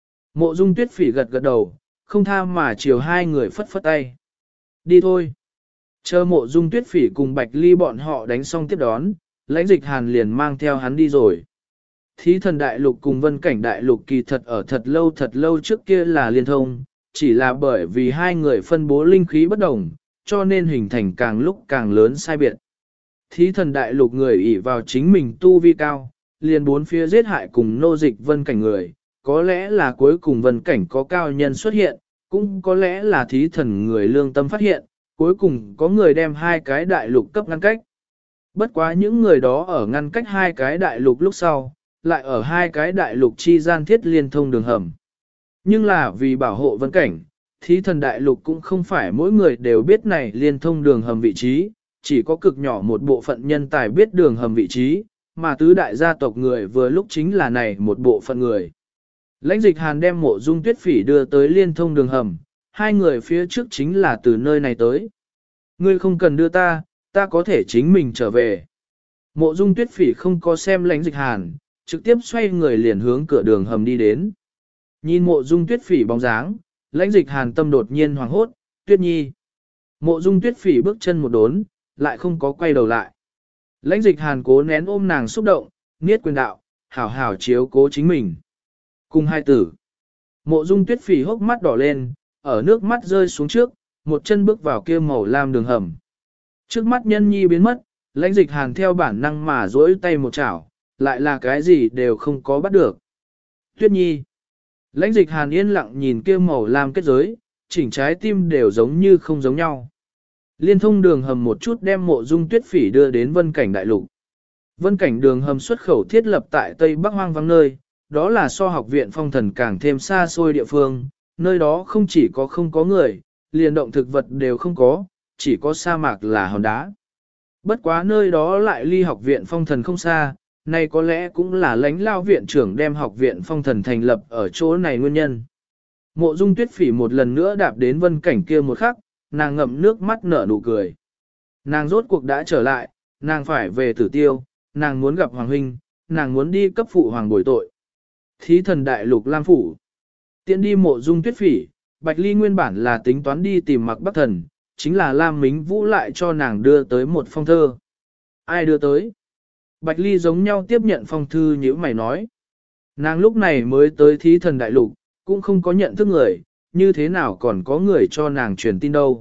Speaker 1: Mộ Dung Tuyết Phỉ gật gật đầu, không tha mà chiều hai người phất phất tay. Đi thôi. Chờ Mộ Dung Tuyết Phỉ cùng Bạch Ly bọn họ đánh xong tiếp đón, Lãnh Dịch Hàn liền mang theo hắn đi rồi. Thí Thần Đại Lục cùng Vân Cảnh Đại Lục kỳ thật ở thật lâu trước kia là liên thông, chỉ là bởi vì hai người phân bố linh khí bất đồng, cho nên hình thành càng lúc càng lớn sai biệt. Thí Thần Đại Lục người ỷ vào chính mình tu vi cao, liền bốn phía giết hại cùng nô dịch Vân Cảnh người, có lẽ là cuối cùng Vân Cảnh có cao nhân xuất hiện, cũng có lẽ là Thí Thần người lương tâm phát hiện, cuối cùng có người đem hai cái đại lục cấp ngăn cách. Bất quá những người đó ở ngăn cách hai cái đại lục lúc sau, lại ở hai cái đại lục chi gian thiết liên thông đường hầm. Nhưng là vì bảo hộ Vân Cảnh, Thí Thần Đại Lục cũng không phải mỗi người đều biết này liên thông đường hầm vị trí, chỉ có cực nhỏ một bộ phận nhân tài biết đường hầm vị trí, mà tứ đại gia tộc người vừa lúc chính là này một bộ phận người. Lãnh Dịch Hàn đem Mộ Dung Tuyết Phỉ đưa tới liên thông đường hầm, hai người phía trước chính là từ nơi này tới. Ngươi không cần đưa ta, ta có thể chính mình trở về. Mộ Dung Tuyết Phỉ không có xem Lãnh Dịch Hàn, trực tiếp xoay người liền hướng cửa đường hầm đi đến. Nhìn Mộ Dung Tuyết Phỉ bóng dáng, Lãnh Dịch Hàn tâm đột nhiên hoảng hốt, Tuyết Nhi. Mộ Dung Tuyết Phỉ bước chân một đốn, lại không có quay đầu lại. Lãnh Dịch Hàn cố nén ôm nàng xúc động, niết quyền đạo, hảo hảo chiếu cố chính mình. Cùng hai tử. Mộ Dung Tuyết Phỉ hốc mắt đỏ lên, ở nước mắt rơi xuống trước, một chân bước vào kia màu lam đường hầm. Trước mắt nhân nhi biến mất, Lãnh Dịch Hàn theo bản năng mà duỗi tay một chảo, lại là cái gì đều không có bắt được. Tuyết Nhi. Lãnh Dịch Hàn yên lặng nhìn kia màu lam kết giới, chỉnh trái tim đều giống như không giống nhau. Liên thông đường hầm một chút đem Mộ Dung Tuyết Phỉ đưa đến Vân Cảnh Đại Lục. Vân Cảnh đường hầm xuất khẩu thiết lập tại Tây Bắc hoang vắng nơi, đó là so học viện phong thần càng thêm xa xôi địa phương, nơi đó không chỉ có không có người, liền động thực vật đều không có, chỉ có sa mạc là hòn đá. Bất quá nơi đó lại ly học viện phong thần không xa, này có lẽ cũng là Lãnh Lao viện trưởng đem học viện phong thần thành lập ở chỗ này nguyên nhân. Mộ Dung Tuyết Phỉ một lần nữa đạp đến Vân Cảnh kia một khắc, nàng ngậm nước mắt nở nụ cười. Nàng rốt cuộc đã trở lại, nàng phải về Tử Tiêu, nàng muốn gặp Hoàng Huynh, nàng muốn đi cấp phụ hoàng bồi tội. Thí Thần Đại Lục Lam Phủ. Tiện đi Mộ Dung Tuyết Phỉ, Bạch Ly nguyên bản là tính toán đi tìm Mặc Bắc Thần, chính là Lam Mính Vũ lại cho nàng đưa tới một phong thơ. Ai đưa tới? Bạch Ly giống nhau tiếp nhận phong thư như mày nói. Nàng lúc này mới tới Thí Thần Đại Lục, cũng không có nhận thức người, như thế nào còn có người cho nàng truyền tin đâu.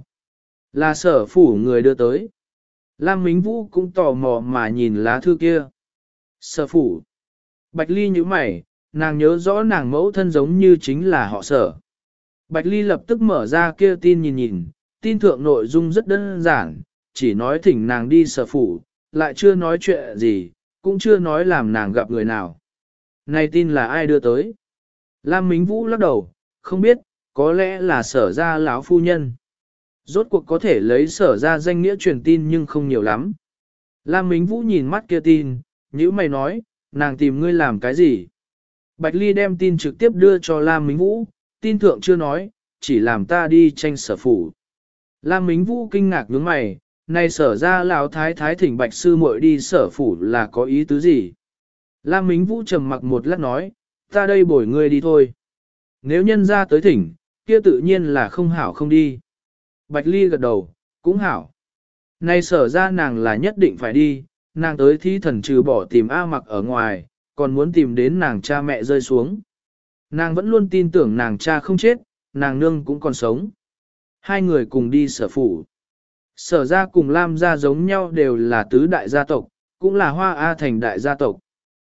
Speaker 1: Là Sở phủ người đưa tới. Lam Mính Vũ cũng tò mò mà nhìn lá thư kia. Sở phủ. Bạch Ly như mày, nàng nhớ rõ nàng mẫu thân giống như chính là họ Sở. Bạch Ly lập tức mở ra kia tin nhìn, tin thượng nội dung rất đơn giản, chỉ nói thỉnh nàng đi Sở phủ, lại chưa nói chuyện gì, cũng chưa nói làm nàng gặp người nào. Này tin là ai đưa tới? Lam Mính Vũ lắc đầu, không biết, có lẽ là Sở gia lão phu nhân. Rốt cuộc có thể lấy Sở gia danh nghĩa truyền tin nhưng không nhiều lắm. Lam Mính Vũ nhìn mắt kia tin, nhíu mày nói, nàng tìm ngươi làm cái gì? Bạch Ly đem tin trực tiếp đưa cho Lam Mính Vũ, tin thượng chưa nói, chỉ làm ta đi tranh Sở phủ. Lam Mính Vũ kinh ngạc nhướng mày, này Sở ra lão thái thái thỉnh Bạch sư muội đi Sở phủ là có ý tứ gì? Lam Mính Vũ trầm mặc một lát nói, ta đây bồi ngươi đi thôi. Nếu nhân ra tới thỉnh, kia tự nhiên là không hảo không đi. Bạch Ly gật đầu, cũng hảo. Này Sở ra nàng là nhất định phải đi, nàng tới Thí Thần trừ bỏ tìm A Mặc ở ngoài, còn muốn tìm đến nàng cha mẹ rơi xuống. Nàng vẫn luôn tin tưởng nàng cha không chết, nàng nương cũng còn sống. Hai người cùng đi Sở phủ. Sở ra cùng Lam gia giống nhau đều là tứ đại gia tộc, cũng là Hoa A Thành đại gia tộc.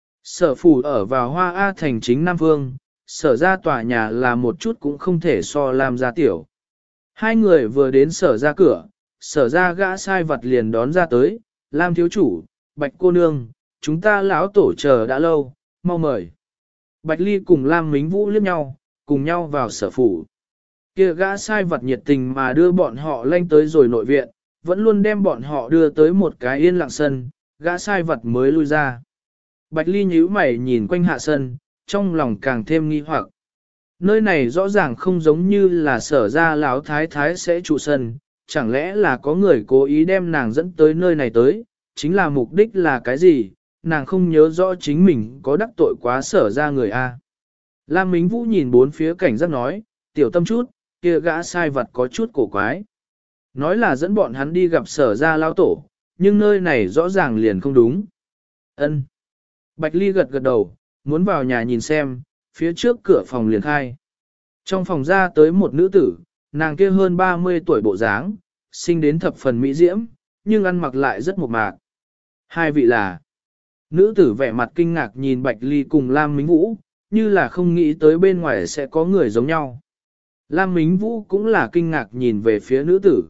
Speaker 1: Sở phủ ở vào Hoa A Thành chính Nam Phương, Sở ra tòa nhà là một chút cũng không thể so Lam gia tiểu. Hai người vừa đến Sở ra cửa, Sở ra gã sai vật liền đón ra tới, Lam thiếu chủ, Bạch cô nương, chúng ta lão tổ chờ đã lâu, mau mời. Bạch Ly cùng Lam Mính Vũ liếc nhau, cùng nhau vào sở phủ. Kia gã sai vật nhiệt tình mà đưa bọn họ lên tới rồi nội viện, vẫn luôn đem bọn họ đưa tới một cái yên lặng sân, gã sai vật mới lui ra. Bạch Ly nhíu mày nhìn quanh hạ sân, trong lòng càng thêm nghi hoặc. Nơi này rõ ràng không giống như là sở ra lão thái thái sẽ trụ sân, chẳng lẽ là có người cố ý đem nàng dẫn tới nơi này tới, chính là mục đích là cái gì, nàng không nhớ rõ chính mình có đắc tội quá sở ra người A. Lam Mính Vũ nhìn bốn phía cảnh giác nói, tiểu tâm chút, kia gã sai vật có chút cổ quái. Nói là dẫn bọn hắn đi gặp sở ra lao tổ, nhưng nơi này rõ ràng liền không đúng. Ân. Bạch Ly gật gật đầu, muốn vào nhà nhìn xem, phía trước cửa phòng liền khai. Trong phòng ra tới một nữ tử, nàng kia hơn 30 tuổi bộ dáng, sinh đến thập phần mỹ diễm, nhưng ăn mặc lại rất mộc mạc. Hai vị là, nữ tử vẻ mặt kinh ngạc nhìn Bạch Ly cùng Lam Mính Vũ, như là không nghĩ tới bên ngoài sẽ có người giống nhau. Lam Mính Vũ cũng là kinh ngạc nhìn về phía nữ tử.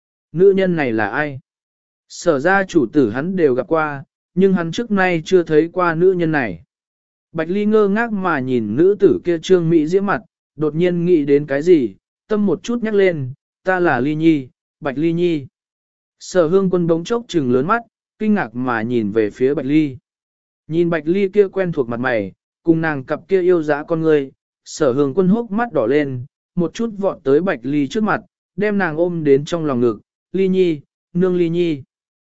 Speaker 1: Nữ nhân này là ai? Sở ra chủ tử hắn đều gặp qua, nhưng hắn trước nay chưa thấy qua nữ nhân này. Bạch Ly ngơ ngác mà nhìn nữ tử kia trương mỹ diễm mặt, đột nhiên nghĩ đến cái gì, tâm một chút nhắc lên, ta là Ly Nhi, Bạch Ly Nhi. Sở Hương Quân bỗng chốc trừng lớn mắt, kinh ngạc mà nhìn về phía Bạch Ly. Nhìn Bạch Ly kia quen thuộc mặt mày, cùng nàng cặp kia yêu dã con người, Sở Hương Quân hốc mắt đỏ lên, một chút vọt tới Bạch Ly trước mặt, đem nàng ôm đến trong lòng ngực, Ly Nhi, nương Ly Nhi.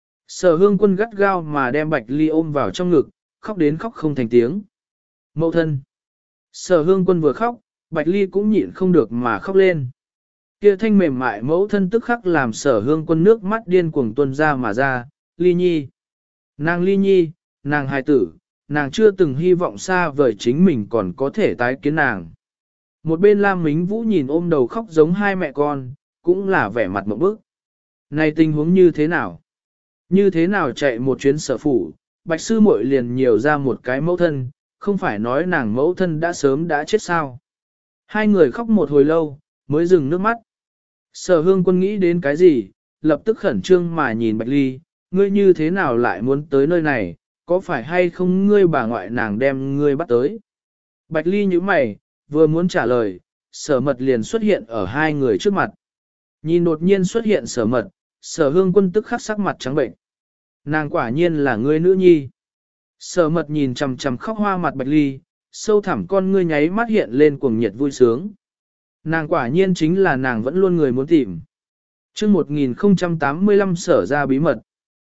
Speaker 1: Sở Hương Quân gắt gao mà đem Bạch Ly ôm vào trong ngực, khóc đến khóc không thành tiếng. Mẫu thân. Sở Hương Quân vừa khóc, Bạch Ly cũng nhịn không được mà khóc lên. Kia thanh mềm mại mẫu thân tức khắc làm Sở Hương Quân nước mắt điên cuồng tuôn ra mà ra, Ly Nhi. Nàng Ly Nhi, nàng hài tử, nàng chưa từng hy vọng xa vời chính mình còn có thể tái kiến nàng. Một bên Lam Mính Vũ nhìn ôm đầu khóc giống hai mẹ con, cũng là vẻ mặt mộng bức. Này tình huống như thế nào? Như thế nào chạy một chuyến sở phủ, Bạch sư muội liền nhiều ra một cái mẫu thân, không phải nói nàng mẫu thân đã sớm đã chết sao? Hai người khóc một hồi lâu, mới dừng nước mắt. Sở Hương Quân nghĩ đến cái gì, lập tức khẩn trương mà nhìn Bạch Ly, ngươi như thế nào lại muốn tới nơi này, có phải hay không ngươi bà ngoại nàng đem ngươi bắt tới? Bạch Ly nhíu mày, vừa muốn trả lời, Sở Mật liền xuất hiện ở hai người trước mặt. Nhìn đột nhiên xuất hiện Sở Mật, Sở Hương Quân tức khắc sắc mặt trắng bệnh. Nàng quả nhiên là ngươi nữ nhi. Sở Mật nhìn chằm chằm khóc hoa mặt Bạch Ly, sâu thẳm con ngươi nháy mắt hiện lên cuồng nhiệt vui sướng. Nàng quả nhiên chính là nàng vẫn luôn người muốn tìm. Chương 1085 Sở ra bí mật.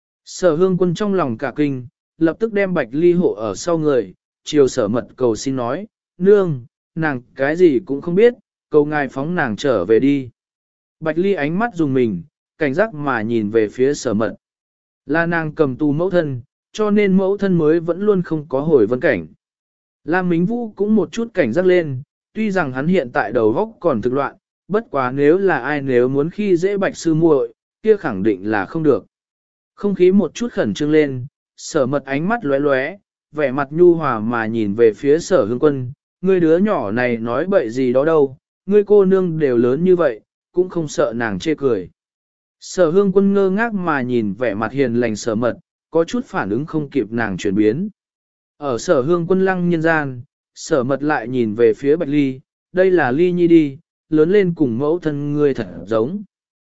Speaker 1: Sở Hương Quân trong lòng cả kinh, lập tức đem Bạch Ly hộ ở sau người, chiều Sở Mật cầu xin nói, nương, nàng cái gì cũng không biết, cầu ngài phóng nàng trở về đi. Bạch Ly ánh mắt dùng mình, cảnh giác mà nhìn về phía Sở Mật. Là nàng cầm tù mẫu thân, cho nên mẫu thân mới vẫn luôn không có hồi vân cảnh. Lam Mính Vũ cũng một chút cảnh giác lên, tuy rằng hắn hiện tại đầu góc còn thực loạn, bất quá nếu là ai nếu muốn khi dễ Bạch sư muội, kia khẳng định là không được. Không khí một chút khẩn trương lên, Sở Mật ánh mắt lóe lóe, vẻ mặt nhu hòa mà nhìn về phía Sở Hương Quân, ngươi đứa nhỏ này nói bậy gì đó đâu, ngươi cô nương đều lớn như vậy, cũng không sợ nàng chê cười. Sở Hương Quân ngơ ngác mà nhìn vẻ mặt hiền lành Sở Mật, có chút phản ứng không kịp nàng chuyển biến. Ở Sở Hương Quân lăng nhân gian, Sở Mật lại nhìn về phía Bạch Ly, đây là Ly Nhi đi, lớn lên cùng mẫu thân ngươi thật giống.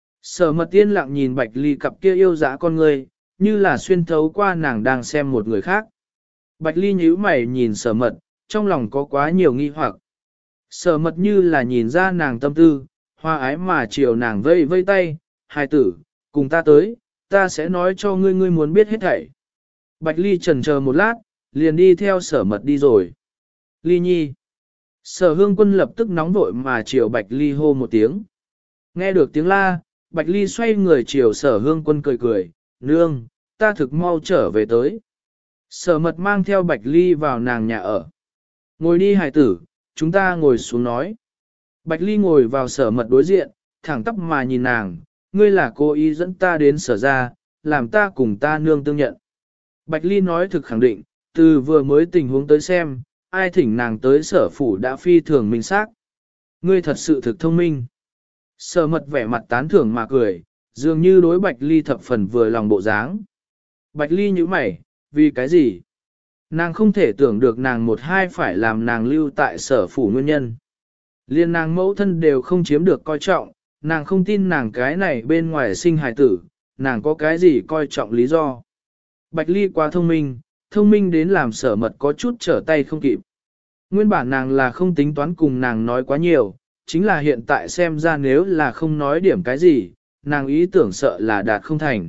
Speaker 1: Sở Mật tiên lặng nhìn Bạch Ly cặp kia yêu dã con ngươi, như là xuyên thấu qua nàng đang xem một người khác. Bạch Ly nhíu mày nhìn Sở Mật, trong lòng có quá nhiều nghi hoặc. Sở Mật như là nhìn ra nàng tâm tư, hoa ái mà chiều nàng vây vây tay, hài tử, cùng ta tới, ta sẽ nói cho ngươi ngươi muốn biết hết thảy. Bạch Ly chần chờ một lát, liền đi theo Sở Mật đi rồi. Ly Nhi. Sở Hương Quân lập tức nóng vội mà chiều Bạch Ly hô một tiếng. Nghe được tiếng la, Bạch Ly xoay người chiều Sở Hương Quân cười cười, nương, ta thực mau trở về tới. Sở Mật mang theo Bạch Ly vào nàng nhà ở. Ngồi đi hài tử, chúng ta ngồi xuống nói. Bạch Ly ngồi vào Sở Mật đối diện, thẳng tắp mà nhìn nàng, ngươi là cố ý dẫn ta đến Sở ra, làm ta cùng ta nương tương nhận. Bạch Ly nói thực khẳng định, từ vừa mới tình huống tới xem, ai thỉnh nàng tới Sở phủ đã phi thường minh xác. Ngươi thật sự thực thông minh. Sở Mật vẻ mặt tán thưởng mà cười, dường như đối Bạch Ly thập phần vừa lòng bộ dáng. Bạch Ly nhíu mày, vì cái gì? Nàng không thể tưởng được nàng một hai phải làm nàng lưu tại sở phủ nguyên nhân. Liên nàng mẫu thân đều không chiếm được coi trọng, nàng không tin nàng cái này bên ngoài sinh hài tử, nàng có cái gì coi trọng lý do. Bạch Ly quá thông minh đến làm sở mật có chút trở tay không kịp. Nguyên bản nàng là không tính toán cùng nàng nói quá nhiều, chính là hiện tại xem ra nếu là không nói điểm cái gì, nàng ý tưởng sợ là đạt không thành.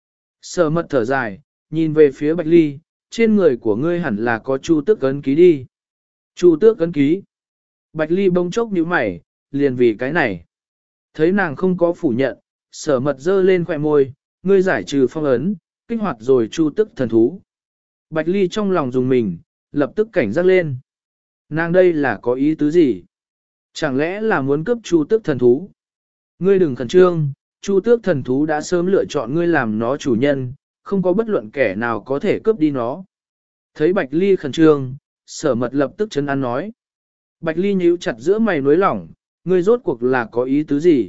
Speaker 1: Sở mật thở dài, nhìn về phía Bạch Ly, trên người của ngươi hẳn là có chu tước ấn ký đi. Chu tước ấn ký. Bạch Ly bỗng chốc nhíu mày, liền vì cái này. Thấy nàng không có phủ nhận, sở mật giơ lên khỏe môi, ngươi giải trừ phong ấn, kích hoạt rồi chu tước thần thú. Bạch Ly trong lòng dùng mình, lập tức cảnh giác lên. Nàng đây là có ý tứ gì? Chẳng lẽ là muốn cướp chu tước thần thú? Ngươi đừng khẩn trương, chu tước thần thú đã sớm lựa chọn ngươi làm nó chủ nhân, không có bất luận kẻ nào có thể cướp đi nó. Thấy Bạch Ly khẩn trương, sở mật lập tức chấn an nói. Bạch Ly nhíu chặt giữa mày nối lỏng, ngươi rốt cuộc là có ý tứ gì?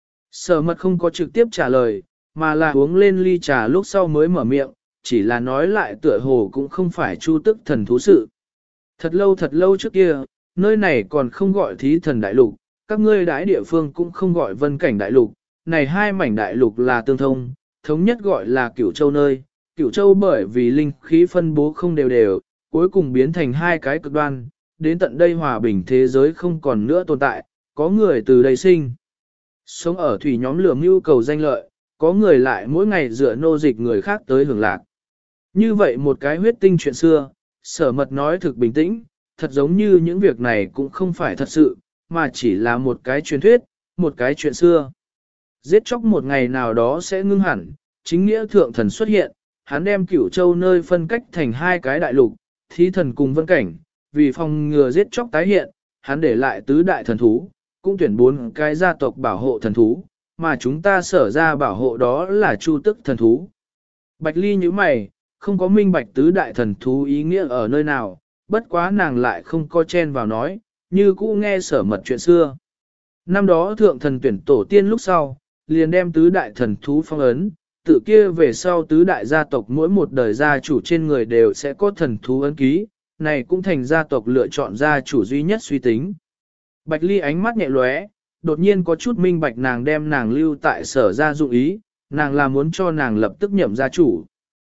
Speaker 1: Sở mật không có trực tiếp trả lời, mà là uống lên ly trà lúc sau mới mở miệng, chỉ là nói lại tựa hồ cũng không phải chu tức thần thú sự. Thật lâu trước kia, nơi này còn không gọi thí thần đại lục, các ngươi đãi địa phương cũng không gọi vân cảnh đại lục, này hai mảnh đại lục là tương thông, thống nhất gọi là Cửu Châu nơi. Cửu Châu bởi vì linh khí phân bố không đều đều, cuối cùng biến thành hai cái cực đoan, đến tận đây hòa bình thế giới không còn nữa tồn tại, có người từ đây sinh. Sống ở thủy nhóm lửa mưu cầu danh lợi, có người lại mỗi ngày dựa nô dịch người khác tới hưởng lạc. Như vậy một cái huyết tinh chuyện xưa, sở mật nói thực bình tĩnh, thật giống như những việc này cũng không phải thật sự, mà chỉ là một cái truyền thuyết, một cái chuyện xưa. Giết chóc một ngày nào đó sẽ ngưng hẳn, chính nghĩa thượng thần xuất hiện, hắn đem Cửu Châu nơi phân cách thành hai cái đại lục, thí thần cùng vân cảnh, vì phòng ngừa giết chóc tái hiện, hắn để lại tứ đại thần thú, cũng tuyển 4 cái gia tộc bảo hộ thần thú, mà chúng ta sở ra bảo hộ đó là chu tức thần thú. Bạch Ly như mày, không có minh bạch tứ đại thần thú ý nghĩa ở nơi nào, bất quá nàng lại không có chen vào nói, như cũ nghe sở mật chuyện xưa. Năm đó thượng thần tuyển tổ tiên lúc sau, liền đem tứ đại thần thú phong ấn, tự kia về sau tứ đại gia tộc mỗi một đời gia chủ trên người đều sẽ có thần thú ấn ký, này cũng thành gia tộc lựa chọn gia chủ duy nhất suy tính. Bạch Ly ánh mắt nhẹ lóe, đột nhiên có chút minh bạch nàng đem nàng lưu tại sở gia dụng ý, nàng là muốn cho nàng lập tức nhậm gia chủ.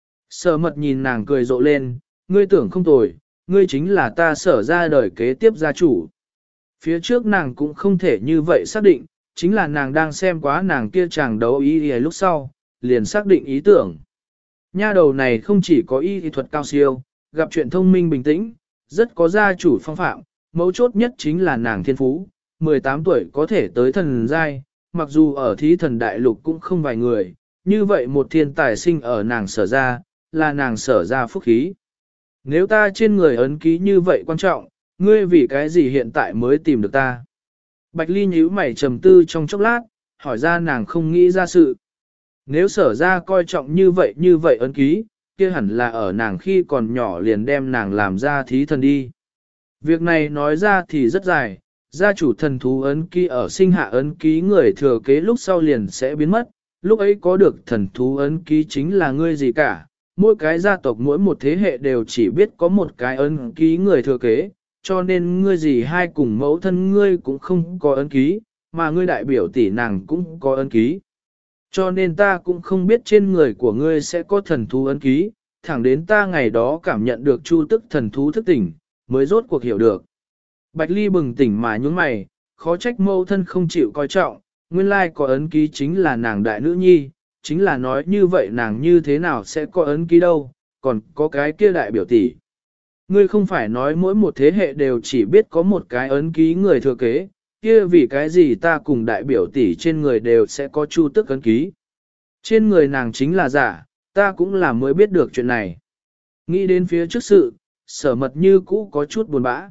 Speaker 1: Sở mật nhìn nàng cười rộ lên, ngươi tưởng không tồi, ngươi chính là ta sở ra đời kế tiếp gia chủ. Phía trước nàng cũng không thể như vậy xác định, chính là nàng đang xem quá nàng kia chàng đấu ý lúc sau, liền xác định ý tưởng. Nha đầu này không chỉ có y thuật cao siêu, gặp chuyện thông minh bình tĩnh, rất có gia chủ phong phạm, mấu chốt nhất chính là nàng thiên phú, 18 tuổi có thể tới thần giai, mặc dù ở thí thần đại lục cũng không vài người, như vậy một thiên tài sinh ở nàng sở ra, là nàng sở ra phúc khí. Nếu ta trên người ấn ký như vậy quan trọng, ngươi vì cái gì hiện tại mới tìm được ta? Bạch Ly nhíu mày trầm tư trong chốc lát, hỏi ra nàng không nghĩ ra sự. Nếu sở ra coi trọng như vậy ấn ký, kia hẳn là ở nàng khi còn nhỏ liền đem nàng làm ra thí thần đi. Việc này nói ra thì rất dài, gia chủ thần thú ấn ký ở sinh hạ ấn ký người thừa kế lúc sau liền sẽ biến mất, lúc ấy có được thần thú ấn ký chính là ngươi gì cả. Mỗi cái gia tộc mỗi một thế hệ đều chỉ biết có một cái ấn ký người thừa kế, cho nên ngươi gì hai cùng mẫu thân ngươi cũng không có ấn ký, mà ngươi đại biểu tỷ nàng cũng có ấn ký. Cho nên ta cũng không biết trên người của ngươi sẽ có thần thú ấn ký, thẳng đến ta ngày đó cảm nhận được chu tức thần thú thức tỉnh, mới rốt cuộc hiểu được. Bạch Ly bừng tỉnh mà nhún mày, khó trách mẫu thân không chịu coi trọng, nguyên lai có ấn ký chính là nàng đại nữ nhi, chính là nói như vậy nàng như thế nào sẽ có ấn ký đâu, còn có cái kia đại biểu tỷ. Ngươi không phải nói mỗi một thế hệ đều chỉ biết có một cái ấn ký người thừa kế, kia vì cái gì ta cùng đại biểu tỷ trên người đều sẽ có chu tức ấn ký. Trên người nàng chính là giả, ta cũng là mới biết được chuyện này. Nghĩ đến phía trước sự, sở mật như cũ có chút buồn bã.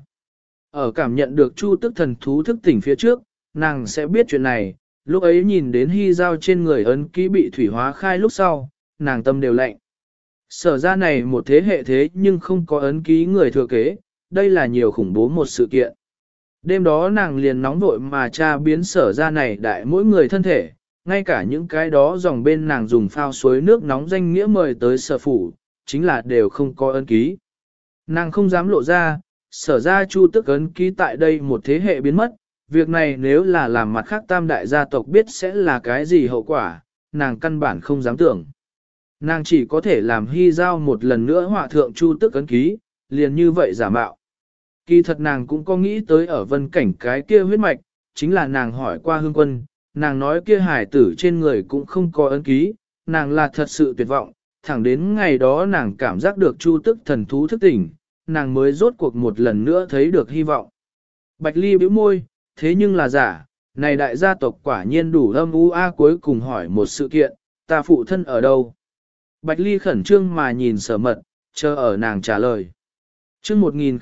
Speaker 1: Ở cảm nhận được chu tức thần thú thức tỉnh phía trước, nàng sẽ biết chuyện này, lúc ấy nhìn đến hy giao trên người ấn ký bị thủy hóa khai lúc sau, nàng tâm đều lạnh. Sở ra này một thế hệ thế nhưng không có ấn ký người thừa kế, đây là nhiều khủng bố một sự kiện. Đêm đó nàng liền nóng vội mà tra biến sở ra này đại mỗi người thân thể, ngay cả những cái đó dòng bên nàng dùng phao suối nước nóng danh nghĩa mời tới sở phủ, chính là đều không có ấn ký. Nàng không dám lộ ra, sở ra chu tức ấn ký tại đây một thế hệ biến mất, việc này nếu là làm mặt khác tam đại gia tộc biết sẽ là cái gì hậu quả, nàng căn bản không dám tưởng. Nàng chỉ có thể làm hy giao một lần nữa họa thượng chu tức ấn ký, liền như vậy giả mạo. Kỳ thật nàng cũng có nghĩ tới ở vân cảnh cái kia huyết mạch, chính là nàng hỏi qua hương quân, nàng nói kia hải tử trên người cũng không có ấn ký, nàng là thật sự tuyệt vọng, thẳng đến ngày đó nàng cảm giác được chu tức thần thú thức tỉnh, nàng mới rốt cuộc một lần nữa thấy được hy vọng. Bạch Ly bĩu môi, thế nhưng là giả, này đại gia tộc quả nhiên đủ âm u a cuối cùng hỏi một sự kiện, ta phụ thân ở đâu? Bạch Ly khẩn trương mà nhìn sở mật, chờ ở nàng trả lời. Chương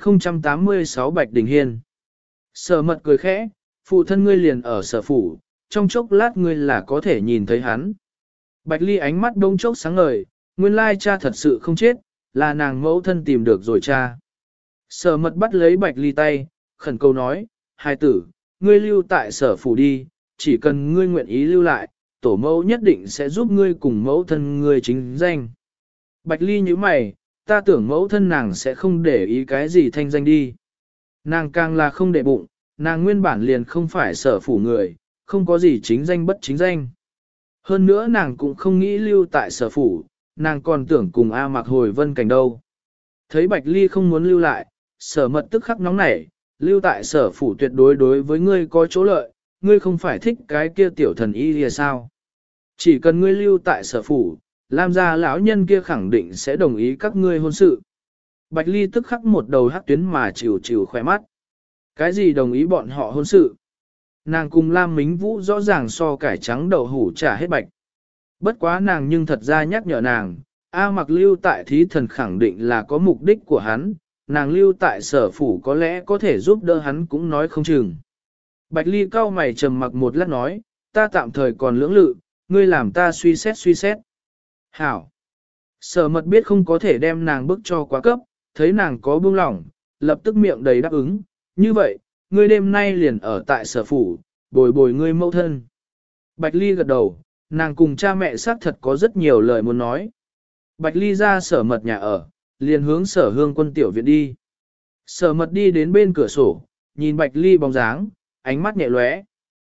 Speaker 1: 1086 Bạch Đình Hiên. Sở mật cười khẽ, phụ thân ngươi liền ở sở phủ, trong chốc lát ngươi là có thể nhìn thấy hắn. Bạch Ly ánh mắt đông chốc sáng ngời, nguyên lai cha thật sự không chết, là nàng mẫu thân tìm được rồi cha. Sở mật bắt lấy Bạch Ly tay, khẩn cầu nói, hài tử, ngươi lưu tại sở phủ đi, chỉ cần ngươi nguyện ý lưu lại, tổ mẫu nhất định sẽ giúp ngươi cùng mẫu thân ngươi chính danh. Bạch Ly như mày, ta tưởng mẫu thân nàng sẽ không để ý cái gì thanh danh đi. Nàng càng là không để bụng, nàng nguyên bản liền không phải sở phủ người, không có gì chính danh bất chính danh. Hơn nữa nàng cũng không nghĩ lưu tại sở phủ, nàng còn tưởng cùng A Mạc hồi vân cảnh đâu. Thấy Bạch Ly không muốn lưu lại, sở mật tức khắc nóng nảy, lưu tại sở phủ tuyệt đối với ngươi có chỗ lợi, ngươi không phải thích cái kia tiểu thần y thì sao. Chỉ cần ngươi lưu tại sở phủ, Lam gia lão nhân kia khẳng định sẽ đồng ý các ngươi hôn sự. Bạch Ly tức khắc một đầu hắc tuyến mà chịu chịu khỏe mắt. Cái gì đồng ý bọn họ hôn sự? Nàng cùng Lam Mính Vũ rõ ràng so cải trắng đậu hủ trả hết bạch. Bất quá nàng nhưng thật ra nhắc nhở nàng, A Mặc lưu tại thí thần khẳng định là có mục đích của hắn, nàng lưu tại sở phủ có lẽ có thể giúp đỡ hắn cũng nói không chừng. Bạch Ly cau mày trầm mặc một lát nói, ta tạm thời còn lưỡng lự, ngươi làm ta suy xét. Hảo! Sở mật biết không có thể đem nàng bức cho quá cấp, thấy nàng có buông lỏng, lập tức miệng đầy đáp ứng, như vậy, ngươi đêm nay liền ở tại sở phủ, bồi bồi ngươi mẫu thân. Bạch Ly gật đầu, nàng cùng cha mẹ xác thật có rất nhiều lời muốn nói. Bạch Ly ra sở mật nhà ở, liền hướng sở hương quân tiểu viện đi. Sở mật đi đến bên cửa sổ, nhìn Bạch Ly bóng dáng, ánh mắt nhẹ lóe.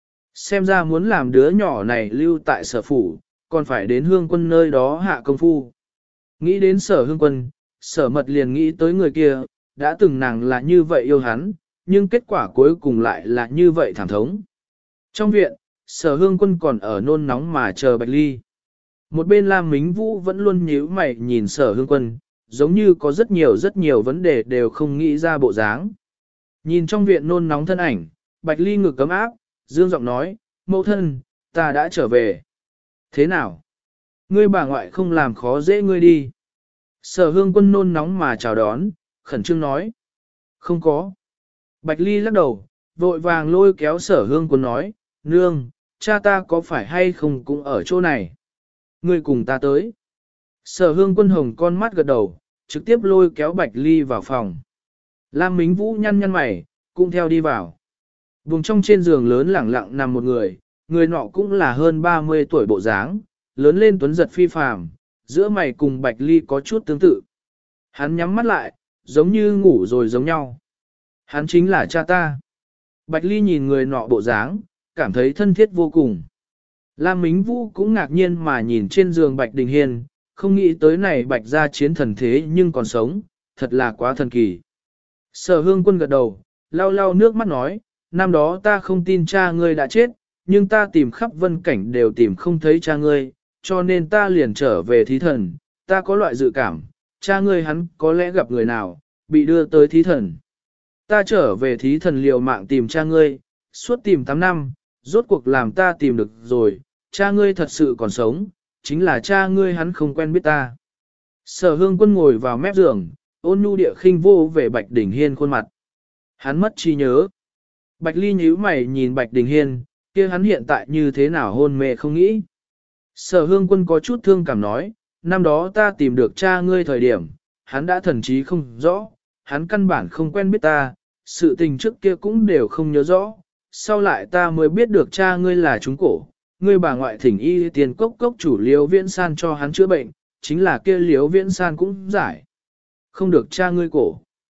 Speaker 1: Xem ra muốn làm đứa nhỏ này lưu tại sở phủ, còn phải đến hương quân nơi đó hạ công phu. Nghĩ đến sở hương quân, sở mật liền nghĩ tới người kia, đã từng nàng là như vậy yêu hắn, nhưng kết quả cuối cùng lại là như vậy thảm thống. Trong viện, sở hương quân còn ở nôn nóng mà chờ Bạch Ly. Một bên Lam Mính Vũ vẫn luôn nhíu mày nhìn sở hương quân, giống như có rất nhiều vấn đề đều không nghĩ ra bộ dáng. Nhìn trong viện nôn nóng thân ảnh, Bạch Ly ngực cấm áp, dương giọng nói, mẫu thân, ta đã trở về. Thế nào? Ngươi bà ngoại không làm khó dễ ngươi đi. Sở hương quân nôn nóng mà chào đón, khẩn trương nói. Không có. Bạch Ly lắc đầu, vội vàng lôi kéo sở hương quân nói, nương, cha ta có phải hay không cũng ở chỗ này. Ngươi cùng ta tới. Sở hương quân hồng con mắt gật đầu, trực tiếp lôi kéo Bạch Ly vào phòng. Lam Mính Vũ nhăn mày, cũng theo đi vào. Vùng trong trên giường lớn lẳng lặng nằm một người, người nọ cũng là hơn 30 tuổi bộ dáng, lớn lên tuấn giật phi phàm, giữa mày cùng Bạch Ly có chút tương tự. Hắn nhắm mắt lại, giống như ngủ rồi giống nhau. Hắn chính là cha ta. Bạch Ly nhìn người nọ bộ dáng, cảm thấy thân thiết vô cùng. Lam Mính Vũ cũng ngạc nhiên mà nhìn trên giường Bạch Đình Hiên, không nghĩ tới này Bạch gia chiến thần thế nhưng còn sống, thật là quá thần kỳ. Sở hương quân gật đầu, lau lau nước mắt nói, năm đó ta không tin cha ngươi đã chết, nhưng ta tìm khắp vân cảnh đều tìm không thấy cha ngươi, cho nên ta liền trở về thí thần, ta có loại dự cảm, cha ngươi hắn có lẽ gặp người nào, bị đưa tới thí thần. Ta trở về thí thần liều mạng tìm cha ngươi, suốt tìm 8 năm, rốt cuộc làm ta tìm được rồi, cha ngươi thật sự còn sống, chính là cha ngươi hắn không quen biết ta. Sở hương quân ngồi vào mép giường, ôn nhu địa khinh vô về Bạch Đình Hiên khuôn mặt. Hắn mất trí nhớ. Bạch Ly nhíu mày nhìn Bạch Đình Hiên, kia hắn hiện tại như thế nào hôn mê không nghĩ. Sở hương quân có chút thương cảm nói, năm đó ta tìm được cha ngươi thời điểm, hắn đã thần trí không rõ, hắn căn bản không quen biết ta, sự tình trước kia cũng đều không nhớ rõ, sau lại ta mới biết được cha ngươi là trúng cổ, ngươi bà ngoại thỉnh y tiền cốc chủ Liễu Viễn San cho hắn chữa bệnh, chính là kia Liễu Viễn San cũng giải. Không được cha ngươi cổ.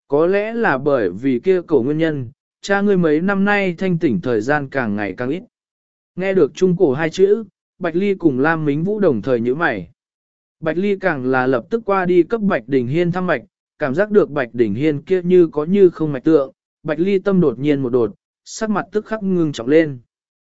Speaker 1: Có lẽ là bởi vì kia cổ nguyên nhân, cha ngươi mấy năm nay thanh tỉnh thời gian càng ngày càng ít. Nghe được trung cổ hai chữ, Bạch Ly cùng Lam Mính Vũ đồng thời nhíu mày. Bạch Ly càng là lập tức qua đi cấp Bạch Đình Hiên thăm mạch, cảm giác được Bạch Đình Hiên kia như có như không mạch tượng, Bạch Ly tâm đột nhiên một đột, sắc mặt tức khắc ngưng trọng lên.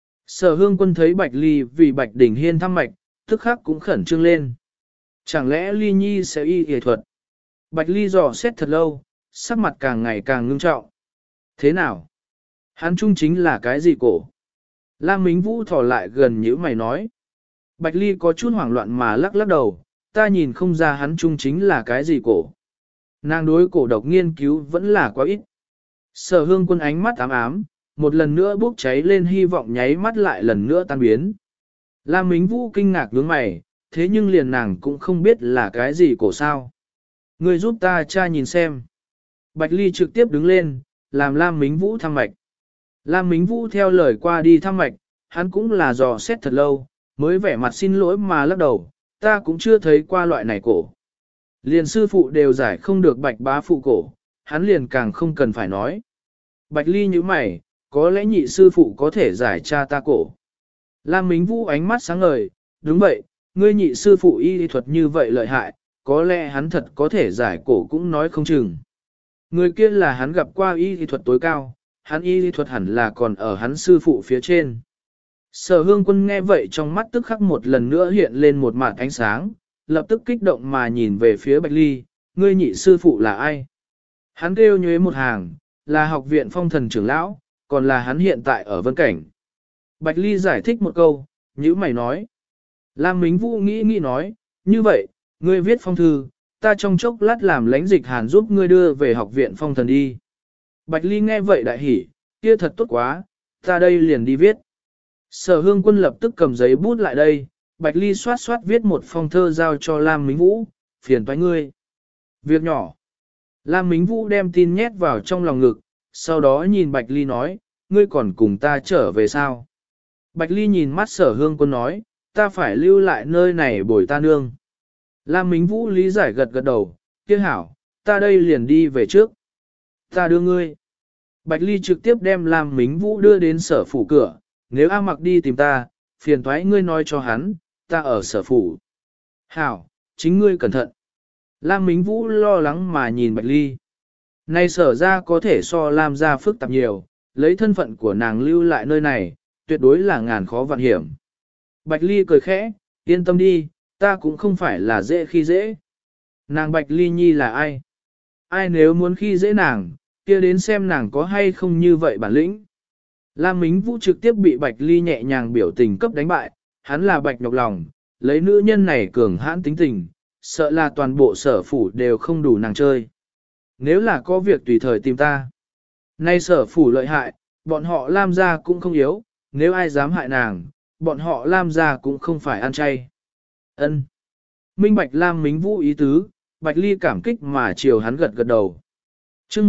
Speaker 1: Sở Hương Quân thấy Bạch Ly vì Bạch Đình Hiên thăm mạch, tức khắc cũng khẩn trương lên. Chẳng lẽ Ly Nhi sẽ y y thuật? Bạch Ly dò xét thật lâu, sắc mặt càng ngày càng ngưng trọng. Thế nào? Hắn chung chính là cái gì cổ? Lam Mính Vũ thỏ lại gần nhíu mày nói. Bạch Ly có chút hoảng loạn mà lắc lắc đầu, ta nhìn không ra hắn chung chính là cái gì cổ. Nàng đối cổ độc nghiên cứu vẫn là quá ít. Sở Hương Quân ánh mắt ám ám, một lần nữa bốc cháy lên hy vọng nháy mắt lại lần nữa tan biến. Lam Mính Vũ kinh ngạc nhướng mày, thế nhưng liền nàng cũng không biết là cái gì cổ sao. Người giúp ta tra nhìn xem. Bạch Ly trực tiếp đứng lên, làm Lam Mính Vũ thăm mạch. Lam Mính Vũ theo lời qua đi thăm mạch, hắn cũng là dò xét thật lâu, mới vẻ mặt xin lỗi mà lắc đầu, ta cũng chưa thấy qua loại này cổ. Liền sư phụ đều giải không được Bạch bá phụ cổ, hắn liền càng không cần phải nói. Bạch Ly như mày, có lẽ nhị sư phụ có thể giải cha ta cổ. Lam Mính Vũ ánh mắt sáng ngời, đúng vậy, ngươi nhị sư phụ y thuật như vậy lợi hại, có lẽ hắn thật có thể giải cổ cũng nói không chừng. Người kia là hắn gặp qua y thuật tối cao, hắn y thuật hẳn là còn ở hắn sư phụ phía trên. Sở Hương Quân nghe vậy trong mắt tức khắc một lần nữa hiện lên một mạt ánh sáng, lập tức kích động mà nhìn về phía Bạch Ly, ngươi nhị sư phụ là ai? Hắn kêu nhuế một hàng, là học viện phong thần trưởng lão, còn là hắn hiện tại ở Vân Cảnh. Bạch Ly giải thích một câu, nhữ mày nói. Lam Mính Vũ nghĩ nói, như vậy, ngươi viết phong thư, ta trong chốc lát làm lãnh dịch hàn giúp ngươi đưa về học viện phong thần đi. Bạch Ly nghe vậy đại hỉ, kia thật tốt quá, ta đây liền đi viết. Sở Hương Quân lập tức cầm giấy bút lại đây, Bạch Ly xoát xoát viết một phong thơ giao cho Lam Mính Vũ, phiền toái ngươi. Việc nhỏ. Lam Mính Vũ đem tin nhét vào trong lòng ngực, sau đó nhìn Bạch Ly nói, ngươi còn cùng ta trở về sao? Bạch Ly nhìn mắt Sở Hương Quân nói, ta phải lưu lại nơi này bồi ta nương. Lam Mính Vũ lý giải gật gật đầu, kia hảo, ta đây liền đi về trước. Ta đưa ngươi. Bạch Ly trực tiếp đem Lam Mính Vũ đưa đến sở phủ cửa, nếu A Mặc đi tìm ta, phiền thoái ngươi nói cho hắn, ta ở sở phủ. Hảo, chính ngươi cẩn thận. Lam Mính Vũ lo lắng mà nhìn Bạch Ly. Này sở ra có thể so Lam ra phức tạp nhiều, lấy thân phận của nàng lưu lại nơi này, tuyệt đối là ngàn khó vạn hiểm. Bạch Ly cười khẽ, yên tâm đi, ta cũng không phải là dễ khi dễ. Nàng Bạch Ly Nhi là ai? Ai nếu muốn khi dễ nàng, kia đến xem nàng có hay không như vậy bản lĩnh. Lam Mính Vũ trực tiếp bị Bạch Ly nhẹ nhàng biểu tình cấp đánh bại, hắn là Bạch nhọc lòng, lấy nữ nhân này cường hãn tính tình, sợ là toàn bộ sở phủ đều không đủ nàng chơi. Nếu là có việc tùy thời tìm ta. Nay sở phủ lợi hại, bọn họ Lam gia cũng không yếu, nếu ai dám hại nàng, bọn họ Lam gia cũng không phải ăn chay. Ân. Minh Bạch Lam Mính Vũ ý tứ, Bạch Ly cảm kích mà chiều hắn gật gật đầu. Chương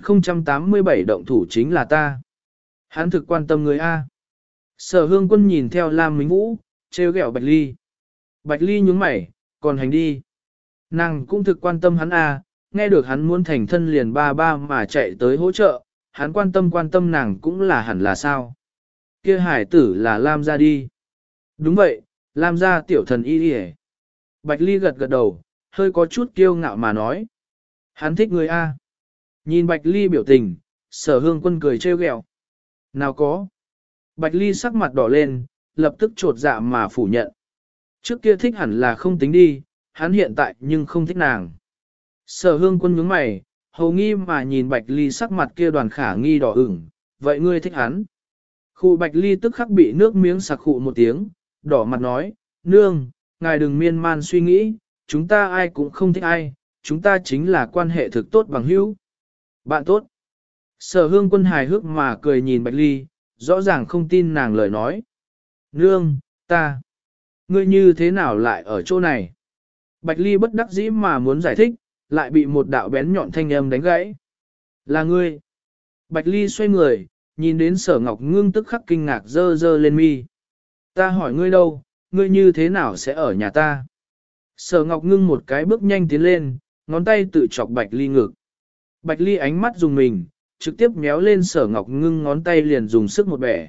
Speaker 1: 1087 động thủ chính là ta. Hắn thực quan tâm người A. Sở Hương Quân nhìn theo Lam Mính Vũ, trêu ghẹo Bạch Ly. Bạch Ly nhướng mày, còn hành đi. Nàng cũng thực quan tâm hắn A, nghe được hắn muốn thành thân liền ba ba mà chạy tới hỗ trợ, hắn quan tâm nàng cũng là hẳn là sao. Kia hải tử là Lam gia đi. Đúng vậy, Lam gia tiểu thần y đi. Bạch Ly gật gật đầu, hơi có chút kiêu ngạo mà nói. Hắn thích người A. Nhìn Bạch Ly biểu tình, Sở Hương Quân cười trêu ghẹo. Nào có. Bạch Ly sắc mặt đỏ lên, lập tức trột dạ mà phủ nhận. Trước kia thích hẳn là không tính đi, hắn hiện tại nhưng không thích nàng. Sở Hương Quân nhướng mày, hầu nghi mà nhìn Bạch Ly sắc mặt kia đoàn khả nghi đỏ ửng, vậy ngươi thích hắn. Khu Bạch Ly tức khắc bị nước miếng sặc khụ một tiếng, đỏ mặt nói, nương, ngài đừng miên man suy nghĩ, chúng ta ai cũng không thích ai, chúng ta chính là quan hệ thực tốt bằng hữu. Bạn tốt. Sở Hương Quân hài hước mà cười nhìn Bạch Ly, rõ ràng không tin nàng lời nói. Nương, ta, ngươi như thế nào lại ở chỗ này? Bạch Ly bất đắc dĩ mà muốn giải thích, lại bị một đạo bén nhọn thanh âm đánh gãy. Là ngươi. Bạch Ly xoay người, nhìn đến Sở Ngọc Ngưng tức khắc kinh ngạc dơ dơ lên mi. Ta hỏi ngươi đâu, ngươi như thế nào sẽ ở nhà ta? Sở Ngọc Ngưng một cái bước nhanh tiến lên, ngón tay tự chọc Bạch Ly ngực. Bạch Ly ánh mắt dùng mình, trực tiếp méo lên Sở Ngọc Ngưng ngón tay liền dùng sức một bẻ.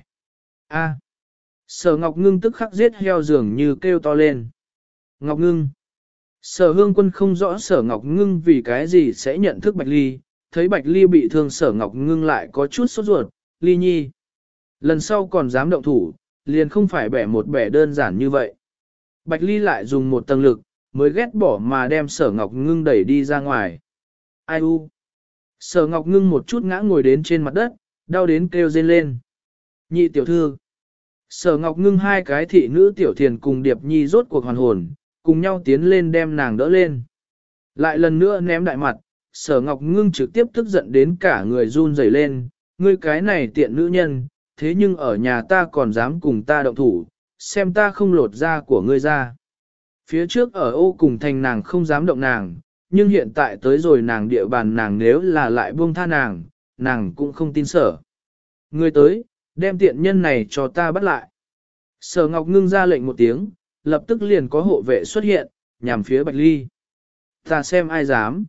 Speaker 1: A. Sở Ngọc Ngưng tức khắc giết heo dường như kêu to lên. Ngọc Ngưng. Sở Hương Quân không rõ Sở Ngọc Ngưng vì cái gì sẽ nhận thức Bạch Ly, thấy Bạch Ly bị thương Sở Ngọc Ngưng lại có chút sốt ruột, Ly nhi. Lần sau còn dám động thủ, liền không phải bẻ một bẻ đơn giản như vậy. Bạch Ly lại dùng một tầng lực, mới ghét bỏ mà đem Sở Ngọc Ngưng đẩy đi ra ngoài. Ai u? Sở Ngọc Ngưng một chút ngã ngồi đến trên mặt đất, đau đến kêu rên lên. Nhị tiểu thư. Sở Ngọc Ngưng hai cái thị nữ tiểu thiền cùng Điệp Nhi rốt cuộc hoàn hồn, cùng nhau tiến lên đem nàng đỡ lên. Lại lần nữa ném đại mặt, Sở Ngọc Ngưng trực tiếp tức giận đến cả người run rẩy lên, ngươi cái này tiện nữ nhân, thế nhưng ở nhà ta còn dám cùng ta động thủ, xem ta không lột da của ngươi ra. Phía trước ở ô cùng thành nàng không dám động nàng, nhưng hiện tại tới rồi nàng địa bàn nàng nếu là lại buông tha nàng, nàng cũng không tin Sở. Ngươi tới, đem tiện nhân này cho ta bắt lại. Sở Ngọc Ngưng ra lệnh một tiếng, lập tức liền có hộ vệ xuất hiện, nhằm phía Bạch Ly. Ta xem ai dám.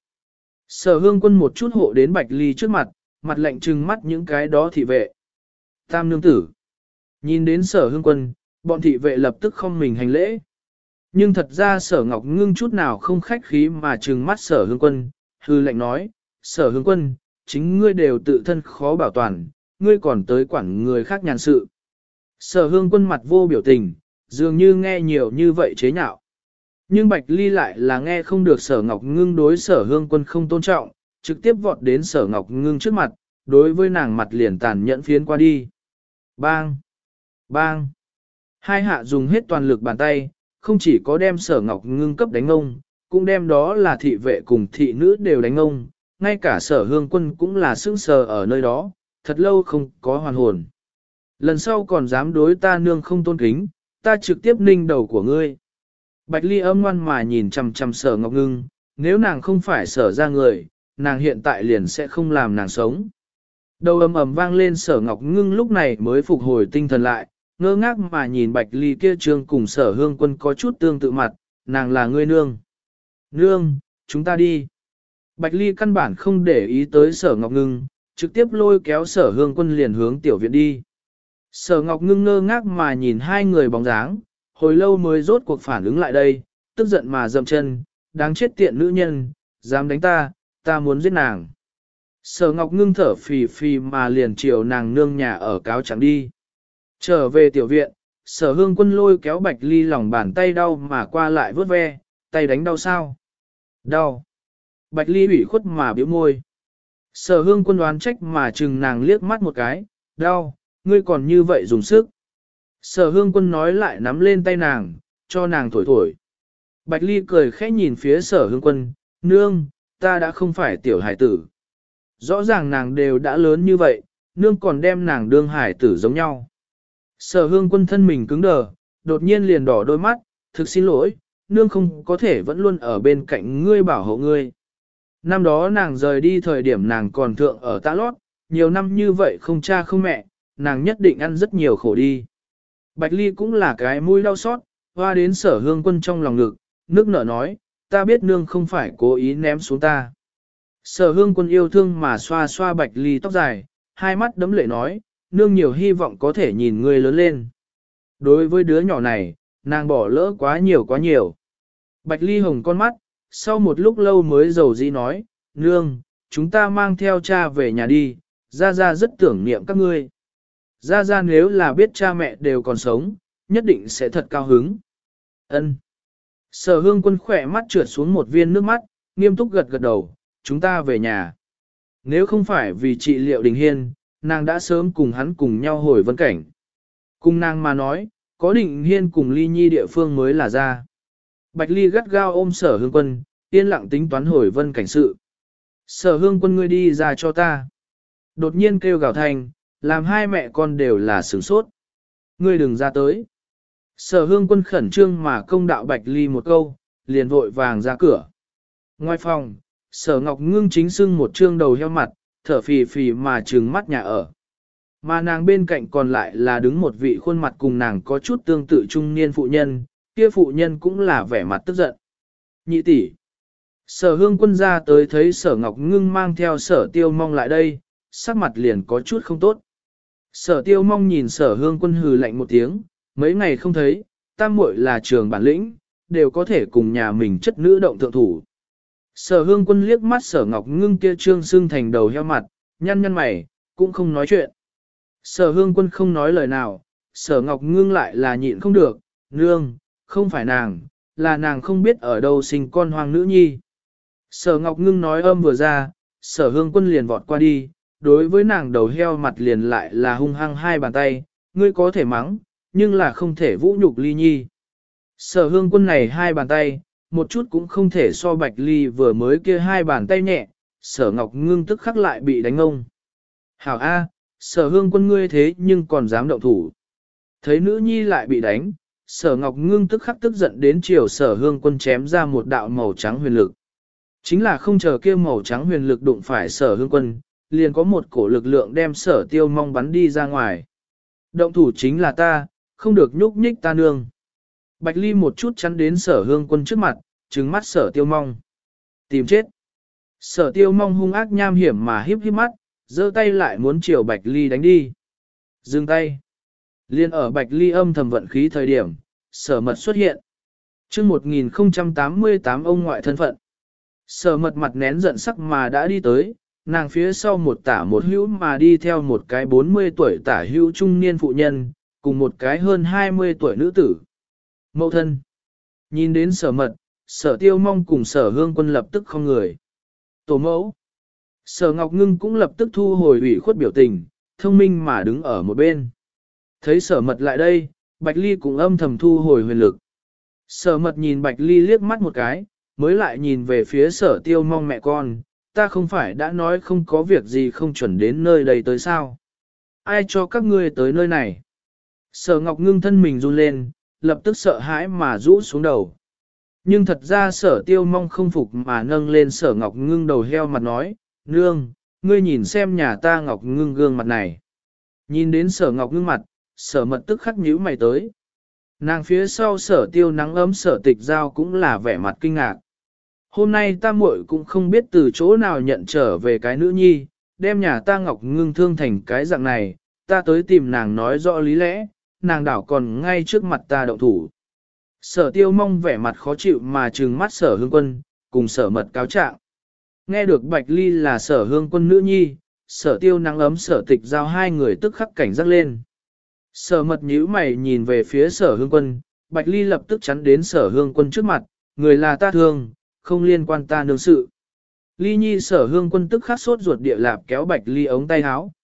Speaker 1: Sở Hương Quân một chút hộ đến Bạch Ly trước mặt, mặt lạnh trừng mắt những cái đó thị vệ. Tam nương tử. Nhìn đến Sở Hương Quân, bọn thị vệ lập tức không mình hành lễ. Nhưng thật ra Sở Ngọc Ngưng chút nào không khách khí mà trừng mắt Sở Hương Quân, hư lệnh nói, Sở Hương Quân, chính ngươi đều tự thân khó bảo toàn, ngươi còn tới quản người khác nhàn sự. Sở Hương Quân mặt vô biểu tình, dường như nghe nhiều như vậy chế nhạo. Nhưng Bạch Ly lại là nghe không được Sở Ngọc Ngưng đối Sở Hương Quân không tôn trọng, trực tiếp vọt đến Sở Ngọc Ngưng trước mặt, đối với nàng mặt liền tàn nhẫn phiến qua đi. Bang! Bang! Hai hạ dùng hết toàn lực bàn tay, không chỉ có đem Sở Ngọc Ngưng cấp đánh ông, cũng đem đó là thị vệ cùng thị nữ đều đánh ông, ngay cả Sở Hương Quân cũng là sững sờ ở nơi đó, thật lâu không có hoàn hồn. Lần sau còn dám đối ta nương không tôn kính, ta trực tiếp ninh đầu của ngươi. Bạch Ly âm ngoan mà nhìn chằm chằm Sở Ngọc Ngưng, nếu nàng không phải Sở ra người, nàng hiện tại liền sẽ không làm nàng sống. Đầu ầm ầm vang lên, Sở Ngọc Ngưng lúc này mới phục hồi tinh thần lại, ngơ ngác mà nhìn Bạch Ly kia trương cùng Sở Hương Quân có chút tương tự mặt, nàng là ngươi nương. Nương, chúng ta đi. Bạch Ly căn bản không để ý tới Sở Ngọc Ngưng, trực tiếp lôi kéo Sở Hương Quân liền hướng tiểu viện đi. Sở Ngọc Ngưng ngơ ngác mà nhìn hai người bóng dáng, hồi lâu mới rốt cuộc phản ứng lại đây, tức giận mà dậm chân, đáng chết tiện nữ nhân, dám đánh ta, ta muốn giết nàng. Sở Ngọc Ngưng thở phì phì mà liền chiều nàng nương nhà ở cáo chẳng đi. Trở về tiểu viện, Sở Hương Quân lôi kéo Bạch Ly lòng bàn tay đau mà qua lại vớt ve, tay đánh đau sao? Đau. Bạch Ly ủy khuất mà bĩu môi. Sở Hương Quân đoán trách mà chừng nàng liếc mắt một cái, đau, ngươi còn như vậy dùng sức. Sở Hương Quân nói lại nắm lên tay nàng, cho nàng thổi thổi. Bạch Ly cười khẽ nhìn phía Sở Hương Quân, nương, ta đã không phải tiểu hải tử. Rõ ràng nàng đều đã lớn như vậy, nương còn đem nàng đương hải tử giống nhau. Sở Hương Quân thân mình cứng đờ, đột nhiên liền đỏ đôi mắt, thực xin lỗi, nương không có thể vẫn luôn ở bên cạnh ngươi bảo hộ ngươi. Năm đó nàng rời đi thời điểm nàng còn thượng ở Tạ Lót, nhiều năm như vậy không cha không mẹ, nàng nhất định ăn rất nhiều khổ đi. Bạch Ly cũng là cái mũi đau xót, hoa đến Sở Hương Quân trong lòng ngực, nước nở nói, ta biết nương không phải cố ý ném xuống ta. Sở Hương Quân yêu thương mà xoa xoa Bạch Ly tóc dài, hai mắt đấm lệ nói, nương nhiều hy vọng có thể nhìn ngươi lớn lên. Đối với đứa nhỏ này, nàng bỏ lỡ quá nhiều quá nhiều. Bạch Ly hồng con mắt, sau một lúc lâu mới dầu dĩ nói, nương, chúng ta mang theo cha về nhà đi, Gia Gia rất tưởng niệm các ngươi. Gia Gia nếu là biết cha mẹ đều còn sống, nhất định sẽ thật cao hứng. Ân. Sở Hương Quân khỏe mắt trượt xuống một viên nước mắt, nghiêm túc gật gật đầu, chúng ta về nhà. Nếu không phải vì trị liệu Đình Hiên, nàng đã sớm cùng hắn cùng nhau hồi Vân Cảnh. Cùng nàng mà nói, có Đình Hiên cùng Ly Nhi địa phương mới là ra. Bạch Ly gắt gao ôm Sở Hương Quân, yên lặng tính toán hồi Vân Cảnh sự. Sở Hương Quân, ngươi đi ra cho ta. Đột nhiên kêu gào thành, làm hai mẹ con đều là sửng sốt. Ngươi đừng ra tới. Sở Hương Quân khẩn trương mà công đạo Bạch Ly một câu, liền vội vàng ra cửa. Ngoài phòng, Sở Ngọc Ngưng chính sưng một trương đầu heo mặt, thở phì phì mà trừng mắt nhà ở. Mà nàng bên cạnh còn lại là đứng một vị khuôn mặt cùng nàng có chút tương tự trung niên phụ nhân, kia phụ nhân cũng là vẻ mặt tức giận. Nhị tỷ. Sở hương quân ra tới thấy sở ngọc ngưng mang theo sở tiêu mong lại đây, sắc mặt liền có chút không tốt. Sở tiêu mong nhìn sở hương quân hừ lạnh một tiếng, mấy ngày không thấy, tam muội là trường bản lĩnh, đều có thể cùng nhà mình chất nữ động thượng thủ. Sở hương quân liếc mắt sở ngọc ngưng kia trương xương thành đầu heo mặt, nhăn nhăn mày, cũng không nói chuyện. Sở hương quân không nói lời nào, sở ngọc ngưng lại là nhịn không được, nương, không phải nàng, là nàng không biết ở đâu sinh con hoang nữ nhi. Sở ngọc ngưng nói âm vừa ra, sở hương quân liền vọt qua đi, đối với nàng đầu heo mặt liền lại là hung hăng hai bàn tay, ngươi có thể mắng, nhưng là không thể vũ nhục ly nhi. Sở hương quân này hai bàn tay, một chút cũng không thể so bạch ly vừa mới kia hai bàn tay nhẹ, sở ngọc ngưng tức khắc lại bị đánh ông. Hảo A, sở hương quân ngươi thế nhưng còn dám động thủ. Thấy nữ nhi lại bị đánh, sở ngọc ngưng tức khắc tức giận đến chiều sở hương quân chém ra một đạo màu trắng huyền lực. Chính là không chờ kia màu trắng huyền lực đụng phải sở hương quân, liền có một cổ lực lượng đem sở tiêu mong bắn đi ra ngoài. Động thủ chính là ta, không được nhúc nhích ta nương. Bạch ly một chút chắn đến sở hương quân trước mặt, trừng mắt sở tiêu mong. Tìm chết. Sở tiêu mong hung ác nham hiểm mà híp híp mắt, giơ tay lại muốn chiều bạch ly đánh đi. Dừng tay. Liên ở bạch ly âm thầm vận khí thời điểm, sở mật xuất hiện. Trước 1088 ông ngoại thân phận. Sở mật mặt nén giận sắc mà đã đi tới, nàng phía sau một tả một hữu mà đi theo một cái 40 tuổi tả hữu trung niên phụ nhân, cùng một cái hơn 20 tuổi nữ tử. Mẫu thân. Nhìn đến sở mật, sở tiêu mong cùng sở hương quân lập tức không người. Tổ mẫu. Sở ngọc ngưng cũng lập tức thu hồi ủy khuất biểu tình, thông minh mà đứng ở một bên. Thấy sở mật lại đây, Bạch Ly cũng âm thầm thu hồi huyền lực. Sở mật nhìn Bạch Ly liếc mắt một cái, mới lại nhìn về phía sở tiêu mong mẹ con, ta không phải đã nói không có việc gì không chuẩn đến nơi đây tới sao. Ai cho các ngươi tới nơi này? Sở Ngọc Ngưng thân mình run lên, lập tức sợ hãi mà rũ xuống đầu. Nhưng thật ra sở tiêu mong không phục mà nâng lên sở Ngọc Ngưng đầu heo mặt nói, nương, ngươi nhìn xem nhà ta Ngọc Ngưng gương mặt này. Nhìn đến sở Ngọc Ngưng mặt, sở mật tức khắc nhíu mày tới. Nàng phía sau sở tiêu nắng ấm sở tịch giao cũng là vẻ mặt kinh ngạc. Hôm nay ta muội cũng không biết từ chỗ nào nhận trở về cái nữ nhi, đem nhà ta Ngọc Ngưng thương thành cái dạng này, ta tới tìm nàng nói rõ lý lẽ, nàng đảo còn ngay trước mặt ta động thủ. Sở tiêu mong vẻ mặt khó chịu mà trừng mắt sở hương quân, cùng sở mật cáo trạng. Nghe được Bạch Ly là sở hương quân nữ nhi, sở tiêu nắng ấm sở tịch giao hai người tức khắc cảnh giác lên. Sở mật nhíu mày nhìn về phía sở hương quân, Bạch Ly lập tức chắn đến sở hương quân trước mặt, người là ta thương, không liên quan ta nương sự. Ly nhi sở hương quân tức khắc sốt ruột địa lạp kéo Bạch Ly ống tay áo,